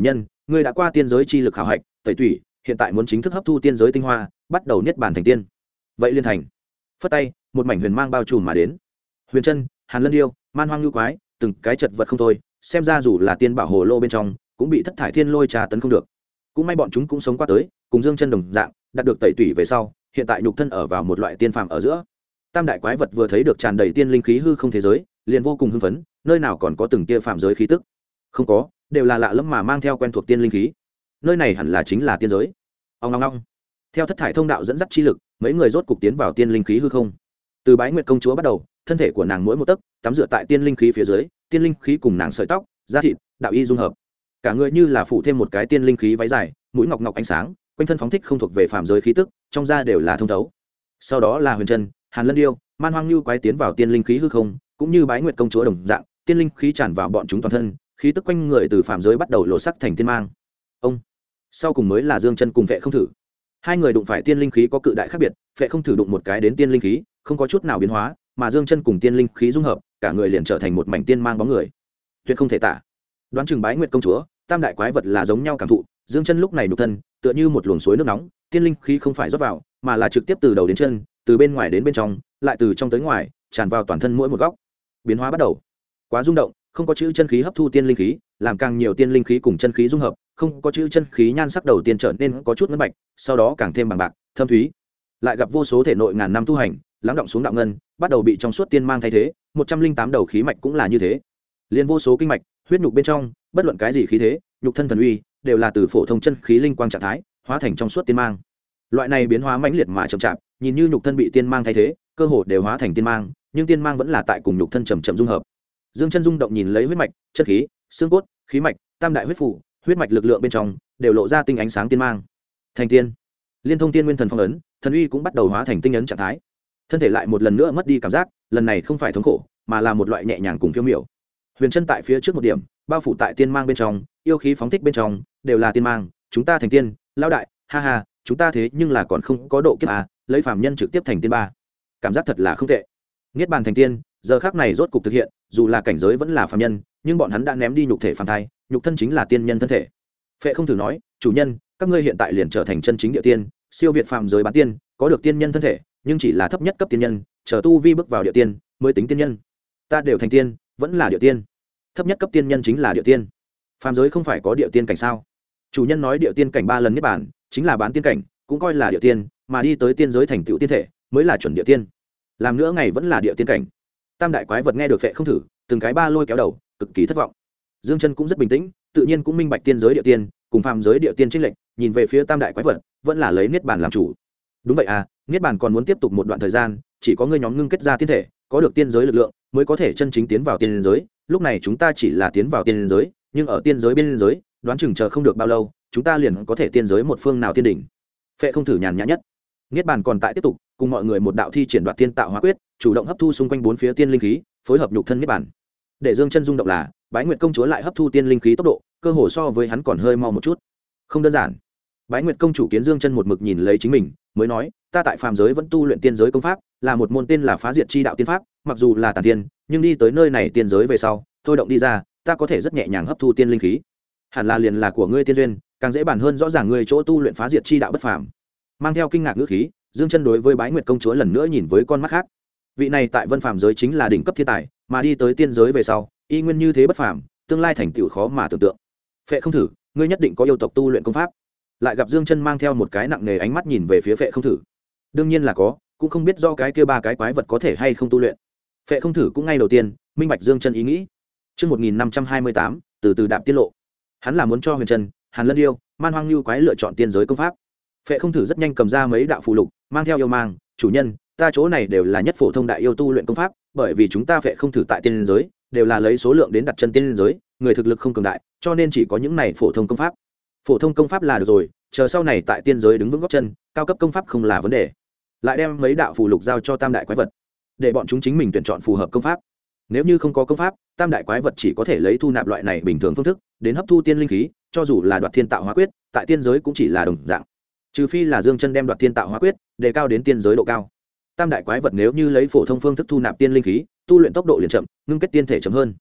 ngươi đã qua tiên giới chi lực khảo hạch tẩy tủy, hiện tại muốn chính thức hấp thu tiên giới tinh hoa, bắt đầu niết bàn thành tiên. Vậy liên thành. Phất tay, một mảnh huyền mang bao trùm mà đến. Huyền chân, Hàn Lân Điêu, Man Hoang Lưu Quái, từng cái chật vật không thôi, xem ra dù là tiên bảo hồ lô bên trong, cũng bị thất thải thiên lôi trà tấn không được. Cũng may bọn chúng cũng sống qua tới, cùng Dương Chân đồng dạng, đạt được tẩy tủy về sau, hiện tại nhục thân ở vào một loại tiên phàm ở giữa. Tam đại quái vật vừa thấy được tràn đầy tiên linh khí hư không thế giới, liền vô cùng hưng phấn, nơi nào còn có từng tia phàm giới khí tức. Không có, đều là lạ lẫm mà mang theo quen thuộc tiên linh khí. Nơi này hẳn là chính là tiên giới. Ong ong ong. Theo thất thải thông đạo dẫn dắt chi lực, mấy người rốt cục tiến vào tiên linh khí hư không. Từ Bái Nguyệt công chúa bắt đầu, thân thể của nàng mỗi một tấc tắm rửa tại tiên linh khí phía dưới, tiên linh khí cùng nàng sợi tóc, da thịt, đạo y dung hợp. Cả người như là phủ thêm một cái tiên linh khí váy dài, mũi ngọc ngọc ánh sáng, quanh thân phóng thích không thuộc về phàm giới khí tức, trong da đều là thông thấu. Sau đó là Huyền Chân, Hàn Lân Điêu, Man Hoang Lưu Quái tiến vào tiên linh khí hư không, cũng như Bái Nguyệt công chúa đồng dạng, tiên linh khí tràn vào bọn chúng toàn thân, khí tức quanh người từ phàm giới bắt đầu lộ sắc thành tiên mang. Ông. Sau cùng mới là Dương Chân cùng Vệ Không Thử. Hai người đụng phải tiên linh khí có cự đại khác biệt, Vệ Không Thử đụng một cái đến tiên linh khí, không có chút nào biến hóa, mà Dương Chân cùng tiên linh khí dung hợp, cả người liền trở thành một mảnh tiên mang bóng người. Tuyệt không thể tả. Đoán chừng Bái Nguyệt công chúa, tam đại quái vật là giống nhau cảm thụ, Dương Chân lúc này nhục thân, tựa như một luồng suối nước nóng, tiên linh khí không phải rót vào, mà là trực tiếp từ đầu đến chân, từ bên ngoài đến bên trong, lại từ trong tới ngoài, tràn vào toàn thân mỗi một góc. Biến hóa bắt đầu. Quá rung động, không có chữ chân khí hấp thu tiên linh khí, làm càng nhiều tiên linh khí cùng chân khí dung hợp, không có chữ chân khí nhan sắc đầu tiên trở nên có chút ngân bạch, sau đó càng thêm bằng bạc, thâm thúy. Lại gặp vô số thể nội ngàn năm tu hành, lắng động xuống đạo ngân, bắt đầu bị trong suốt tiên mang thay thế, 108 đầu khí mạch cũng là như thế. Liên vô số kinh mạch, huyết nhục bên trong, bất luận cái gì khí thế, nhục thân thần uy, đều là từ phổ thông chân khí linh quang trạng thái, hóa thành trong suốt tiên mang. Loại này biến hóa mãnh liệt mà chậm chạp, nhìn như nhục thân bị tiên mang thay thế, cơ hồ đều hóa thành tiên mang, nhưng tiên mang vẫn là tại cùng nhục thân chậm chậm dung hợp. Dương Chân rung động nhìn lấy huyết mạch, chân khí, xương cốt, khí mạch, tam đại huyết phủ, huyết mạch lực lượng bên trong đều lộ ra tinh ánh sáng tiên mang. Thành tiên. Liên thông tiên nguyên thần phong ấn, thần uy cũng bắt đầu hóa thành tinh ấn trạng thái. Thân thể lại một lần nữa mất đi cảm giác, lần này không phải thống khổ, mà là một loại nhẹ nhàng cùng phiêu miểu. Huyền Chân tại phía trước một điểm, bao phủ tại tiên mang bên trong, yêu khí phóng thích bên trong, đều là tiên mang, chúng ta thành tiên, lão đại, ha ha, chúng ta thế nhưng là còn không có độ kiếp à, lấy phàm nhân trực tiếp thành tiên ba. Cảm giác thật là không tệ. Niết bàn thành tiên, giờ khắc này rốt cục thực hiện, dù là cảnh giới vẫn là phàm nhân, nhưng bọn hắn đã ném đi nhục thể phàm thai, nhục thân chính là tiên nhân thân thể. Phệ Không Thử nói, chủ nhân, các ngươi hiện tại liền trở thành chân chính địa tiên, siêu việt phàm giới bán tiên, có được tiên nhân thân thể, nhưng chỉ là thấp nhất cấp tiên nhân, chờ tu vi bước vào địa tiên mới tính tiên nhân. Ta đều thành tiên, vẫn là địa tiên. Thấp nhất cấp tiên nhân chính là địa tiên. Phàm giới không phải có địa tiên cảnh sao? Chủ nhân nói địa tiên cảnh 3 lần niết bàn, chính là bán tiên cảnh, cũng coi là địa tiên, mà đi tới tiên giới thành tựu tiên thể, mới là chuẩn địa tiên. Làm nữa ngày vẫn là địa tiên cảnh. Tam đại quái vật nghe được Phệ Không Thử, từng cái ba lôi kéo đầu, cực kỳ thất vọng. Dương Chân cũng rất bình tĩnh, tự nhiên cũng minh bạch tiên giới địa tiên cùng phàm giới địa tiên chênh lệch, nhìn về phía tam đại quái vật, vẫn là lấy niết bàn làm chủ. Đúng vậy à, niết bàn còn muốn tiếp tục một đoạn thời gian, chỉ có ngươi nhóm ngưng kết ra tiên thể, có được tiên giới lực lượng, mới có thể chân chính tiến vào tiên giới. Lúc này chúng ta chỉ là tiến vào tiên giới, nhưng ở tiên giới bên giới, đoán chừng chờ không được bao lâu, chúng ta liền có thể tiên giới một phương nào tiên đỉnh. Phệ Không Thử nhàn nhã nhất. Niết bàn còn tại tiếp tục, cùng mọi người một đạo thi triển đoạt tiên tạo hóa quyết, chủ động hấp thu xung quanh bốn phía tiên linh khí, phối hợp nhục thân niết bàn. Để Dương Chân rung động là, Bái Nguyệt công chúa lại hấp thu tiên linh khí tốc độ, cơ hồ so với hắn còn hơi mau một chút. Không đơn giản. Bái Nguyệt công chủ kiến Dương Chân một mực nhìn lấy chính mình, mới nói, ta tại phàm giới vẫn tu luyện tiên giới công pháp, là một môn tên là Phá Diệt Chi Đạo tiên pháp, mặc dù là tản tiên, nhưng đi tới nơi này tiên giới về sau, thôi động đi ra, ta có thể rất nhẹ nhàng hấp thu tiên linh khí. Hẳn là liền là của ngươi tiên duyên, càng dễ bàn hơn rõ ràng ngươi chỗ tu luyện Phá Diệt Chi Đạo bất phàm. Mang theo kinh ngạc ngữ khí, Dương Chân đối với Bái Nguyệt công chúa lần nữa nhìn với con mắt khác. Vị này tại Vân Phàm giới chính là đỉnh cấp thiên tài, mà đi tới tiên giới về sau, y nguyên như thế bất phàm, tương lai thành tựu khó mà tưởng tượng. Phệ Không Thử, ngươi nhất định có yêu tộc tu luyện công pháp. Lại gặp Dương Chân mang theo một cái nặng nề ánh mắt nhìn về phía Phệ Không Thử. Đương nhiên là có, cũng không biết do cái kia ba cái quái vật có thể hay không tu luyện. Phệ Không Thử cũng ngay đầu tiên minh bạch Dương Chân ý nghĩ. Chương 1528, từ từ đạp tiết lộ. Hắn là muốn cho Huyền Chân, Hàn Lân Điêu, Man Hoang Lưu Quái lựa chọn tiên giới công pháp. Phệ Không Thử rất nhanh cầm ra mấy đạo phù lục, mang theo yêu mang, chủ nhân, ta chỗ này đều là nhất phổ thông đại yêu tu luyện công pháp, bởi vì chúng ta Phệ Không Thử tại tiên giới, đều là lấy số lượng đến đặt chân tiên giới, người thực lực không cường đại, cho nên chỉ có những này phổ thông công pháp. Phổ thông công pháp là được rồi, chờ sau này tại tiên giới đứng vững gót chân, cao cấp công pháp không là vấn đề. Lại đem mấy đạo phù lục giao cho tam đại quái vật, để bọn chúng chính mình tuyển chọn phù hợp công pháp. Nếu như không có công pháp, tam đại quái vật chỉ có thể lấy thu nạp loại này bình thường phương thức đến hấp thu tiên linh khí, cho dù là đoạt thiên tạo hóa quyết, tại tiên giới cũng chỉ là đồng dạng. Trừ phi là Dương Chân đem đoạt thiên tạo hóa quyết đề cao đến tiên giới độ cao. Tam đại quái vật nếu như lấy phổ thông phương thức thu nạp tiên linh khí, tu luyện tốc độ liền chậm, ngưng kết tiên thể chậm hơn.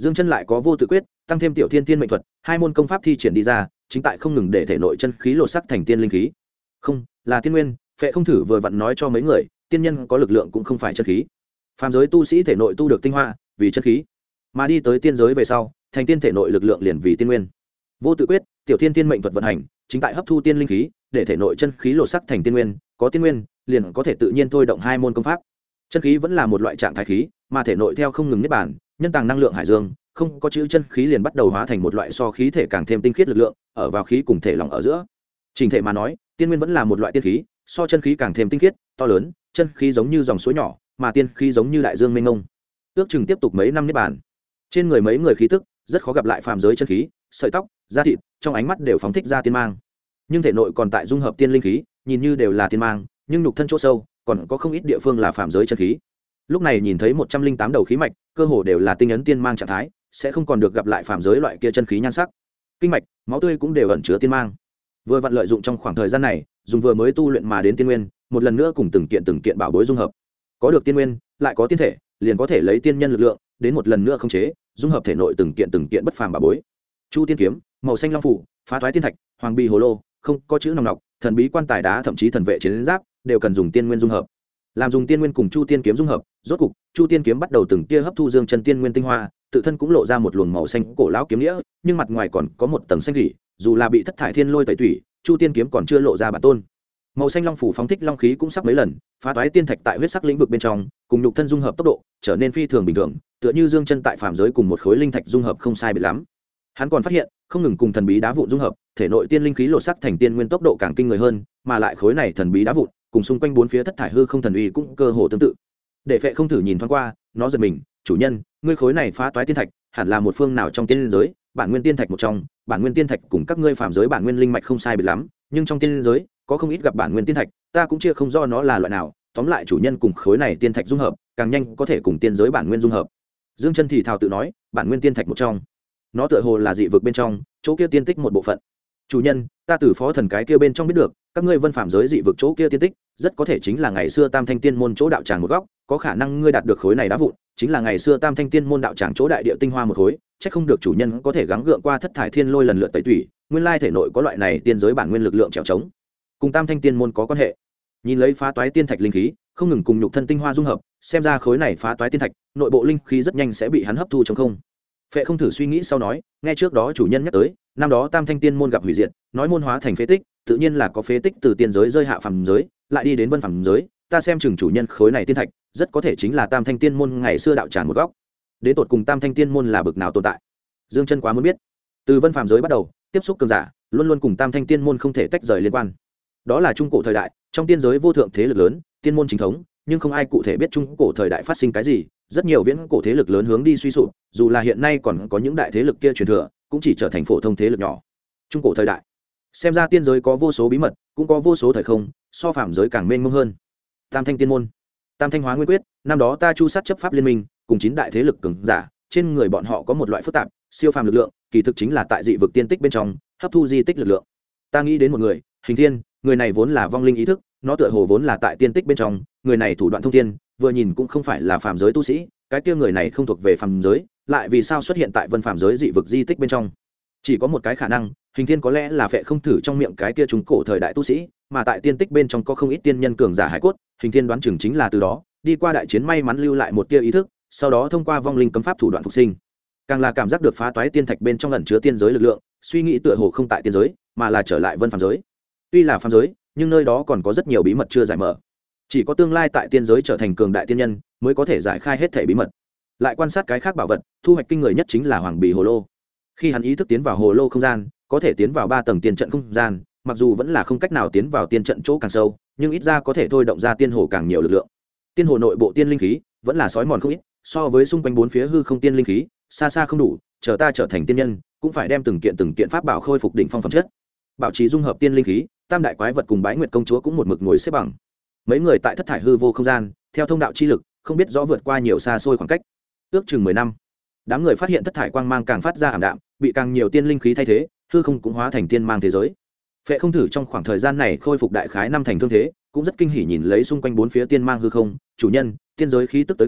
Dương Chân lại có vô tự quyết, tăng thêm tiểu thiên tiên mệnh thuật, hai môn công pháp thi triển đi ra, chính tại không ngừng để thể nội chân khí lột sắc thành tiên linh khí. Không, là tiên nguyên, Phệ Không Thử vừa vặn nói cho mấy người, tiên nhân có lực lượng cũng không phải chân khí. Phàm giới tu sĩ thể nội tu được tinh hoa, vì chân khí, mà đi tới tiên giới về sau, thành tiên thể nội lực lượng liền vì tiên nguyên. Vô tự quyết, tiểu thiên tiên mệnh thuật vận hành, chính tại hấp thu tiên linh khí, để thể nội chân khí lột sắc thành tiên nguyên, có tiên nguyên, liền có thể tự nhiên thôi động hai môn công pháp. Chân khí vẫn là một loại trạng thái khí, mà thể nội theo không ngừng niết bàn, nhân tàng năng lượng hải dương, không có chữ chân khí liền bắt đầu hóa thành một loại so khí thể càng thêm tinh khiết lực lượng, ở vào khí cùng thể lòng ở giữa. Trình thể mà nói, tiên nguyên vẫn là một loại tiên khí, so chân khí càng thêm tinh khiết, to lớn, chân khí giống như dòng suối nhỏ, mà tiên khí giống như đại dương mênh mông. Ước chừng tiếp tục mấy năm niết bàn, trên người mấy người khí tức rất khó gặp lại phàm giới chân khí, sợi tóc, da thịt, trong ánh mắt đều phóng thích ra tiên mang. Nhưng thể nội còn tại dung hợp tiên linh khí, nhìn như đều là tiên mang, nhưng nhục thân chỗ sâu còn có không ít địa phương là phàm giới chân khí. Lúc này nhìn thấy 108 đầu khí mạch, cơ hồ đều là tinh ấn tiên mang trạng thái, sẽ không còn được gặp lại phàm giới loại kia chân khí nhan sắc. Kinh mạch, máu tươi cũng đều ẩn chứa tiên mang. Vừa vặn lợi dụng trong khoảng thời gian này, dùng vừa mới tu luyện mà đến tiên nguyên, một lần nữa cùng từng kiện bảo bối dung hợp. Có được tiên nguyên, lại có tiên thể, liền có thể lấy tiên nhân lực lượng, đến một lần nữa khống chế, dung hợp thể nội từng kiện bất phàm bảo bối. Chu tiên kiếm, màu xanh long phủ, phá thoái tiên thạch, hoàng bì hồ lô, không có chữ nòng nọc, thần bí quan tài đá, thậm chí thần vệ chiến giáp, đều cần dùng tiên nguyên dung hợp. Làm dùng tiên nguyên cùng chu tiên kiếm dung hợp, rốt cục chu tiên kiếm bắt đầu từng tia hấp thu dương chân tiên nguyên tinh hoa, tự thân cũng lộ ra một luồng màu xanh cổ lão kiếm nghĩa, nhưng mặt ngoài còn có một tầng xanh gỉ, dù là bị thất thải thiên lôi tẩy tủy, chu tiên kiếm còn chưa lộ ra bản tôn. Màu xanh long phủ phóng thích long khí cũng sắp mấy lần, phá toái tiên thạch tại huyết sắc lĩnh vực bên trong, cùng nhục thân dung hợp tốc độ trở nên phi thường bình thường, tựa như dương chân tại phàm giới cùng một khối linh thạch dung hợp không sai biệt lắm. Hắn còn phát hiện, không ngừng cùng thần bí đá vụn dung hợp, thể nội tiên linh khí lột sắc thành tiên nguyên tốc độ càng kinh người hơn, mà lại khối này thần bí đá vụn, cùng xung quanh bốn phía thất thải hư không thần uy cũng cơ hồ tương tự. Để Phệ Không Thử nhìn thoáng qua, nó giật mình, chủ nhân, ngươi khối này phá toái tiên thạch, hẳn là một phương nào trong tiên giới, bản nguyên tiên thạch một trong, bản nguyên tiên thạch cùng các ngươi phàm giới bản nguyên linh mạch không sai biệt lắm, nhưng trong tiên giới có không ít gặp bản nguyên tiên thạch, ta cũng chưa không rõ nó là loại nào, tóm lại chủ nhân cùng khối này tiên thạch dung hợp, càng nhanh có thể cùng tiên giới bản nguyên dung hợp. Dương Chân thì thào tự nói, bản nguyên tiên thạch một trong, nó tựa hồ là dị vực bên trong chỗ kia tiên tích một bộ phận. Chủ nhân, ta từ phó thần cái kia bên trong biết được, các ngươi vân phạm giới dị vực chỗ kia tiên tích rất có thể chính là ngày xưa tam thanh tiên môn chỗ đạo tràng một góc, có khả năng ngươi đạt được khối này đá vụn chính là ngày xưa tam thanh tiên môn đạo tràng chỗ đại địa tinh hoa một khối, chắc không được chủ nhân có thể gắng gượng qua thất thải thiên lôi lần lượt tẩy tủy, nguyên lai thể nội có loại này tiên giới bản nguyên lực lượng trèo trống, cùng tam thanh tiên môn có quan hệ. Nhìn lấy phá toái tiên thạch linh khí không ngừng cùng nhục thân tinh hoa dung hợp, xem ra khối này phá toái tiên thạch nội bộ linh khí rất nhanh sẽ bị hắn hấp thu trống không. Phệ Không Thử suy nghĩ sau nói, nghe trước đó chủ nhân nhắc tới, năm đó tam thanh tiên môn gặp hủy diệt, nói môn hóa thành phế tích, tự nhiên là có phế tích từ tiên giới rơi hạ phàm giới, lại đi đến vân phàm giới, ta xem chừng chủ nhân khối này tiên thạch, rất có thể chính là tam thanh tiên môn ngày xưa đạo tràng một góc. Đến tột cùng tam thanh tiên môn là bực nào tồn tại, Dương Chân quá muốn biết. Từ vân phàm giới bắt đầu, tiếp xúc cường giả, luôn luôn cùng tam thanh tiên môn không thể tách rời liên quan. Đó là trung cổ thời đại, trong tiên giới vô thượng thế lực lớn, tiên môn chính thống, nhưng không ai cụ thể biết trung cổ thời đại phát sinh cái gì, rất nhiều viễn cổ thế lực lớn hướng đi suy sụp, dù là hiện nay còn có những đại thế lực kia truyền thừa, cũng chỉ trở thành phổ thông thế lực nhỏ. Trung cổ thời đại, xem ra tiên giới có vô số bí mật, cũng có vô số thời không, so phàm giới càng mênh mông hơn. Tam thanh tiên môn, tam thanh hóa nguyên quyết, năm đó ta chu sát chấp pháp liên minh, cùng 9 đại thế lực cường giả, trên người bọn họ có một loại phức tạp, siêu phàm lực lượng, kỳ thực chính là tại dị vực tiên tích bên trong, hấp thu di tích lực lượng. Ta nghĩ đến một người, Hình Thiên, người này vốn là vong linh ý thức, nó tựa hồ vốn là tại tiên tích bên trong, người này thủ đoạn thông thiên, vừa nhìn cũng không phải là phàm giới tu sĩ, cái kia người này không thuộc về phàm giới, lại vì sao xuất hiện tại vân phàm giới dị vực di tích bên trong? Chỉ có một cái khả năng, Hình Thiên có lẽ là Phệ Không Thử trong miệng cái kia trung cổ thời đại tu sĩ, mà tại tiên tích bên trong có không ít tiên nhân cường giả hải cốt, Hình Thiên đoán chừng chính là từ đó đi qua đại chiến may mắn lưu lại một tia ý thức, sau đó thông qua vong linh cấm pháp thủ đoạn phục sinh. Càng là cảm giác được phá toái tiên thạch bên trong ẩn chứa tiên giới lực lượng, suy nghĩ tựa hồ không tại tiên giới, mà là trở lại vân phàm giới. Tuy là phàm giới, nhưng nơi đó còn có rất nhiều bí mật chưa giải mở. Chỉ có tương lai tại tiên giới trở thành cường đại tiên nhân, mới có thể giải khai hết thảy bí mật. Lại quan sát cái khác bảo vật, thu hoạch kinh người nhất chính là hoàng bì hồ lô. Khi hắn ý thức tiến vào hồ lô không gian, có thể tiến vào 3 tầng tiên trận không gian, mặc dù vẫn là không cách nào tiến vào tiên trận chỗ càng sâu, nhưng ít ra có thể thôi động ra tiên hồ càng nhiều lực lượng. Tiên hồ nội bộ tiên linh khí vẫn là sói mòn không ít, so với xung quanh bốn phía hư không tiên linh khí, xa xa không đủ, chờ ta trở thành tiên nhân, cũng phải đem từng kiện pháp bảo khôi phục đỉnh phong phẩm chất. Bảo trì dung hợp tiên linh khí, tam đại quái vật cùng Bái Nguyệt công chúa cũng một mực ngồi xếp bằng. Mấy người tại thất thải hư vô không gian, theo thông đạo chi lực, không biết rõ vượt qua nhiều xa xôi khoảng cách. Ước chừng 10 năm, đám người phát hiện thất thải quang mang càng phát ra ảm đạm, bị càng nhiều tiên linh khí thay thế, hư không cũng hóa thành tiên mang thế giới. Phệ Không Thử trong khoảng thời gian này khôi phục đại khái 5 thành thương thế, cũng rất kinh hỉ nhìn lấy xung quanh bốn phía tiên mang hư không, chủ nhân, tiên giới khí tức tới gần,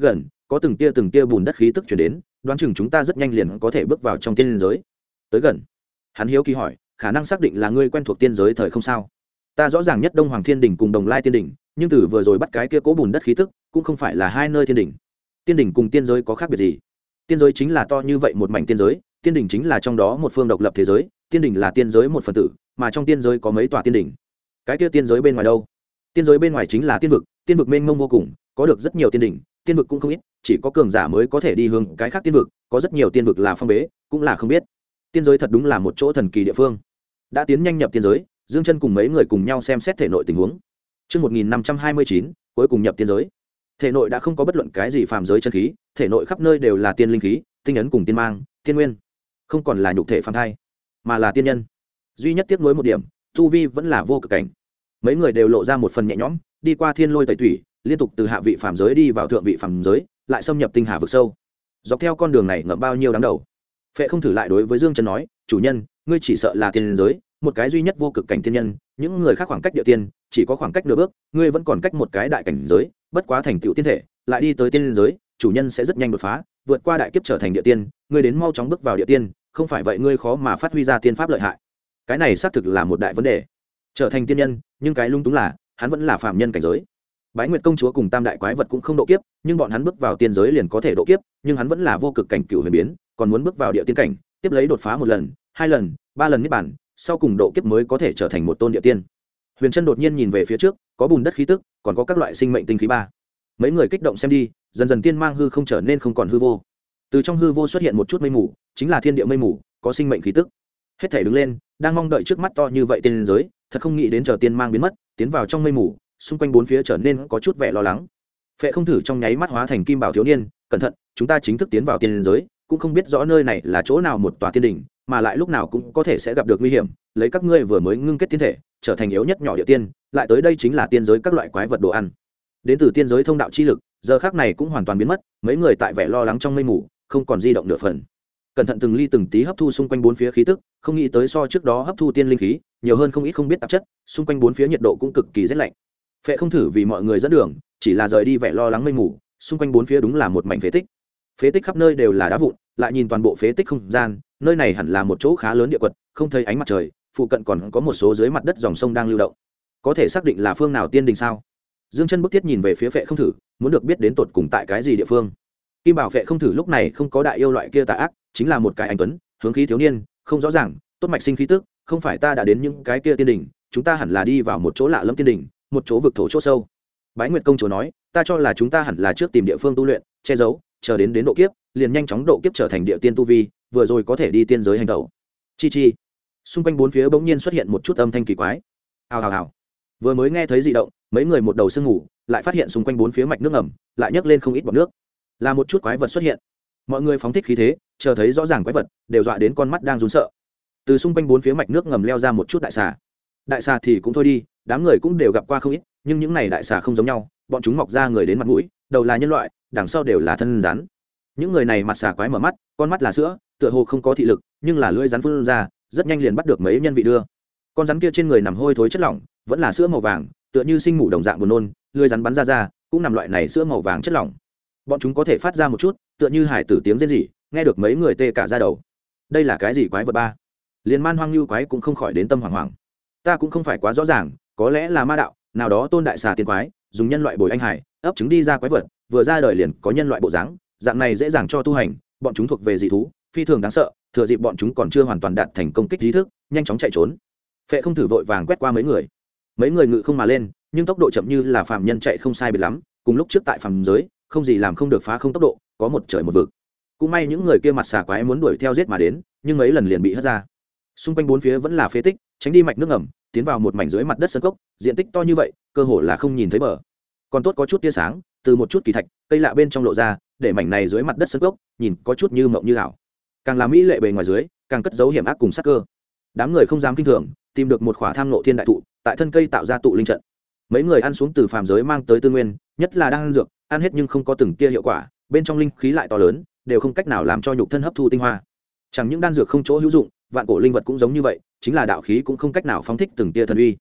có từng tia bùn đất khí tức chuyển đến, đoán chừng chúng ta rất nhanh liền có thể bước vào trong tiên giới. Tới gần, hắn hiếu kỳ hỏi, khả năng xác định là ngươi quen thuộc tiên giới thời không sao? Ta rõ ràng nhất Đông Hoàng Thiên Đình cùng Đồng Lai Tiên Đình, nhưng từ vừa rồi bắt cái kia cố bùn đất khí tức cũng không phải là hai nơi thiên đình. Tiên đình cùng tiên giới có khác biệt gì? Tiên giới chính là to như vậy một mảnh tiên giới, tiên đình chính là trong đó một phương độc lập thế giới, tiên đình là tiên giới một phần tử, mà trong tiên giới có mấy tòa tiên đình. Cái kia tiên giới bên ngoài đâu? Tiên giới bên ngoài chính là tiên vực, tiên vực mênh mông vô cùng, có được rất nhiều tiên đình, tiên vực cũng không ít, chỉ có cường giả mới có thể đi hướng cái khác tiên vực, có rất nhiều tiên vực là phong bế, cũng là không biết. Tiên giới thật đúng là một chỗ thần kỳ địa phương. Đã tiến nhanh nhập tiên giới, Dương Chân cùng mấy người cùng nhau xem xét thể nội tình huống. Chương 1529, cuối cùng nhập tiên giới. Thể nội đã không có bất luận cái gì phàm giới chân khí, thể nội khắp nơi đều là tiên linh khí, tinh ấn cùng tiên mang, tiên nguyên. Không còn là nhục thể phàm thai, mà là tiên nhân. Duy nhất tiếc nuối một điểm, tu vi vẫn là vô cực cảnh. Mấy người đều lộ ra một phần nhẹ nhõm, đi qua thiên lôi tẩy tủy, liên tục từ hạ vị phàm giới đi vào thượng vị phàm giới, lại xâm nhập tinh hà vực sâu. Dọc theo con đường này ngậm bao nhiêu đáng đầu. Phệ không thử lại đối với Dương Chân nói, chủ nhân, ngươi chỉ sợ là tiên giới, một cái duy nhất vô cực cảnh tiên nhân, những người khác khoảng cách địa tiên chỉ có khoảng cách nửa bước, ngươi vẫn còn cách một cái đại cảnh giới, bất quá thành tựu tiên thể, lại đi tới tiên giới, chủ nhân sẽ rất nhanh đột phá, vượt qua đại kiếp trở thành địa tiên, ngươi đến mau chóng bước vào địa tiên, không phải vậy ngươi khó mà phát huy ra tiên pháp lợi hại. Cái này xác thực là một đại vấn đề. Trở thành tiên nhân, nhưng cái lung túng là, hắn vẫn là phàm nhân cảnh giới. Bái Nguyệt công chúa cùng Tam đại quái vật cũng không độ kiếp, nhưng bọn hắn bước vào tiên giới liền có thể độ kiếp, nhưng hắn vẫn là vô cực cảnh cửu huyền biến, còn muốn bước vào địa tiên cảnh, tiếp lấy đột phá một lần, hai lần, ba lần niết bàn, sau cùng độ kiếp mới có thể trở thành một tôn địa tiên. Huyền Trân đột nhiên nhìn về phía trước, có bùn đất khí tức, còn có các loại sinh mệnh tinh khí ba. Mấy người kích động xem đi, dần dần tiên mang hư không trở nên không còn hư vô. Từ trong hư vô xuất hiện một chút mây mù, chính là thiên địa mây mù, có sinh mệnh khí tức. Hết thảy đứng lên, đang mong đợi trước mắt to như vậy tiên giới, thật không nghĩ đến chờ tiên mang biến mất, tiến vào trong mây mù, xung quanh bốn phía trở nên có chút vẻ lo lắng. Phệ không thử trong nháy mắt hóa thành kim bảo thiếu niên, cẩn thận, chúng ta chính thức tiến vào tiên giới, cũng không biết rõ nơi này là chỗ nào một tòa tiên đỉnh, mà lại lúc nào cũng có thể sẽ gặp được nguy hiểm, lấy các ngươi vừa mới ngưng kết tiên thể, trở thành yếu nhất nhỏ địa tiên, lại tới đây chính là tiên giới các loại quái vật đồ ăn. Đến từ tiên giới thông đạo chi lực, giờ khắc này cũng hoàn toàn biến mất, mấy người tại vẻ lo lắng trong mây mù, không còn di động nửa phần. Cẩn thận từng ly từng tí hấp thu xung quanh bốn phía khí tức, không nghĩ tới so trước đó hấp thu tiên linh khí, nhiều hơn không ít không biết tạp chất, xung quanh bốn phía nhiệt độ cũng cực kỳ rét lạnh. Phệ không thử vì mọi người dẫn đường, chỉ là rời đi vẻ lo lắng mây mù, xung quanh bốn phía đúng là một mảnh phế tích. Phế tích khắp nơi đều là đá vụn, lại nhìn toàn bộ phế tích không gian, nơi này hẳn là một chỗ khá lớn địa quật, không thấy ánh mặt trời, phụ cận còn có một số dưới mặt đất dòng sông đang lưu động. Có thể xác định là phương nào tiên đình sao? Dương Chân bức thiết nhìn về phía Phệ không thử, muốn được biết đến tột cùng tại cái gì địa phương. Kim Bảo Phệ không thử lúc này không có đại yêu loại kia tà ác, chính là một cái anh tuấn, hướng khí thiếu niên, không rõ ràng, tốt mạch sinh khí tức, không phải ta đã đến những cái kia tiên đình, chúng ta hẳn là đi vào một chỗ lạ lẫm tiên đình, một chỗ vực thổ chỗ sâu. Bái Nguyệt công chúa nói, ta cho là chúng ta hẳn là trước tìm địa phương tu luyện, che giấu, chờ đến độ kiếp, liền nhanh chóng độ kiếp trở thành địa tiên tu vi, vừa rồi có thể đi tiên giới hành tẩu. Chi chi. Xung quanh bốn phía bỗng nhiên xuất hiện một chút âm thanh kỳ quái. Hào hào hào. Vừa mới nghe thấy dị động, mấy người một đầu sương ngủ, lại phát hiện xung quanh bốn phía mạch nước ngầm, lại nhấc lên không ít bọt nước. Là một chút quái vật xuất hiện. Mọi người phóng thích khí thế, chờ thấy rõ ràng quái vật, đều dọa đến con mắt đang run sợ. Từ xung quanh bốn phía mạch nước ngầm leo ra một chút đại xà. Đại xà thì cũng thôi đi, đám người cũng đều gặp qua không ít, nhưng những này đại xà không giống nhau, bọn chúng mọc ra người đến mặt mũi, đầu là nhân loại, đằng sau đều là thân rắn. Những người này mặt xà quái mở mắt, con mắt là sữa, tựa hồ không có thị lực, nhưng là lưỡi rắn phun ra, rất nhanh liền bắt được mấy nhân vị đưa. Con rắn kia trên người nằm hôi thối chất lỏng, vẫn là sữa màu vàng, tựa như sinh mủ đồng dạng buồn nôn, lưỡi rắn bắn ra, cũng nằm loại này sữa màu vàng chất lỏng. Bọn chúng có thể phát ra một chút, tựa như hải tử tiếng rên rỉ, nghe được mấy người tê cả da đầu. Đây là cái gì quái vật ba? Liên man hoang lưu quái cũng không khỏi đến tâm hoảng hoảng. Ta cũng không phải quá rõ ràng, có lẽ là ma đạo, nào đó tôn đại xà tiên quái, dùng nhân loại bồi anh hải, ấp trứng đi ra quái vật, vừa ra đời liền có nhân loại bộ dáng, dạng này dễ dàng cho tu hành, bọn chúng thuộc về dị thú, phi thường đáng sợ, thừa dịp bọn chúng còn chưa hoàn toàn đạt thành công kích trí thức, nhanh chóng chạy trốn. Phệ không thử vội vàng quét qua mấy người ngự không mà lên, nhưng tốc độ chậm như là phàm nhân chạy không sai biệt lắm, cùng lúc trước tại phàm giới, không gì làm không được phá không tốc độ, có một trời một vực. Cũng may những người kia mặt xà quái muốn đuổi theo giết mà đến, nhưng mấy lần liền bị hất ra. Xung quanh bốn phía vẫn là phế tích, tránh đi mạch nước ngầm, tiến vào một mảnh dưới mặt đất sơn cốc, diện tích to như vậy, cơ hồ là không nhìn thấy bờ. Còn tốt có chút tia sáng, từ một chút kỳ thạch, cây lạ bên trong lộ ra, để mảnh này dưới mặt đất sơn cốc, nhìn có chút như mộng như ảo. Càng là mỹ lệ bề ngoài dưới, càng cất giấu hiểm ác cùng sát cơ. Đám người không dám kinh thường, tìm được một khỏa tham nộ thiên đại thụ, tại thân cây tạo ra tụ linh trận. Mấy người ăn xuống từ phàm giới mang tới tư nguyên, nhất là đang ăn dược, ăn hết nhưng không có từng tia hiệu quả, bên trong linh khí lại to lớn, đều không cách nào làm cho nhục thân hấp thu tinh hoa. Chẳng những đan dược không chỗ hữu dụng, vạn cổ linh vật cũng giống như vậy, chính là đạo khí cũng không cách nào phóng thích từng tia thần uy.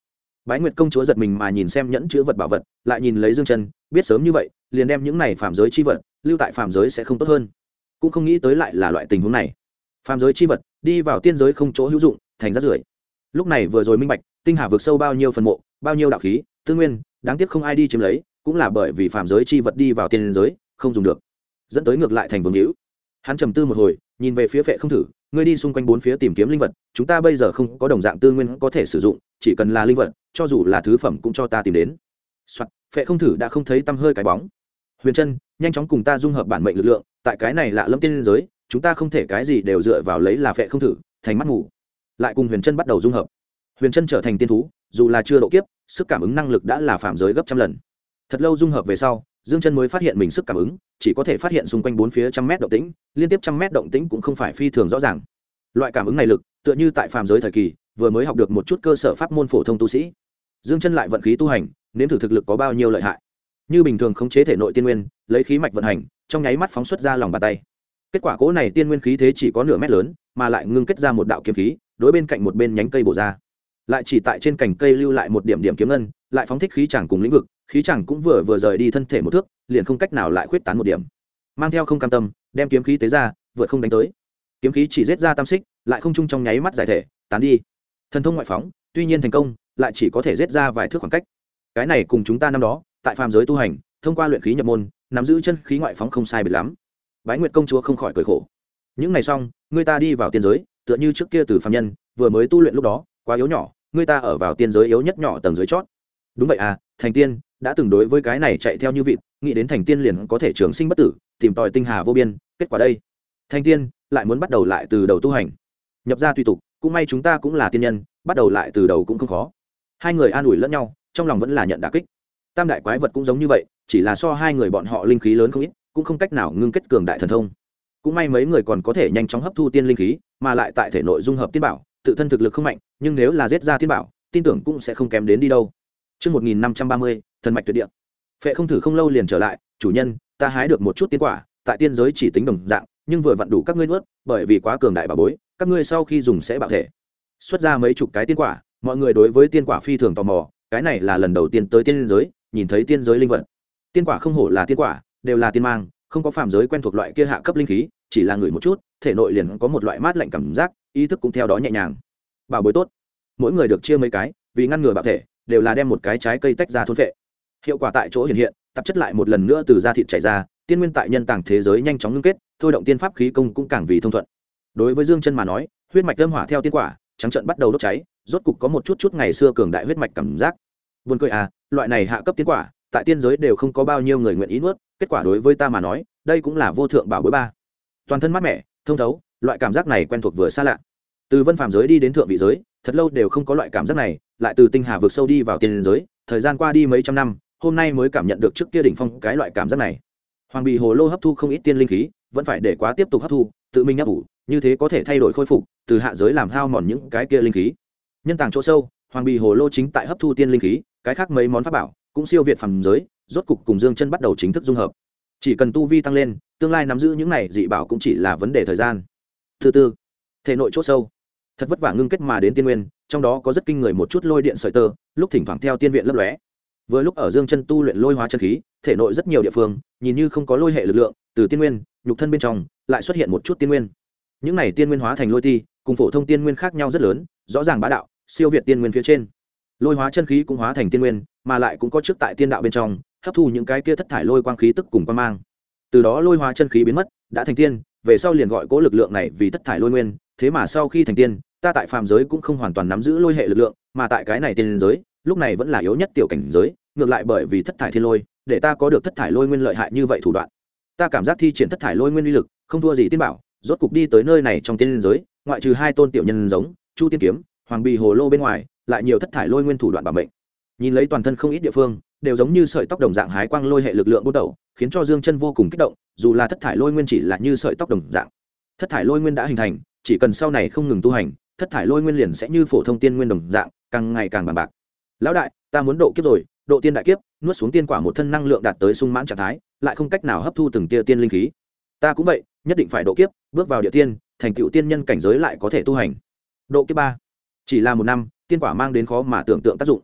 Bái Nguyệt công chúa giật mình mà nhìn xem nhẫn chứa vật bảo vật, lại nhìn lấy Dương Chân, biết sớm như vậy, liền đem những này phàm giới chi vật lưu tại phàm giới sẽ không tốt hơn. Cũng không nghĩ tới lại là loại tình huống này. Phàm giới chi vật đi vào tiên giới không chỗ hữu dụng, thành rác rưởi. Lúc này vừa rồi minh bạch, tinh hà vượt sâu bao nhiêu phần mộ, bao nhiêu đạo khí, tư nguyên, đáng tiếc không ai đi chiếm lấy, cũng là bởi vì phàm giới chi vật đi vào tiên giới, không dùng được, dẫn tới ngược lại thành vương hữu. Hắn trầm tư một hồi, nhìn về phía Phệ Không Thử, ngươi đi xung quanh bốn phía tìm kiếm linh vật, chúng ta bây giờ không có đồng dạng tư nguyên có thể sử dụng, chỉ cần là linh vật, cho dù là thứ phẩm cũng cho ta tìm đến. Soạt, Phệ Không Thử đã không thấy tăm hơi cái bóng. Huyền Trân, nhanh chóng cùng ta dung hợp bản mệnh lực lượng, tại cái này lạ lẫm tiên giới, chúng ta không thể cái gì đều dựa vào lấy là Phệ Không Thử, thành mắt ngủ. Lại cùng Huyền Trân bắt đầu dung hợp. Huyền Trân trở thành tiên thú, dù là chưa độ kiếp, sức cảm ứng năng lực đã là phạm giới gấp trăm lần. Thật lâu dung hợp về sau, Dương Chân mới phát hiện mình sức cảm ứng chỉ có thể phát hiện xung quanh bốn phía trăm mét động tĩnh, liên tiếp trăm mét động tĩnh cũng không phải phi thường rõ ràng. Loại cảm ứng này lực, tựa như tại phàm giới thời kỳ, vừa mới học được một chút cơ sở pháp môn phổ thông tu sĩ. Dương Chân lại vận khí tu hành, nếm thử thực lực có bao nhiêu lợi hại. Như bình thường khống chế thể nội tiên nguyên, lấy khí mạch vận hành, trong nháy mắt phóng xuất ra lòng bàn tay. Kết quả cỗ này tiên nguyên khí thế chỉ có nửa mét lớn, mà lại ngưng kết ra một đạo kiếm khí, đối bên cạnh một bên nhánh cây bổ ra. Lại chỉ tại trên cành cây lưu lại một điểm điểm kiếm ngân, lại phóng thích khí chẳng cùng lĩnh vực, khí chẳng cũng vừa rời đi thân thể một thước, liền không cách nào lại khuyết tán một điểm. Mang theo không cam tâm, đem kiếm khí tế ra, vượt không đánh tới. Kiếm khí chỉ giết ra tam xích, lại không trung trong nháy mắt giải thể, tán đi. Thần thông ngoại phóng, tuy nhiên thành công, lại chỉ có thể giết ra vài thước khoảng cách. Cái này cùng chúng ta năm đó, tại phàm giới tu hành, thông qua luyện khí nhập môn, nắm giữ chân khí ngoại phóng không sai biệt lắm. Bái Nguyệt công chúa không khỏi cười khổ. Những ngày xong, người ta đi vào tiên giới, tựa như trước kia từ phàm nhân, vừa mới tu luyện lúc đó, quá yếu nhỏ, người ta ở vào tiên giới yếu nhất nhỏ tầng dưới chót. Đúng vậy à, thành tiên đã từng đối với cái này chạy theo như vịt, nghĩ đến thành tiên liền có thể trường sinh bất tử, tìm tòi tinh hà vô biên, kết quả đây, thành tiên lại muốn bắt đầu lại từ đầu tu hành, nhập ra tùy tục, cũng may chúng ta cũng là tiên nhân, bắt đầu lại từ đầu cũng không khó. Hai người an ủi lẫn nhau, trong lòng vẫn là nhận đả kích. Tam đại quái vật cũng giống như vậy, chỉ là so hai người bọn họ linh khí lớn không ít, cũng không cách nào ngưng kết cường đại thần thông. Cũng may mấy người còn có thể nhanh chóng hấp thu tiên linh khí, mà lại tại thể nội dung hợp tiên bảo, tự thân thực lực không mạnh, nhưng nếu là giết ra tiên bảo, tin tưởng cũng sẽ không kém đến đi đâu. Chương 1530, thần mạch tuyệt địa. Phệ Không Thử không lâu liền trở lại, chủ nhân, ta hái được một chút tiên quả, tại tiên giới chỉ tính đồng dạng, nhưng vừa vặn đủ các ngươi nuốt, bởi vì quá cường đại bảo bối, các ngươi sau khi dùng sẽ bạo thể. Xuất ra mấy chục cái tiên quả, mọi người đối với tiên quả phi thường tò mò, cái này là lần đầu tiên tới tiên giới, nhìn thấy tiên giới linh vật. Tiên quả không hổ là tiên quả, đều là tiên mang, không có phàm giới quen thuộc loại kia hạ cấp linh khí, chỉ là ngửi một chút, thể nội liền có một loại mát lạnh cảm giác, ý thức cũng theo đó nhẹ nhàng. Bảo bối tốt, mỗi người được chia mấy cái, vì ngăn ngừa bạo thể, đều là đem một cái trái cây tách ra thôn phệ. Hiệu quả tại chỗ hiện hiện, tạp chất lại một lần nữa từ da thịt chảy ra, tiên nguyên tại nhân tàng thế giới nhanh chóng ngưng kết, thôi động tiên pháp khí công cũng càng vì thông thuận. Đối với Dương Chân mà nói, huyết mạch âm hỏa theo tiên quả, trắng trận bắt đầu đốt cháy, rốt cục có một chút ngày xưa cường đại huyết mạch cảm giác. Buồn cười à, loại này hạ cấp tiên quả, tại tiên giới đều không có bao nhiêu người nguyện ý nuốt, kết quả đối với ta mà nói, đây cũng là vô thượng bảo bối ba. Toàn thân mát mẻ, thông thấu, loại cảm giác này quen thuộc vừa xa lạ. Từ vân phàm giới đi đến thượng vị giới, thật lâu đều không có loại cảm giác này, lại từ tinh hà vượt sâu đi vào tiên giới, thời gian qua đi mấy trăm năm, hôm nay mới cảm nhận được trước kia đỉnh phong cái loại cảm giác này. Hoàng Bì Hồ Lô hấp thu không ít tiên linh khí, vẫn phải để quá tiếp tục hấp thu, tự mình ấp ủ, như thế có thể thay đổi khôi phục, từ hạ giới làm hao mòn những cái kia linh khí. Nhân tàng chỗ sâu, Hoàng Bì Hồ Lô chính tại hấp thu tiên linh khí, cái khác mấy món pháp bảo cũng siêu việt phàm giới, rốt cục cùng Dương Chân bắt đầu chính thức dung hợp. Chỉ cần tu vi tăng lên, tương lai nắm giữ những này dị bảo cũng chỉ là vấn đề thời gian. Thứ tư, thể nội chỗ sâu, thật vất vả ngưng kết mà đến tiên nguyên, trong đó có rất kinh người một chút lôi điện sợi tơ, lúc thỉnh thoảng theo tiên viện lấp lóe. Vừa lúc ở Dương Chân tu luyện lôi hóa chân khí, thể nội rất nhiều địa phương nhìn như không có lôi hệ lực lượng, từ tiên nguyên, nhục thân bên trong lại xuất hiện một chút tiên nguyên. Những này tiên nguyên hóa thành lôi ti, cùng phổ thông tiên nguyên khác nhau rất lớn, rõ ràng bá đạo, siêu việt tiên nguyên phía trên. Lôi hóa chân khí cũng hóa thành tiên nguyên, mà lại cũng có trước tại tiên đạo bên trong, hấp thu những cái kia thất thải lôi quang khí tức cùng quang mang. Từ đó lôi hóa chân khí biến mất, đã thành tiên, về sau liền gọi cố lực lượng này vì thất thải lôi nguyên, thế mà sau khi thành tiên, ta tại phàm giới cũng không hoàn toàn nắm giữ lôi hệ lực lượng, mà tại cái này tiên giới, lúc này vẫn là yếu nhất tiểu cảnh giới, ngược lại bởi vì thất thải thiên lôi, để ta có được thất thải lôi nguyên lợi hại như vậy thủ đoạn. Ta cảm giác thi triển thất thải lôi nguyên uy lực, không thua gì tiên bảo, rốt cục đi tới nơi này trong tiên giới, ngoại trừ hai tôn tiểu nhân giống Chu Tiên kiếm, Hoàng Bì Hồ Lô bên ngoài, lại nhiều thất thải lôi nguyên thủ đoạn bảo mệnh. Nhìn lấy toàn thân không ít địa phương, đều giống như sợi tóc đồng dạng hái quang lôi hệ lực lượng bút đầu, khiến cho Dương Chân vô cùng kích động, dù là thất thải lôi nguyên chỉ là như sợi tóc đồng dạng. Thất thải lôi nguyên đã hình thành, chỉ cần sau này không ngừng tu hành, thất thải lôi nguyên liền sẽ như phổ thông tiên nguyên đồng dạng, càng ngày càng bằng bạc. Lão đại, ta muốn độ kiếp rồi, độ tiên đại kiếp, nuốt xuống tiên quả một thân năng lượng đạt tới sung mãn trạng thái, lại không cách nào hấp thu từng tia tiên linh khí. Ta cũng vậy, nhất định phải độ kiếp, bước vào địa tiên, thành tựu tiên nhân cảnh giới lại có thể tu hành. Độ kiếp 3, chỉ là một năm, tiên quả mang đến khó mà tưởng tượng tác dụng.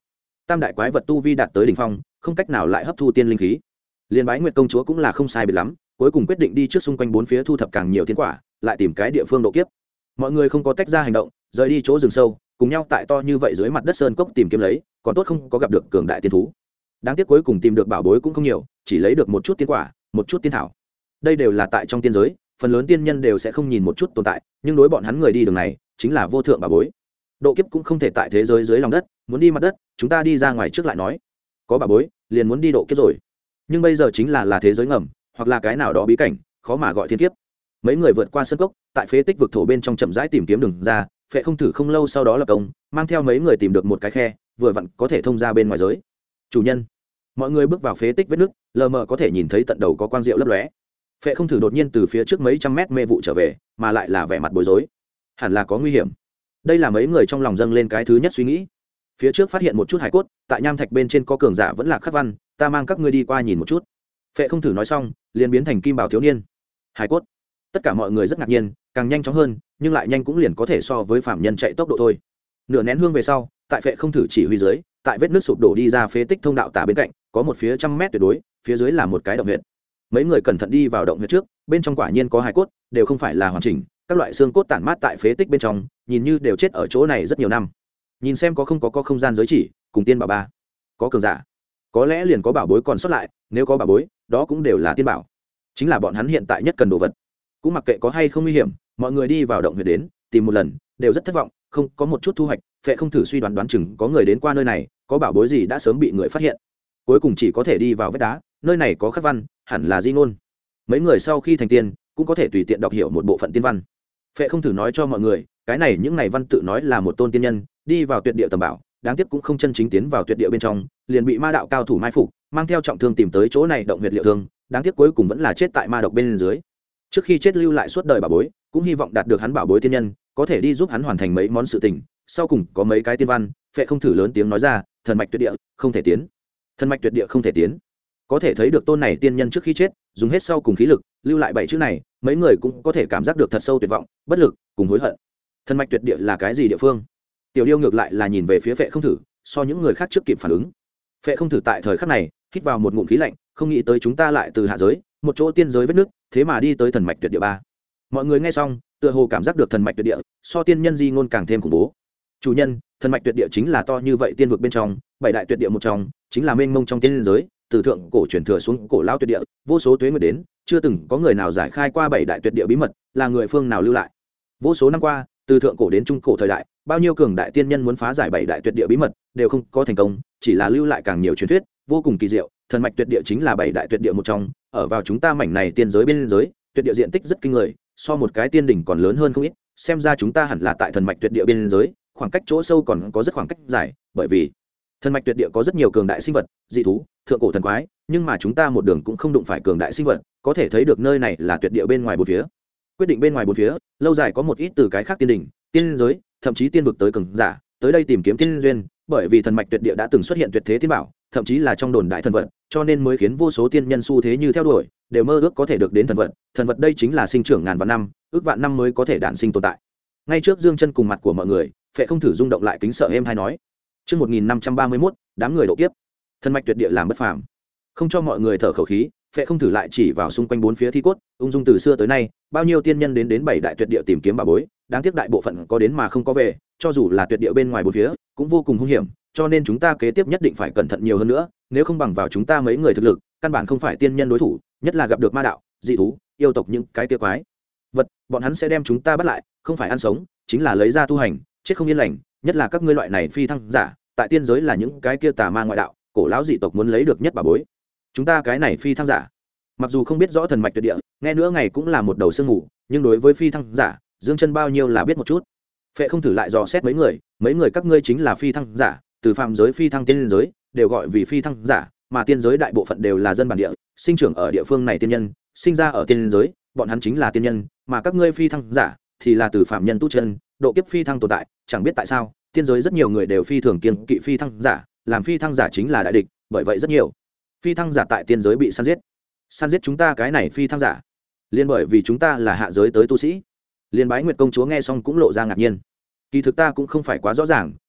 tam đại quái vật tu vi đạt tới đỉnh phong, không cách nào lại hấp thu tiên linh khí. Liên bái nguyệt công chúa cũng là không sai biệt lắm, cuối cùng quyết định đi trước xung quanh bốn phía thu thập càng nhiều tiên quả, lại tìm cái địa phương độ kiếp. Mọi người không có tách ra hành động, rời đi chỗ rừng sâu, cùng nhau tại to như vậy dưới mặt đất sơn cốc tìm kiếm lấy, còn tốt không có gặp được cường đại tiên thú. Đáng tiếc cuối cùng tìm được bảo bối cũng không nhiều, chỉ lấy được một chút tiên quả, một chút tiên thảo. Đây đều là tại trong tiên giới, phần lớn tiên nhân đều sẽ không nhìn một chút tồn tại, nhưng đối bọn hắn người đi đường này chính là vô thượng bảo bối. Độ kiếp cũng không thể tại thế giới dưới lòng đất, muốn đi mặt đất, chúng ta đi ra ngoài trước lại nói. Có bảo bối, liền muốn đi độ kiếp rồi. Nhưng bây giờ chính là thế giới ngầm, hoặc là cái nào đó bí cảnh, khó mà gọi thiên kiếp. Mấy người vượt qua sân cốc, tại phế tích vực thổ bên trong chậm rãi tìm kiếm đường ra, Phệ Không Thử không lâu sau đó lập công, mang theo mấy người tìm được một cái khe, vừa vặn có thể thông ra bên ngoài giới. Chủ nhân, mọi người bước vào phế tích vết nước, lờ mờ có thể nhìn thấy tận đầu có quang diệu lấp lóe. Phệ Không Thử đột nhiên từ phía trước mấy trăm mét mê vụ trở về, mà lại là vẻ mặt bối rối, hẳn là có nguy hiểm. Đây là mấy người trong lòng dâng lên cái thứ nhất suy nghĩ. Phía trước phát hiện một chút hải cốt, tại nham thạch bên trên có cường giả vẫn là khắc văn, ta mang các ngươi đi qua nhìn một chút. Phệ Không Thử nói xong, liền biến thành kim bảo thiếu niên. Hải cốt. Tất cả mọi người rất ngạc nhiên, càng nhanh chóng hơn, nhưng lại nhanh cũng liền có thể so với phạm nhân chạy tốc độ thôi. Nửa nén hương về sau, tại Phệ Không Thử chỉ huy dưới, tại vết nước sụp đổ đi ra phế tích thông đạo tả bên cạnh, có một phía trăm mét tuyệt đối, phía dưới là một cái động huyệt. Mấy người cẩn thận đi vào động huyệt trước, bên trong quả nhiên có hải cốt, đều không phải là hoàn chỉnh, các loại xương cốt tản mát tại phế tích bên trong, nhìn như đều chết ở chỗ này rất nhiều năm. Nhìn xem có không gian giới chỉ, cùng tiên bảo ba, có cường giả, có lẽ liền có bảo bối còn sót lại, nếu có bảo bối, đó cũng đều là tiên bảo, chính là bọn hắn hiện tại nhất cần đồ vật. Cũng mặc kệ có hay không nguy hiểm, mọi người đi vào động huyệt đến, tìm một lần, đều rất thất vọng, không có một chút thu hoạch. Phệ Không Thử suy đoán chừng có người đến qua nơi này, có bảo bối gì đã sớm bị người phát hiện. Cuối cùng chỉ có thể đi vào vách đá, nơi này có khắc văn, hẳn là di ngôn. Mấy người sau khi thành tiên, cũng có thể tùy tiện đọc hiểu một bộ phận tiên văn. Phệ Không Thử nói cho mọi người, cái này những này văn tự nói là một tôn tiên nhân đi vào tuyệt địa tầm bảo, đáng tiếc cũng không chân chính tiến vào tuyệt địa bên trong, liền bị ma đạo cao thủ mai phục, mang theo trọng thương tìm tới chỗ này động huyệt liệu thương, đáng tiếc cuối cùng vẫn là chết tại ma độc bên dưới. Trước khi chết lưu lại suốt đời bảo bối, cũng hy vọng đạt được hắn bảo bối tiên nhân, có thể đi giúp hắn hoàn thành mấy món sự tình. Sau cùng có mấy cái tiên văn, Phệ Không Thử lớn tiếng nói ra, thần mạch tuyệt địa không thể tiến, thần mạch tuyệt địa không thể tiến. Có thể thấy được tôn này tiên nhân trước khi chết dùng hết sau cùng khí lực lưu lại 7 chữ này, mấy người cũng có thể cảm giác được thật sâu tuyệt vọng, bất lực cùng hối hận. Thần mạch tuyệt địa là cái gì địa phương? Tiểu Điêu ngược lại là nhìn về phía Phệ Không Thử, so những người khác trước kịp phản ứng. Phệ Không Thử tại thời khắc này hít vào một ngụm khí lạnh, không nghĩ tới chúng ta lại từ hạ giới, một chỗ tiên giới vết nước, thế mà đi tới thần mạch tuyệt địa ba. Mọi người nghe xong, tựa hồ cảm giác được thần mạch tuyệt địa so tiên nhân di ngôn càng thêm khủng bố. Chủ nhân, thần mạch tuyệt địa chính là to như vậy tiên vực bên trong 7 đại tuyệt địa một trong, chính là mênh mông trong tiên giới, từ thượng cổ truyền thừa xuống cổ lao tuyệt địa, vô số tuế nguyệt đến, chưa từng có người nào giải khai qua 7 đại tuyệt địa bí mật, là người phương nào lưu lại. Vô số năm qua, từ thượng cổ đến trung cổ thời đại, bao nhiêu cường đại tiên nhân muốn phá giải 7 đại tuyệt địa bí mật, đều không có thành công, chỉ là lưu lại càng nhiều truyền thuyết, vô cùng kỳ diệu. Thần mạch tuyệt địa chính là 7 đại tuyệt địa một trong, ở vào chúng ta mảnh này tiên giới bên giới, tuyệt địa diện tích rất kinh người, so một cái tiên đỉnh còn lớn hơn không ít, xem ra chúng ta hẳn là tại thần mạch tuyệt địa bên giới, khoảng cách chỗ sâu còn có rất khoảng cách dài, bởi vì thần mạch tuyệt địa có rất nhiều cường đại sinh vật, dị thú, thượng cổ thần quái, nhưng mà chúng ta một đường cũng không đụng phải cường đại sinh vật, có thể thấy được nơi này là tuyệt địa bên ngoài bốn phía. Quyết định bên ngoài bốn phía, lâu dài có một ít từ cái khác tiên đỉnh, tiên giới, thậm chí tiên vực tới cường giả, tới đây tìm kiếm tiên duyên, bởi vì thần mạch tuyệt địa đã từng xuất hiện tuyệt thế tiên bảo, thậm chí là trong đồn đại thần vật, cho nên mới khiến vô số tiên nhân xu thế như theo đuổi, đều mơ ước có thể được đến thần vật. Thần vật đây chính là sinh trưởng ngàn vạn năm, ước vạn năm mới có thể đản sinh tồn tại. Ngay trước dương chân cùng mặt của mọi người, Phệ Không Thử rung động lại kính sợ êm hay nói. Chương 1531, đám người độ kiếp. Thần mạch tuyệt địa làm bất phàm. Không cho mọi người thở khẩu khí, Phệ Không Thử lại chỉ vào xung quanh bốn phía thi cốt, ung dung từ xưa tới nay, bao nhiêu tiên nhân đến 7 đại tuyệt địa tìm kiếm bảo bối, đáng tiếc đại bộ phận có đến mà không có về, cho dù là tuyệt địa bên ngoài bốn phía, cũng vô cùng hung hiểm, cho nên chúng ta kế tiếp nhất định phải cẩn thận nhiều hơn nữa, nếu không bằng vào chúng ta mấy người thực lực, căn bản không phải tiên nhân đối thủ, nhất là gặp được ma đạo, dị thú, yêu tộc những cái kia quái vật, bọn hắn sẽ đem chúng ta bắt lại, không phải ăn sống, chính là lấy ra tu hành, chết không yên lành, nhất là các ngươi loại này phi thăng giả, tại tiên giới là những cái kia tà ma ngoại đạo, cổ lão dị tộc muốn lấy được nhất bảo bối. Chúng ta cái này phi thăng giả, mặc dù không biết rõ thần mạch tuyệt địa, nghe nữa ngày cũng là một đầu sương ngủ, nhưng đối với phi thăng giả, dương chân bao nhiêu là biết một chút. Phệ Không Thử lại dò xét mấy người các ngươi chính là phi thăng giả, từ phàm giới phi thăng tiên giới, đều gọi vì phi thăng giả, mà tiên giới đại bộ phận đều là dân bản địa, sinh trưởng ở địa phương này tiên nhân, sinh ra ở tiên giới, bọn hắn chính là tiên nhân, mà các ngươi phi thăng giả thì là từ phàm nhân tu chân, độ kiếp phi thăng tồn tại, chẳng biết tại sao, tiên giới rất nhiều người đều phi thường kiêng kỵ phi thăng giả, làm phi thăng giả chính là đại địch, bởi vậy rất nhiều phi thăng giả tại tiên giới bị săn giết chúng ta cái này phi thăng giả, liên bởi vì chúng ta là hạ giới tới tu sĩ. Liên Bái Nguyệt công chúa nghe xong cũng lộ ra ngạc nhiên. Kỳ thực ta cũng không phải quá rõ ràng,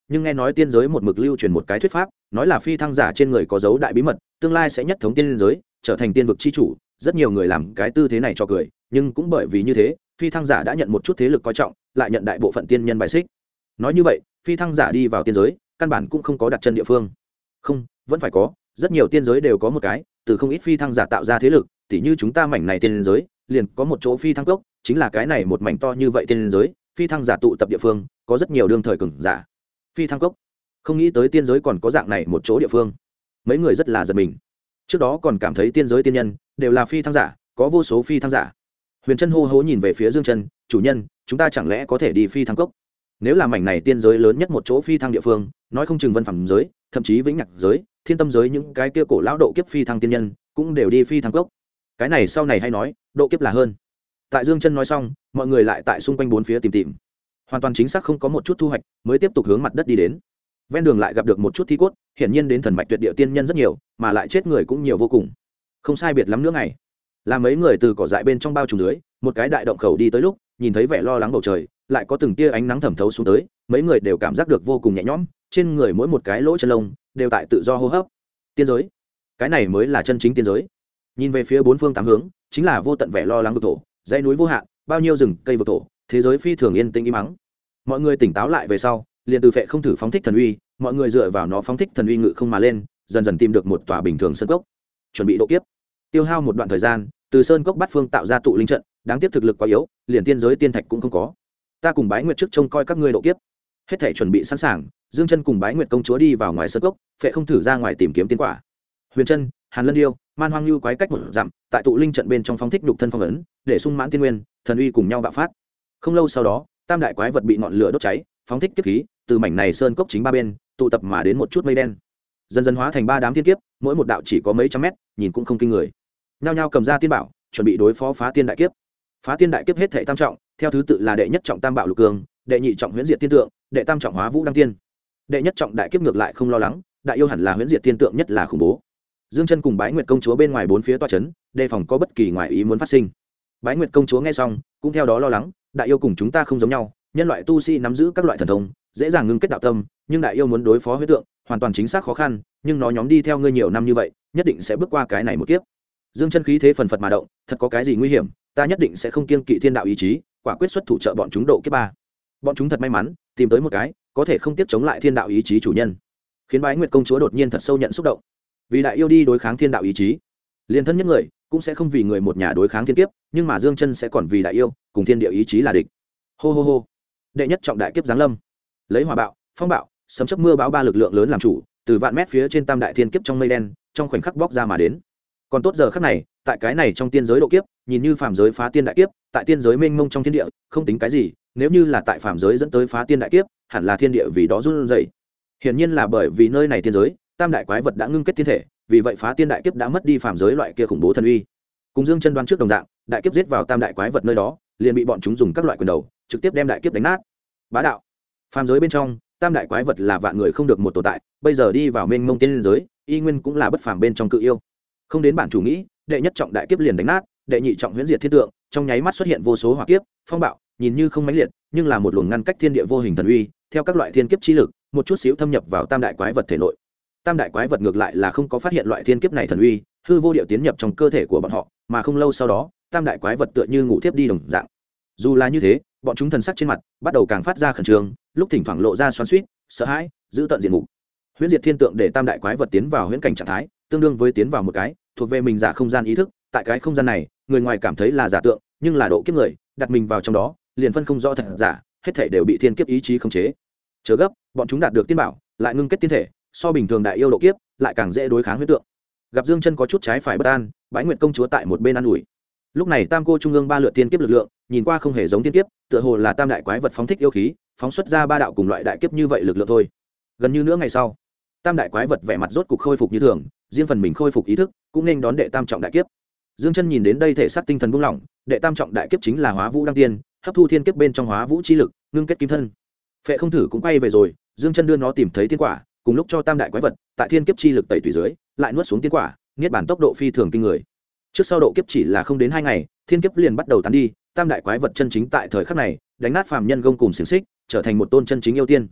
nhưng nghe nói tiên giới một mực lưu truyền một cái thuyết pháp, nói là phi thăng giả trên người có dấu đại bí mật, tương lai sẽ nhất thống tiên giới, trở thành tiên vực chi chủ. Rất nhiều người làm cái tư thế này cho cười, nhưng cũng bởi vì như thế, phi thăng giả đã nhận một chút thế lực coi trọng, lại nhận đại bộ phận tiên nhân bài xích. Nói như vậy, phi thăng giả đi vào tiên giới, căn bản cũng không có đặt chân địa phương. Không, vẫn phải có, rất nhiều tiên giới đều có một cái, từ không ít phi thăng giả tạo ra thế lực, tỉ như chúng ta mảnh này tiên giới, liền có một chỗ phi thăng cốc, chính là cái này một mảnh to như vậy tiên giới, phi thăng giả tụ tập địa phương, có rất nhiều đương thời cường giả. Phi thăng cốc, không nghĩ tới tiên giới còn có dạng này một chỗ địa phương. Mấy người rất là giật mình. Trước đó còn cảm thấy tiên giới tiên nhân đều là phi thăng giả, có vô số phi thăng giả. Huyền Trân hô hố nhìn về phía Dương Trân, chủ nhân, chúng ta chẳng lẽ có thể đi phi thăng cốc? Nếu là mảnh này tiên giới lớn nhất một chỗ phi thăng địa phương, nói không chừng vân phẩm giới, thậm chí vĩnh nhạc giới, thiên tâm giới những cái kia cổ lão độ kiếp phi thăng tiên nhân cũng đều đi phi thăng cốc. Cái này sau này hay nói, độ kiếp là hơn. Tại Dương Trân nói xong, mọi người lại tại xung quanh bốn phía tìm tìm, hoàn toàn chính xác không có một chút thu hoạch, mới tiếp tục hướng mặt đất đi đến. Ven đường lại gặp được một chút thi cốt, hiển nhiên đến thần mạch tuyệt địa tiên nhân rất nhiều, mà lại chết người cũng nhiều vô cùng. Không sai biệt lắm nữa ngày, là mấy người từ cỏ dại bên trong bao trùm dưới một cái đại động khẩu đi tới lúc, nhìn thấy vẻ lo lắng bầu trời, lại có từng tia ánh nắng thẩm thấu xuống tới, mấy người đều cảm giác được vô cùng nhẹ nhõm, trên người mỗi một cái lỗ chân lông đều tại tự do hô hấp. Tiên giới, cái này mới là chân chính tiên giới. Nhìn về phía bốn phương tám hướng, chính là vô tận vẻ lo lắng vực thổ, dãy núi vô hạn, bao nhiêu rừng cây vực thổ, thế giới phi thường yên tĩnh im mắng. Mọi người tỉnh táo lại về sau, liền từ phệ không thử phóng thích thần uy, mọi người dựa vào nó phóng thích thần uy ngự không mà lên, dần dần tìm được một tòa bình thường sơn cốc, chuẩn bị độ kiếp. Tiêu hao một đoạn thời gian, từ sơn cốc bát phương tạo ra tụ linh trận, đáng tiếc thực lực quá yếu, liền tiên giới tiên thạch cũng không có. Ta cùng Bái Nguyệt trước trông coi các ngươi độ kiếp. Hết thảy chuẩn bị sẵn sàng, Dương Trân cùng Bái Nguyệt công chúa đi vào ngoài sơn cốc, phệ không thử ra ngoài tìm kiếm tiên quả. Huyền Trân, Hàn Lân Điêu, Man Hoang Lưu quái cách một dặm, tại tụ linh trận bên trong phóng thích nhục thân phong ấn, để sung mãn tiên nguyên, thần uy cùng nhau bạo phát. Không lâu sau đó, tam đại quái vật bị ngọn lửa đốt cháy, phóng thích kiếp khí, từ mảnh này sơn cốc chính ba bên, tụ tập mà đến một chút mây đen, dần dần hóa thành ba đám thiên kiếp, mỗi một đạo chỉ có mấy trăm mét, nhìn cũng không kinh người. Nhao nhao cầm ra tiên bảo, chuẩn bị đối phó phá tiên đại kiếp. Phá tiên đại kiếp hết thảy tam trọng, theo thứ tự là đệ nhất trọng tam bạo lục cường, đệ nhị trọng huyễn diệt tiên tượng, đệ tam trọng hóa vũ đăng tiên. Đệ nhất trọng đại kiếp ngược lại không lo lắng, đại yêu hẳn là huyễn diệt tiên tượng nhất là khủng bố. Dương Trân cùng Bái Nguyệt công chúa bên ngoài bốn phía tọa trấn, đề phòng có bất kỳ ngoại ý muốn phát sinh. Bái Nguyệt công chúa nghe xong, cũng theo đó lo lắng, đại yêu cùng chúng ta không giống nhau, nhân loại tu sĩ nắm giữ các loại thần thông, dễ dàng ngưng kết đạo tâm, nhưng đại yêu muốn đối phó huyễn tượng, hoàn toàn chính xác khó khăn, nhưng nó nhóm đi theo ngươi nhiều năm như vậy, nhất định sẽ bước qua cái này một kiếp. Dương Trân khí thế phần phật mà động, thật có cái gì nguy hiểm, ta nhất định sẽ không kiêng kỵ thiên đạo ý chí, quả quyết xuất thủ trợ bọn chúng độ kiếp ba. Bọn chúng thật may mắn, tìm tới một cái có thể không tiếp chống lại thiên đạo ý chí chủ nhân, khiến Bái Nguyệt công chúa đột nhiên thật sâu nhận xúc động. Vì đại yêu đi đối kháng thiên đạo ý chí, liền thân nhất người cũng sẽ không vì người một nhà đối kháng thiên kiếp, nhưng mà Dương Trân sẽ còn vì đại yêu cùng thiên địa ý chí là địch. Hô hô hô, đệ nhất trọng đại kiếp giáng lâm, lấy hỏa bạo, phong bạo, sấm chớp mưa bão ba lực lượng lớn làm chủ, từ vạn mét phía trên tam đại thiên kiếp trong mây đen, trong khoảnh khắc bóc ra mà đến. Còn tốt giờ khắc này, tại cái này trong tiên giới độ kiếp, nhìn như phàm giới phá tiên đại kiếp, tại tiên giới mênh mông trong thiên địa, không tính cái gì, nếu như là tại phàm giới dẫn tới phá tiên đại kiếp, hẳn là thiên địa vì đó run rẩy. Hiển nhiên là bởi vì nơi này tiên giới, tam đại quái vật đã ngưng kết tiên thể, vì vậy phá tiên đại kiếp đã mất đi phàm giới loại kia khủng bố thần uy. Cùng Dương Trân đoán trước đồng dạng, đại kiếp giết vào tam đại quái vật nơi đó, liền bị bọn chúng dùng các loại quyền đầu trực tiếp đem đại kiếp đánh nát. Bá đạo. Phàm giới bên trong, tam đại quái vật là vạn người không được một tồn tại, bây giờ đi vào mênh mông tiên giới, y nguyên cũng là bất phàm bên trong cự yêu. Không đến bản chủ nghĩ, đệ nhất trọng đại kiếp liền đánh nát, đệ nhị trọng huyễn diệt thiên tượng, trong nháy mắt xuất hiện vô số hỏa kiếp, phong bạo, nhìn như không mãnh liệt, nhưng là một luồng ngăn cách thiên địa vô hình thần uy, theo các loại thiên kiếp chi lực, một chút xíu thâm nhập vào tam đại quái vật thể nội. Tam đại quái vật ngược lại là không có phát hiện loại thiên kiếp này thần uy, hư vô điệu tiến nhập trong cơ thể của bọn họ, mà không lâu sau đó, tam đại quái vật tựa như ngủ thiếp đi đồng dạng. Dù là như thế, bọn chúng thần sắc trên mặt bắt đầu càng phát ra khẩn trương, lúc thỉnh thoảng lộ ra xoắn xuýt, sợ hãi, giữ tận diện mục. Huyễn diệt thiên tượng để tam đại quái vật tiến vào huyễn cảnh trạng thái, tương đương với tiến vào một cái thuộc về mình giả không gian ý thức, tại cái không gian này, người ngoài cảm thấy là giả tượng, nhưng là độ kiếp người đặt mình vào trong đó, liền phân không rõ thật giả, hết thảy đều bị thiên kiếp ý chí khống chế. Chớ gấp, bọn chúng đạt được tiên bảo, lại ngưng kết tiên thể, so bình thường đại yêu độ kiếp, lại càng dễ đối kháng huyễn tượng. Gặp Dương Trân có chút trái phải bất an, Bái Nguyệt công chúa tại một bên an ủi. Lúc này tam cô trung ương ba lượt tiên kiếp lực lượng, nhìn qua không hề giống tiên kiếp, tựa hồ là tam đại quái vật phóng thích yêu khí, phóng xuất ra ba đạo cùng loại đại kiếp như vậy lực lượng thôi. Gần như nửa ngày sau, tam đại quái vật vẻ mặt rốt cục khôi phục như thường, riêng phần mình khôi phục ý thức, cũng nên đón đệ tam trọng đại kiếp. Dương Trân nhìn đến đây thể xác tinh thần buông lỏng, đệ tam trọng đại kiếp chính là hóa vũ đăng tiên, hấp thu thiên kiếp bên trong hóa vũ chi lực, ngưng kết kim thân. Phệ không thử cũng quay về rồi, Dương Trân đưa nó tìm thấy tiên quả, cùng lúc cho tam đại quái vật tại thiên kiếp chi lực tẩy tủy dưới, lại nuốt xuống tiên quả, niết bản tốc độ phi thường kinh người. Trước sau độ kiếp chỉ là không đến 2 ngày, thiên kiếp liền bắt đầu tán đi, tam đại quái vật chân chính tại thời khắc này đánh nát phàm nhân gông cùng xiềng xích, trở thành một tôn chân chính yêu tiên.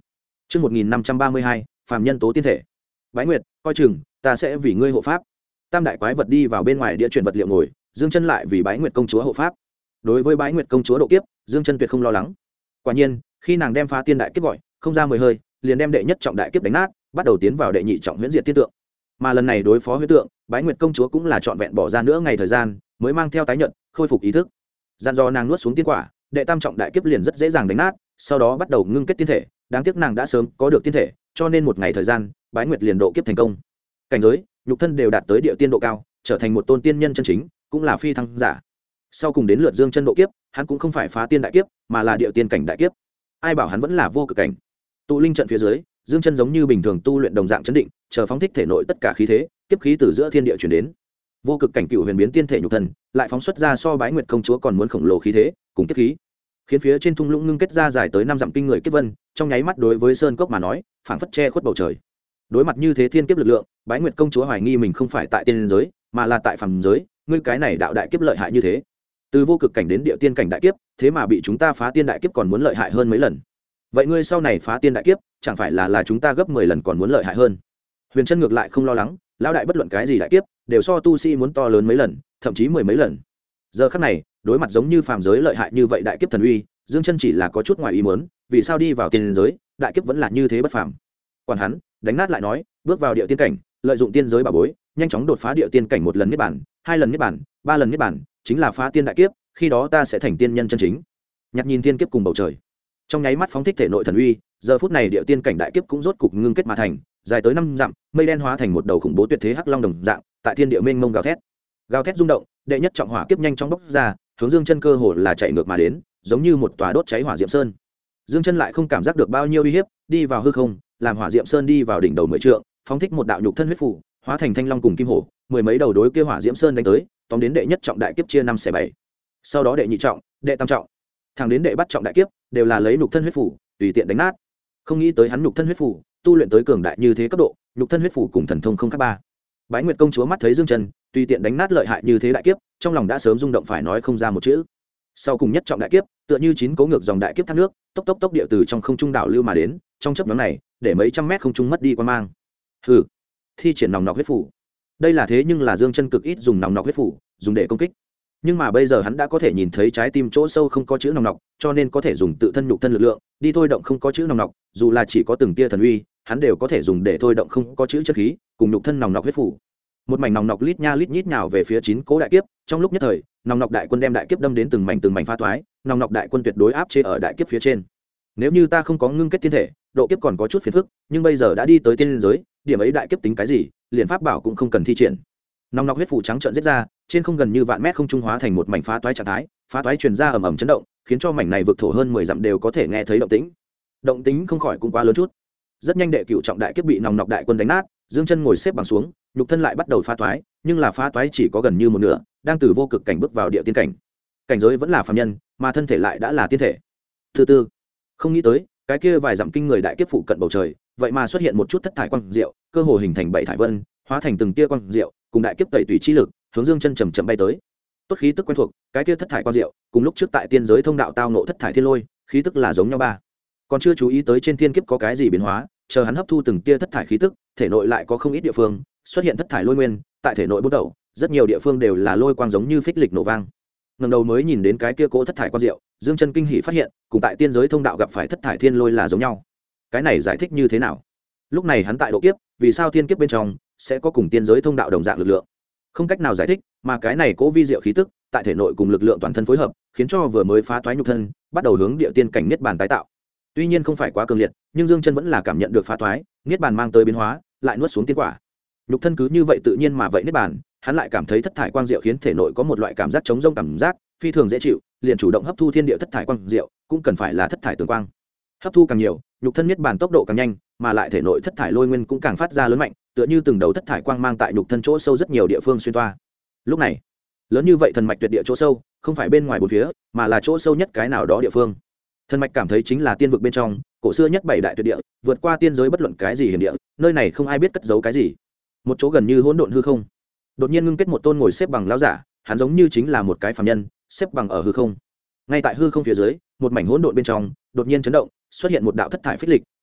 Chương 1532, phàm nhân tố tiên thể. Bái Nguyệt, coi chừng, ta sẽ vì ngươi hộ pháp. Tam đại quái vật đi vào bên ngoài địa chuyển vật liệu ngồi, Dương Chân lại vì Bái Nguyệt công chúa hộ pháp. Đối với Bái Nguyệt công chúa độ kiếp, Dương Chân tuyệt không lo lắng. Quả nhiên, khi nàng đem phá tiên đại kiếp gọi, không ra 10 hơi, liền đem đệ nhất trọng đại kiếp đánh nát, bắt đầu tiến vào đệ nhị trọng huyễn diệt tiên tượng. Mà lần này đối phó huyễn tượng, Bái Nguyệt công chúa cũng là trọn vẹn bỏ ra nữa ngày thời gian, mới mang theo tái nhận, khôi phục ý thức. Dặn dò nàng nuốt xuống tiên quả, đệ tam trọng đại kiếp liền rất dễ dàng đánh nát, sau đó bắt đầu ngưng kết tiên thể. Đáng tiếc nàng đã sớm có được tiên thể, cho nên một ngày thời gian, Bái Nguyệt liền độ kiếp thành công. Cảnh giới, nhục thân đều đạt tới địa tiên độ cao, trở thành một tôn tiên nhân chân chính, cũng là phi thăng giả. Sau cùng đến lượt Dương Chân độ kiếp, hắn cũng không phải phá tiên đại kiếp, mà là địa tiên cảnh đại kiếp. Ai bảo hắn vẫn là vô cực cảnh. Tụ linh trận phía dưới, Dương Chân giống như bình thường tu luyện đồng dạng chấn định, chờ phóng thích thể nội tất cả khí thế, kiếp khí từ giữa thiên địa truyền đến. Vô cực cảnh cựu huyền biến tiên thể nhục thân, lại phóng xuất ra so Bái Nguyệt công chúa còn muốn khổng lồ khí thế, cùng kiếp khí, khiến phía trên thung lũng ngưng kết ra dài tới 5 dặm kinh người kiếp vân, trong nháy mắt đối với sơn cốc mà nói, phảng phất che khuất bầu trời. Đối mặt như thế thiên kiếp lực lượng, Bái Nguyệt công chúa hoài nghi mình không phải tại tiên giới, mà là tại phàm giới, ngươi cái này đạo đại kiếp lợi hại như thế. Từ vô cực cảnh đến địa tiên cảnh đại kiếp, thế mà bị chúng ta phá tiên đại kiếp còn muốn lợi hại hơn mấy lần. Vậy ngươi sau này phá tiên đại kiếp, chẳng phải là chúng ta gấp 10 lần còn muốn lợi hại hơn. Huyền Chân ngược lại không lo lắng, lão đại bất luận cái gì đại kiếp, đều so tu sĩ muốn to lớn mấy lần, thậm chí 10 mấy lần. Giờ khắc này, đối mặt giống như phàm giới lợi hại như vậy đại kiếp thần uy, Dương Chân chỉ là có chút ngoài ý muốn, vì sao đi vào tiên giới, đại kiếp vẫn là như thế bất phàm. Quản hắn, đánh nát lại nói, bước vào địa tiên cảnh, lợi dụng tiên giới bảo bối, nhanh chóng đột phá địa tiên cảnh một lần niết bản, 2 lần niết bản, 3 lần niết bản, chính là phá tiên đại kiếp, khi đó ta sẽ thành tiên nhân chân chính. Nhặt nhìn tiên kiếp cùng bầu trời, trong nháy mắt phóng thích thể nội thần uy, giờ phút này địa tiên cảnh đại kiếp cũng rốt cục ngưng kết mà thành, dài tới 5 dặm, mây đen hóa thành một đầu khủng bố tuyệt thế hắc long đồng dạng, tại thiên địa mênh mông gào thét. Gào thét rung động, đệ nhất trọng hỏa kiếp nhanh chóng bốc ra, hướng Dương Chân cơ hồ là chạy ngược mà đến, giống như một tòa đốt cháy hỏa diệm sơn. Dương Chân lại không cảm giác được bao nhiêu uy hiếp, đi vào hư không, làm hỏa diệm sơn đi vào đỉnh đầu 10 trượng, phóng thích một đạo nhục thân huyết phù, hóa thành thanh long cùng kim hổ, mười mấy đầu đối kia hỏa diệm sơn đánh tới, tóm đến đệ nhất trọng đại kiếp chia 5 xẻ 7. Sau đó đệ nhị trọng, đệ tam trọng, thẳng đến đệ bắt trọng đại kiếp, đều là lấy nhục thân huyết phù, tùy tiện đánh nát. Không nghĩ tới hắn nhục thân huyết phù, tu luyện tới cường đại như thế cấp độ, nhục thân huyết phù cùng thần thông không khác ba. Bái Nguyệt công chúa mắt thấy Dương Chân, tùy tiện đánh nát lợi hại như thế đại kiếp, trong lòng đã sớm rung động phải nói không ra một chữ. Sau cùng nhất trọng đại kiếp, tựa như chín cố ngược dòng đại kiếp thác nước, tốc tốc địa từ trong không trung đảo lưu mà đến, trong chớp nhoáng này, để mấy trăm mét không trung mất đi quan mang. Hừ, thi triển nòng nọc huyết phủ. Đây là thế nhưng là Dương Chân cực ít dùng nòng nọc huyết phủ, dùng để công kích. Nhưng mà bây giờ hắn đã có thể nhìn thấy trái tim chỗ sâu không có chữ nòng nọc, cho nên có thể dùng tự thân nhục thân lực lượng đi thôi động không có chữ nòng nọc, dù là chỉ có từng tia thần uy, hắn đều có thể dùng để thôi động không có chữ chất khí, cùng nhục thân nòng nọc huyết phủ. Một mảnh nòng nọc lít nha lít nhít nhào về phía chín cố đại kiếp, trong lúc nhất thời, nòng nọc đại quân đem đại kiếp đâm đến từng mảnh phá toái, nòng nọc đại quân tuyệt đối áp chế ở đại kiếp phía trên. Nếu như ta không có ngưng kết tiên thể, độ kiếp còn có chút phiền phức, nhưng bây giờ đã đi tới tiên giới, điểm ấy đại kiếp tính cái gì, liền pháp bảo cũng không cần thi triển. Nòng nọc huyết phủ trắng trợn giết ra, trên không gần như vạn mét không trung hóa thành một mảnh phá toái trạng thái, phá toái truyền ra ầm ầm chấn động, khiến cho mảnh này vực thổ hơn 10 dặm đều có thể nghe thấy động tĩnh. Động tĩnh không khỏi cũng quá lớn chút. Rất nhanh đệ cửu trọng đại kiếp bị nòng nọc đại quân đánh nát, Dương Chân ngồi xếp bằng xuống, nhục thân lại bắt đầu phá toái, nhưng là phá toái chỉ có gần như một nửa, đang từ vô cực cảnh bước vào địa tiên cảnh. Cảnh giới vẫn là phàm nhân, mà thân thể lại đã là tiên thể. Thứ tư, không nghĩ tới, cái kia vài dặm kinh người đại kiếp phụ cận bầu trời, vậy mà xuất hiện một chút thất thải quang diệu, cơ hồ hình thành bảy thải vân, hóa thành từng tia quang diệu, cùng đại kiếp tẩy tùy chi lực, hướng Dương Chân chậm chậm bay tới. Tốt khí tức quen thuộc, cái kia thất thải quang diệu, cùng lúc trước tại tiên giới thông đạo tao ngộ thất thải thiên lôi, khí tức là giống nhau ba. Còn chưa chú ý tới trên thiên kiếp có cái gì biến hóa, chờ hắn hấp thu từng tia thất thải khí tức, thể nội lại có không ít địa phương xuất hiện thất thải lôi nguyên, tại thể nội bút đầu, rất nhiều địa phương đều là lôi quang giống như phích lịch nổ vang. Ngẩng đầu mới nhìn đến cái kia cỗ thất thải quang diệu, Dương Chân kinh hỉ phát hiện, cùng tại tiên giới thông đạo gặp phải thất thải thiên lôi là giống nhau. Cái này giải thích như thế nào? Lúc này hắn tại độ kiếp, vì sao thiên kiếp bên trong sẽ có cùng tiên giới thông đạo đồng dạng lực lượng? Không cách nào giải thích, mà cái này cỗ vi diệu khí tức, tại thể nội cùng lực lượng toàn thân phối hợp, khiến cho vừa mới phá toái nhục thân, bắt đầu hướng địa tiên cảnh niết bàn tái tạo. Tuy nhiên không phải quá cường liệt, nhưng Dương Chân vẫn là cảm nhận được phá toái, niết bàn mang tới biến hóa, lại nuốt xuống tiên quả. Nhục thân cứ như vậy tự nhiên mà vậy niết bàn, hắn lại cảm thấy thất thải quang diệu khiến thể nội có một loại cảm giác trống rỗng cảm giác, phi thường dễ chịu, liền chủ động hấp thu thiên địa thất thải quang diệu, cũng cần phải là thất thải tường quang. Hấp thu càng nhiều, nhục thân niết bàn tốc độ càng nhanh, mà lại thể nội thất thải lôi nguyên cũng càng phát ra lớn mạnh, tựa như từng đầu thất thải quang mang tại nhục thân chỗ sâu rất nhiều địa phương xuyên toa. Lúc này, lớn như vậy thần mạch tuyệt địa chỗ sâu, không phải bên ngoài bốn phía, mà là chỗ sâu nhất cái nào đó địa phương. Thần mạch cảm thấy chính là tiên vực bên trong, cổ xưa nhất bảy đại tuyệt địa, vượt qua tiên giới bất luận cái gì hiển địa, nơi này không ai biết cất giấu cái gì. Một chỗ gần như hỗn độn hư không. Đột nhiên ngưng kết một tôn ngồi xếp bằng lão giả, hắn giống như chính là một cái phàm nhân, xếp bằng ở hư không. Ngay tại hư không phía dưới, một mảnh hỗn độn bên trong, đột nhiên chấn động, xuất hiện một đạo thất thải phích lịch,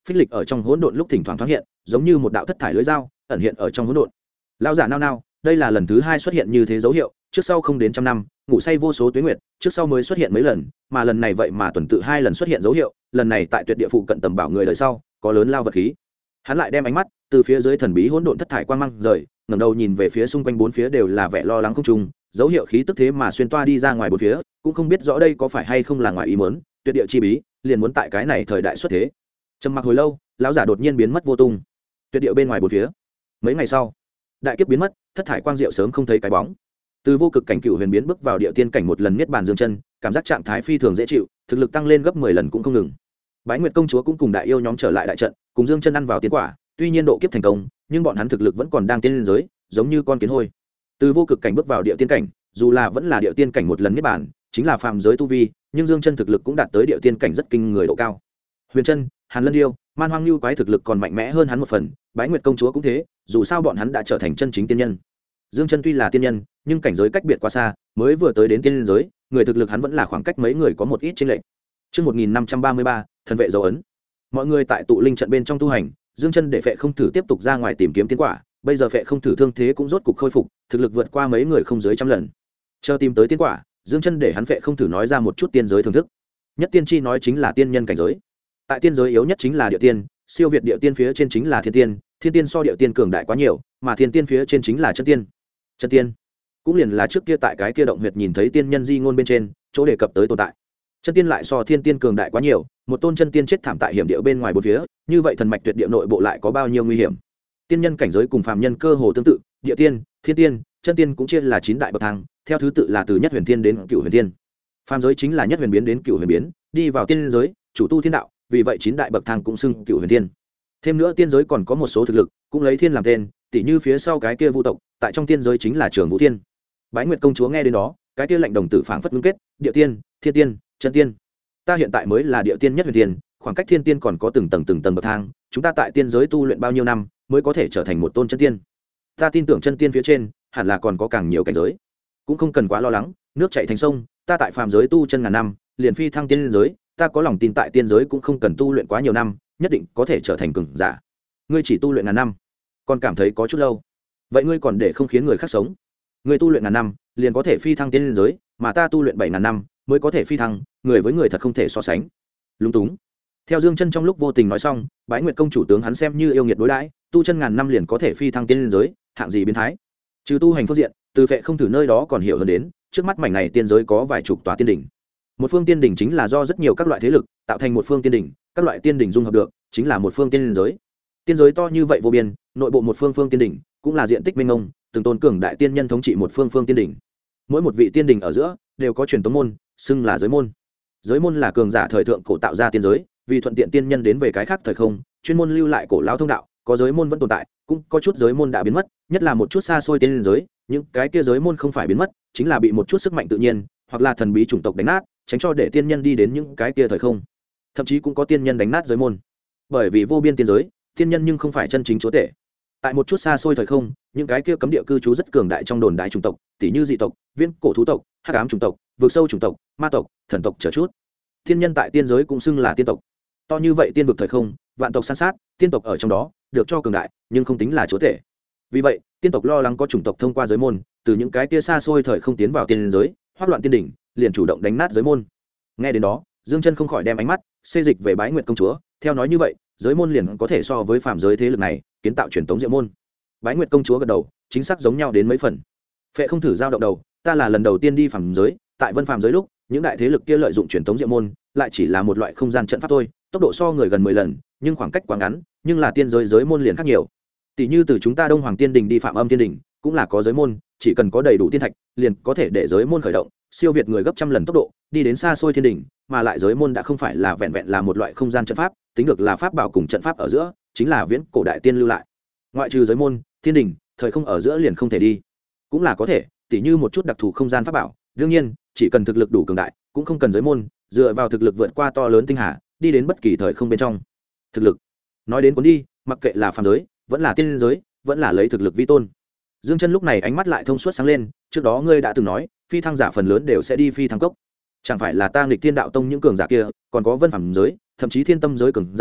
phích lịch ở trong hỗn độn lúc thỉnh thoảng thoáng hiện giống như một đạo thất thải lưới dao ẩn hiện ở trong hỗn độn. Lão giả nao nao, đây là lần thứ 2 xuất hiện như thế dấu hiệu, trước sau không đến trăm năm, ngủ say vô số tuế nguyệt, trước sau mới xuất hiện mấy lần, mà lần này vậy mà tuần tự 2 lần xuất hiện dấu hiệu, lần này tại tuyệt địa phụ cận tầm bảo người đời sau, có lớn lao vật khí. Hắn lại đem ánh mắt từ phía dưới thần bí hỗn độn thất thải quang mang rời, ngẩng đầu nhìn về phía xung quanh bốn phía đều là vẻ lo lắng không trùng, dấu hiệu khí tức thế mà xuyên toa đi ra ngoài bốn phía, cũng không biết rõ đây có phải hay không là ngoài ý muốn, tuyệt địa chi bí, liền muốn tại cái này thời đại xuất thế. Trầm mặc hồi lâu, lão giả đột nhiên biến mất vô tung. Tuyệt địa bên ngoài bốn phía. Mấy ngày sau, đại kiếp biến mất, thất thải quang diệu sớm không thấy cái bóng. Từ vô cực cảnh cựu huyền biến bước vào địa tiên cảnh một lần niết bàn dương chân, cảm giác trạng thái phi thường dễ chịu, thực lực tăng lên gấp 10 lần cũng không ngừng. Bái Nguyệt công chúa cũng cùng đại yêu nhóm trở lại đại trận, cùng dương chân ăn vào tiên quả, tuy nhiên độ kiếp thành công, nhưng bọn hắn thực lực vẫn còn đang tiến lên giới, giống như con kiến hôi. Từ vô cực cảnh bước vào địa tiên cảnh, dù là vẫn là địa tiên cảnh một lần niết bàn, chính là phàm giới tu vi, nhưng dương chân thực lực cũng đạt tới địa tiên cảnh rất kinh người độ cao. Huyền chân, Hàn Lân Điêu, Man Hoang Lưu quái thực lực còn mạnh mẽ hơn hắn một phần, Bái Nguyệt công chúa cũng thế, dù sao bọn hắn đã trở thành chân chính tiên nhân. Dương chân tuy là tiên nhân, nhưng cảnh giới cách biệt quá xa, mới vừa tới đến tiên giới, người thực lực hắn vẫn là khoảng cách mấy người có một ít chênh lệch. Chương 1533, thần vệ dấu ấn. Mọi người tại tụ linh trận bên trong tu hành, Dương chân để Phệ Không Thử tiếp tục ra ngoài tìm kiếm tiên quả, bây giờ Phệ Không Thử thương thế cũng rốt cục khôi phục, thực lực vượt qua mấy người không dưới trăm lần. Chờ tìm tới tiên quả, Dương chân để hắn Phệ Không Thử nói ra một chút tiên giới thưởng thức. Nhất tiên chi nói chính là tiên nhân cảnh giới. Tại tiên giới yếu nhất chính là địa tiên, siêu việt địa tiên phía trên chính là thiên tiên, thiên tiên so địa tiên cường đại quá nhiều, mà thiên tiên phía trên chính là chân tiên. Chân tiên cũng liền là trước kia tại cái kia động huyệt nhìn thấy tiên nhân di ngôn bên trên chỗ đề cập tới tồn tại. Chân tiên lại so thiên tiên cường đại quá nhiều, một tôn chân tiên chết thảm tại hiểm địa bên ngoài bốn phía, như vậy thần mạch tuyệt địa nội bộ lại có bao nhiêu nguy hiểm. Tiên nhân cảnh giới cùng phàm nhân cơ hồ tương tự, địa tiên, thiên tiên, chân tiên cũng chia là 9 đại bậc thang, theo thứ tự là từ nhất huyền tiên đến cửu huyền tiên. Phàm giới chính là nhất huyền biến đến cửu huyền biến, đi vào tiên giới, chủ tu thiên đạo, vì vậy 9 đại bậc thang cũng xưng cửu huyền tiên. Thêm nữa tiên giới còn có một số thực lực, cũng lấy thiên làm tên, tỉ như phía sau cái kia Vu tộc, tại trong tiên giới chính là Trường Vũ Thiên. Bái Nguyệt công chúa nghe đến đó, cái kia lệnh đồng tử phảng phất ngưng kết, địa tiên, thiên tiên, chân tiên. Ta hiện tại mới là địa tiên nhất huyền tiên, khoảng cách thiên tiên còn có từng tầng bậc thang, chúng ta tại tiên giới tu luyện bao nhiêu năm mới có thể trở thành một tôn chân tiên? Ta tin tưởng chân tiên phía trên hẳn là còn có càng nhiều cảnh giới, cũng không cần quá lo lắng, nước chảy thành sông, ta tại phàm giới tu chân ngàn năm, liền phi thăng tiên giới, ta có lòng tin tại tiên giới cũng không cần tu luyện quá nhiều năm, nhất định có thể trở thành cường giả. Ngươi chỉ tu luyện ngàn năm, còn cảm thấy có chút lâu, vậy ngươi còn để không khiến người khác sống? Ngươi tu luyện ngàn năm liền có thể phi thăng tiên giới, mà ta tu luyện 7.000 năm mới có thể phi thăng, người với người thật không thể so sánh. Lúng túng. Theo Dương chân trong lúc vô tình nói xong, Bái Nguyệt công chủ tướng hắn xem như yêu nghiệt đối đãi, tu chân ngàn năm liền có thể phi thăng tiên giới, hạng gì biến thái. Trừ tu hành phương diện, từ Phệ Không Thử nơi đó còn hiểu hơn đến, trước mắt mảnh này tiên giới có vài chục tòa tiên đỉnh. Một phương tiên đỉnh chính là do rất nhiều các loại thế lực tạo thành một phương tiên đỉnh, các loại tiên đỉnh dung hợp được chính là một phương tiên giới. Tiên giới to như vậy vô biên, nội bộ một phương tiên đỉnh cũng là diện tích mênh mông, từng tôn cường đại tiên nhân thống trị một phương tiên đỉnh. Mỗi một vị tiên đỉnh ở giữa đều có truyền tống môn, xưng là giới môn. Giới môn là cường giả thời thượng cổ tạo ra tiên giới, vì thuận tiện tiên nhân đến về cái khác thời không, chuyên môn lưu lại cổ lão thông đạo, có giới môn vẫn tồn tại, cũng có chút giới môn đã biến mất, nhất là một chút xa xôi tiên giới, những cái kia giới môn không phải biến mất, chính là bị một chút sức mạnh tự nhiên hoặc là thần bí chủng tộc đánh nát, tránh cho để tiên nhân đi đến những cái kia thời không. Thậm chí cũng có tiên nhân đánh nát giới môn. Bởi vì vô biên tiên giới, tiên nhân nhưng không phải chân chính chúa tể. Tại một chút xa xôi thời không, những cái kia cấm địa cư trú rất cường đại trong đồn đại chủng tộc, tỷ như dị tộc, viễn cổ thú tộc, hắc ám chủng tộc, vượt sâu chủng tộc, ma tộc, thần tộc chờ chút. Tiên nhân tại tiên giới cũng xưng là tiên tộc. To như vậy tiên vực thời không, vạn tộc san sát, tiên tộc ở trong đó được cho cường đại, nhưng không tính là chúa tể. Vì vậy, tiên tộc lo lắng có chủng tộc thông qua giới môn, từ những cái kia xa xôi thời không tiến vào tiên giới, hoắc loạn tiên đỉnh, liền chủ động đánh nát giới môn. Nghe đến đó, Dương chân không khỏi đem ánh mắt xê dịch về Bái Nguyệt công chúa, theo nói như vậy, giới môn liền có thể so với phàm giới thế lực này kiến tạo truyền tống diệu môn. Bái Nguyệt công chúa gật đầu, chính xác giống nhau đến mấy phần. Phệ Không Thử giao động đầu, ta là lần đầu tiên đi phàm giới, tại vân phàm giới lúc, những đại thế lực kia lợi dụng truyền tống diệu môn, lại chỉ là một loại không gian trận pháp thôi, tốc độ so người gần 10 lần, nhưng khoảng cách quá ngắn, nhưng là tiên giới giới môn liền khác nhiều. Tỷ như từ chúng ta Đông Hoàng Tiên Đình đi Phạm Âm Tiên Đình, cũng là có giới môn, chỉ cần có đầy đủ tiên thạch, liền có thể để giới môn khởi động, siêu việt người gấp trăm lần tốc độ, đi đến xa xôi thiên đỉnh, mà lại giới môn đã không phải là vẹn vẹn là một loại không gian trận pháp, tính được là pháp bảo cùng trận pháp ở giữa, chính là viễn cổ đại tiên lưu lại. Ngoại trừ giới môn, thiên đỉnh, thời không ở giữa liền không thể đi. Cũng là có thể, tỷ như một chút đặc thù không gian pháp bảo, đương nhiên, chỉ cần thực lực đủ cường đại, cũng không cần giới môn, dựa vào thực lực vượt qua to lớn tinh hà, đi đến bất kỳ thời không bên trong. Thực lực, nói đến cuốn đi, mặc kệ là phàm giới, vẫn là tiên giới, vẫn là lấy thực lực vi tôn. Dương chân lúc này ánh mắt lại thông suốt sáng lên, trước đó ngươi đã từng nói, phi thăng giả phần lớn đều sẽ đi phi thăng cốc. Chẳng phải là ta nghịch thiên đạo tông những cường giả kia, còn có vân phàm giới, thậm chí thiên tâm giới cường giả,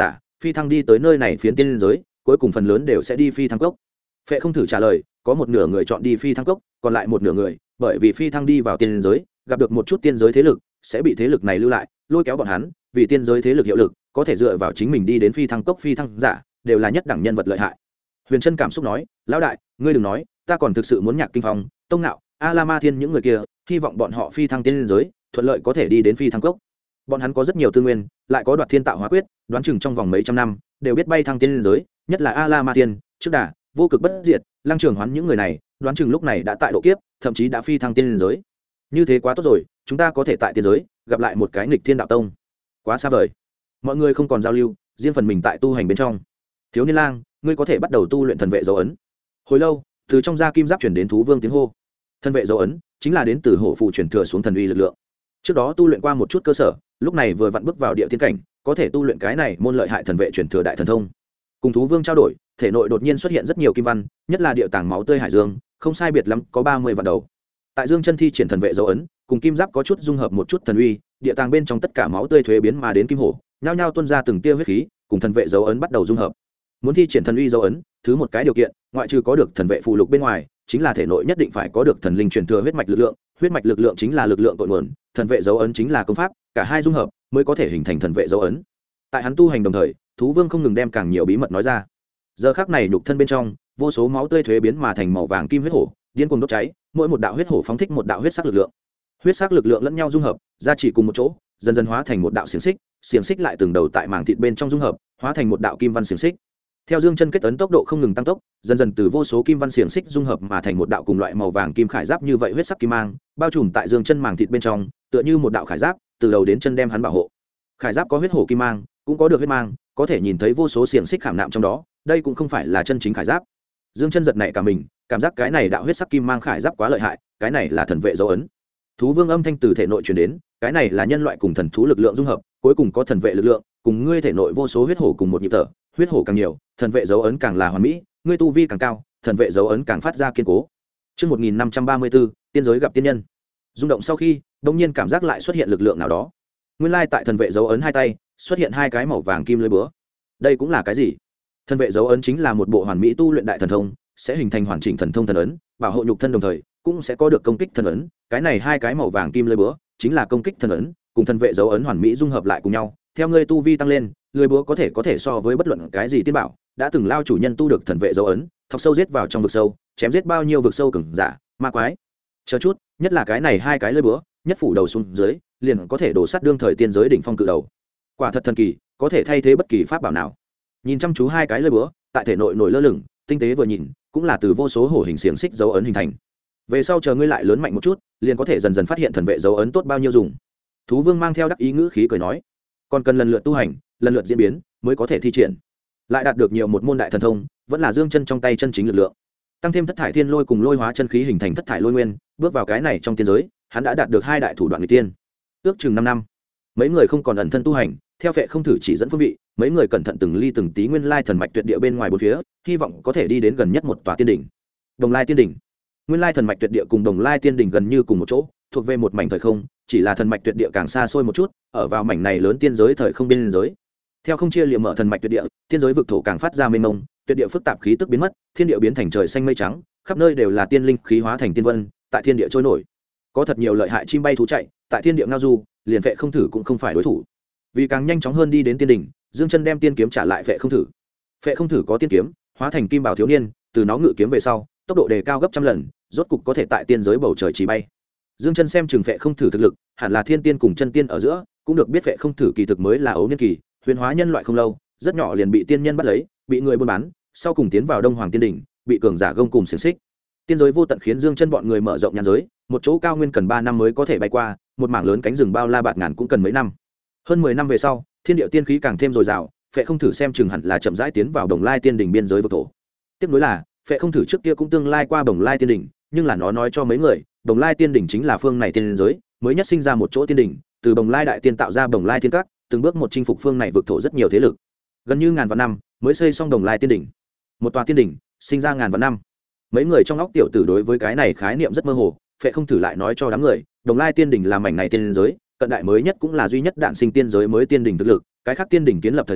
phi thăng đi tới nơi này phiến tiên giới, cuối cùng phần lớn đều sẽ đi phi thăng cốc. Phệ không thử trả lời, có một nửa người chọn đi phi thăng cốc, còn lại một nửa người bởi vì phi thăng đi vào tiên giới gặp được một chút tiên giới thế lực, sẽ bị thế lực này lưu lại lôi kéo bọn hắn, vì tiên giới thế lực hiệu lực có thể dựa vào chính mình đi đến phi thăng cốc. Phi thăng giả đều là nhất đẳng nhân vật lợi hại. Huyền Trân cảm xúc nói, lão đại, ngươi đừng nói, ta còn thực sự muốn Nhạc Kinh Phong, Tông Nạo, A La Ma Thiên những người kia, hy vọng bọn họ phi thăng tiên giới thuận lợi có thể đi đến phi thăng cốc. Bọn hắn có rất nhiều tư nguyên, lại có đoạt thiên tạo hóa quyết, đoán chừng trong vòng mấy trăm năm đều biết bay thăng tiên giới, nhất là A La Ma Thiên, trước đà vô cực bất diệt, Lăng Trường Hoán những người này đoán chừng lúc này đã tại độ kiếp, thậm chí đã phi thăng tiên giới. Như thế quá tốt rồi, chúng ta có thể tại tiên giới gặp lại một cái nghịch thiên đạo tông. Quá xa vời. Mọi người không còn giao lưu, riêng phần mình tại tu hành bên trong. Thiếu niên lang, ngươi có thể bắt đầu tu luyện thần vệ dấu ấn. Hồi lâu, từ trong da kim giáp chuyển đến thú vương tiếng hô. Thần vệ dấu ấn chính là đến từ hổ phù chuyển thừa xuống thần uy lực lượng. Trước đó tu luyện qua một chút cơ sở, lúc này vừa vặn bước vào địa tiên cảnh, có thể tu luyện cái này môn lợi hại thần vệ chuyển thừa đại thần thông. Cùng thú vương trao đổi, thể nội đột nhiên xuất hiện rất nhiều kim văn, nhất là địa tàng máu tươi hải dương, không sai biệt lắm có 30 vạn đầu. Tại dương chân thi triển thần vệ dấu ấn, cùng kim giáp có chút dung hợp một chút thần uy, địa tàng bên trong tất cả máu tươi thuế biến mà đến kim hổ, nhao nhao tuôn ra từng tia huyết khí, cùng thần vệ dấu ấn bắt đầu dung hợp. Muốn thi triển thần uy dấu ấn, thứ một cái điều kiện, ngoại trừ có được thần vệ phù lục bên ngoài, chính là thể nội nhất định phải có được thần linh truyền thừa huyết mạch lực lượng chính là lực lượng cội nguồn, thần vệ dấu ấn chính là công pháp, cả hai dung hợp mới có thể hình thành thần vệ dấu ấn. Tại hắn tu hành đồng thời, thú vương không ngừng đem càng nhiều bí mật nói ra. Giờ khắc này nhục thân bên trong, vô số máu tươi thuế biến mà thành màu vàng kim huyết hổ, điên cuồng đốt cháy, mỗi một đạo huyết hổ phóng thích một đạo huyết sắc lực lượng. Huyết sắc lực lượng lẫn nhau dung hợp, ra chỉ cùng một chỗ, dần dần hóa thành một đạo xiềng xích lại từng đầu tại màng thịt bên trong dung hợp, hóa thành một đạo kim văn xiềng xích. Theo dương chân kết ấn tốc độ không ngừng tăng tốc, dần dần từ vô số kim văn xiềng xích dung hợp mà thành một đạo cùng loại màu vàng kim khải giáp như vậy huyết sắc kim mang, bao trùm tại dương chân màng thịt bên trong, tựa như một đạo khải giáp, từ đầu đến chân đem hắn bảo hộ. Khải giáp có huyết hổ kim mang, cũng có được huyết mang, có thể nhìn thấy vô số xiềng xích khảm nạm trong đó, đây cũng không phải là chân chính khải giáp. Dương chân giật nảy cả mình, cảm giác cái này đạo huyết sắc kim mang khải giáp quá lợi hại, cái này là thần vệ dấu ấn. Thú vương âm thanh từ thể nội truyền đến, cái này là nhân loại cùng thần thú lực lượng dung hợp, cuối cùng có thần vệ lực lượng, cùng ngươi thể nội vô số huyết hổ cùng một nhịp thở, huyết hổ càng nhiều, thần vệ dấu ấn càng là hoàn mỹ, ngươi tu vi càng cao, thần vệ dấu ấn càng phát ra kiên cố. Chương 1534, tiên giới gặp tiên nhân. Rung động sau khi, đột nhiên cảm giác lại xuất hiện lực lượng nào đó. Nguyên lai tại thần vệ dấu ấn hai tay, xuất hiện hai cái màu vàng kim lưỡi búa. Đây cũng là cái gì? Thần vệ dấu ấn chính là một bộ hoàn mỹ tu luyện đại thần thông, sẽ hình thành hoàn chỉnh thần thông thần ấn, bảo hộ nhục thân đồng thời cũng sẽ có được công kích thần ấn. Cái này hai cái màu vàng kim lưỡi búa chính là công kích thần ấn, cùng thần vệ dấu ấn hoàn mỹ dung hợp lại cùng nhau. Theo ngươi tu vi tăng lên, lưỡi búa có thể so với bất luận cái gì tiên bảo. Đã từng lao chủ nhân tu được thần vệ dấu ấn, thọc sâu giết vào trong vực sâu, chém giết bao nhiêu vực sâu cường giả, ma quái. Chờ chút, nhất là cái này hai cái lưỡi búa, nhất phủ đầu xuống dưới, liền có thể đổ sát đương thời tiên giới đỉnh phong cự đầu. Quả thật thần kỳ, có thể thay thế bất kỳ pháp bảo nào. Nhìn chăm chú hai cái lưỡi búa, tại thể nội nổi lơ lửng, tinh tế vừa nhìn, cũng là từ vô số hổ hình xiềng xích dấu ấn hình thành. Về sau chờ ngươi lại lớn mạnh một chút, liền có thể dần dần phát hiện thần vệ dấu ấn tốt bao nhiêu dùng. Thú vương mang theo đắc ý ngữ khí cười nói, còn cần lần lượt tu hành, lần lượt diễn biến mới có thể thi triển, lại đạt được nhiều một môn đại thần thông, vẫn là dương chân trong tay chân chính lực lượng, tăng thêm thất thải thiên lôi cùng lôi hóa chân khí hình thành thất thải lôi nguyên, bước vào cái này trong tiên giới, hắn đã đạt được hai đại thủ đoạn người tiên. Ước chừng 5 năm, mấy người không còn ẩn thân tu hành, theo Phệ không thử chỉ dẫn phương vị, mấy người cẩn thận từng ly từng tí nguyên lai thần mạch tuyệt địa bên ngoài bốn phía, hy vọng có thể đi đến gần nhất một tòa tiên đỉnh. Đồng Lai tiên đỉnh. Nguyên lai thần mạch tuyệt địa cùng Đồng Lai tiên đỉnh gần như cùng một chỗ, thuộc về một mảnh thời không, chỉ là thần mạch tuyệt địa càng xa xôi một chút, ở vào mảnh này lớn tiên giới thời không biên giới. Theo không chia liệm mở thần mạch tuyệt địa, tiên giới vực thổ càng phát ra mênh mông, tuyệt địa phức tạp khí tức biến mất, thiên địa biến thành trời xanh mây trắng, khắp nơi đều là tiên linh khí hóa thành tiên vân, tại thiên địa trôi nổi. Có thật nhiều lợi hại chim bay thú chạy, tại thiên địa ngao du, liền Phệ không thử cũng không phải đối thủ. Vì càng nhanh chóng hơn đi đến tiên đỉnh, dương chân đem tiên kiếm trả lại Phệ không thử. Phệ không thử có tiên kiếm, hóa thành kim bảo thiếu niên, từ nó ngự kiếm về sau, tốc độ đề cao gấp trăm lần, rốt cục có thể tại tiên giới bầu trời chỉ bay. Dương chân xem chừng Phệ không thử thực lực, hẳn là thiên tiên cùng chân tiên ở giữa, cũng được biết Phệ không thử kỳ thực mới là ấu niên kỳ, huyền hóa nhân loại không lâu, rất nhỏ liền bị tiên nhân bắt lấy, bị người buôn bán, sau cùng tiến vào Đông Hoàng tiên đỉnh, bị cường giả gông cùng xiển xích. Tiên giới vô tận khiến dương chân bọn người mở rộng nhãn giới, một chỗ cao nguyên cần 3 năm mới có thể bay qua, một mảng lớn cánh rừng bao la bạt ngàn cũng cần mấy năm. Hơn 10 năm về sau, thiên địa tiên khí càng thêm dồi dào, Phệ không thử xem chừng hẳn là chậm rãi tiến vào Đồng Lai tiên đỉnh biên giới vực thổ. Tiếp nối là, Phệ không thử trước kia cũng tương lai qua Đồng Lai tiên đỉnh, nhưng là nó nói cho mấy người, Đồng Lai tiên đỉnh chính là phương này tiên giới, mới nhất sinh ra một chỗ tiên đỉnh, từ Đồng Lai đại tiên tạo ra Đồng Lai tiên các, từng bước một chinh phục phương này vực thổ rất nhiều thế lực. Gần như ngàn vạn năm mới xây xong Đồng Lai tiên đỉnh. Một tòa tiên đỉnh, sinh ra ngàn vạn năm. Mấy người trong óc tiểu tử đối với cái này khái niệm rất mơ hồ, Phệ không thử lại nói cho đám người, Đồng Lai tiên đỉnh là mảnh này tiên giới, cận đại mới nhất cũng là duy nhất đạn sinh tiên giới mới tiên đỉnh thực lực, cái khác tiên đỉnh kiến lập thời gian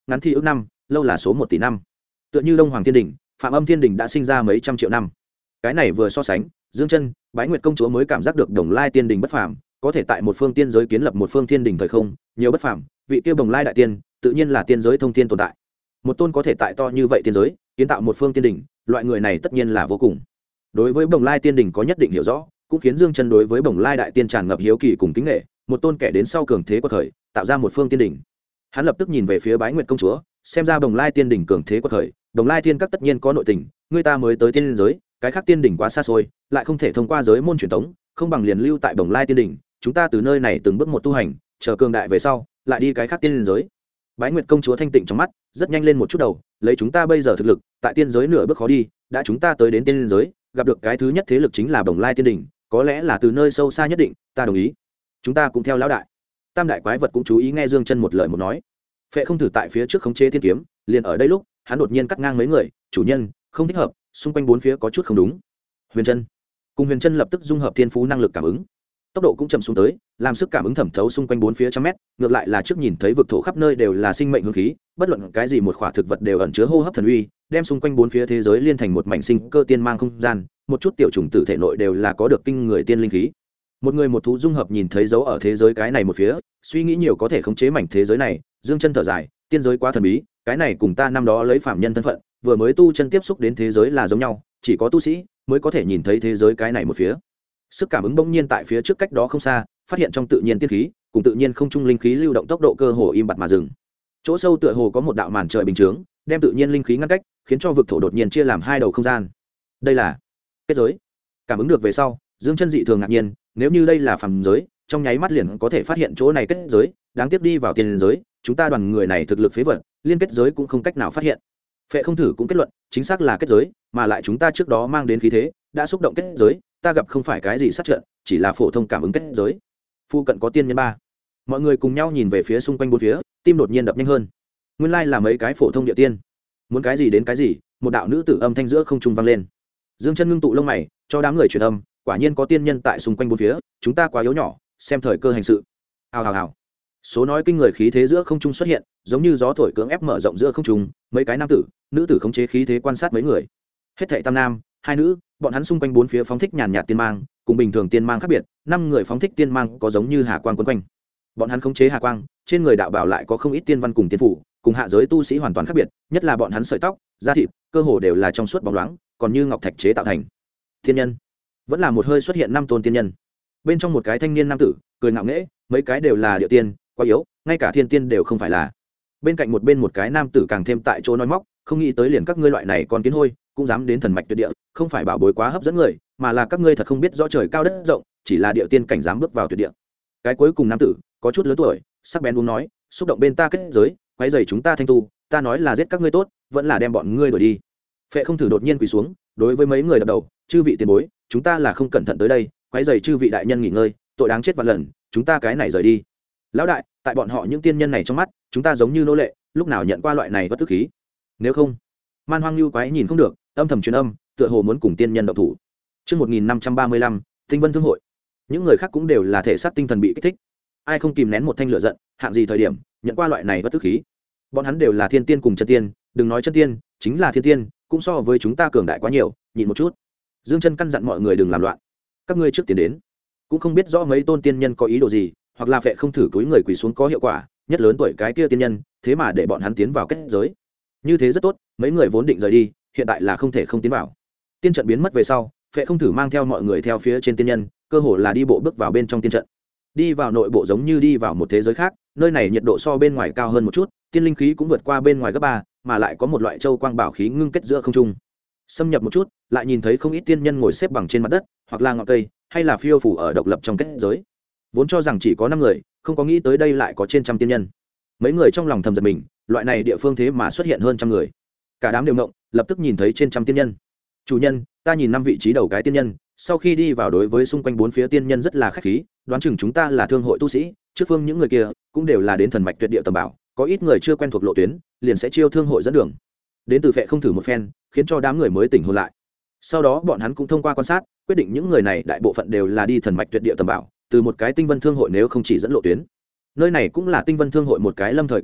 ngắn thì ước năm, lâu là số 1 tỷ năm. Tựa như Đông Hoàng Thiên Đình, Phạm Âm Thiên Đình đã sinh ra mấy trăm triệu năm. Cái này vừa so sánh, Dương Chân, Bái Nguyệt công chúa mới cảm giác được Đồng Lai Tiên Đình bất phàm, có thể tại một phương tiên giới kiến lập một phương thiên đình thời không, nhiều bất phàm, vị kia Đồng Lai đại tiên, tự nhiên là tiên giới thông thiên tồn tại. Một tôn có thể tại to như vậy tiên giới, kiến tạo một phương tiên đình, loại người này tất nhiên là vô cùng. Đối với Đồng Lai Tiên Đình có nhất định hiểu rõ, cũng khiến Dương Chân đối với Đồng Lai đại tiên tràn ngập hiếu kỳ cùng kính nể, một tôn kẻ đến sau cường thế của thời, tạo ra một phương tiên đình. Hắn lập tức nhìn về phía Bái Nguyệt công chúa, xem ra Đồng Lai Tiên Đình cường thế của thời, Đồng Lai Tiên các tất nhiên có nội tình, người ta mới tới tiên giới, cái khác tiên đỉnh quá xa xôi, lại không thể thông qua giới môn truyền thống, không bằng liền lưu tại Đồng Lai Tiên Đỉnh, chúng ta từ nơi này từng bước một tu hành, chờ cường đại về sau, lại đi cái khác tiên giới. Bái Nguyệt công chúa thanh tịnh trong mắt, rất nhanh lên một chút đầu, lấy chúng ta bây giờ thực lực, tại tiên giới nửa bước khó đi, đã chúng ta tới đến tiên giới, gặp được cái thứ nhất thế lực chính là Đồng Lai Tiên Đỉnh, có lẽ là từ nơi sâu xa nhất định, ta đồng ý. Chúng ta cũng theo lão đại. Tam đại quái vật cũng chú ý nghe Dương Chân một lời một nói. Phệ không thử tại phía trước khống chế thiên kiếm, liền ở đây lúc, hắn đột nhiên cắt ngang mấy người, chủ nhân, không thích hợp, xung quanh bốn phía có chút không đúng. Huyền Chân cùng Huyền Chân lập tức dung hợp thiên phú năng lực cảm ứng, tốc độ cũng chậm xuống tới, làm sức cảm ứng thẩm thấu xung quanh bốn phía trăm mét, ngược lại là trước nhìn thấy vực thổ khắp nơi đều là sinh mệnh hương khí, bất luận cái gì một khỏa thực vật đều ẩn chứa hô hấp thần uy, đem xung quanh bốn phía thế giới liên thành một mảnh sinh cơ tiên mang không gian, một chút tiểu trùng tử thể nội đều là có được kinh người tiên linh khí. Một người một thú dung hợp nhìn thấy dấu ở thế giới cái này một phía, suy nghĩ nhiều có thể khống chế mảnh thế giới này, Dương Chân thở dài, tiên giới quá thần bí, cái này cùng ta năm đó lấy phạm nhân thân phận, vừa mới tu chân tiếp xúc đến thế giới là giống nhau, chỉ có tu sĩ mới có thể nhìn thấy thế giới cái này một phía. Sức cảm ứng bỗng nhiên tại phía trước cách đó không xa, phát hiện trong tự nhiên tiên khí cùng tự nhiên không trung linh khí lưu động tốc độ cơ hồ im bặt mà dừng. Chỗ sâu tựa hồ có một đạo màn trời bình chướng, đem tự nhiên linh khí ngăn cách, khiến cho vực thổ đột nhiên chia làm hai đầu không gian. Đây là kết giới. Cảm ứng được về sau, Dương Chân dị thường ngạc nhiên, nếu như đây là phàm giới, trong nháy mắt liền có thể phát hiện chỗ này kết giới, đáng tiếc đi vào tiên giới, chúng ta đoàn người này thực lực phế vật, liên kết giới cũng không cách nào phát hiện. Phệ không thử cũng kết luận, chính xác là kết giới, mà lại chúng ta trước đó mang đến khí thế, đã xúc động kết giới, ta gặp không phải cái gì sát trận, chỉ là phổ thông cảm ứng kết giới. Phu cận có tiên nhân ba. Mọi người cùng nhau nhìn về phía xung quanh bốn phía, tim đột nhiên đập nhanh hơn. Nguyên lai là mấy cái phổ thông địa tiên. Muốn cái gì đến cái gì, một đạo nữ tử âm thanh giữa không trung vang lên. Dương Chân ngưng tụ lông mày, cho đám người truyền âm, quả nhiên có tiên nhân tại xung quanh bốn phía, chúng ta quá yếu nhỏ, xem thời cơ hành sự. Hào hào hào. Số nói kinh người khí thế giữa không trung xuất hiện, giống như gió thổi cưỡng ép mở rộng giữa không trung, mấy cái nam tử, nữ tử khống chế khí thế quan sát mấy người. Hết thảy tam nam, hai nữ, bọn hắn xung quanh bốn phía phóng thích nhàn nhạt tiên mang, cùng bình thường tiên mang khác biệt, năm người phóng thích tiên mang có giống như hà quang quấn quanh. Bọn hắn khống chế hà quang, trên người đạo bảo lại có không ít tiên văn cùng tiên phủ, cùng hạ giới tu sĩ hoàn toàn khác biệt, nhất là bọn hắn sợi tóc, da thịt, cơ hồ đều là trong suốt bóng loáng, còn như ngọc thạch chế tạo thành. Thiên nhân, vẫn là một hơi xuất hiện năm tôn tiên nhân. Bên trong một cái thanh niên nam tử, cười ngạo nghễ, mấy cái đều là địa tiên, quá yếu, ngay cả thiên tiên đều không phải là. Bên cạnh một cái nam tử càng thêm tại chỗ nói móc, không nghĩ tới liền các ngươi loại này còn kiến hôi cũng dám đến thần mạch tuyệt địa, không phải bảo bối quá hấp dẫn người, mà là các ngươi thật không biết rõ trời cao đất rộng, chỉ là địa tiên cảnh dám bước vào tuyệt địa. Cái cuối cùng nam tử có chút lớn tuổi, sắc bén uống nói, xúc động bên ta kết giới, quấy rầy chúng ta thanh tu, ta nói là giết các ngươi tốt, vẫn là đem bọn ngươi đuổi đi. Phệ không thử đột nhiên quỳ xuống, đối với mấy người đập đầu, chư vị tiền bối, chúng ta là không cẩn thận tới đây, quấy rầy chư vị đại nhân nghỉ ngơi, tội đáng chết vạn lần, chúng ta cái này rời đi. Lão đại, tại bọn họ những tiên nhân này trong mắt, chúng ta giống như nô lệ, lúc nào nhận qua loại này bất tức khí. Nếu không, Man Hoang Lưu quái nhìn không được, âm thầm truyền âm, tựa hồ muốn cùng tiên nhân động thủ. Chương 1535, Tinh Vân Thương hội. Những người khác cũng đều là thể xác tinh thần bị kích thích. Ai không kìm nén một thanh lửa giận, hạng gì thời điểm nhận qua loại này bất tức khí. Bọn hắn đều là thiên tiên cùng chân tiên, đừng nói chân tiên, chính là thiên tiên, cũng so với chúng ta cường đại quá nhiều, nhịn một chút. Dương Chân căn dặn mọi người đừng làm loạn. Các ngươi trước tiến đến. Cũng không biết rõ mấy tôn tiên nhân có ý đồ gì, hoặc là Phệ không thử túi người quỳ xuống có hiệu quả, nhất lớn tuổi cái kia tiên nhân, thế mà để bọn hắn tiến vào kết giới. Như thế rất tốt, mấy người vốn định rời đi, hiện tại là không thể không tiến vào. Tiên trận biến mất về sau, Phệ không thử mang theo mọi người theo phía trên tiên nhân, cơ hồ là đi bộ bước vào bên trong tiên trận. Đi vào nội bộ giống như đi vào một thế giới khác, nơi này nhiệt độ so bên ngoài cao hơn một chút, tiên linh khí cũng vượt qua bên ngoài gấp 3, mà lại có một loại châu quang bảo khí ngưng kết giữa không trung. Xâm nhập một chút, lại nhìn thấy không ít tiên nhân ngồi xếp bằng trên mặt đất, hoặc là ngọn cây, hay là phiêu phù ở độc lập trong kết giới. Vốn cho rằng chỉ có 5 người, không có nghĩ tới đây lại có trên trăm tiên nhân. Mấy người trong lòng thầm giật mình, loại này địa phương thế mà xuất hiện hơn trăm người. Cả đám đều ngộng, lập tức nhìn thấy trên trăm tiên nhân. Chủ nhân, ta nhìn 5 vị trí đầu cái tiên nhân, sau khi đi vào đối với xung quanh 4 phía tiên nhân rất là khách khí, đoán chừng chúng ta là thương hội tu sĩ, trước phương những người kia cũng đều là đến thần mạch tuyệt địa tầm bảo, có ít người chưa quen thuộc lộ tuyến, liền sẽ chiêu thương hội dẫn đường. Đến từ Phệ không thử một phen, khiến cho đám người mới tỉnh hồn lại. Sau đó bọn hắn cũng thông qua quan sát, quyết định những người này đại bộ phận đều là đi thần mạch tuyệt địa tầm bảo, từ một cái Tinh Vân Thương hội nếu không chỉ dẫn lộ tuyến. Nơi này cũng là Tinh Vân Thương hội một cái lâm thời cứ điểm,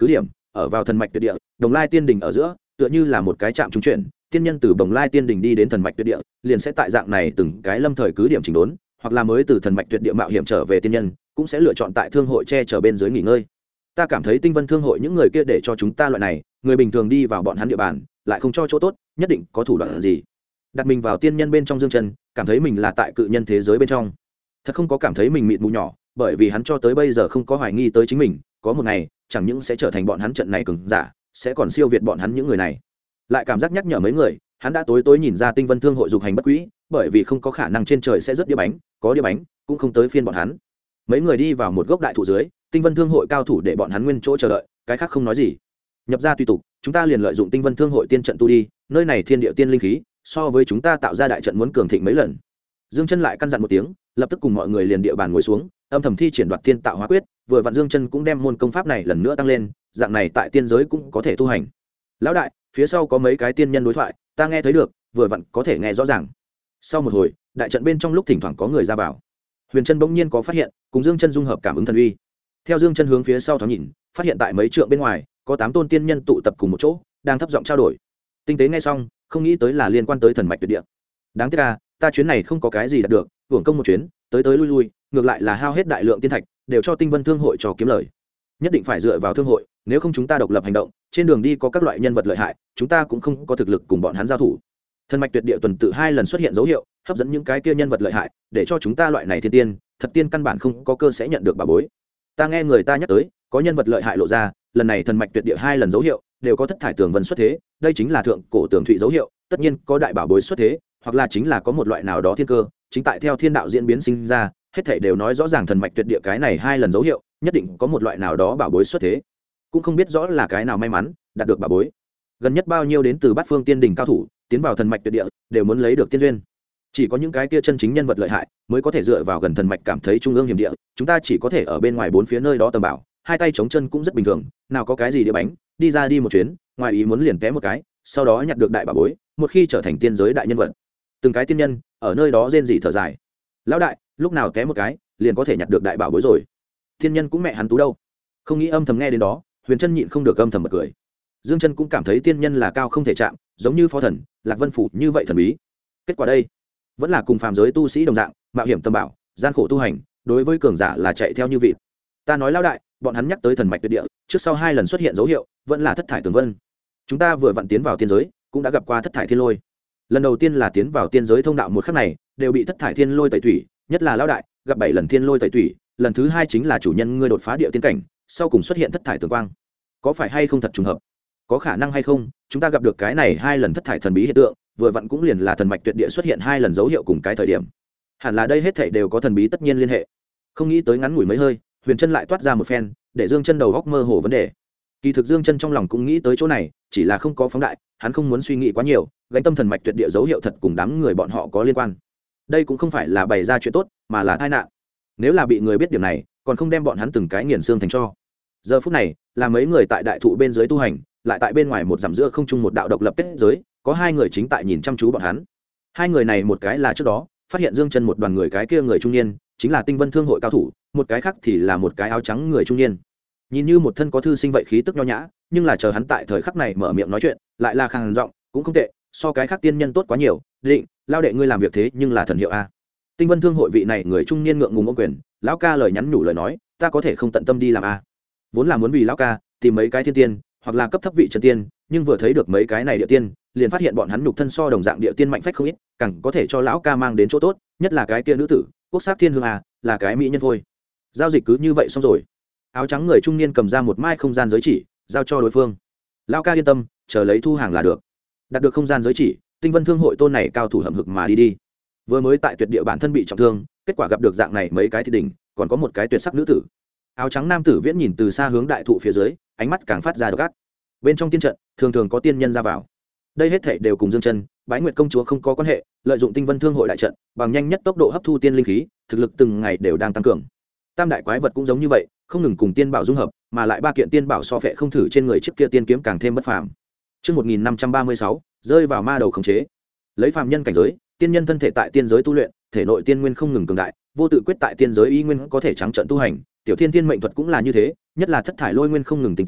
ở vào thần mạch tuyệt địa Đồng Lai Tiên Đình ở giữa, tựa như là một cái trạm trung chuyển, tiên nhân từ Đồng Lai Tiên Đình đi đến thần mạch tuyệt địa, liền sẽ tại dạng này từng cái lâm thời cứ điểm chỉnh đốn, hoặc là mới từ thần mạch tuyệt địa mạo hiểm trở về tiên nhân, cũng sẽ lựa chọn tại thương hội che chở bên dưới nghỉ ngơi. Ta cảm thấy Tinh Vân thương hội những người kia để cho chúng ta loại này người bình thường đi vào bọn hắn địa bàn, lại không cho chỗ tốt, nhất định có thủ đoạn gì. Đặt mình vào tiên nhân bên trong Dương Chân, cảm thấy mình là tại cự nhân thế giới bên trong, thật không có cảm thấy mình mịt mù nhỏ, bởi vì hắn cho tới bây giờ không có hoài nghi tới chính mình, có một ngày chẳng những sẽ trở thành bọn hắn trận này cường giả, sẽ còn siêu việt bọn hắn những người này. Lại cảm giác nhắc nhở mấy người, hắn đã tối tối nhìn ra Tinh Vân thương hội dục hành bất quý, bởi vì không có khả năng trên trời sẽ rớt đĩa bánh, có đĩa bánh cũng không tới phiên bọn hắn. Mấy người đi vào một gốc đại thụ dưới, Tinh Vân thương hội cao thủ để bọn hắn nguyên chỗ chờ đợi, cái khác không nói gì. Nhập ra tùy tục, chúng ta liền lợi dụng Tinh Vân thương hội tiên trận tu đi, nơi này thiên địa tiên linh khí, so với chúng ta tạo ra đại trận muốn cường thịnh mấy lần. Dương Chân lại căn dặn một tiếng, lập tức cùng mọi người liền địa bàn ngồi xuống, âm thầm thi triển Đoạt Tiên Tạo Hóa Quyết, vừa vặn Dương Chân cũng đem môn công pháp này lần nữa tăng lên, dạng này tại tiên giới cũng có thể tu hành. Lão đại, phía sau có mấy cái tiên nhân đối thoại, ta nghe thấy được, vừa vặn có thể nghe rõ ràng. Sau một hồi, đại trận bên trong lúc thỉnh thoảng có người ra vào. Huyền Chân bỗng nhiên có phát hiện, cùng Dương Chân dung hợp cảm ứng thần uy. Theo Dương Chân hướng phía sau thoáng nhìn, phát hiện tại mấy trượng bên ngoài, có 8 tôn tiên nhân tụ tập cùng một chỗ, đang thấp giọng trao đổi. Tinh tế nghe xong, không nghĩ tới là liên quan tới thần mạch tuyệt địa. Đáng tiếc à, ta chuyến này không có cái gì đạt được, hưởng công một chuyến, tới tới lui lui, ngược lại là hao hết đại lượng tiên thạch, đều cho Tinh Vân thương hội cho kiếm lời. Nhất định phải dựa vào thương hội, nếu không chúng ta độc lập hành động, trên đường đi có các loại nhân vật lợi hại, chúng ta cũng không có thực lực cùng bọn hắn giao thủ. Thần mạch tuyệt địa tuần tự 2 lần xuất hiện dấu hiệu, hấp dẫn những cái kia nhân vật lợi hại, để cho chúng ta loại này thiên tiên, thật tiên căn bản không có cơ sẽ nhận được bảo bối. Ta nghe người ta nhắc tới, có nhân vật lợi hại lộ ra, lần này thần mạch tuyệt địa 2 lần dấu hiệu, đều có thất thải tường vân xuất thế, đây chính là thượng cổ tường thụy dấu hiệu, tất nhiên có đại bảo bối xuất thế, hoặc là chính là có một loại nào đó thiên cơ, chính tại theo thiên đạo diễn biến sinh ra, hết thảy đều nói rõ ràng thần mạch tuyệt địa cái này 2 lần dấu hiệu, nhất định có một loại nào đó bảo bối xuất thế. Cũng không biết rõ là cái nào may mắn đạt được bảo bối. Gần nhất bao nhiêu đến từ bát phương tiên đỉnh cao thủ, tiến vào thần mạch tuyệt địa, đều muốn lấy được tiên duyên. Chỉ có những cái kia chân chính nhân vật lợi hại mới có thể dựa vào gần thần mạch cảm thấy trung ương hiểm địa, chúng ta chỉ có thể ở bên ngoài bốn phía nơi đó tầm bảo, hai tay chống chân cũng rất bình thường, nào có cái gì đĩa bánh, đi ra đi một chuyến, ngoài ý muốn liền té một cái, sau đó nhặt được đại bảo bối, một khi trở thành tiên giới đại nhân vật. Từng cái tiên nhân ở nơi đó rên rỉ thở dài. Lão đại, lúc nào té một cái, liền có thể nhặt được đại bảo bối rồi. Tiên nhân cũng mẹ hắn tú đâu. Không nghĩ âm thầm nghe đến đó, Huyền Chân nhịn không được âm thầm bật cười. Dương Chân cũng cảm thấy tiên nhân là cao không thể chạm, giống như phó thần, Lạc Vân phủ như vậy thần bí. Kết quả đây, vẫn là cùng phàm giới tu sĩ đồng dạng, mạo hiểm tâm bảo, gian khổ tu hành, đối với cường giả là chạy theo như vịt. Ta nói lão đại, bọn hắn nhắc tới thần mạch tuyệt địa, trước sau 2 lần xuất hiện dấu hiệu, vẫn là thất thải tường vân. Chúng ta vừa vặn tiến vào tiên giới, cũng đã gặp qua thất thải thiên lôi. Lần đầu tiên là tiến vào tiên giới thông đạo một khắc này, đều bị thất thải thiên lôi tẩy thủy, nhất là lão đại, gặp 7 lần thiên lôi tẩy thủy, lần thứ 2 chính là chủ nhân ngươi đột phá địa tiên cảnh, sau cùng xuất hiện thất thải tường quang. Có phải hay không thật trùng hợp? Có khả năng hay không, chúng ta gặp được cái này 2 lần thất thải thần bí hiện tượng, vừa vặn cũng liền là thần mạch tuyệt địa xuất hiện 2 lần dấu hiệu cùng cái thời điểm. Hẳn là đây hết thảy đều có thần bí tất nhiên liên hệ. Không nghĩ tới ngắn ngủi mấy hơi, Huyền Chân lại toát ra một phen, để Dương Chân đầu góc mơ hồ vấn đề. Kỳ thực Dương Chân trong lòng cũng nghĩ tới chỗ này, chỉ là không có phóng đại, hắn không muốn suy nghĩ quá nhiều, gánh tâm thần mạch tuyệt địa dấu hiệu thật cùng đám người bọn họ có liên quan. Đây cũng không phải là bày ra chuyện tốt, mà là tai nạn. Nếu là bị người biết điểm này, còn không đem bọn hắn từng cái nghiền xương thành tro. Giờ phút này, là mấy người tại đại thụ bên dưới tu hành, lại tại bên ngoài một dặm giữa không trung một đạo độc lập kết giới, có 2 người chính tại nhìn chăm chú bọn hắn. 2 người này một cái là trước đó phát hiện Dương Chân một đoàn người, cái kia người trung niên chính là Tinh Vân thương hội cao thủ, một cái khác thì là một cái áo trắng người trung niên, nhìn như một thân có thư sinh vậy khí tức nho nhã, nhưng là chờ hắn tại thời khắc này mở miệng nói chuyện, lại là khàn giọng, cũng không tệ, so cái khác tiên nhân tốt quá nhiều. Định, lao đệ ngươi làm việc thế nhưng là thần hiệu a. Tinh Vân thương hội vị này người trung niên ngượng ngùng ôm quyền, lão ca lời nhắn nhủ lời nói, ta có thể không tận tâm đi làm a. Vốn là muốn vì lão ca tìm mấy cái thiên tiên, hoặc là cấp thấp vị chân tiên, nhưng vừa thấy được mấy cái này địa tiên, liền phát hiện bọn hắn nhục thân so đồng dạng địa tiên mạnh phách không ít, càng có thể cho lão ca mang đến chỗ tốt, nhất là cái kia nữ tử, quốc sắc thiên hương a, là cái mỹ nhân thôi. Giao dịch cứ như vậy xong rồi. Áo trắng người trung niên cầm ra một mai không gian giới chỉ, giao cho đối phương. Lão ca yên tâm, chờ lấy thu hàng là được. Đạt được không gian giới chỉ, Tinh Vân thương hội tôn này cao thủ hậm hực mà đi. Vừa mới tại tuyệt địa bản thân bị trọng thương, kết quả gặp được dạng này mấy cái thì đỉnh, còn có một cái tuyệt sắc nữ tử. Áo trắng nam tử viễn nhìn từ xa hướng đại thụ phía dưới, ánh mắt càng phát ra độc ác. Bên trong tiên trận, thường thường có tiên nhân ra vào. Đây hết thảy đều cùng Dương Chân, Bái Nguyệt công chúa không có quan hệ, lợi dụng Tinh Vân thương hội đại trận, bằng nhanh nhất tốc độ hấp thu tiên linh khí, thực lực từng ngày đều đang tăng cường. Tam đại quái vật cũng giống như vậy, không ngừng cùng tiên bảo dung hợp, mà lại 3 kiện tiên bảo so phệ không thử trên người trước kia tiên kiếm càng thêm bất phàm. Chương 1536, rơi vào ma đầu khống chế. Lấy phàm nhân cảnh giới, tiên nhân thân thể tại tiên giới tu luyện, thể nội tiên nguyên không ngừng cường đại, vô tự quyết tại tiên giới y nguyên có thể trắng trợn tu hành, tiểu thiên tiên mệnh thuật cũng là như thế, nhất là thất thải lôi nguyên không ngừng tinh tiến,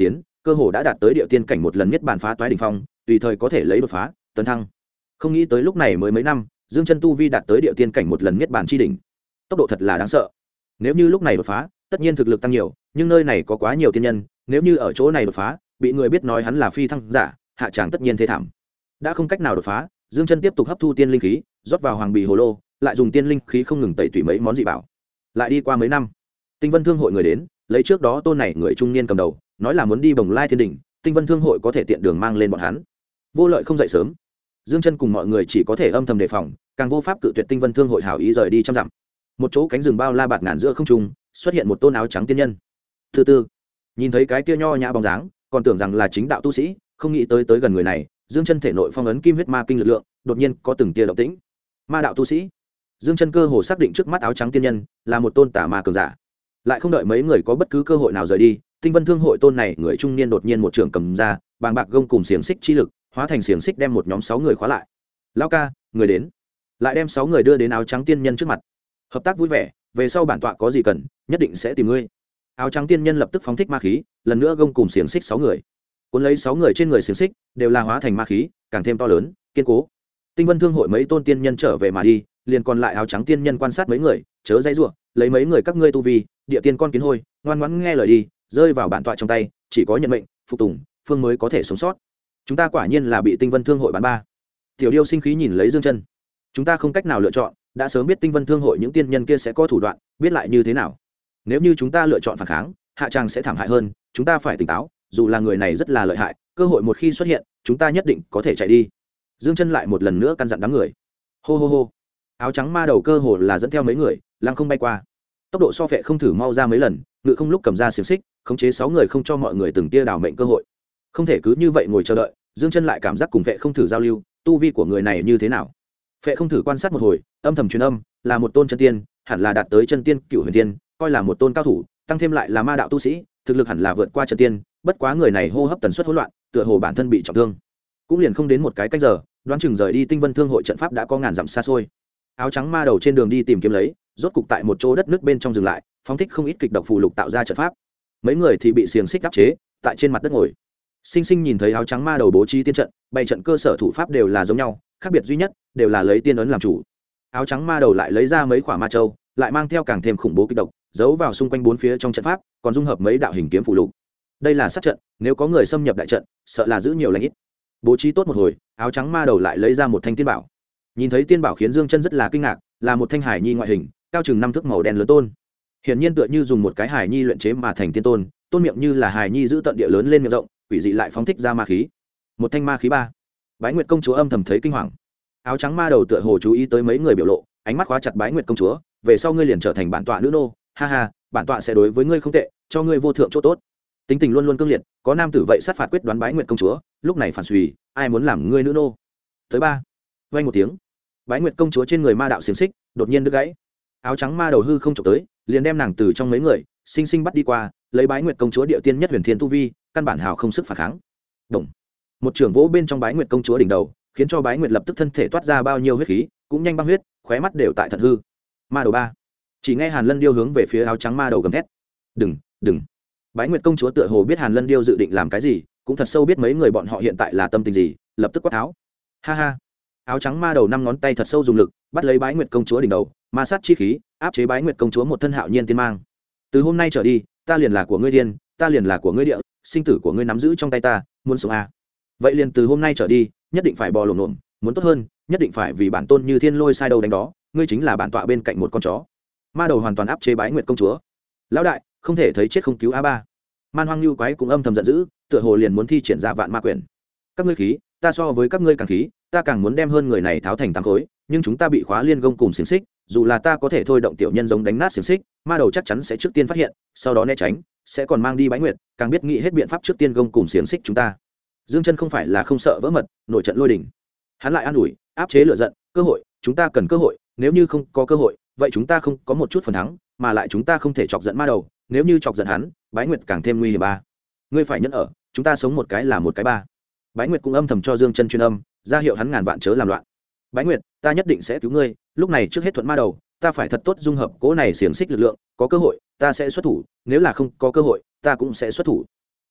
cơ hồ đã đạt tới địa tiên cảnh một lần niết bàn phá toái đỉnh phong, tùy thời có thể lấy đột phá tấn thăng. Không nghĩ tới lúc này mới mấy năm, Dương Chân tu vi đạt tới địa tiên cảnh một lần niết bàn chi đỉnh, tốc độ thật là đáng sợ. Nếu như lúc này đột phá, tất nhiên thực lực tăng nhiều, nhưng nơi này có quá nhiều tiên nhân, nếu như ở chỗ này đột phá, bị người biết nói hắn là phi thăng giả, hạ tràng tất nhiên thế thảm. Đã không cách nào đột phá, Dương Chân tiếp tục hấp thu tiên linh khí, rót vào hoàng bì hồ lô, lại dùng tiên linh khí không ngừng tẩy tủy mấy món dị bảo. Lại đi qua mấy năm, Tinh Vân Thương hội người đến, lấy trước đó tôn này người trung niên cầm đầu, nói là muốn đi Bồng Lai Thiên đỉnh, Tinh Vân Thương hội có thể tiện đường mang lên bọn hắn. Vô Lợi không dậy sớm, Dương Chân cùng mọi người chỉ có thể âm thầm đề phòng, càng vô pháp cự tuyệt Tinh Vân Thương hội hảo ý rời đi trăm dặm. Một chỗ cánh rừng bao la bạt ngàn giữa không trung, xuất hiện một tôn áo trắng tiên nhân. Thứ tư, nhìn thấy cái kia nho nhã bóng dáng, còn tưởng rằng là chính đạo tu sĩ, không nghĩ tới gần người này, Dương Chân thể nội phong ấn kim huyết ma kinh lực lượng, đột nhiên có từng tia động tĩnh. Ma đạo tu sĩ. Dương Chân cơ hồ xác định trước mắt áo trắng tiên nhân là một tôn tà ma cường giả. Lại không đợi mấy người có bất cứ cơ hội nào rời đi, Tinh Vân Thương hội tôn này người trung niên đột nhiên một trường cầm ra, bàng bạc gông cùng xiềng xích chi lực, hóa thành xiềng xích đem một nhóm 6 người khóa lại. Lão ca, người đến. Lại đem 6 người đưa đến áo trắng tiên nhân trước mặt. Hợp tác vui vẻ, về sau bản tọa có gì cần, nhất định sẽ tìm ngươi. Áo trắng tiên nhân lập tức phóng thích ma khí, lần nữa gông cùng xiềng xích 6 người. Cuốn lấy 6 người trên người xiềng xích, đều là hóa thành ma khí, càng thêm to lớn, kiên cố. Tinh Vân Thương hội mấy tôn tiên nhân trở về mà đi, liền còn lại áo trắng tiên nhân quan sát mấy người, chớ dãy rủa, lấy mấy người các ngươi tu vi, địa tiên con kiến hôi, ngoan ngoãn nghe lời đi, rơi vào bản tọa trong tay, chỉ có nhận mệnh, phục tùng, phương mới có thể sống sót. Chúng ta quả nhiên là bị Tinh Vân Thương hội bán ba. Tiểu Điêu sinh khí nhìn lấy Dương Chân. Chúng ta không cách nào lựa chọn, đã sớm biết Tinh Vân Thương hội những tiên nhân kia sẽ có thủ đoạn, biết lại như thế nào. Nếu như chúng ta lựa chọn phản kháng, hạ tràng sẽ thảm hại hơn, chúng ta phải tỉnh táo, dù là người này rất là lợi hại, cơ hội một khi xuất hiện, chúng ta nhất định có thể chạy đi. Dương Chân lại một lần nữa căn dặn đám người. Hô hô hô. Áo trắng ma đầu cơ hồ là dẫn theo mấy người, lăng không bay qua. Tốc độ so phệ không thử mau ra mấy lần, ngự không lúc cầm ra xiềng xích, khống chế 6 người không cho mọi người từng tia đảo mệnh cơ hội. Không thể cứ như vậy ngồi chờ đợi, Dương Chân lại cảm giác cùng phệ không thử giao lưu, tu vi của người này như thế nào. Phệ không thử quan sát một hồi, âm thầm truyền âm, là một tôn chân tiên, hẳn là đạt tới chân tiên cửu huyền tiên, coi là một tôn cao thủ, tăng thêm lại là ma đạo tu sĩ, thực lực hẳn là vượt qua chân tiên, bất quá người này hô hấp tần suất hỗn loạn, tựa hồ bản thân bị trọng thương. Cũng liền không đến một cái canh giờ, đoán chừng rời đi Tinh Vân Thương hội trận pháp đã có ngàn dặm xa xôi. Áo trắng ma đầu trên đường đi tìm kiếm lấy, rốt cục tại một chỗ đất nước bên trong dừng lại, phóng thích không ít kịch độc phù lục tạo ra trận pháp. Mấy người thì bị xiềng xích áp chế, tại trên mặt đất ngồi. Sinh sinh nhìn thấy áo trắng ma đầu bố trí tiên trận, bày trận cơ sở thủ pháp đều là giống nhau, khác biệt duy nhất đều là lấy tiên ấn làm chủ. Áo trắng ma đầu lại lấy ra mấy quả ma châu, lại mang theo càng thêm khủng bố kịch độc, giấu vào xung quanh bốn phía trong trận pháp, còn dung hợp mấy đạo hình kiếm phù lục. Đây là sát trận, nếu có người xâm nhập đại trận, sợ là giữ nhiều lành ít. Bố trí tốt một hồi, áo trắng ma đầu lại lấy ra một thanh tiên bảo. Nhìn thấy tiên bảo khiến Dương Chân rất là kinh ngạc, là một thanh hải nhi ngoại hình, cao chừng 5 thước màu đen lớn tôn. Hiển nhiên tựa như dùng một cái hải nhi luyện chế mà thành tiên tôn, tôn miệng như là hải nhi giữ tận địa lớn lên miệng rộng, quỷ dị lại phóng thích ra ma khí. Một thanh ma khí ba. Bái Nguyệt công chúa âm thầm thấy kinh hoàng. Áo trắng ma đầu tựa hồ chú ý tới mấy người biểu lộ, ánh mắt khóa chặt Bái Nguyệt công chúa, về sau ngươi liền trở thành bản tọa nữ nô, ha ha, bản tọa sẽ đối với ngươi không tệ, cho ngươi vô thượng chỗ tốt. Tính tình luôn luôn cương liệt, có nam tử vậy sát phạt quyết đoán Bái Nguyệt công chúa, lúc này phản suy, ai muốn làm ngươi nữ nô. Tới ba. Vang một tiếng. Bái Nguyệt công chúa trên người ma đạo xiềng xích đột nhiên đứt gãy. Áo trắng ma đầu hư không chụp tới, liền đem nàng từ trong mấy người sinh sinh bắt đi qua, lấy Bái Nguyệt công chúa địa tiên nhất huyền thiên tu vi, căn bản hào không sức phản kháng. Đồng. Một trường vỗ bên trong Bái Nguyệt công chúa đỉnh đầu, khiến cho Bái Nguyệt lập tức thân thể toát ra bao nhiêu huyết khí, cũng nhanh băng huyết, khóe mắt đều tại thận hư. Ma đầu ba. Chỉ nghe Hàn Lân Điêu hướng về phía áo trắng ma đầu gầm thét. Đừng, đừng. Bái Nguyệt công chúa tựa hồ biết Hàn Lân Điêu dự định làm cái gì, cũng thật sâu biết mấy người bọn họ hiện tại là tâm tình gì, lập tức quát tháo. Ha ha. Áo trắng ma đầu 5 ngón tay thật sâu dùng lực, bắt lấy Bái Nguyệt công chúa đỉnh đầu, ma sát chi khí, áp chế Bái Nguyệt công chúa một thân hạo nhiên tiên mang. Từ hôm nay trở đi, ta liền là của ngươi thiên, ta liền là của ngươi địa, sinh tử của ngươi nắm giữ trong tay ta, muốn sống à? Vậy liền từ hôm nay trở đi, nhất định phải bò lổm lổm, muốn tốt hơn, nhất định phải vì bản tôn như thiên lôi sai đầu đánh đó, ngươi chính là bản tọa bên cạnh một con chó. Ma đầu hoàn toàn áp chế Bái Nguyệt công chúa. Lão đại, không thể thấy chết không cứu a ba. Man Hoang Lưu Quái cũng âm thầm giận dữ, tựa hồ liền muốn thi triển ra vạn ma quyền. Các ngươi khí, ta so với các ngươi càng khí, ta càng muốn đem hơn người này tháo thành tám khối, nhưng chúng ta bị khóa liên gông cùng xiềng xích, dù là ta có thể thôi động tiểu nhân giống đánh nát xiềng xích, ma đầu chắc chắn sẽ trước tiên phát hiện, sau đó né tránh, sẽ còn mang đi Bái Nguyệt, càng biết nghĩ hết biện pháp trước tiên gông cùng xiềng xích chúng ta. Dương Chân không phải là không sợ vỡ mật, nổi trận lôi đình. Hắn lại an ủi, áp chế lửa giận, cơ hội, chúng ta cần cơ hội, nếu như không có cơ hội, vậy chúng ta không có một chút phần thắng, mà lại chúng ta không thể chọc giận ma đầu, nếu như chọc giận hắn, Bái Nguyệt càng thêm nguy hiểm ba. Ngươi phải nhẫn ở, chúng ta sống một cái là một cái ba. Bái Nguyệt cũng âm thầm cho Dương Chân truyền âm, ra hiệu hắn ngàn vạn chớ làm loạn. Bái Nguyệt, ta nhất định sẽ cứu ngươi, lúc này trước hết thuận ma đầu, ta phải thật tốt dung hợp cỗ này xiềng xích lực lượng, có cơ hội, ta sẽ xuất thủ, nếu là không có cơ hội, ta cũng sẽ xuất thủ.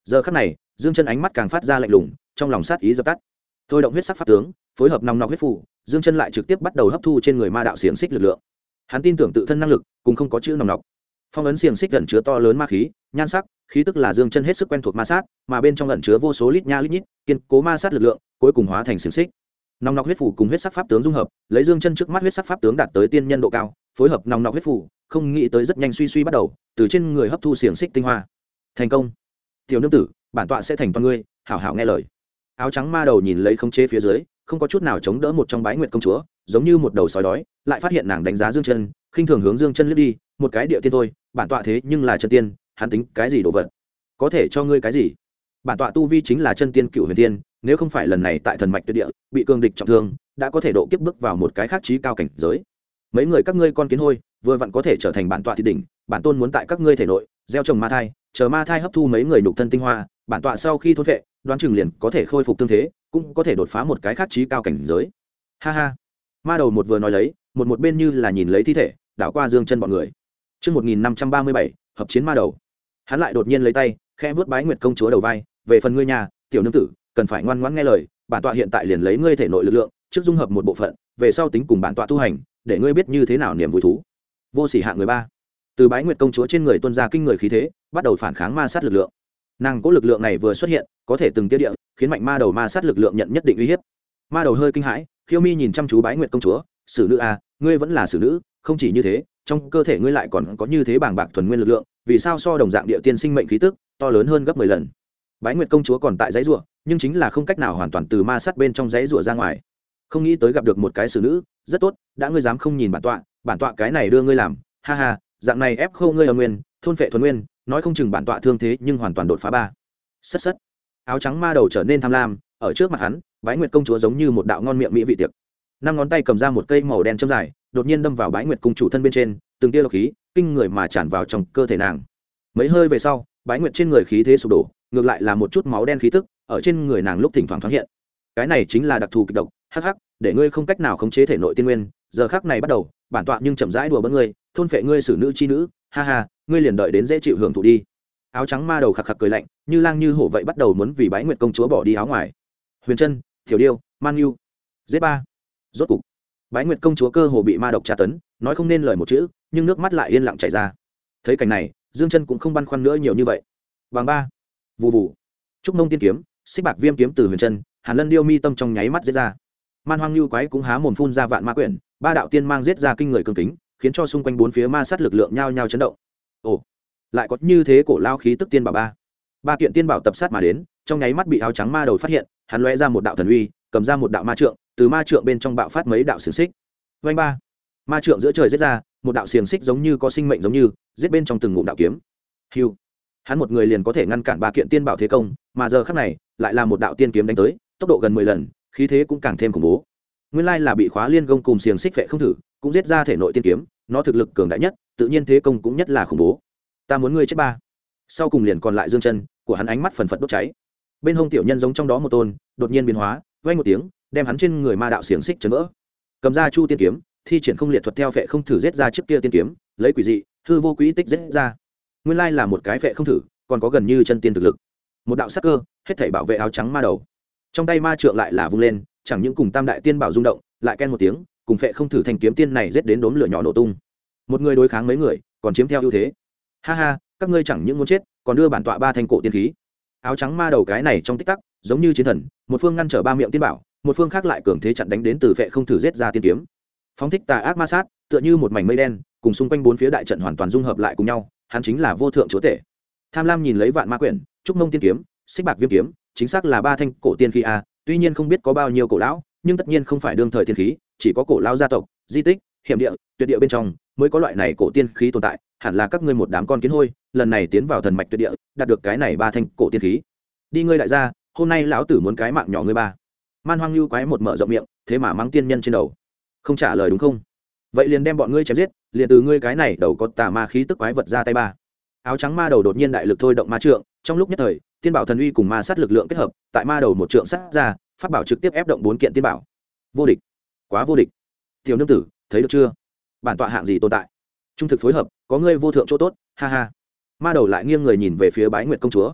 giờ khắc này dương chân ánh mắt càng phát ra lạnh lùng, trong lòng sát ý dập tắt. Thôi động huyết sắc pháp tướng, phối hợp nòng nọc huyết phủ, dương chân lại trực tiếp bắt đầu hấp thu trên người ma đạo xiềng xích lực lượng. Hắn tin tưởng tự thân năng lực cùng không có chữ nòng nọc. Phong ấn xiềng xích ẩn chứa to lớn ma khí, nhan sắc, khí tức là dương chân hết sức quen thuộc ma sát, mà bên trong ẩn chứa vô số lít nha lít nhít kiên cố ma sát lực lượng, cuối cùng hóa thành xiềng xích. Nòng nọc huyết phủ cùng huyết sắc pháp tướng dung hợp, lấy dương chân trước mắt huyết sắc pháp tướng đạt tới tiên nhân độ cao, phối hợp nòng nọc huyết phủ, không nghĩ tới rất nhanh suy bắt đầu từ trên người hấp thu xiềng xích tinh hoa. Thành công. Tiểu nương tử, bản tọa sẽ thành toàn ngươi, hảo hảo nghe lời. Áo trắng ma đầu nhìn lấy khống chế phía dưới, không có chút nào chống đỡ một trong Bái Nguyệt công chúa, giống như một đầu sói đói, lại phát hiện nàng đánh giá dương chân, khinh thường hướng dương chân liếc đi, một cái địa tiên thôi, bản tọa thế nhưng là chân tiên, hắn tính cái gì đồ vật, có thể cho ngươi cái gì? Bản tọa tu vi chính là chân tiên cựu huyền tiên, nếu không phải lần này tại thần mạch tuyệt địa bị cường địch trọng thương, đã có thể độ kiếp bước vào một cái khác trí cao cảnh giới. Mấy người các ngươi con kiến hôi, vừa vặn có thể trở thành bản tọa thị đỉnh, bản tôn muốn tại các ngươi thể nội gieo trồng ma thai, chờ ma thai hấp thu mấy người nhục thân tinh hoa, bản tọa sau khi thôn vệ, đoán chừng liền có thể khôi phục tương thế, cũng có thể đột phá một cái khác trí cao cảnh giới. Ha ha. Ma đầu một vừa nói lấy, một bên như là nhìn lấy thi thể, đảo qua dương chân bọn người. Chương 1537, hợp chiến ma đầu. Hắn lại đột nhiên lấy tay, khẽ vuốt Bái Nguyệt công chúa đầu vai, về phần ngươi nhà, tiểu nương tử, cần phải ngoan ngoãn nghe lời, bản tọa hiện tại liền lấy ngươi thể nội lực lượng, trước dung hợp một bộ phận, về sau tính cùng bản tọa tu hành, để ngươi biết như thế nào niềm vui thú. Vô sỉ hạng người ba. Từ Bái Nguyệt công chúa trên người tuôn ra kinh người khí thế, bắt đầu phản kháng ma sát lực lượng. Nàng cố lực lượng này vừa xuất hiện, có thể từng tiết địa, khiến mạnh ma đầu ma sát lực lượng nhận nhất định uy hiếp. Ma đầu hơi kinh hãi, khiêu mi nhìn chăm chú Bái Nguyệt công chúa, xử nữ a, ngươi vẫn là xử nữ, không chỉ như thế, trong cơ thể ngươi lại còn có như thế bàng bạc thuần nguyên lực lượng, vì sao so đồng dạng địa tiên sinh mệnh khí tức to lớn hơn gấp 10 lần? Bái Nguyệt công chúa còn tại dãy rủa, nhưng chính là không cách nào hoàn toàn từ ma sát bên trong dãy rủa ra ngoài. Không nghĩ tới gặp được một cái xử nữ, rất tốt, đã ngươi dám không nhìn bản tọa cái này đưa ngươi làm, ha ha, dạng này ép khâu ngươi ở nguyên, thôn phệ thuần nguyên, nói không chừng bản tọa thương thế nhưng hoàn toàn đột phá ba. Sất sất. Áo trắng ma đầu trở nên tham lam, ở trước mặt hắn, Bái Nguyệt công chúa giống như một đạo ngon miệng mỹ vị tiệc. Năm ngón tay cầm ra một cây màu đen châm dài, đột nhiên đâm vào Bái Nguyệt cung chủ thân bên trên, từng tia độc khí kinh người mà tràn vào trong cơ thể nàng. Mấy hơi về sau, Bái Nguyệt trên người khí thế sụp đổ, ngược lại là một chút máu đen khí tức ở trên người nàng lúc thỉnh thoảng thoáng hiện. Cái này chính là đặc thù kịch độc, hắc hắc, để ngươi không cách nào khống chế thể nội tiên nguyên, giờ khắc này bắt đầu, bản tọa nhưng chậm rãi đùa bỡn ngươi, thôn phệ ngươi xử nữ chi nữ, ha ha, ngươi liền đợi đến dễ chịu hưởng thụ đi. Áo trắng ma đầu khặc khặc cười lạnh, như lang như hổ vậy bắt đầu muốn vì Bái Nguyệt công chúa bỏ đi áo ngoài. Huyền Trân, Tiểu Điêu, Man Nhu, Z3. Rốt cục, Bái Nguyệt công chúa cơ hồ bị ma độc tra tấn, nói không nên lời một chữ, nhưng nước mắt lại yên lặng chảy ra. Thấy cảnh này, Dương Chân cũng không băn khoăn nữa nhiều như vậy. Vàng ba, vù vù, trúc mông tiên kiếm, xích bạc viêm kiếm từ Huyền Trân, Hàn Lân điêu mi tâm trong nháy mắt giết ra. Man Hoang Nhu quái cũng há mồm phun ra vạn ma quyển, ba đạo tiên mang giết ra kinh người cường kính, khiến cho xung quanh bốn phía ma sát lực lượng nhao nhao chấn động. Ồ, lại có như thế cổ lao khí tức tiên bảo ba kiện tiên bảo tập sát mà đến, trong nháy mắt bị áo trắng ma đầu phát hiện, hắn lóe ra một đạo thần uy, cầm ra một đạo ma trượng, từ ma trượng bên trong bạo phát mấy đạo xiềng xích. Vành ba, ma trượng giữa trời giết ra, một đạo xiềng xích giống như có sinh mệnh giống như, giết bên trong từng ngụm đạo kiếm. Hưu, hắn một người liền có thể ngăn cản ba kiện tiên bảo thế công, mà giờ khắc này, lại là một đạo tiên kiếm đánh tới, tốc độ gần 10 lần, khí thế cũng càng thêm khủng bố. Nguyên lai là bị khóa liên gông cùng xiềng xích vệ không thử, cũng giết ra thể nội tiên kiếm, nó thực lực cường đại nhất, tự nhiên thế công cũng nhất là khủng bố. Ta muốn ngươi chết ba. Sau cùng liền còn lại Dương Chân, của hắn ánh mắt phần phật đốt cháy. Bên hông tiểu nhân giống trong đó một tôn, đột nhiên biến hóa, vang một tiếng, đem hắn trên người ma đạo xiềng xích chấn vỡ. Cầm ra Chu tiên kiếm, thi triển không liệt thuật theo vệ không thử giết ra trước kia tiên kiếm, lấy quỷ dị, hư vô quỹ tích giết ra. Nguyên lai là một cái vệ không thử, còn có gần như chân tiên thực lực. Một đạo sắc cơ, hết thảy bảo vệ áo trắng ma đầu. Trong tay ma trượng lại là vung lên, chẳng những cùng tam đại tiên bảo rung động, lại ken một tiếng, cùng vệ không thử thành kiếm tiên này giết đến đốm lửa nhỏ nổ tung. Một người đối kháng mấy người, còn chiếm theo ưu thế. Ha ha, các ngươi chẳng những muốn chết, còn đưa bản tọa ba thanh cổ tiên khí. Áo trắng ma đầu cái này trong tích tắc, giống như chiến thần, một phương ngăn trở ba miệng tiên bảo, một phương khác lại cường thế chặn đánh đến từ vệ không thử giết ra tiên kiếm. Phóng thích tà ác ma sát, tựa như một mảnh mây đen, cùng xung quanh bốn phía đại trận hoàn toàn dung hợp lại cùng nhau, hắn chính là vô thượng chúa tể. Tham lam nhìn lấy vạn ma quyển, trúc mông tiên kiếm, xích bạc viêm kiếm, chính xác là ba thanh cổ tiên khí a, tuy nhiên không biết có bao nhiêu cổ lão, nhưng tất nhiên không phải đương thời tiên khí, chỉ có cổ lão gia tộc, di tích, hiểm địa, tuyệt địa bên trong mới có loại này cổ tiên khí tồn tại, hẳn là các ngươi một đám con kiến hôi, lần này tiến vào thần mạch tuyệt địa, đạt được cái này ba thanh cổ tiên khí. Đi ngươi đại gia, hôm nay lão tử muốn cái mạng nhỏ ngươi ba. Man Hoang Nhu quái một mở rộng miệng, thế mà mắng tiên nhân trên đầu. Không trả lời đúng không? Vậy liền đem bọn ngươi chém giết, liền từ ngươi cái này đầu có tà ma khí tức quái vật ra tay ba. Áo trắng ma đầu đột nhiên đại lực thôi động ma trượng, trong lúc nhất thời, tiên bảo thần uy cùng ma sát lực lượng kết hợp, tại ma đầu một trượng sát ra, pháp bảo trực tiếp ép động 4 kiện tiên bảo. Vô địch, quá vô địch. Tiểu nương tử, thấy được chưa? Bản tọa hạng gì tồn tại? Trung thực phối hợp, có ngươi vô thượng chỗ tốt, ha ha. Ma đầu lại nghiêng người nhìn về phía Bái Nguyệt công chúa.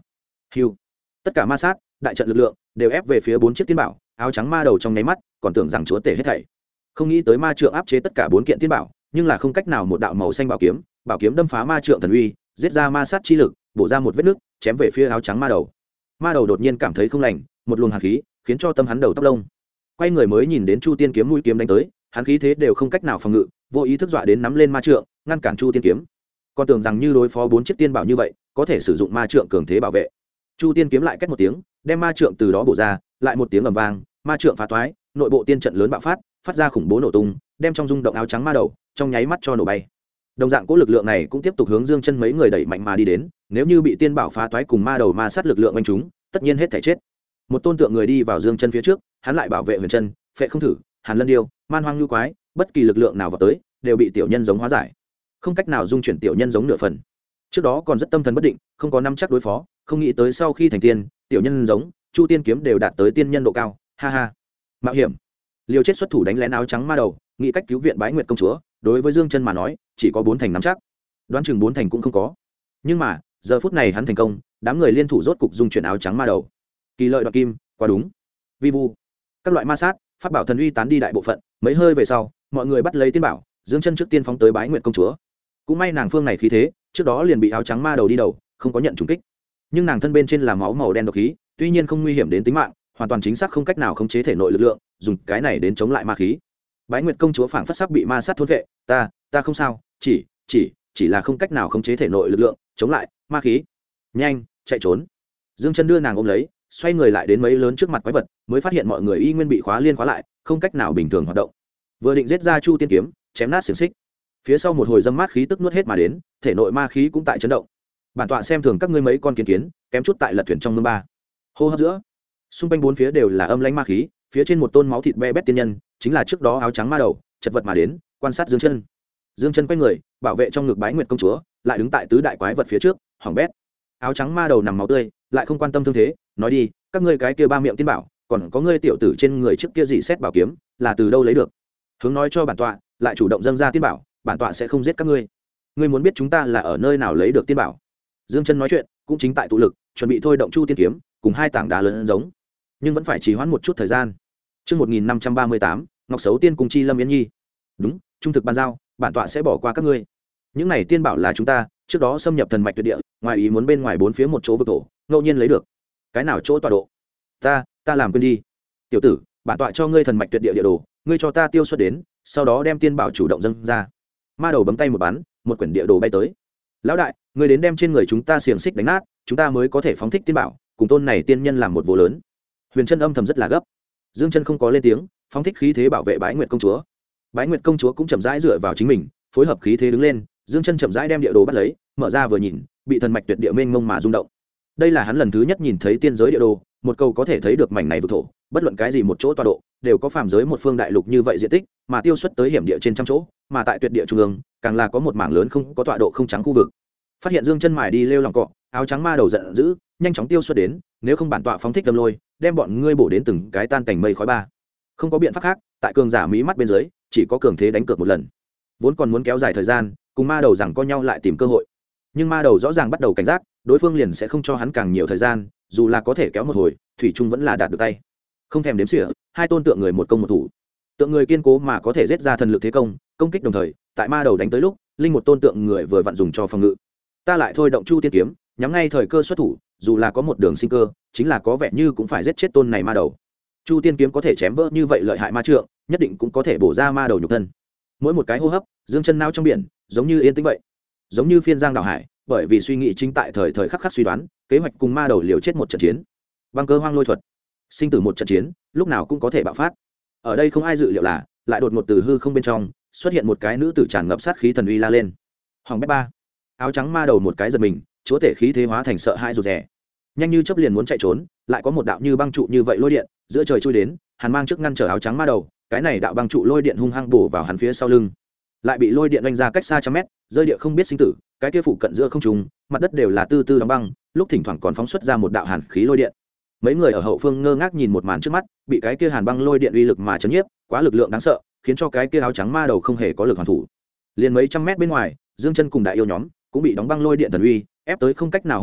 hiu, tất cả ma sát đại trận lực lượng đều ép về phía 4 chiếc tiên bảo. Áo trắng ma đầu trong nháy mắt còn tưởng rằng chúa tể hết thảy, không nghĩ tới ma trượng áp chế tất cả 4 kiện tiên bảo, nhưng là không cách nào. Một đạo màu xanh bảo kiếm đâm phá ma trượng thần uy, giết ra ma sát chi lực, bổ ra một vết nứt, chém về phía áo trắng ma đầu. Ma đầu đột nhiên cảm thấy không lành, một luồng hàn khí khiến cho tâm hắn đầu tóc lông. Quay người mới nhìn đến Chu Tiên kiếm mũi kiếm đánh tới, hắn khí thế đều không cách nào phòng ngự, vô ý thức dọa đến nắm lên ma trượng ngăn cản Chu Tiên kiếm. Còn tưởng rằng như đối phó 4 chiếc tiên bảo như vậy có thể sử dụng ma trượng cường thế bảo vệ. Chu Tiên kiếm lại cách một tiếng đem ma trượng từ đó bổ ra, lại một tiếng ầm vang, ma trượng phá toái, nội bộ tiên trận lớn bạo phát ra khủng bố nổ tung, đem trong rung động áo trắng ma đầu trong nháy mắt cho nổ bay. Đồng dạng cỗ lực lượng này cũng tiếp tục hướng Dương Chân mấy người đẩy mạnh mà đi đến, nếu như bị tiên bảo phá toái cùng ma đầu ma sát lực lượng đánh chúng, tất nhiên hết thảy chết. Một tôn tượng người đi vào Dương Chân phía trước, hắn lại bảo vệ Huyền Chân, Phệ Không Thử, Hàn Lân Điêu, Man Hoang Nhu Quái, bất kỳ lực lượng nào vào tới, đều bị tiểu nhân giống hóa giải, không cách nào dung chuyển tiểu nhân giống nửa phần. Trước đó còn rất tâm thần bất định, không có nắm chắc đối phó, không nghĩ tới sau khi thành tiên, tiểu nhân giống Chu Tiên kiếm đều đạt tới tiên nhân độ cao, ha ha. Mạo hiểm, liều chết xuất thủ đánh lén áo trắng ma đầu, nghĩ cách cứu viện Bái Nguyệt công chúa, đối với Dương Chân mà nói, chỉ có 4 thành nắm chắc, đoán chừng 4 thành cũng không có. Nhưng mà, giờ phút này hắn thành công, đám người liên thủ rốt cục dung chuyển áo trắng ma đầu. Kỳ lợi đoạt kim, quá đúng. Vi vu, các loại ma sát, pháp bảo thần uy tán đi đại bộ phận, mấy hơi về sau, mọi người bắt lấy tiên bảo, Dương Chân trước tiên phóng tới Bái Nguyệt công chúa. Cũng may nàng phương này khí thế, trước đó liền bị áo trắng ma đầu đi đầu, không có nhận trùng kích. Nhưng nàng thân bên trên là máu màu đen độc khí, tuy nhiên không nguy hiểm đến tính mạng, hoàn toàn chính xác không cách nào khống chế thể nội lực lượng, dùng cái này đến chống lại ma khí. Bái Nguyệt công chúa phảng phất sắp bị ma sát thôn vệ, ta không sao, chỉ là không cách nào khống chế thể nội lực lượng, chống lại ma khí. Nhanh, chạy trốn. Dương Chân đưa nàng ôm lấy, xoay người lại đến mấy lớn trước mặt quái vật, mới phát hiện mọi người y nguyên bị khóa liên khóa lại, không cách nào bình thường hoạt động. Vừa định giết ra Chu Tiên kiếm, chém nát xiềng xích. Phía sau một hồi dâm mát khí tức nuốt hết mà đến, thể nội ma khí cũng tại chấn động. Bản tọa xem thường các ngươi mấy con kiến, kém chút tại lật thuyền trong mương ba. Hô hấp giữa, xung quanh bốn phía đều là âm lãnh ma khí, phía trên một tôn máu thịt be bét tiên nhân, chính là trước đó áo trắng ma đầu, chật vật mà đến, quan sát Dương Chân. Dương Chân quay người, bảo vệ trong ngực Bái Nguyệt công chúa, lại đứng tại tứ đại quái vật phía trước, hỏng bét. Áo trắng ma đầu nằm máu tươi, lại không quan tâm thương thế, nói đi, các ngươi cái kia 3 miệng tiên bảo, còn có ngươi tiểu tử trên người trước kia dị xét bảo kiếm, là từ đâu lấy được? Hướng nói cho bản tọa, lại chủ động dâng ra tiên bảo, bản tọa sẽ không giết các ngươi. Ngươi muốn biết chúng ta là ở nơi nào lấy được tiên bảo? Dương Chân nói chuyện, cũng chính tại tụ lực, chuẩn bị thôi động Chu Tiên kiếm, cùng 2 tảng đá lớn giống, nhưng vẫn phải trì hoãn một chút thời gian. Chương 1538, Ngọc Sấu Tiên cùng Chi Lâm Yến Nhi. Đúng, trung thực ban giao, bản tọa sẽ bỏ qua các ngươi. Những này tiên bảo là chúng ta trước đó xâm nhập thần mạch tuyệt địa, ngoài ý muốn bên ngoài 4 phía một chỗ vực thổ, ngẫu nhiên lấy được. Cái nào chỗ tọa độ? Ta làm quên đi. Tiểu tử, bản tọa cho ngươi thần mạch tuyệt địa địa đồ, ngươi cho ta tiêu xuất đến, sau đó đem tiên bảo chủ động dâng ra. Ma đầu bấm tay một bắn, một quyển địa đồ bay tới. Lão đại, ngươi đến đem trên người chúng ta xiềng xích đánh nát, chúng ta mới có thể phóng thích tiên bảo, cùng tôn này tiên nhân làm một vụ lớn. Huyền Chân âm thầm rất là gấp. Dương Chân không có lên tiếng, phóng thích khí thế bảo vệ Bái Nguyệt công chúa. Bái Nguyệt công chúa cũng chậm rãi dựa vào chính mình, phối hợp khí thế đứng lên. Dương Chân chậm rãi đem địa đồ bắt lấy, mở ra vừa nhìn, bị thần mạch tuyệt địa mênh mông mà rung động. Đây là hắn lần thứ nhất nhìn thấy tiên giới địa đồ, một câu có thể thấy được mảnh này vực thổ, bất luận cái gì một chỗ tọa độ, đều có phàm giới một phương đại lục như vậy diện tích, mà tiêu xuất tới hiểm địa trên trăm chỗ, mà tại tuyệt địa trung ương, càng là có một mảng lớn không có tọa độ không trắng khu vực. Phát hiện Dương Chân mài đi lêu lòng cọ, áo trắng ma đầu giận dữ, nhanh chóng tiêu xuất đến, nếu không bản tọa phóng thích âm lôi, đem bọn ngươi bổ đến từng cái tan cảnh mây khói ba. Không có biện pháp khác, tại cường giả mí mắt bên dưới, chỉ có cường thế đánh cược một lần. Vốn còn muốn kéo dài thời gian, cùng ma đầu rằng co nhau lại tìm cơ hội, nhưng ma đầu rõ ràng bắt đầu cảnh giác, đối phương liền sẽ không cho hắn càng nhiều thời gian, dù là có thể kéo một hồi, thủy trung vẫn là đạt được tay. Không thèm đếm xỉa, 2 tôn tượng người một công một thủ. Tượng người kiên cố mà có thể giết ra thần lực thế công kích đồng thời, tại ma đầu đánh tới lúc, linh một tôn tượng người vừa vặn dùng cho phòng ngự. Ta lại thôi động Chu Tiên kiếm, nhắm ngay thời cơ xuất thủ, dù là có một đường sinh cơ, chính là có vẻ như cũng phải giết chết tôn này ma đầu. Chu Tiên kiếm có thể chém vỡ như vậy lợi hại ma trượng, nhất định cũng có thể bổ ra ma đầu nhục thân. Mỗi một cái hô hấp, Dương Chân nao trong biển, giống như yên tĩnh vậy, giống như phiên giang đảo hải, bởi vì suy nghĩ chính tại thời thời khắc khắc suy đoán, kế hoạch cùng ma đầu liều chết một trận chiến. Băng cơ hoang lôi thuật, sinh tử một trận chiến, lúc nào cũng có thể bạo phát. Ở đây không ai dự liệu là, lại đột ngột từ hư không bên trong, xuất hiện một cái nữ tử tràn ngập sát khí thần uy la lên. Hoàng bét ba. Áo trắng ma đầu một cái giật mình, chúa tể khí thế hóa thành sợ hãi rụt rè. Nhanh như chớp liền muốn chạy trốn, lại có một đạo như băng trụ như vậy lôi điện, giữa trời chui đến, Hàn Mang trước ngăn trở áo trắng ma đầu, cái này đạo băng trụ lôi điện hung hăng bổ vào hắn phía sau lưng. Lại bị lôi điện đánh ra cách xa trăm mét, rơi địa không biết sinh tử, cái kia phụ cận giữa không trung, mặt đất đều là tư tư đóng băng, lúc thỉnh thoảng còn phóng xuất ra một đạo hàn khí lôi điện. Mấy người ở hậu phương ngơ ngác nhìn một màn trước mắt, bị cái kia hàn băng lôi điện uy lực mà chấn nhiếp, quá lực lượng đáng sợ, khiến cho cái kia áo trắng ma đầu không hề có lực hoàn thủ. Liền mấy trăm mét bên ngoài, Dương Chân cùng đại yêu nhóm cũng bị đóng băng lôi điện thần uy ép tới không cách nào hô hấp,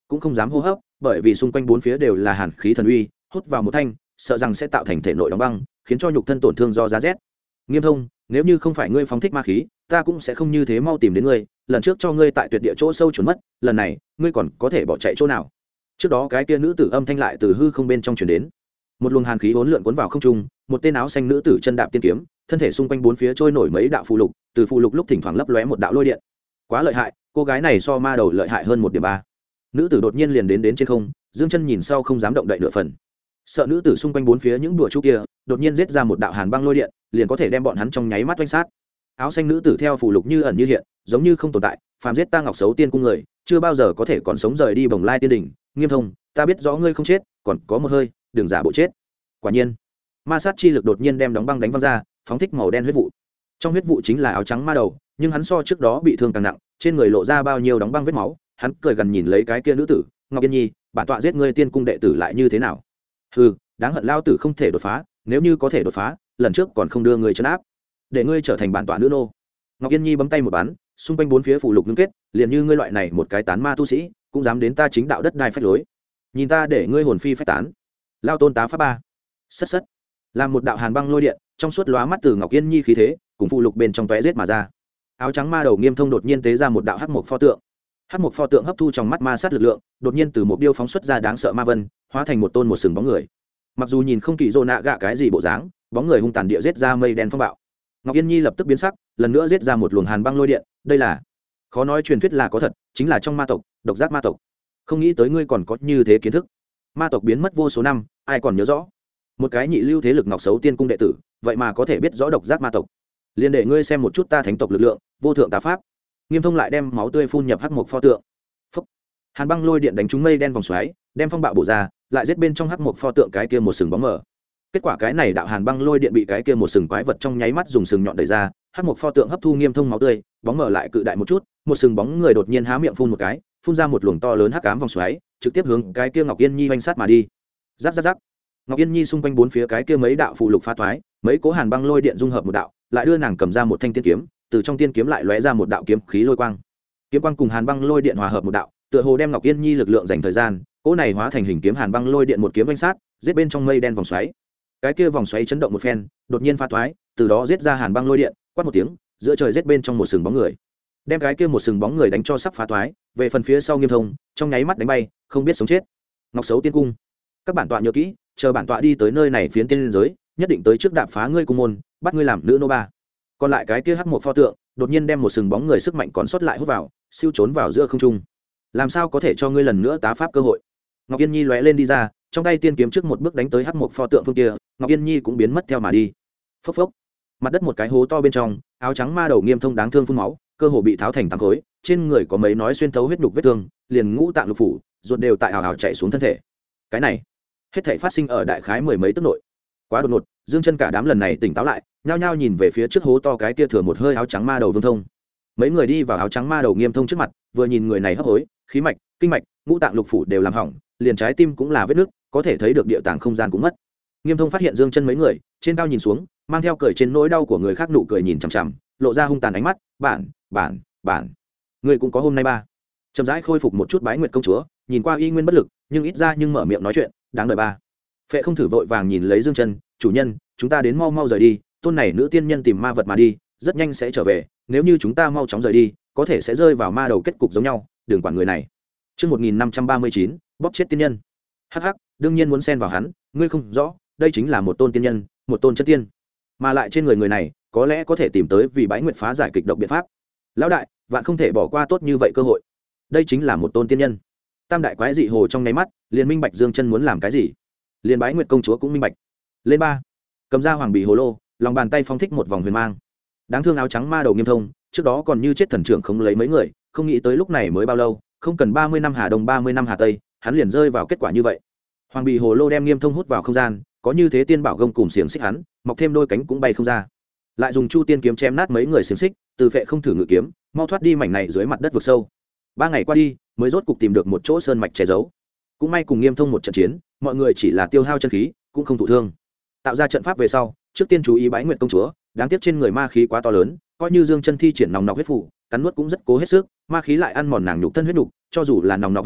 cũng không dám hô hấp, bởi vì xung quanh bốn phía đều là hàn khí thần uy, hút vào một thanh sợ rằng sẽ tạo thành thể nội đóng băng, khiến cho nhục thân tổn thương do giá rét. Nghiêm Thông, nếu như không phải ngươi phóng thích ma khí, ta cũng sẽ không như thế mau tìm đến ngươi, lần trước cho ngươi tại tuyệt địa chỗ sâu trốn mất, lần này ngươi còn có thể bỏ chạy chỗ nào? Trước đó cái kia nữ tử âm thanh lại từ hư không bên trong truyền đến, một luồng hàn khí hỗn lượn cuốn vào không trung, một tên áo xanh nữ tử chân đạp tiên kiếm, thân thể xung quanh bốn phía trôi nổi mấy đạo phù lục, từ phù lục lúc thỉnh thoảng lấp lóe một đạo lôi điện. Quá lợi hại, cô gái này so ma đầu lợi hại hơn 1.3. Nữ tử đột nhiên liền đến trên không, dương chân nhìn sau không dám động đậy nửa phần. Sợ nữ tử xung quanh bốn phía những đùa chú kia, đột nhiên giết ra một đạo hàn băng lôi điện, liền có thể đem bọn hắn trong nháy mắt oanh sát. Áo xanh nữ tử theo phù lục như ẩn như hiện, giống như không tồn tại, phàm giết ta Ngọc Sấu Tiên cung người, chưa bao giờ có thể còn sống rời đi Bồng Lai Tiên đỉnh. Nghiêm Thông, ta biết rõ ngươi không chết, còn có một hơi, đừng giả bộ chết. Quả nhiên, ma sát chi lực đột nhiên đem đóng băng đánh văng ra, phóng thích màu đen huyết vụ. Trong huyết vụ chính là áo trắng ma đầu, nhưng hắn so trước đó bị thương càng nặng, trên người lộ ra bao nhiêu đóng băng vết máu. Hắn cười gần nhìn lấy cái kia nữ tử, Ngọc Yên Nhi, bản tọa giết ngươi tiên cung đệ tử lại như thế nào? Hừ, đáng hận lao tử không thể đột phá, nếu như có thể đột phá, lần trước còn không đưa ngươi trấn áp, để ngươi trở thành bản tọa nữ nô. Ngọc Yên Nhi bấm tay một bắn, xung quanh bốn phía phù lục ngưng kết, liền như ngươi loại này một cái tán ma tu sĩ, cũng dám đến ta chính đạo đất đai phách lối. Nhìn ta để ngươi hồn phi phách tán. Lao tôn tá pháp ba. Sất sất. Làm một đạo hàn băng lôi điện, trong suốt lóa mắt từ Ngọc Yên Nhi khí thế, cùng phù lục bên trong tóe giết mà ra. Áo trắng ma đầu Nghiêm Thông đột nhiên tế ra một đạo hắc mộc pho tượng. Hắc mộc pho tượng hấp thu trong mắt ma sát lực lượng, đột nhiên từ một điêu phóng xuất ra đáng sợ ma vân, hóa thành một tôn một sừng bóng người. Mặc dù nhìn không kỳ rồ nạ gạ cái gì bộ dáng, bóng người hung tàn địa giết ra mây đen phong bạo. Ngọc Yên Nhi lập tức biến sắc, lần nữa giết ra một luồng hàn băng lôi điện, đây là khó nói truyền thuyết là có thật, chính là trong ma tộc, độc giác ma tộc. Không nghĩ tới ngươi còn có như thế kiến thức. Ma tộc biến mất vô số năm, ai còn nhớ rõ? Một cái nhị lưu thế lực Ngọc Sấu Tiên cung đệ tử, vậy mà có thể biết rõ độc giác ma tộc. Liên để ngươi xem một chút ta thánh tộc lực lượng, vô thượng tà pháp. Nghiêm Thông lại đem máu tươi phun nhập hắc mộc pho tượng. Phốc. Hàn băng lôi điện đánh trúng mây đen vòng xoáy, đem phong bạo bổ ra, lại giết bên trong hắc mộc pho tượng cái kia một sừng bóng mờ. Kết quả cái này đạo hàn băng lôi điện bị cái kia một sừng quái vật trong nháy mắt dùng sừng nhọn đẩy ra, hắc mộc pho tượng hấp thu Nghiêm Thông máu tươi, bóng mờ lại cự đại một chút, một sừng bóng người đột nhiên há miệng phun một cái, phun ra một luồng to lớn hắc ám vòng xoáy, trực tiếp hướng cái kia Ngọc Yên Nhi oanh sát mà đi. Rắc rắc rắc. Ngọc Yên Nhi xung quanh bốn phía cái kia mấy đạo phù lục phá thoái, mấy cố hàn băng lôi điện dung hợp một đạo, lại đưa nàng cầm ra một thanh tiên kiếm, từ trong tiên kiếm lại lóe ra một đạo kiếm khí lôi quang. Kiếm quang cùng hàn băng lôi điện hòa hợp một đạo, tựa hồ đem Ngọc Yên Nhi lực lượng dành thời gian, cỗ này hóa thành hình kiếm hàn băng lôi điện một kiếm oanh sát, giết bên trong mây đen vòng xoáy. Cái kia vòng xoáy chấn động một phen, đột nhiên phá thoái, từ đó giết ra hàn băng lôi điện, quát một tiếng, giữa trời giết bên trong một sừng bóng người. Đem cái kia một sừng bóng người đánh cho sắp phá thoái, về phần phía sau Nghiêm Thông, trong nháy mắt đánh bay, không biết sống chết. Ngọc Sấu Tiên cung. Các bản tọa nhớ kỹ, chờ bản tọa đi tới nơi này phiến tiên giới, nhất định tới trước đạp phá ngươi cung môn, bắt ngươi làm nữ nô ba. Còn lại cái kia hắc một pho tượng, đột nhiên đem một sừng bóng người sức mạnh còn sót lại hút vào, siêu trốn vào giữa không trung. Làm sao có thể cho ngươi lần nữa tá pháp cơ hội? Ngọc Yên Nhi lóe lên đi ra, trong tay tiên kiếm trước một bước đánh tới hắc một pho tượng phương kia, Ngọc Yên Nhi cũng biến mất theo mà đi. Phốc phốc. Mặt đất một cái hố to bên trong, áo trắng ma đầu Nghiêm Thông đáng thương phun máu, cơ hồ bị tháo thành tám khối, trên người có mấy nói xuyên thấu huyết nhục vết thương, liền ngũ tạng lục phủ, ruột đều tại hào hào chạy xuống thân thể. Cái này, hết thảy phát sinh ở đại khái mười mấy tức nội. Quá đột ngột, Dương Chân cả đám lần này tỉnh táo lại, nhao nhao nhìn về phía trước hố to cái kia thừa một hơi áo trắng ma đầu Vương Thông. Mấy người đi vào áo trắng ma đầu Nghiêm Thông trước mặt, vừa nhìn người này hấp hối, khí mạch, kinh mạch, ngũ tạng lục phủ đều làm hỏng, liền trái tim cũng là vết nứt, có thể thấy được địa tạng không gian cũng mất. Nghiêm Thông phát hiện Dương Chân mấy người, trên cao nhìn xuống, mang theo cười trên nỗi đau của người khác nụ cười nhìn chằm chằm, lộ ra hung tàn ánh mắt, bản, ngươi cũng có hôm nay ba. Chậm rãi khôi phục một chút Bái Nguyệt công chúa, nhìn qua y nguyên bất lực, nhưng ít ra nhưng mở miệng nói chuyện, đáng đợi ba. Phệ không thử vội vàng nhìn lấy Dương Chân, chủ nhân, chúng ta đến mau mau rời đi, tôn này nữ tiên nhân tìm ma vật mà đi, rất nhanh sẽ trở về, nếu như chúng ta mau chóng rời đi, có thể sẽ rơi vào ma đầu kết cục giống nhau, đừng quản người này. Chương 1539, bóp chết tiên nhân. Hắc hắc, đương nhiên muốn xen vào hắn, ngươi không rõ, đây chính là một tôn tiên nhân, một tôn chân tiên, mà lại trên người người này, có lẽ có thể tìm tới vì Bái Nguyệt phá giải kịch độc biện pháp. Lão đại, vạn không thể bỏ qua tốt như vậy cơ hội. Đây chính là một tôn tiên nhân. Tam đại quái dị hồ trong nháy mắt, liền minh bạch Dương Chân muốn làm cái gì. Liền Bái Nguyệt công chúa cũng minh bạch. Lên ba, cầm ra hoàng bì hồ lô, lòng bàn tay phong thích một vòng huyền mang. Đáng thương áo trắng ma đầu Nghiêm Thông, trước đó còn như chết thần trưởng không lấy mấy người, không nghĩ tới lúc này mới bao lâu, không cần 30 năm Hà Đông 30 năm Hà Tây, hắn liền rơi vào kết quả như vậy. Hoàng bì hồ lô đem Nghiêm Thông hút vào không gian, có như thế tiên bảo gông cùng xiềng xích hắn, mọc thêm đôi cánh cũng bay không ra. Lại dùng chu tiên kiếm chém nát mấy người xiềng xích, từ Phệ không thử ngự kiếm, mau thoát đi mảnh này dưới mặt đất vực sâu. 3 ngày qua đi, mới rốt cục tìm được một chỗ sơn mạch che giấu. Cũng may cùng Nghiêm Thông một trận chiến, mọi người chỉ là tiêu hao chân khí, cũng không thụ thương. Tạo ra trận pháp về sau, trước tiên chú ý Bái Nguyệt công chúa, đáng tiếc trên người ma khí quá to lớn, coi như Dương Chân thi triển nòng nọc huyết phủ, cắn nuốt cũng rất cố hết sức, ma khí lại ăn mòn nàng nhục thân huyết nhục, cho dù là nòng nọc huyết phủ,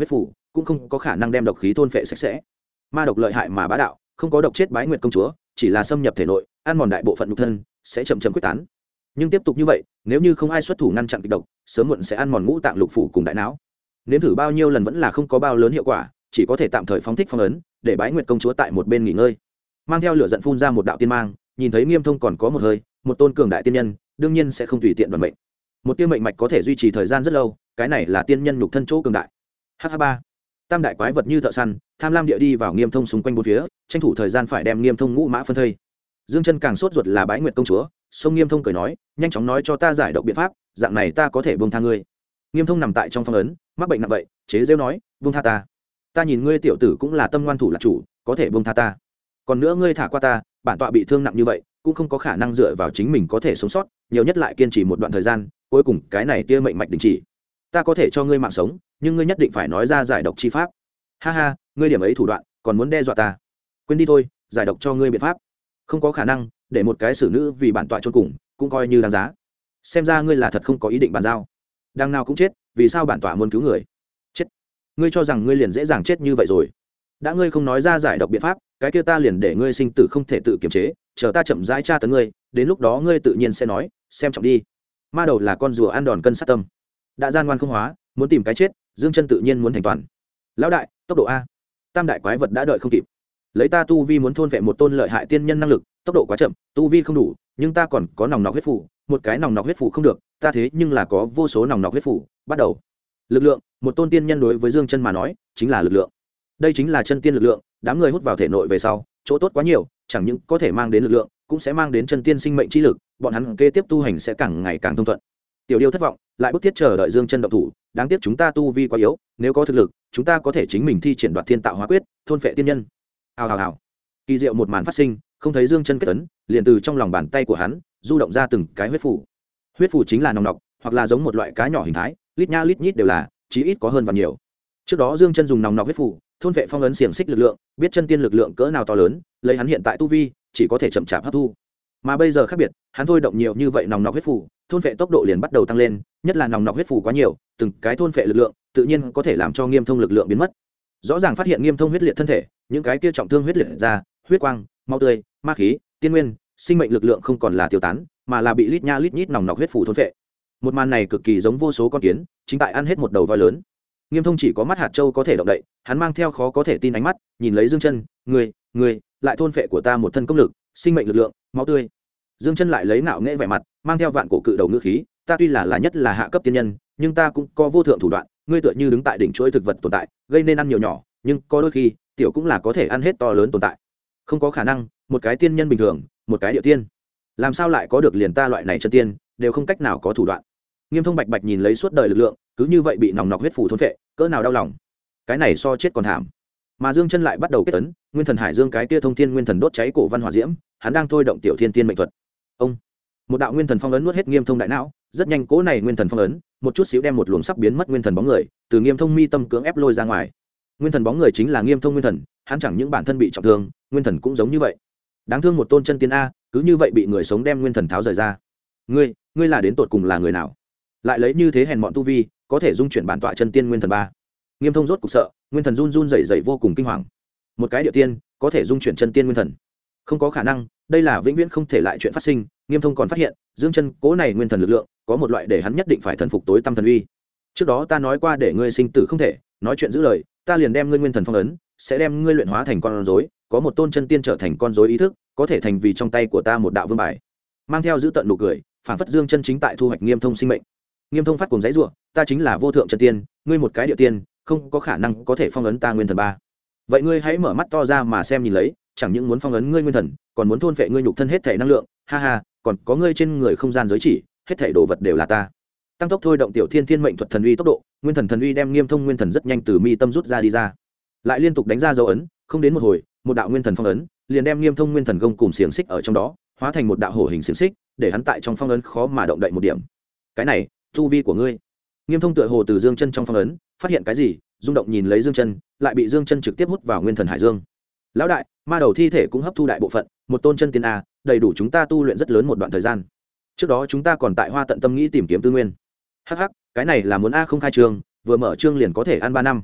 cũng không có khả năng đem độc khí thôn phệ sạch sẽ. Ma độc lợi hại mà bá đạo, không có độc chết Bái Nguyệt công chúa, chỉ là xâm nhập thể nội, ăn mòn đại bộ phận nhục thân, sẽ chậm chậm quyết tán. Nhưng tiếp tục như vậy, nếu như không ai xuất thủ ngăn chặn kịch độc, sớm muộn sẽ ăn mòn ngũ tạng lục phủ cùng đại não. Nếm thử bao nhiêu lần vẫn là không có bao lớn hiệu quả, chỉ có thể tạm thời phóng thích phong ấn, để Bái Nguyệt công chúa tại một bên nghỉ ngơi. Mang theo lửa giận phun ra một đạo tiên mang, nhìn thấy Nghiêm Thông còn có một hơi, một tôn cường đại tiên nhân, đương nhiên sẽ không tùy tiện vận mệnh. Một tiên mệnh mạch có thể duy trì thời gian rất lâu, cái này là tiên nhân nhục thân chỗ cường đại. HH3. Tam đại quái vật như thợ săn, tham lam địa đi vào Nghiêm Thông xung quanh bốn phía, tranh thủ thời gian phải đem Nghiêm Thông ngũ mã phân thây. Dương Chân càng sốt ruột là Bái Nguyệt công chúa, sông Nghiêm Thông cười nói, nhanh chóng nói cho ta giải độc biện pháp, dạng này ta có thể buông tha ngươi. Nghiêm Thông nằm tại trong phong ấn, mắc bệnh nặng vậy, chế giễu nói, buông tha ta. Ta nhìn ngươi tiểu tử cũng là tâm ngoan thủ lạc chủ, có thể buông tha ta. Còn nữa ngươi thả qua ta, bản tọa bị thương nặng như vậy, cũng không có khả năng dựa vào chính mình có thể sống sót, nhiều nhất lại kiên trì một đoạn thời gian, cuối cùng cái này tia mệnh mạch đình chỉ. Ta có thể cho ngươi mạng sống, nhưng ngươi nhất định phải nói ra giải độc chi pháp. Ha ha, ngươi điểm ấy thủ đoạn, còn muốn đe dọa ta? Quên đi thôi, giải độc cho ngươi biện pháp. Không có khả năng, để một cái xử nữ vì bản tọa chôn cùng, cũng coi như đáng giá. Xem ra ngươi là thật không có ý định bàn giao. Đằng nào cũng chết, vì sao bản tọa muốn cứu người? Chết. Ngươi cho rằng ngươi liền dễ dàng chết như vậy rồi? Đã ngươi không nói ra giải độc biện pháp, cái kia ta liền để ngươi sinh tử không thể tự kiềm chế, chờ ta chậm rãi tra tấn ngươi, đến lúc đó ngươi tự nhiên sẽ nói, xem trọng đi. Ma đầu là con rùa ăn đòn cân sát tâm, đã gian ngoan không hóa, muốn tìm cái chết, Dương Chân tự nhiên muốn thành toàn. Lão đại, tốc độ a! Tam đại quái vật đã đợi không kịp. Lấy ta tu vi muốn thôn vệ một tôn lợi hại tiên nhân năng lực, tốc độ quá chậm, tu vi không đủ, nhưng ta còn có nòng nọc huyết phủ, một cái nòng nọc huyết phủ không được, ta thế nhưng là có vô số nòng nọc huyết phủ. Bắt đầu. Lực lượng, một tôn tiên nhân đối với Dương Chân mà nói, chính là lực lượng. Đây chính là chân tiên lực lượng, đám người hút vào thể nội về sau, chỗ tốt quá nhiều, chẳng những có thể mang đến lực lượng, cũng sẽ mang đến chân tiên sinh mệnh chi lực, bọn hắn kế tiếp tu hành sẽ càng ngày càng thông thuận. Tiểu Điêu thất vọng, lại bức thiết chờ đợi Dương Chân động thủ, đáng tiếc chúng ta tu vi quá yếu, nếu có thực lực, chúng ta có thể chính mình thi triển Đoạt Thiên Tạo Hóa Quyết, thôn phệ tiên nhân. Hào hào hào. Kỳ diệu một màn phát sinh, không thấy Dương Chân kết tấn, liền từ trong lòng bàn tay của hắn, du động ra từng cái huyết phủ. Huyết phủ chính là nòng nọc, hoặc là giống một loại cá nhỏ hình thái, lít nha lít nhít đều là, chí ít có hơn và nhiều. Trước đó Dương Chân dùng nòng nọc huyết phủ, thôn vệ phong ấn xiềng xích lực lượng, biết chân tiên lực lượng cỡ nào to lớn, lấy hắn hiện tại tu vi, chỉ có thể chậm chạp hấp thu. Mà bây giờ khác biệt, hắn thôi động nhiều như vậy nòng nọc huyết phủ, thôn vệ tốc độ liền bắt đầu tăng lên, nhất là nòng nọc huyết phủ quá nhiều, từng cái thôn vệ lực lượng, tự nhiên có thể làm cho Nghiêm Thông lực lượng biến mất. Rõ ràng phát hiện Nghiêm Thông huyết liệt thân thể, những cái kia trọng thương huyết liệt ra, huyết quang, máu tươi, ma khí, tiên nguyên, sinh mệnh lực lượng không còn là tiêu tán, mà là bị lít nha lít nhít nòng nọc huyết phủ thôn vệ. Một màn này cực kỳ giống vô số con kiến, chính tại ăn hết một đầu voi lớn. Nghiêm Thông chỉ có mắt hạt châu có thể động đậy, hắn mang theo khó có thể tin ánh mắt, nhìn lấy Dương Chân, người lại thôn phệ của ta một thân công lực, sinh mệnh lực lượng, máu tươi. Dương Chân lại lấy ngạo nghễ vẻ mặt, mang theo vạn cổ cự đầu ngữ khí, ta tuy là nhất là hạ cấp tiên nhân, nhưng ta cũng có vô thượng thủ đoạn, ngươi tựa như đứng tại đỉnh chuỗi thực vật tồn tại, gây nên ăn nhiều nhỏ, nhưng có đôi khi, tiểu cũng là có thể ăn hết to lớn tồn tại. Không có khả năng, một cái tiên nhân bình thường, một cái địa tiên, làm sao lại có được liền ta loại này chân tiên, đều không cách nào có thủ đoạn. Nghiêm Thông bạch bạch nhìn lấy suốt đời lực lượng, cứ như vậy bị nòng nọc huyết phủ thôn phệ, cỡ nào đau lòng. Cái này so chết còn thảm. Mà Dương Chân lại bắt đầu kết tấn, Nguyên Thần Hải Dương cái kia thông thiên nguyên thần đốt cháy cổ văn hỏa diễm, hắn đang thôi động tiểu thiên tiên mệnh thuật. Ông, một đạo nguyên thần phong ấn nuốt hết Nghiêm Thông đại não, rất nhanh cố này nguyên thần phong ấn, một chút xíu đem một luồng sắp biến mất nguyên thần bóng người, từ Nghiêm Thông mi tâm cưỡng ép lôi ra ngoài. Nguyên thần bóng người chính là Nghiêm Thông nguyên thần, hắn chẳng những bản thân bị trọng thương, nguyên thần cũng giống như vậy. Đáng thương một tôn chân tiên a, cứ như vậy bị người sống đem nguyên thần tháo rời ra. Ngươi là đến tột cùng là người nào? Lại lấy như thế hèn mọn tu vi, có thể dung chuyển bản tọa chân tiên nguyên thần ba. Nghiêm Thông rốt cục sợ, nguyên thần run run rẩy rẩy vô cùng kinh hoàng. Một cái địa tiên có thể dung chuyển chân tiên nguyên thần, không có khả năng, đây là vĩnh viễn không thể lại chuyện phát sinh. Nghiêm Thông còn phát hiện, Dương Chân cố này nguyên thần lực lượng, có một loại để hắn nhất định phải thần phục tối tâm thần uy. Trước đó ta nói qua để ngươi sinh tử không thể, nói chuyện giữ lời, ta liền đem ngươi nguyên thần phong ấn, sẽ đem ngươi luyện hóa thành con rối, có một tôn chân tiên trở thành con rối ý thức, có thể thành vì trong tay của ta một đạo vương bài. Mang theo giữ tận nụ cười, phảng phất Dương Chân chính tại thu hoạch Nghiêm Thông sinh mệnh. Nghiêm Thông phát cuồng giãy giụa, ta chính là vô thượng chân tiên, ngươi một cái địa tiên, không có khả năng có thể phong ấn ta nguyên thần ba. Vậy ngươi hãy mở mắt to ra mà xem nhìn lấy, chẳng những muốn phong ấn ngươi nguyên thần, còn muốn thôn phệ ngươi nhục thân hết thể năng lượng, ha ha, còn có ngươi trên người không gian giới chỉ, hết thể đồ vật đều là ta. Tăng tốc thôi động tiểu thiên thiên mệnh thuật thần uy tốc độ, nguyên thần thần uy đem Nghiêm Thông nguyên thần rất nhanh từ mi tâm rút ra đi ra. Lại liên tục đánh ra dấu ấn, không đến một hồi, một đạo nguyên thần phong ấn, liền đem Nghiêm Thông nguyên thần gông cùng xiềng xích ở trong đó, hóa thành một đạo hổ hình xiềng xích, để hắn tại trong phong ấn khó mà động đậy một điểm. Cái này, tu vi của ngươi. Nghiêm Thông tựa hồ từ Dương Chân trong phong ấn, phát hiện cái gì, rung động nhìn lấy Dương Chân, lại bị Dương Chân trực tiếp hút vào nguyên thần hải dương. Lão đại, ma đầu thi thể cũng hấp thu đại bộ phận, một tôn chân tiên a, đầy đủ chúng ta tu luyện rất lớn một đoạn thời gian. Trước đó chúng ta còn tại Hoa Tận Tâm nghĩ tìm kiếm tư nguyên. Hắc hắc, cái này là muốn a không khai trường, vừa mở trương liền có thể ăn 3 năm.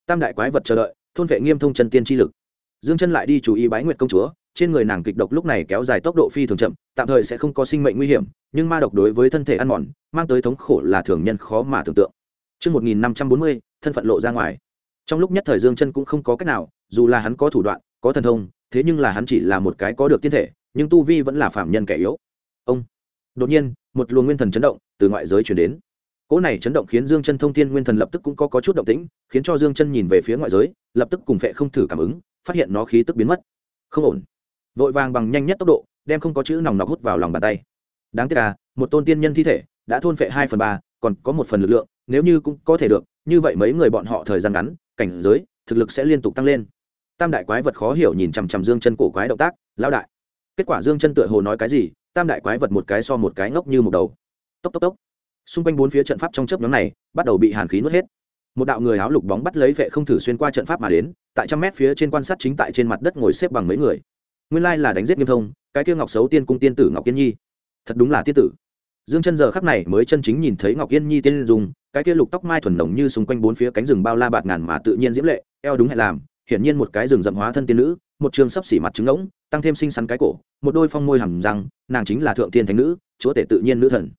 tam đại quái vật chờ đợi thôn vệ nghiêm thông chân tiên chi lực. Dương chân lại đi chú ý Bái Nguyệt công chúa, trên người nàng kịch độc lúc này kéo dài tốc độ phi thường chậm, tạm thời sẽ không có sinh mệnh nguy hiểm, nhưng ma độc đối với thân thể ăn mòn mang tới thống khổ là thường nhân khó mà tưởng tượng. Trước 1540, thân phận lộ ra ngoài. Trong lúc nhất thời Dương chân cũng không có cách nào, dù là hắn có thủ đoạn, có thần thông, thế nhưng là hắn chỉ là một cái có được tiên thể, nhưng tu vi vẫn là phạm nhân kẻ yếu. Ông. Đột nhiên, một luồng nguyên thần chấn động từ ngoại giới truyền đến. Cỗ này chấn động khiến Dương chân thông thiên nguyên thần lập tức cũng có chút động tĩnh, khiến cho Dương chân nhìn về phía ngoại giới, lập tức cùng Phệ không thử cảm ứng, phát hiện nó khí tức biến mất. Không ổn. Vội vàng bằng nhanh nhất tốc độ, đem không có chữ nòng nọc hút vào lòng bàn tay. Đáng tiếc là, một tôn tiên nhân thi thể đã thôn phệ 2/3, còn có 1 phần lực lượng, nếu như cũng có thể được, như vậy mấy người bọn họ thời gian ngắn, cảnh giới, thực lực sẽ liên tục tăng lên. Tam đại quái vật khó hiểu nhìn chằm chằm Dương chân cổ quái động tác, lão đại. Kết quả Dương chân tựa hồ nói cái gì, tam đại quái vật một cái so một cái ngốc như một đầu. Tốc tốc tốc. Xung quanh 4 phía trận pháp trong chớp nhoáng này, bắt đầu bị hàn khí nuốt hết. Một đạo người áo lục bóng bắt lấy Vệ không thử xuyên qua trận pháp mà đến, tại trăm mét phía trên quan sát chính tại trên mặt đất ngồi xếp bằng mấy người. Nguyên lai là đánh giết Nghiêm Thông, cái kia Ngọc Sấu Tiên cung tiên tử Ngọc Yên Nhi. Thật đúng là tiên tử. Dương chân giờ khắc này mới chân chính nhìn thấy Ngọc Yên Nhi tiên dùng, cái kia lục tóc mai thuần nồng như xung quanh 4 phía cánh rừng bao la bạt ngàn mà tự nhiên diễm lệ, eo đúng hẹn làm, hiển nhiên một cái rừng rậm hóa thân tiên nữ, một trường sấp xỉ mặt trứng ngỗng, tăng thêm xinh xắn cái cổ, một đôi phong môi hầm răng, nàng chính là thượng tiên thánh nữ, chúa tể tự nhiên nữ thần.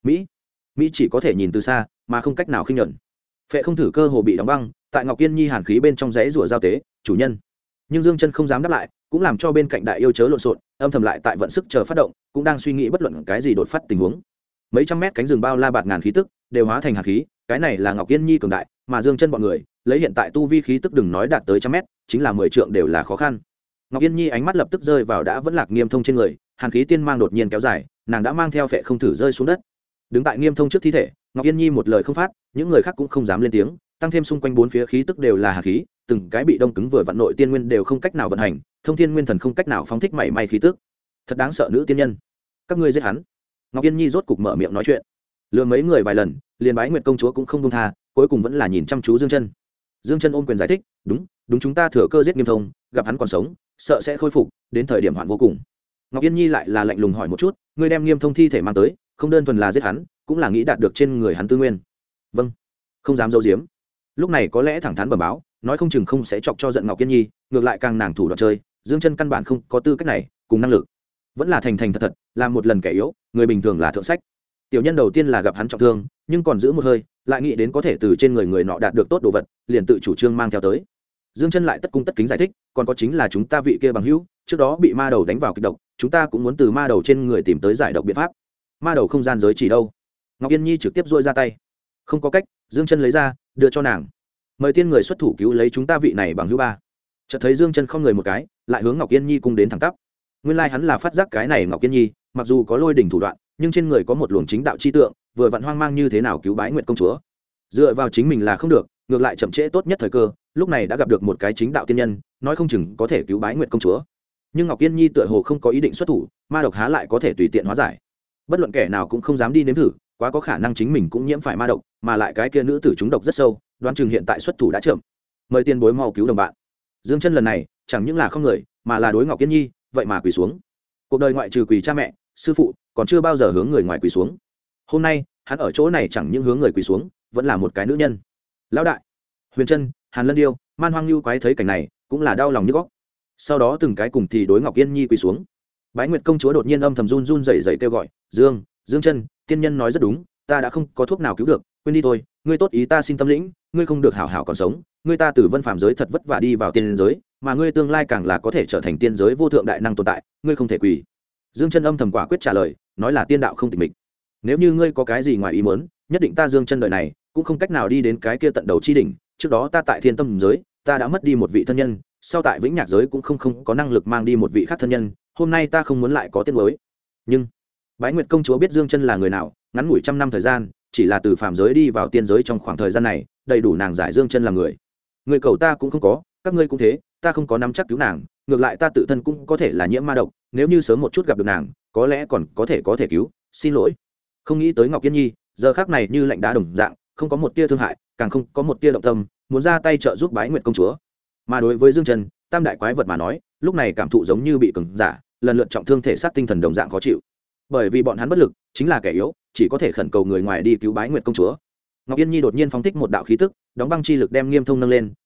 Mỹ chỉ có thể nhìn từ xa, mà không cách nào khinh nhẫn. Phệ không thử cơ hồ bị đóng băng, tại Ngọc Yên Nhi hàn khí bên trong rẽ rủa giao tế, chủ nhân. Nhưng Dương chân không dám đáp lại, cũng làm cho bên cạnh đại yêu chớ lộn xộn, âm thầm lại tại vận sức chờ phát động, cũng đang suy nghĩ bất luận cái gì đột phát tình huống. Mấy trăm mét cánh rừng bao la bạt ngàn khí tức, đều hóa thành hàn khí, cái này là Ngọc Yên Nhi cường đại, mà Dương chân bọn người, lấy hiện tại tu vi khí tức đừng nói đạt tới trăm mét, chính là 10 trượng đều là khó khăn. Ngọc Yên Nhi ánh mắt lập tức rơi vào đã vẫn lạc Nghiêm Thông trên người, hàn khí tiên mang đột nhiên kéo dài, nàng đã mang theo Phệ không thử rơi xuống đất. Đứng tại Nghiêm Thông trước thi thể, Ngọc Yên Nhi một lời không phát, những người khác cũng không dám lên tiếng, tăng thêm xung quanh 4 phía khí tức đều là hàn khí, từng cái bị đông cứng vừa vặn nội tiên nguyên đều không cách nào vận hành, thông thiên nguyên thần không cách nào phóng thích mảy may khí tức. Thật đáng sợ nữ tiên nhân. Các ngươi giết hắn. Ngọc Yên Nhi rốt cục mở miệng nói chuyện. Lừa mấy người vài lần, liền Bái Nguyệt công chúa cũng không buông tha, cuối cùng vẫn là nhìn chăm chú Dương chân. Dương chân ôm quyền giải thích, đúng, chúng ta thừa cơ giết Nghiêm Thông, gặp hắn còn sống, sợ sẽ khôi phục, đến thời điểm hoạn vô cùng. Ngọc Yên Nhi lại là lạnh lùng hỏi một chút, ngươi đem Nghiêm Thông thi thể mang tới, không đơn thuần là giết hắn, cũng là nghĩ đạt được trên người hắn tư nguyên. Vâng, không dám giấu giếm. Lúc này có lẽ thẳng thắn bẩm báo, nói không chừng không sẽ chọc cho giận Ngọc Yên Nhi, ngược lại càng nàng thủ đoạn chơi, Dương chân căn bản không có tư cách này, cùng năng lực, vẫn là thành thật thật, làm một lần kẻ yếu, người bình thường là thượng sách. Tiểu nhân đầu tiên là gặp hắn trọng thương, nhưng còn giữ một hơi, lại nghĩ đến có thể từ trên người người nọ đạt được tốt đồ vật, liền tự chủ trương mang theo tới. Dương chân lại tất cung tất kính giải thích, còn có chính là chúng ta vị kia bằng hữu, trước đó bị ma đầu đánh vào kịch độc, chúng ta cũng muốn từ ma đầu trên người tìm tới giải độc biện pháp. Ma đầu không gian giới chỉ đâu? Ngọc Yên Nhi trực tiếp duỗi ra tay. Không có cách, Dương chân lấy ra, đưa cho nàng. Mời tiên người xuất thủ cứu lấy chúng ta vị này bằng hữu ba. Chợt thấy Dương chân không người một cái, lại hướng Ngọc Yên Nhi cùng đến thẳng tắp. Nguyên lai hắn là phát giác cái này Ngọc Yên Nhi, mặc dù có lôi đỉnh thủ đoạn, nhưng trên người có một luồng chính đạo chi tượng, vừa vặn hoang mang như thế nào cứu Bái Nguyệt công chúa. Dựa vào chính mình là không được, ngược lại chậm trễ tốt nhất thời cơ, lúc này đã gặp được một cái chính đạo tiên nhân, nói không chừng có thể cứu Bái Nguyệt công chúa. Nhưng Ngọc Yên Nhi tựa hồ không có ý định xuất thủ, ma độc há lại có thể tùy tiện hóa giải. Bất luận kẻ nào cũng không dám đi nếm thử, quá có khả năng chính mình cũng nhiễm phải ma độc, mà lại cái kia nữ tử trúng độc rất sâu, đoán chừng hiện tại xuất thủ đã chậm. Mời tiền bối mau cứu đồng bạn. Dương chân lần này chẳng những là không người, mà là đối Ngọc Yên Nhi, vậy mà quỳ xuống. Cuộc đời ngoại trừ quỳ cha mẹ, sư phụ, còn chưa bao giờ hướng người ngoài quỳ xuống. Hôm nay hắn ở chỗ này chẳng những hướng người quỳ xuống, vẫn là một cái nữ nhân. Lão đại, Huyền Trân, Hàn Lân Điêu, Man Hoang Lưu quái thấy cảnh này cũng là đau lòng như góc. Sau đó từng cái cùng thì đối Ngọc Yên Nhi quỳ xuống. Bái Nguyệt công chúa đột nhiên âm thầm run run rẩy rẩy kêu gọi, Dương chân, tiên nhân nói rất đúng, ta đã không có thuốc nào cứu được, quên đi thôi, ngươi tốt ý ta xin tâm lĩnh, ngươi không được hảo hảo còn sống, ngươi ta từ vân phàm giới thật vất vả đi vào tiên giới, mà ngươi tương lai càng là có thể trở thành tiên giới vô thượng đại năng tồn tại, ngươi không thể quỳ. Dương chân âm thầm quả quyết trả lời, nói là tiên đạo không tịch mịch, nếu như ngươi có cái gì ngoài ý muốn, nhất định ta Dương chân đời này cũng không cách nào đi đến cái kia tận đầu chi đỉnh. Trước đó ta tại thiên tâm giới, ta đã mất đi một vị thân nhân, sau tại vĩnh nhạc giới cũng không có năng lực mang đi một vị khác thân nhân, hôm nay ta không muốn lại có tiếc nuối. Nhưng Bái Nguyệt công chúa biết Dương chân là người nào, ngắn ngủi trăm năm thời gian, chỉ là từ phàm giới đi vào tiên giới trong khoảng thời gian này, đầy đủ nàng giải Dương chân là người. Người cầu ta cũng không có, các ngươi cũng thế, ta không có nắm chắc cứu nàng, ngược lại ta tự thân cũng có thể là nhiễm ma độc, nếu như sớm một chút gặp được nàng, có lẽ còn có thể cứu, xin lỗi. Không nghĩ tới Ngọc Yên Nhi, giờ khắc này như lạnh đá đồng dạng, không có một tia thương hại, càng không có một tia động tâm, muốn ra tay trợ giúp Bái Nguyệt công chúa. Mà đối với Dương chân, tam đại quái vật mà nói, lúc này cảm thụ giống như bị cứng giả, lần lượt trọng thương thể xác tinh thần đồng dạng khó chịu. Bởi vì bọn hắn bất lực, chính là kẻ yếu, chỉ có thể khẩn cầu người ngoài đi cứu Bái Nguyệt công chúa. Ngọc Yên Nhi đột nhiên phóng thích một đạo khí tức, đóng băng chi lực đem Nghiêm Thông nâng lên,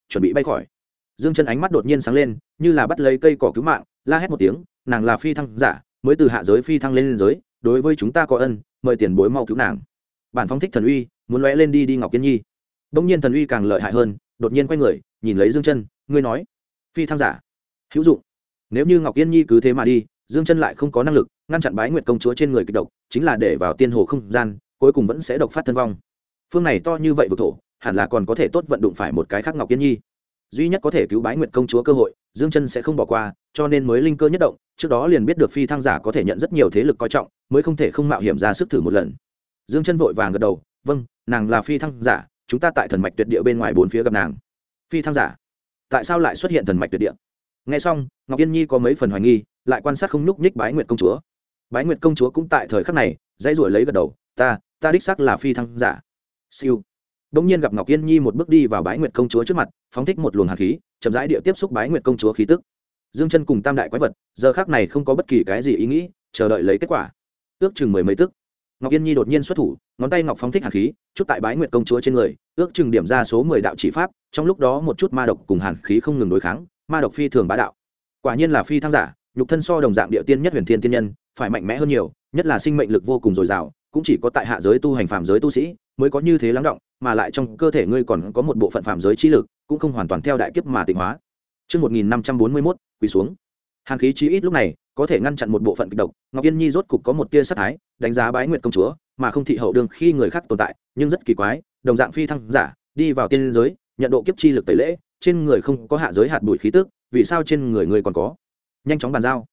chuẩn bị bay khỏi. Dương Chân ánh mắt đột nhiên sáng lên, như là bắt lấy cây cỏ cứu mạng, la hét một tiếng, nàng là phi thăng giả, mới từ hạ giới phi thăng lên giới, đối với chúng ta có ân, mời tiền bối mau cứu nàng. Bản phóng thích thần uy, muốn lóe lên đi Ngọc Yên Nhi. Đống nhiên thần uy càng lợi hại hơn, đột nhiên quay người, nhìn lấy Dương Chân, ngươi nói, phi thăng giả hữu dụng. Nếu như Ngọc Yên Nhi cứ thế mà đi, Dương Chân lại không có năng lực ngăn chặn Bái Nguyệt công chúa trên người kịch độc, chính là để vào tiên hồ không gian, cuối cùng vẫn sẽ độc phát thân vong. Phương này to như vậy vực thổ, hẳn là còn có thể tốt vận dụng phải một cái khác Ngọc Yên Nhi. Duy nhất có thể cứu Bái Nguyệt công chúa cơ hội, Dương Chân sẽ không bỏ qua, cho nên mới linh cơ nhất động, trước đó liền biết được phi thăng giả có thể nhận rất nhiều thế lực coi trọng, mới không thể không mạo hiểm ra sức thử một lần. Dương Chân vội vàng gật đầu, vâng, nàng là phi thăng giả, chúng ta tại thần mạch tuyệt địa bên ngoài bốn phía gặp nàng. Phi thăng giả? Tại sao lại xuất hiện thần mạch tuyệt địa? Nghe xong, Ngọc Yên Nhi có mấy phần hoài nghi, lại quan sát không nhúc nhích Bái Nguyệt công chúa. Bái Nguyệt công chúa cũng tại thời khắc này, dãy rủa lấy gật đầu, ta đích xác là phi thăng giả. Siêu. Đống nhiên gặp Ngọc Yên Nhi một bước đi vào Bái Nguyệt công chúa trước mặt, phóng thích một luồng hàn khí, chậm rãi địa tiếp xúc Bái Nguyệt công chúa khí tức. Dương Chân cùng tam đại quái vật, giờ khắc này không có bất kỳ cái gì ý nghĩ, chờ đợi lấy kết quả. Ước chừng mười mấy tức, Ngọc Yên Nhi đột nhiên xuất thủ, ngón tay ngọc phóng thích hàn khí, chút tại Bái Nguyệt công chúa trên người, ước chừng điểm ra số 10 đạo chỉ pháp, trong lúc đó một chút ma độc cùng hàn khí không ngừng đối kháng, ma độc phi thường bá đạo. Quả nhiên là phi thăng giả, nhục thân so đồng dạng địa tiên nhất huyền thiên tiên nhân, phải mạnh mẽ hơn nhiều, nhất là sinh mệnh lực vô cùng dồi dào, cũng chỉ có tại hạ giới tu hành phàm giới tu sĩ mới có như thế lắng động, mà lại trong cơ thể ngươi còn có một bộ phận phàm giới chi lực, cũng không hoàn toàn theo đại kiếp mà tịnh hóa. Chương 1541, quỳ xuống. Hàn khí chí ít lúc này có thể ngăn chặn một bộ phận kịch độc, Ngọc Yên Nhi rốt cục có một tia sát thái, đánh giá Bái Nguyệt công chúa, mà không thị hậu đương khi người khác tồn tại, nhưng rất kỳ quái, đồng dạng phi thăng giả, đi vào tiên giới, nhận độ kiếp chi lực tẩy lễ, trên người không có hạ giới hạt bụi khí tức, vì sao trên người ngươi còn có? Nhanh chóng bàn giao.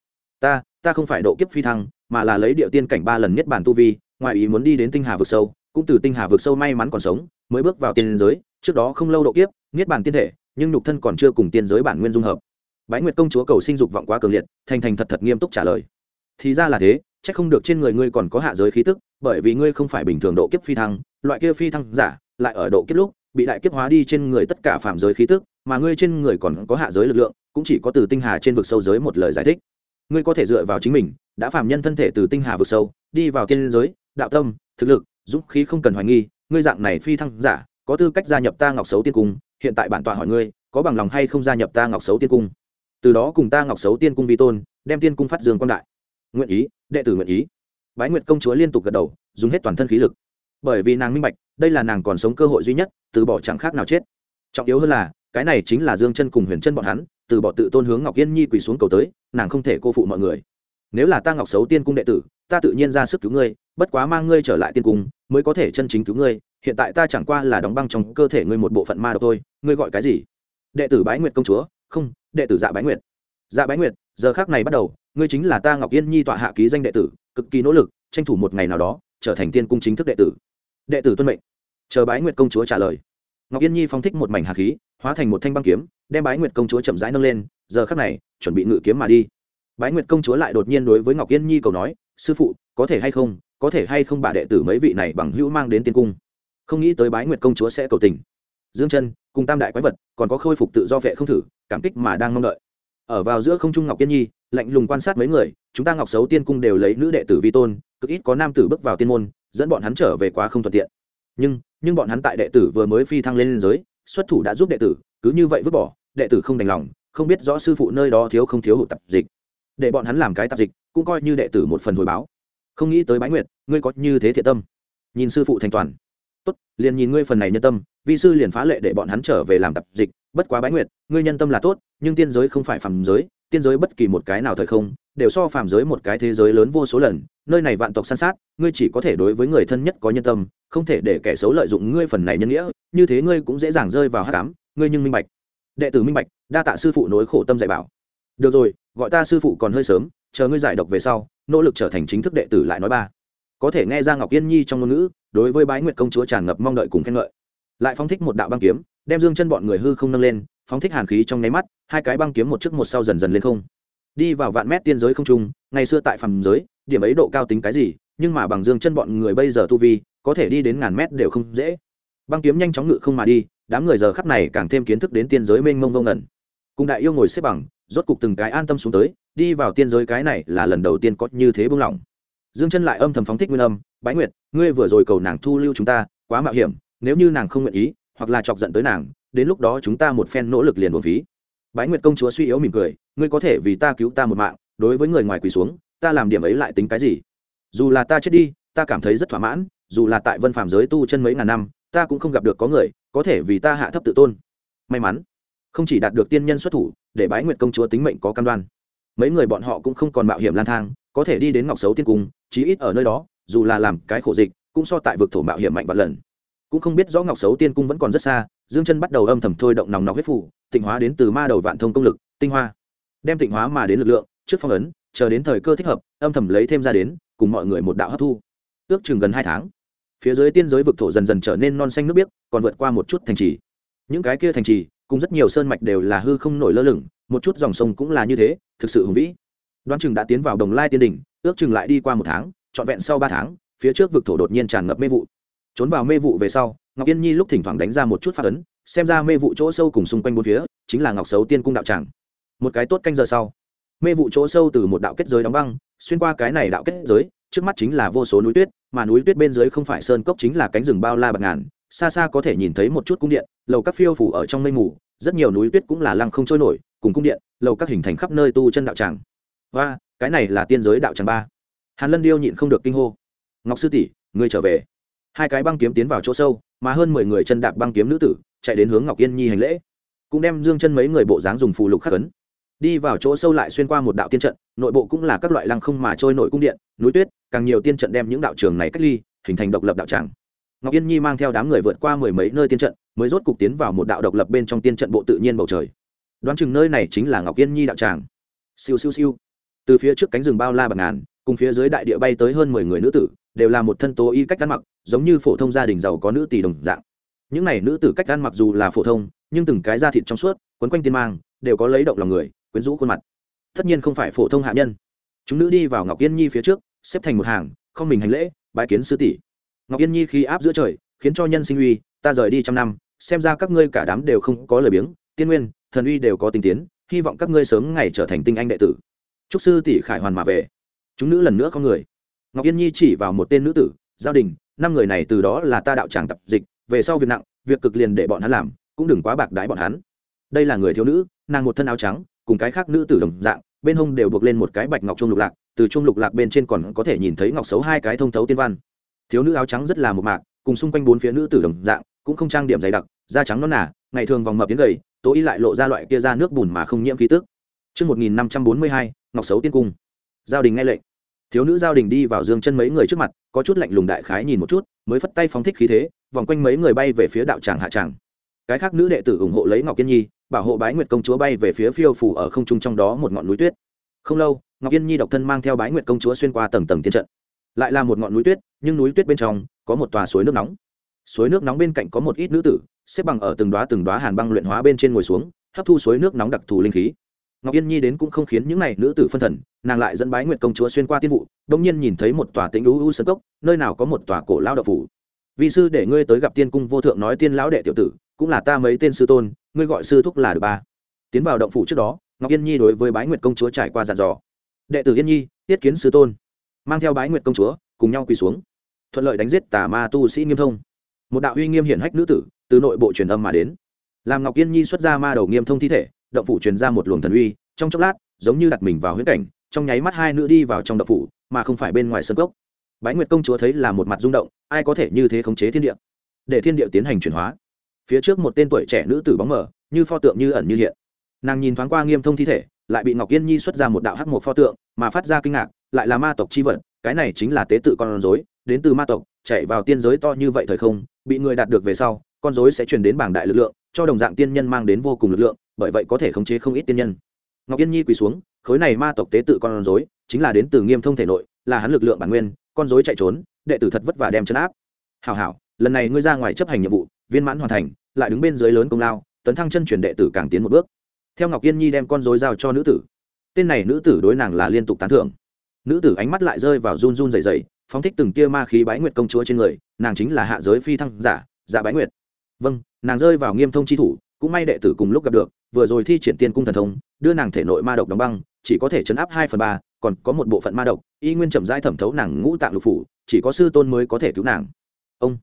Ta không phải độ kiếp phi thăng, mà là lấy điệu tiên cảnh 3 lần nhất bản tu vi, ngoài ý muốn đi đến tinh hà vực sâu, cũng từ tinh hà vực sâu may mắn còn sống, mới bước vào tiên giới, trước đó không lâu độ kiếp, niết bàn tiên thể, nhưng nhục thân còn chưa cùng tiên giới bản nguyên dung hợp. Bái Nguyệt công chúa cầu sinh dục vọng quá cường liệt, thành thật nghiêm túc trả lời. Thì ra là thế, chắc không được trên người ngươi còn có hạ giới khí tức, bởi vì ngươi không phải bình thường độ kiếp phi thăng, loại kia phi thăng giả, lại ở độ kiếp lúc bị đại kiếp hóa đi trên người tất cả phạm giới khí tức, mà ngươi trên người còn có hạ giới lực lượng, cũng chỉ có từ tinh hà trên vực sâu giới một lời giải thích. Ngươi có thể dựa vào chính mình, đã phàm nhân thân thể từ tinh hà vực sâu đi vào tiên giới, đạo tâm, thực lực, dũng khí không cần hoài nghi, ngươi dạng này phi thăng giả, có tư cách gia nhập ta Ngọc Sấu Tiên Cung, hiện tại bản tọa hỏi ngươi, có bằng lòng hay không gia nhập ta Ngọc Sấu Tiên Cung? Từ đó cùng ta Ngọc Sấu Tiên Cung vi tôn, đem tiên cung phát dương quang đại. Nguyện ý, đệ tử nguyện ý. Bái Nguyệt công chúa liên tục gật đầu, dùng hết toàn thân khí lực. Bởi vì nàng minh bạch, đây là nàng còn sống cơ hội duy nhất, từ bỏ chẳng khác nào chết. Trọng yếu hơn là, cái này chính là Dương Chân cùng Huyền Chân bọn hắn, từ bỏ tự tôn hướng Ngọc Yên Nhi quỳ xuống cầu tới, nàng không thể cô phụ mọi người. Nếu là ta Ngọc Sấu Tiên Cung đệ tử, ta tự nhiên ra sức cứu ngươi, bất quá mang ngươi trở lại tiên cung, mới có thể chân chính cứu ngươi, hiện tại ta chẳng qua là đóng băng trong cơ thể ngươi một bộ phận ma độc thôi, ngươi gọi cái gì? Đệ tử Bái Nguyệt công chúa? Không, đệ tử Dạ Bái Nguyệt. Dạ Bái Nguyệt, giờ khắc này bắt đầu, ngươi chính là ta Ngọc Yên Nhi tọa hạ ký danh đệ tử, cực kỳ nỗ lực, tranh thủ một ngày nào đó trở thành tiên cung chính thức đệ tử. Đệ tử tuân mệnh. Chờ Bái Nguyệt công chúa trả lời. Ngọc Yên Nhi phóng thích một mảnh hạt khí, hóa thành một thanh băng kiếm, đem Bái Nguyệt công chúa chậm rãi nâng lên, giờ khắc này, chuẩn bị ngự kiếm mà đi. Bái Nguyệt công chúa lại đột nhiên đối với Ngọc Yên Nhi cầu nói, sư phụ, có thể hay không bà đệ tử mấy vị này bằng hữu mang đến tiên cung? Không nghĩ tới Bái Nguyệt công chúa sẽ cầu tình. Dương Chân cùng tam đại quái vật, còn có khôi phục tự do vệ không thử, cảm kích mà đang mong đợi. Ở vào giữa không trung Ngọc Yên Nhi, lạnh lùng quan sát mấy người, chúng ta Ngọc Sấu Tiên Cung đều lấy nữ đệ tử vi tôn, cực ít có nam tử bước vào tiên môn, dẫn bọn hắn trở về quá không thuận tiện. Nhưng bọn hắn tại đệ tử vừa mới phi thăng lên giới, xuất thủ đã giúp đệ tử, cứ như vậy vứt bỏ, đệ tử không đành lòng, không biết rõ sư phụ nơi đó thiếu không thiếu hụt tập dịch, để bọn hắn làm cái tập dịch, cũng coi như đệ tử một phần hồi báo. Không nghĩ tới Bái Nguyệt, ngươi có như thế thiện tâm, nhìn sư phụ thành toàn, tốt, liền nhìn ngươi phần này nhân tâm, vi sư liền phá lệ để bọn hắn trở về làm tập dịch. Bất quá Bái Nguyệt, ngươi nhân tâm là tốt, nhưng tiên giới không phải phàm giới, tiên giới bất kỳ một cái nào thời không đều so phàm giới một cái thế giới lớn vô số lần, nơi này vạn tộc san sát, ngươi chỉ có thể đối với người thân nhất có nhân tâm, không thể để kẻ xấu lợi dụng ngươi phần này nhân nghĩa, như thế ngươi cũng dễ dàng rơi vào hắc ám, ngươi nhưng minh bạch. Đệ tử minh bạch, đa tạ sư phụ nối khổ tâm dạy bảo. Được rồi, gọi ta sư phụ còn hơi sớm, chờ ngươi giải độc về sau, nỗ lực trở thành chính thức đệ tử lại nói ba. Có thể nghe ra Ngọc Yên Nhi trong ngôn ngữ, đối với Bái Nguyệt công chúa tràn ngập mong đợi cùng khen ngợi. Lại phóng thích một đạo băng kiếm, đem Dương Chân bọn người hư không nâng lên, phóng thích hàn khí trong nháy mắt, hai cái băng kiếm một trước một sau dần dần lên không, đi vào vạn mét tiên giới không trung. Ngày xưa tại phàm giới, điểm ấy độ cao tính cái gì, nhưng mà bằng Dương Chân bọn người bây giờ tu vi, có thể đi đến ngàn mét đều không dễ. Băng kiếm nhanh chóng ngự không mà đi, đám người giờ khắp này càng thêm kiến thức đến tiên giới mênh mông vô ngần. Cùng đại yêu ngồi xếp bằng, rốt cục từng cái an tâm xuống tới, đi vào tiên giới, cái này là lần đầu tiên có như thế buông lỏng. Dương Chân lại âm thầm phóng thích nguyên âm, Bái Nguyệt, ngươi vừa rồi cầu nàng thu lưu chúng ta, quá mạo hiểm, nếu như nàng không nguyện ý, hoặc là chọc giận tới nàng, đến lúc đó chúng ta một phen nỗ lực liền buồn phí. Bái Nguyệt công chúa suy yếu mỉm cười, ngươi có thể vì ta cứu ta một mạng, đối với người ngoài quỳ xuống, ta làm điểm ấy lại tính cái gì? Dù là ta chết đi, ta cảm thấy rất thỏa mãn, dù là tại vân phàm giới tu chân mấy ngàn năm, ta cũng không gặp được có người có thể vì ta hạ thấp tự tôn. May mắn không chỉ đạt được tiên nhân xuất thủ để Bái Nguyệt công chúa tính mệnh có cam đoan, mấy người bọn họ cũng không còn mạo hiểm lang thang, có thể đi đến Ngọc Sấu Tiên Cung, chí ít ở nơi đó dù là làm cái khổ dịch cũng so tại vực thổ mạo hiểm mạnh vạn lần. Cũng không biết rõ Ngọc Sấu Tiên Cung vẫn còn rất xa, Dương Chân bắt đầu âm thầm thôi động nòng nọc huyết phủ, tịnh hóa đến từ ma đầu vạn thông công lực tinh hoa, đem tịnh hóa mà đến lực lượng trước phong ấn, chờ đến thời cơ thích hợp âm thầm lấy thêm ra đến, cùng mọi người một đạo hấp thu. Ước chừng gần 2 tháng, phía dưới tiên giới vực thổ dần dần trở nên non xanh nước biếc, còn vượt qua một chút thành trì. Những cái kia thành trì cùng rất nhiều sơn mạch đều là hư không nổi lơ lửng, một chút dòng sông cũng là như thế, thực sự hùng vĩ. Đoán chừng đã tiến vào Đồng Lai Tiên đỉnh, ước chừng lại đi qua 1 tháng, trọn vẹn sau 3 tháng, phía trước vực thổ đột nhiên tràn ngập mê vụ. Trốn vào mê vụ về sau, Ngọc Yên Nhi lúc thỉnh thoảng đánh ra một chút pháp ấn, xem ra mê vụ chỗ sâu cùng xung quanh bốn phía chính là Ngọc Sấu Tiên Cung đạo tràng. Một cái tốt canh giờ sau, mê vụ chỗ sâu từ một đạo kết giới đóng băng, xuyên qua cái này đạo kết giới, trước mắt chính là vô số núi tuyết, mà núi tuyết bên dưới không phải sơn cốc chính là cánh rừng bao la bạt ngàn, xa xa có thể nhìn thấy một chút cung điện, lầu các phiêu phủ ở trong mây mù, rất nhiều núi tuyết cũng là lăng không trôi nổi, cùng cung điện, lầu các hình thành khắp nơi tu chân đạo tràng. Và cái này là tiên giới đạo tràng 3. Hàn Lân Điêu nhịn không được kinh hô, Ngọc sư tỷ, ngươi trở về. Hai cái băng kiếm tiến vào chỗ sâu, mà hơn 10 người chân đạp băng kiếm nữ tử chạy đến hướng Ngọc Yên Nhi hành lễ, cũng đem Dương Chân mấy người bộ dáng dùng phù lục khắc ấn, đi vào chỗ sâu lại xuyên qua một đạo tiên trận, nội bộ cũng là các loại lăng không mà trôi nổi cung điện, núi tuyết, càng nhiều tiên trận đem những đạo trường này cách ly, hình thành độc lập đạo tràng. Ngọc Yên Nhi mang theo đám người vượt qua 10 mấy nơi tiên trận, mới rốt cục tiến vào một đạo độc lập bên trong tiên trận bộ tự nhiên bầu trời. Đoán chừng nơi này chính là Ngọc Yên Nhi đạo tràng. Siêu siêu siêu. Từ phía trước cánh rừng bao la bạt ngàn, cùng phía dưới đại địa bay tới hơn 10 người nữ tử, đều là một thân tố y cách ăn mặc, giống như phổ thông gia đình giàu có nữ tỷ đồng dạng. Những này nữ tử cách ăn mặc dù là phổ thông, nhưng từng cái da thịt trong suốt, quấn quanh tiên mang, đều có lấy động lòng người, quyến rũ khuôn mặt. Tất nhiên không phải phổ thông hạ nhân. Chúng nữ đi vào Ngọc Yên Nhi phía trước, xếp thành một hàng, không mình hành lễ, bái kiến sư tỷ. Ngọc Yên Nhi khí áp giữa trời, khiến cho nhân sinh uy, ta rời đi trăm năm, xem ra các ngươi cả đám đều không có lời biếng, tiên nguyên, thần uy đều có tinh tiến, hy vọng các ngươi sớm ngày trở thành tinh anh đệ tử. Chúc sư tỷ khải hoàn mà về. Chúng nữ lần nữa có người. Ngọc Yên Nhi chỉ vào một tên nữ tử, Giao Đình, 5 người này từ đó là ta đạo tràng tập dịch, về sau việc nặng, việc cực liền để bọn hắn làm, cũng đừng quá bạc đái bọn hắn. Đây là người thiếu nữ, nàng một thân áo trắng, cùng cái khác nữ tử đồng dạng, bên hông đều buộc lên một cái bạch ngọc chuông lục lạc, từ chuông lục lạc bên trên còn có thể nhìn thấy ngọc xấu 2 cái thông thấu tiên văn. Thiếu nữ áo trắng rất là mộc mạc, cùng xung quanh 4 phía nữ tử đồng dạng, cũng không trang điểm dày đặc, da trắng nõn nà, ngày thường vòng mập tiến gầy, tối lại lộ ra loại kia da nước bùn mà không nhiễm khí tức. Chương 1542, Ngọc Sấu Tiên Cung. Giao Đình nghe lệnh. Thiếu nữ Giao Đình đi vào Dương Chân mấy người trước mặt, có chút lạnh lùng đại khái nhìn một chút, mới phất tay phóng thích khí thế, vòng quanh mấy người bay về phía đạo tràng hạ tràng. Cái khác nữ đệ tử ủng hộ lấy Ngọc Yên Nhi, bảo hộ Bái Nguyệt công chúa bay về phía phiêu phủ ở không trung trong đó một ngọn núi tuyết. Không lâu, Ngọc Yên Nhi độc thân mang theo Bái Nguyệt công chúa xuyên qua tầng tầng tiên trận. Lại là một ngọn núi tuyết, nhưng núi tuyết bên trong có một tòa suối nước nóng. Suối nước nóng bên cạnh có một ít nữ tử, xếp bằng ở từng đóa hàn băng luyện hóa bên trên ngồi xuống, hấp thu suối nước nóng đặc thù linh khí. Ngọc Yên Nhi đến cũng không khiến những này nữ tử phân thần, nàng lại dẫn Bái Nguyệt công chúa xuyên qua tiên vụ, đột nhiên nhìn thấy một tòa tĩnh u sơn cốc, nơi nào có một tòa cổ lão đạo phủ. Vi sư để ngươi tới gặp Tiên cung vô thượng nói tiên lão đệ tiểu tử, cũng là ta mấy tên sư tôn, ngươi gọi sư thúc là được ba. Tiến vào động phủ trước đó, Ngọc Yên Nhi đối với Bái Nguyệt công chúa trải qua dặn dò. Đệ tử Yên Nhi, tiết kiến sư tôn. Mang theo Bái Nguyệt công chúa, cùng nhau quỳ xuống. Thuận lợi đánh giết tà ma tu sĩ Nghiêm Thông. Một đạo uy nghiêm hiển hách nữ tử, từ nội bộ truyền âm mà đến. Làm Ngọc Yên Nhi xuất ra ma đầu Nghiêm Thông thi thể, động phủ truyền ra một luồng thần uy, trong chốc lát, giống như đặt mình vào huyễn cảnh, trong nháy mắt hai nữ đi vào trong động phủ, mà không phải bên ngoài sân cốc. Bái Nguyệt công chúa thấy là một mặt rung động, ai có thể như thế khống chế thiên địa, để thiên địa tiến hành chuyển hóa. Phía trước một tên tuổi trẻ nữ tử bóng mờ, như pho tượng như ẩn như hiện. Nàng nhìn thoáng qua Nghiêm Thông thi thể, lại bị Ngọc Yên Nhi xuất ra một đạo hắc một pho tượng, mà phát ra kinh ngạc, lại là ma tộc chi vật, cái này chính là tế tự con rối, đến từ ma tộc, chạy vào tiên giới to như vậy thời không, bị người đạt được về sau, con rối sẽ truyền đến bảng đại lực lượng, cho đồng dạng tiên nhân mang đến vô cùng lực lượng, bởi vậy có thể khống chế không ít tiên nhân. Ngọc Yên Nhi quỳ xuống, khối này ma tộc tế tự con rối, chính là đến từ Nghiêm Thông thể nội, là hắn lực lượng bản nguyên, con rối chạy trốn, đệ tử thật vất vả đem trấn áp. Hảo hảo, lần này ngươi ra ngoài chấp hành nhiệm vụ, viên mãn hoàn thành, lại đứng bên dưới lớn công lao, tấn thăng chân truyền đệ tử càng tiến một bước. Theo Ngọc Yên Nhi đem con rối giao cho nữ tử, tên này nữ tử đối nàng là liên tục tán thưởng. Nữ tử ánh mắt lại rơi vào run run rẩy rẩy, phóng thích từng tia ma khí Bái Nguyệt công chúa trên người, nàng chính là hạ giới phi thăng giả, Dạ Bái Nguyệt. Vâng, nàng rơi vào Nghiêm Thông chi thủ, cũng may đệ tử cùng lúc gặp được, vừa rồi thi triển tiên cung thần thông, đưa nàng thể nội ma độc đóng băng, chỉ có thể chấn áp 2/3, còn có một bộ phận ma độc, y nguyên chậm rãi thẩm thấu nàng ngũ tạng lục phủ, chỉ có sư tôn mới có thể cứu nàng. Ông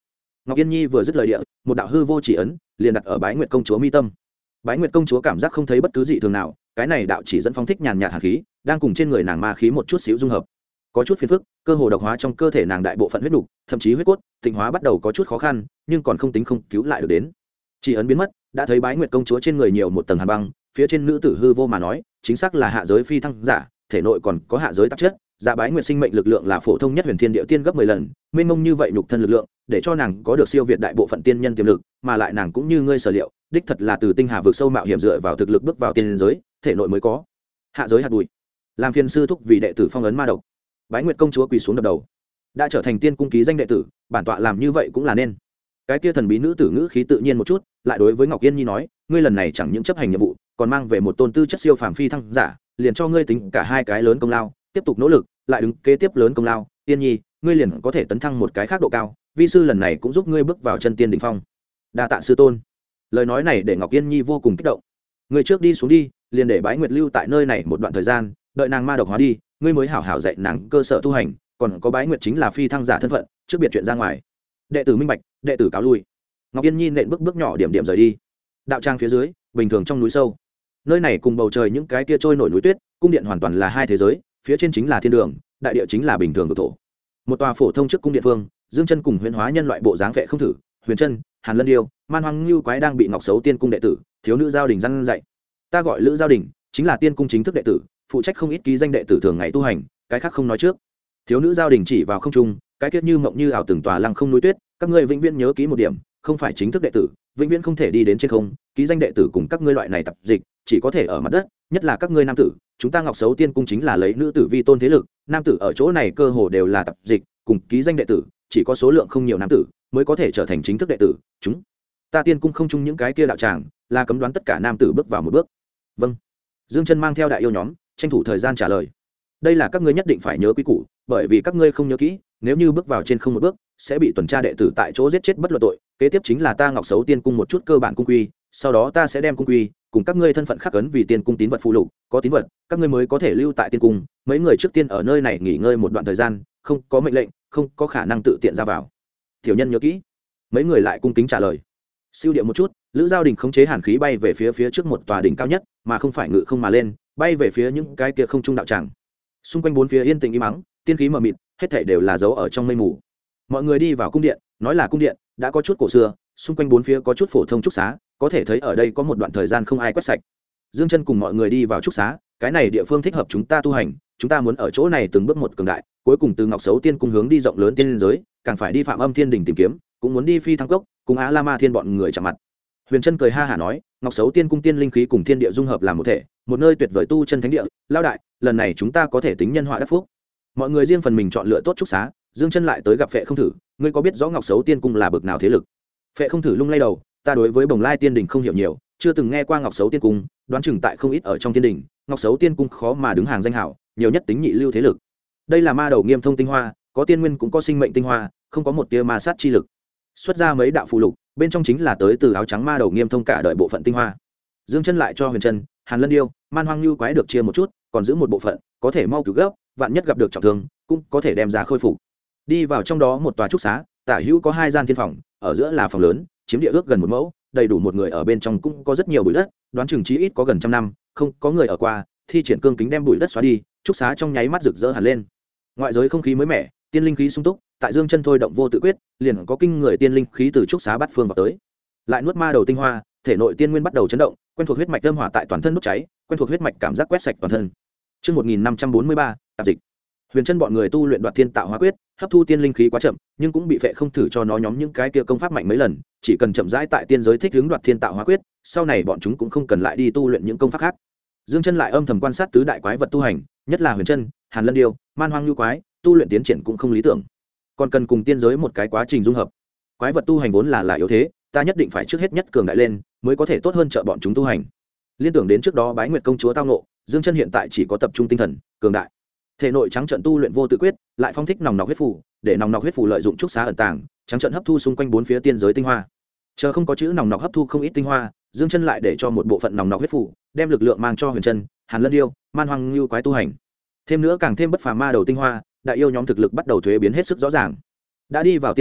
Ngọc Yên Nhi vừa dứt lời địa, một đạo hư vô chỉ ấn liền đặt ở Bái Nguyệt công chúa mi tâm. Bái Nguyệt công chúa cảm giác không thấy bất cứ gì thường nào, cái này đạo chỉ dẫn phóng thích nhàn nhạt hàn khí, đang cùng trên người nàng ma khí một chút xíu dung hợp. Có chút phiền phức, cơ hồ độc hóa trong cơ thể nàng đại bộ phận huyết nục, thậm chí huyết cốt, tịnh hóa bắt đầu có chút khó khăn, nhưng còn không tính không cứu lại được đến. Chỉ ấn biến mất, đã thấy Bái Nguyệt công chúa trên người nhiều một tầng hàn băng, phía trên nữ tử hư vô mà nói, chính xác là hạ giới phi thăng giả, thể nội còn có hạ giới tạp chất. Dạ Bái Nguyệt sinh mệnh lực lượng là phổ thông nhất huyền thiên địa tiên gấp 10 lần, mênh mông như vậy nhục thân lực lượng, để cho nàng có được siêu việt đại bộ phận tiên nhân tiềm lực, mà lại nàng cũng như ngươi sở liệu, đích thật là từ tinh hà vực sâu mạo hiểm dựa vào thực lực bước vào tiên giới, thể nội mới có hạ giới hạt bụi. Làm phiền sư thúc vì đệ tử phong ấn ma độc. Bái Nguyệt công chúa quỳ xuống đập đầu. Đã trở thành tiên cung ký danh đệ tử, bản tọa làm như vậy cũng là nên. Cái kia thần bí nữ tử ngữ khí tự nhiên một chút, lại đối với Ngọc Yên Nhi nói, ngươi lần này chẳng những chấp hành nhiệm vụ, còn mang về một tôn tư chất siêu phàm phi thăng giả, liền cho ngươi tính cả hai cái lớn công lao, tiếp tục nỗ lực, lại đứng kế tiếp lớn công lao, Yên Nhi, ngươi liền có thể tấn thăng một cái khác độ cao, vi sư lần này cũng giúp ngươi bước vào chân tiên đỉnh phong. Đa tạ sư tôn. Lời nói này để Ngọc Yên Nhi vô cùng kích động. Ngươi trước đi xuống đi, liền để Bái Nguyệt lưu tại nơi này một đoạn thời gian, đợi nàng ma độc hóa đi, ngươi mới hảo hảo dạy nàng cơ sở tu hành, còn có Bái Nguyệt chính là phi thăng giả thân phận, trước biệt chuyện ra ngoài. Đệ tử minh bạch, đệ tử cáo lui. Ngọc Yên Nhi nện bước bước nhỏ điểm điểm rời đi. Đạo trang phía dưới, bình thường trong núi sâu. Nơi này cùng bầu trời những cái kia trôi nổi núi tuyết, cung điện hoàn toàn là hai thế giới, phía trên chính là thiên đường, đại địa chính là bình thường vực thổ. Một tòa phổ thông trước cung điện phương, Dương Chân cùng Huyền Hóa nhân loại bộ dáng vệ không thử, Huyền Chân, Hàn Lân Điêu, Man Hoang Lưu Quái đang bị Ngọc Sấu Tiên cung đệ tử, thiếu nữ Giao Đình răn dạy. Ta gọi Lữ Giao Đình, chính là tiên cung chính thức đệ tử, phụ trách không ít ký danh đệ tử thường ngày tu hành, cái khác không nói trước. Thiếu nữ Giao Đình chỉ vào không trung, cái kiết như mộng như ảo từng tòa lăng không núi tuyết, các ngươi vĩnh viễn nhớ kỹ một điểm, không phải chính thức đệ tử, vĩnh viễn không thể đi đến trên không, ký danh đệ tử cùng các ngươi loại này tập dịch, chỉ có thể ở mặt đất, nhất là các ngươi nam tử, chúng ta Ngọc Sấu Tiên cung chính là lấy nữ tử vi tôn thế lực, nam tử ở chỗ này cơ hồ đều là tập dịch, cùng ký danh đệ tử, chỉ có số lượng không nhiều nam tử mới có thể trở thành chính thức đệ tử, chúng ta tiên cung không chung những cái kia đạo tràng, là cấm đoán tất cả nam tử bước vào một bước. Vâng. Dương Chân mang theo đại yêu nhóm, tranh thủ thời gian trả lời. Đây là các ngươi nhất định phải nhớ quý củ, bởi vì các ngươi không nhớ kỹ, nếu như bước vào trên không một bước, sẽ bị tuần tra đệ tử tại chỗ giết chết bất luận tội. Kế tiếp chính là ta Ngọc Sấu Tiên cung một chút cơ bản cung quy, sau đó ta sẽ đem cung quy cùng các ngươi thân phận khắc ấn vì tiên cung tín vật phụ lục, có tín vật, các ngươi mới có thể lưu tại tiên cung. Mấy người trước tiên ở nơi này nghỉ ngơi một đoạn thời gian, không có mệnh lệnh, không có khả năng tự tiện ra vào. Tiểu nhân nhớ kỹ. Mấy người lại cung kính trả lời. Siêu điệu một chút, Lữ Giao Đình khống chế hàn khí bay về phía trước một tòa đỉnh cao nhất, mà không phải ngự không mà lên, bay về phía những cái kia không trung đạo tràng. Xung quanh bốn phía yên tĩnh im mắng, tiên khí mờ mịt, hết thảy đều là dấu ở trong mây mù. Mọi người đi vào cung điện, nói là cung điện, đã có chút cổ xưa, xung quanh bốn phía có chút phổ thông trúc xá, có thể thấy ở đây có một đoạn thời gian không ai quét sạch. Dương Chân cùng mọi người đi vào trúc xá, cái này địa phương thích hợp chúng ta tu hành, chúng ta muốn ở chỗ này từng bước một cường đại, cuối cùng từ Ngọc Sấu Tiên cung hướng đi rộng lớn tiên giới, càng phải đi Phạm Âm Thiên đỉnh tìm kiếm, cũng muốn đi Phi Thăng Cốc, cùng Á La Ma Thiên bọn người chạm mặt. Huyền Chân cười ha hả nói, Ngọc Sấu Tiên cung tiên linh khí cùng thiên địa dung hợp làm một thể, một nơi tuyệt vời tu chân thánh địa, lao đại, lần này chúng ta có thể tính nhân họa đắc phúc. Mọi người riêng phần mình chọn lựa tốt trúc xá, Dương Chân lại tới gặp Phệ Không Thử, ngươi có biết rõ Ngọc Sấu Tiên cung là bực nào thế lực? Phệ Không Thử lung lay đầu, ta đối với Bồng Lai Tiên đỉnh không hiểu nhiều, chưa từng nghe qua Ngọc Sấu Tiên cung, đoán chừng tại không ít ở trong tiên đỉnh, Ngọc Sấu Tiên cung khó mà đứng hàng danh hảo, nhiều nhất tính nhị lưu thế lực. Đây là ma đầu nghiêm thông tinh hoa, có tiên nguyên cũng có sinh mệnh tinh hoa, không có một tia ma sát chi lực. Xuất ra mấy đạo phù lục, bên trong chính là tới từ áo trắng ma đầu nghiêm thông cả đời bộ phận tinh hoa. Dương Chân lại cho Huyền Chân, Hàn Lân Điêu, Man Hoang Lưu Quái được chia một chút, còn giữ một bộ phận, có thể mau cứu gấp, vạn nhất gặp được trọng thương, cũng có thể đem ra khôi phục. Đi vào trong đó một tòa trúc xá, tả hữu có hai gian thiên phòng, ở giữa là phòng lớn, chiếm địa ước gần một mẫu, đầy đủ một người ở bên trong, cũng có rất nhiều bụi đất, đoán chừng chí ít có gần trăm năm, không có người ở qua, thi triển cương kính đem bụi đất xóa đi, trúc xá trong nháy mắt rực rỡ hẳn lên. Ngoại giới không khí mới mẻ, tiên linh khí sung túc, tại Dương Chân thôi động vô tự quyết, liền có kinh người tiên linh khí từ trúc xá bát phương vào tới. Lại nuốt ma đầu tinh hoa, thể nội tiên nguyên bắt đầu chấn động, quen thuộc huyết mạch âm hỏa tại toàn thân đốt cháy, quen thuộc huyết mạch cảm giác quét sạch toàn thân. Chương 1543, tạp dịch. Huyền Chân bọn người tu luyện Đoạt Thiên Tạo Hóa Quyết, hấp thu tiên linh khí quá chậm, nhưng cũng bị Phệ Không Thử cho nó nhóm những cái kia công pháp mạnh mấy lần, chỉ cần chậm rãi tại tiên giới thích ứng Đoạt Thiên Tạo Hóa Quyết, sau này bọn chúng cũng không cần lại đi tu luyện những công pháp khác. Dương Chân lại âm thầm quan sát tứ đại quái vật tu hành, nhất là Huyền Chân, Hàn Lân Điêu, Man Hoang Lưu Quái, tu luyện tiến triển cũng không lý tưởng, còn cần cùng tiên giới một cái quá trình dung hợp. Quái vật tu hành vốn là yếu thế, ta nhất định phải trước hết nhất cường đại lên, mới có thể tốt hơn trợ bọn chúng tu hành. Liên tưởng đến trước đó Bái Nguyệt công chúa tao ngộ, Dương Chân hiện tại chỉ có tập trung tinh thần, cường đại. Thể nội trắng trận tu luyện vô tự quyết, lại phong thích nòng nọc huyết phù, để nòng nọc huyết phù lợi dụng trúc xá ẩn tàng, trắng trận hấp thu xung quanh bốn phía tiên giới tinh hoa. Chờ không có chữ nòng nọc hấp thu không ít tinh hoa, Dương Chân lại để cho một bộ phận nòng nọc huyết phù, đem lực lượng mang cho Huyền Chân, Hàn Lân Điêu, Man Hoang Lưu Quái tu hành. Thêm nữa càng thêm bất phàm ma đầu tinh hoa, đại yêu nhóm thực lực bắt đầu thuế biến hết sức rõ ràng. Đã đi vào tiên giới,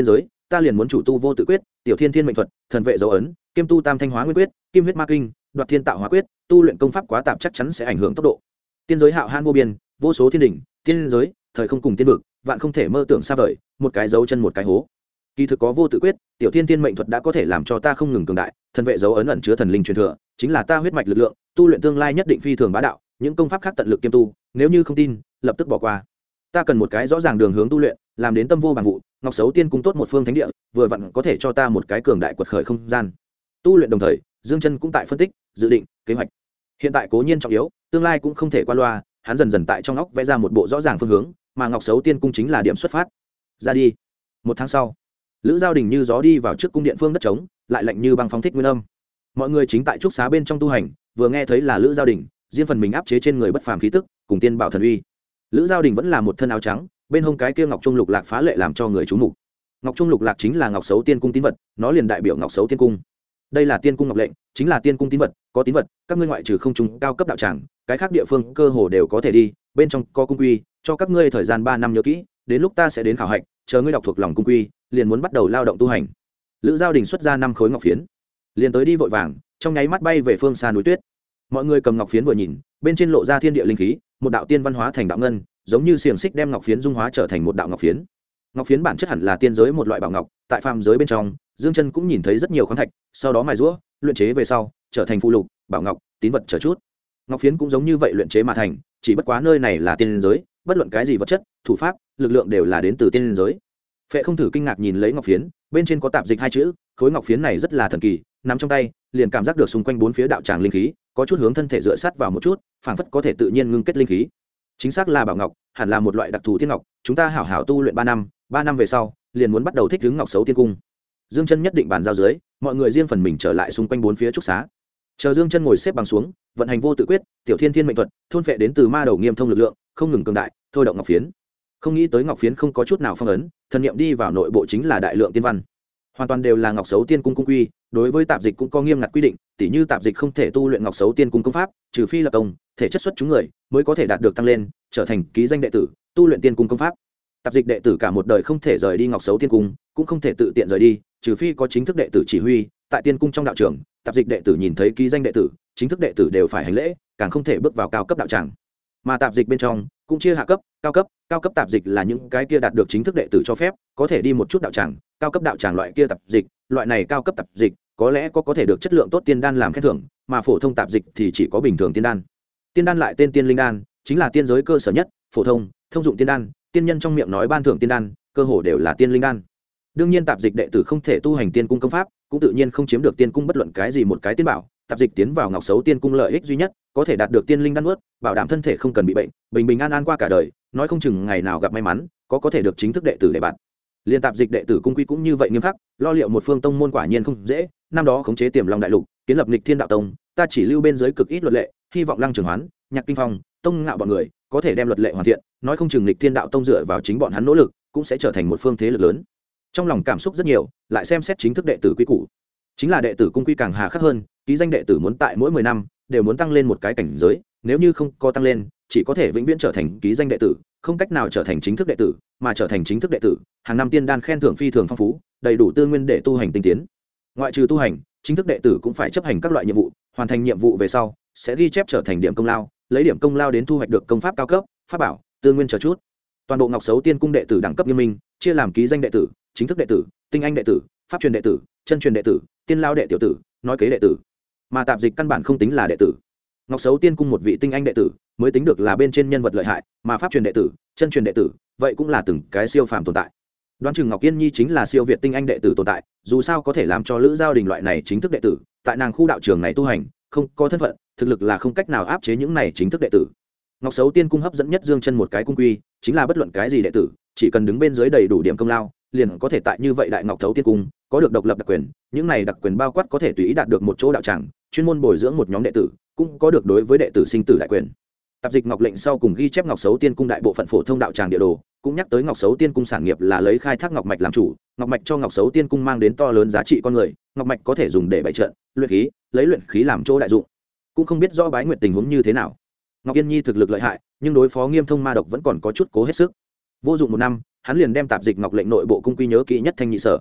ta liền muốn chủ tu vô tự quyết, tiểu thiên thiên mệnh thuật, thần vệ dấu ấn, kiêm tu tam thanh hóa nguyên quyết, kim huyết ma kinh, đoạt thiên tạo hóa quyết, tu luyện công pháp quá tạp chắc chắn sẽ ảnh hưởng tốc độ. Tiên giới hạo han vô biên, vô số thiên đỉnh, tiên giới, thời không cùng tiên vực, vạn không thể mơ tưởng xa vời, một cái dấu chân một cái hố. Kỳ thực có vô tự quyết, tiểu thiên thiên mệnh thuật đã có thể làm cho ta không ngừng cường đại, thần vệ dấu ấn ẩn chứa thần linh truyền thừa, chính là ta huyết mạch lực lượng, tu luyện tương lai nhất định phi thường bá đạo, những công pháp khác tận lực kiêm tu, nếu như không tin, lập tức bỏ qua. Ta cần một cái rõ ràng đường hướng tu luyện, làm đến tâm vô bằng vụ, Ngọc Sấu Tiên cung tốt một phương thánh địa, vừa vặn có thể cho ta một cái cường đại quật khởi không gian. Tu luyện đồng thời, Dương Chân cũng tại phân tích, dự định, kế hoạch. Hiện tại cố nhiên trọng yếu, tương lai cũng không thể qua loa, hắn dần dần tại trong óc vẽ ra một bộ rõ ràng phương hướng, mà Ngọc Sấu Tiên cung chính là điểm xuất phát. Ra đi. Một tháng sau, Lữ Giao Đình như gió đi vào trước cung điện phương đất trống, lại lạnh như băng phóng thích nguyên âm. Mọi người chính tại trúc xá bên trong tu hành, vừa nghe thấy là Lữ Giao Đình, riêng phần mình áp chế trên người bất phàm khí tức, cùng tiên bảo thần uy. Lữ Giao Đình vẫn là một thân áo trắng, bên hông cái kia ngọc trung lục lạc phá lệ làm cho người chú mục. Ngọc trung lục lạc chính là Ngọc Sấu Tiên cung tín vật, nó liền đại biểu Ngọc Sấu Tiên cung. Đây là Tiên cung ngọc lệnh, chính là Tiên cung tín vật, có tín vật, các ngươi ngoại trừ không trung cao cấp đạo tràng, cái khác địa phương cơ hồ đều có thể đi, bên trong có cung quy, cho các ngươi thời gian 3 năm nhớ kỹ, đến lúc ta sẽ đến khảo hạch, chờ ngươi đọc thuộc lòng cung quy, liền muốn bắt đầu lao động tu hành. Lữ Giao Đình xuất ra 5 khối ngọc phiến, liền tới đi vội vàng, trong nháy mắt bay về phương xa núi tuyết. Mọi người cầm ngọc phiến vừa nhìn, bên trên lộ ra thiên địa linh khí, một đạo tiên văn hóa thành đạo ngân, giống như xiềng xích đem ngọc phiến dung hóa trở thành một đạo ngọc phiến. Ngọc phiến bản chất hẳn là tiên giới một loại bảo ngọc, tại phàm giới bên trong, Dương Chân cũng nhìn thấy rất nhiều khoáng thạch, sau đó mài giũa, luyện chế về sau, trở thành phụ lục, bảo ngọc, tín vật chờ chút. Ngọc phiến cũng giống như vậy luyện chế mà thành, chỉ bất quá nơi này là tiên giới, bất luận cái gì vật chất, thủ pháp, lực lượng đều là đến từ tiên giới. Phệ Không Thử kinh ngạc nhìn lấy ngọc phiến, bên trên có tạp dịch 2 chữ, khối ngọc phiến này rất là thần kỳ, nắm trong tay, liền cảm giác được xung quanh bốn phía đạo tràng linh khí, có chút hướng thân thể dựa sát vào một chút, phảng phất có thể tự nhiên ngưng kết linh khí. Chính xác là bảo ngọc, hẳn là một loại đặc thù tiên ngọc, chúng ta hảo hảo tu luyện 3 năm về sau, liền muốn bắt đầu thích ứng Ngọc Sấu Tiên cung. Dương Chân nhất định bàn giao dưới, mọi người riêng phần mình trở lại xung quanh bốn phía trúc xá. Chờ Dương Chân ngồi xếp bằng xuống, vận hành vô tự quyết, tiểu thiên thiên mệnh thuật, thôn phệ đến từ ma đầu nghiêm thông lực lượng, không ngừng cường đại, thôi động ngọc phiến. Không nghĩ tới ngọc phiến không có chút nào phong ấn, thần niệm đi vào nội bộ chính là đại lượng tiên văn. Hoàn toàn đều là Ngọc Sấu Tiên cung cung quy, đối với tạp dịch cũng có nghiêm ngặt quy định, tỉ như tạp dịch không thể tu luyện Ngọc Sấu Tiên cung công pháp, trừ phi là công, thể chất xuất chúng người mới có thể đạt được tăng lên, trở thành ký danh đệ tử, tu luyện tiên cung công pháp. Tạp dịch đệ tử cả một đời không thể rời đi Ngọc Sấu Tiên cung, cũng không thể tự tiện rời đi, trừ phi có chính thức đệ tử chỉ huy, tại tiên cung trong đạo trường, tạp dịch đệ tử nhìn thấy ký danh đệ tử, chính thức đệ tử đều phải hành lễ, càng không thể bước vào cao cấp đạo tràng. Mà tạp dịch bên trong cũng chia hạ cấp, cao cấp tạp dịch là những cái kia đạt được chính thức đệ tử cho phép, có thể đi một chút đạo tràng, cao cấp đạo tràng loại kia tạp dịch, loại này cao cấp tạp dịch, có lẽ có thể được chất lượng tốt tiên đan làm khen thưởng, mà phổ thông tạp dịch thì chỉ có bình thường tiên đan. Tiên đan lại tên tiên linh đan, chính là tiên giới cơ sở nhất, phổ thông, thông dụng tiên đan, tiên nhân trong miệng nói ban thưởng tiên đan, cơ hồ đều là tiên linh đan. Đương nhiên tạp dịch đệ tử không thể tu hành tiên cung công pháp, cũng tự nhiên không chiếm được tiên cung bất luận cái gì một cái tiên bảo. Tạp dịch tiến vào Ngọc Sấu Tiên cung lợi ích duy nhất, có thể đạt được tiên linh đan nuốt, bảo đảm thân thể không cần bị bệnh, bình bình an an qua cả đời, nói không chừng ngày nào gặp may mắn, có thể được chính thức đệ tử để bạn. Liên tạp dịch đệ tử cung quy cũng như vậy nghiêm khắc, lo liệu một phương tông môn quả nhiên không dễ. Năm đó khống chế Tiềm Long đại lục, kiến lập Nghịch Thiên đạo tông, ta chỉ lưu bên dưới cực ít luật lệ, hy vọng Lăng Trường Hoán, Nhạc Kinh Phong, Tông Ngạo bọn người có thể đem luật lệ hoàn thiện, nói không chừng Nghịch Thiên đạo tông dựa vào chính bọn hắn nỗ lực, cũng sẽ trở thành một phương thế lực lớn. Trong lòng cảm xúc rất nhiều, lại xem xét chính thức đệ tử quy củ, chính là đệ tử cung quy càng hà khắc hơn, ký danh đệ tử muốn tại mỗi 10 năm đều muốn tăng lên một cái cảnh giới, nếu như không có tăng lên, chỉ có thể vĩnh viễn trở thành ký danh đệ tử, không cách nào trở thành chính thức đệ tử, mà trở thành chính thức đệ tử, hàng năm tiên đan khen thưởng phi thường phong phú, đầy đủ tư nguyên để tu hành tinh tiến. Ngoại trừ tu hành, chính thức đệ tử cũng phải chấp hành các loại nhiệm vụ, hoàn thành nhiệm vụ về sau sẽ ghi chép trở thành điểm công lao, lấy điểm công lao đến thu hoạch được công pháp cao cấp, pháp bảo, tư nguyên chờ chút. Toàn bộ Ngọc Sấu Tiên cung đệ tử đẳng cấp nghiêm minh, chia làm ký danh đệ tử, chính thức đệ tử, tinh anh đệ tử, pháp truyền đệ tử, chân truyền đệ tử, tiên lao đệ tiểu tử, nói kế đệ tử. Mà tạp dịch căn bản không tính là đệ tử. Ngọc Sấu Tiên cung một vị tinh anh đệ tử mới tính được là bên trên nhân vật lợi hại, mà pháp truyền đệ tử, chân truyền đệ tử, vậy cũng là từng cái siêu phàm tồn tại. Đoán chừng Ngọc Yên Nhi chính là siêu việt tinh anh đệ tử tồn tại, dù sao có thể làm cho Lữ Giao Đình loại này chính thức đệ tử, tại nàng khu đạo trường này tu hành, không có thân phận, thực lực là không cách nào áp chế những này chính thức đệ tử. Ngọc Sấu Tiên cung hấp dẫn nhất Dương Chân một cái cung quy, chính là bất luận cái gì đệ tử, chỉ cần đứng bên dưới đầy đủ điểm công lao, liền có thể tại như vậy Đại Ngọc Thấu Tiên cung, có được độc lập đặc quyền, những này đặc quyền bao quát có thể tùy ý đạt được một chỗ đạo tràng, chuyên môn bồi dưỡng một nhóm đệ tử, cũng có được đối với đệ tử sinh tử đại quyền. Tạp dịch Ngọc lệnh sau cùng ghi chép Ngọc Sấu Tiên cung đại bộ phận phổ thông đạo tràng địa đồ, cũng nhắc tới Ngọc Sấu Tiên cung sản nghiệp là lấy khai thác ngọc mạch làm chủ, ngọc mạch cho Ngọc Sấu Tiên cung mang đến to lớn giá trị con người, ngọc mạch có thể dùng để bày trận, luyện khí, lấy luyện khí làm chỗ đại dụng. Cũng không biết rõ Bái Nguyệt tình huống như thế nào. Ngọc Yên Nhi thực lực lợi hại, nhưng đối phó Nghiêm Thông ma độc vẫn còn có chút cố hết sức. Vô dụng một năm, hắn liền đem tạp dịch Ngọc lệnh nội bộ cung quy nhớ kỹ nhất thanh nhị sở.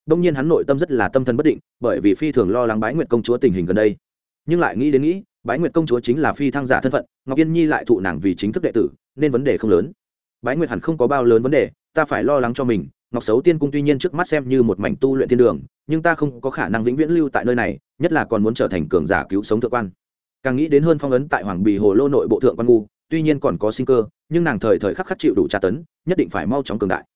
đông nhiên hắn nội tâm rất là tâm thần bất định, bởi vì phi thường lo lắng Bái Nguyệt công chúa tình hình gần đây, nhưng lại nghĩ đến nghĩ Bái Nguyệt công chúa chính là phi thăng giả thân phận, Ngọc Yên Nhi lại thụ nàng vì chính thức đệ tử, nên vấn đề không lớn. Bái Nguyệt hẳn không có bao lớn vấn đề, ta phải lo lắng cho mình. Ngọc Sấu Tiên cung tuy nhiên trước mắt xem như một mảnh tu luyện thiên đường, nhưng ta không có khả năng vĩnh viễn lưu tại nơi này, nhất là còn muốn trở thành cường giả cứu sống thượng quan. Càng nghĩ đến hơn phong ấn tại Hoàng Bì Hồ Lô nội bộ thượng quan ngu, tuy nhiên còn có sinh cơ, nhưng nàng thời thời khắc khắc chịu đủ tra tấn, nhất định phải mau chóng cường đại.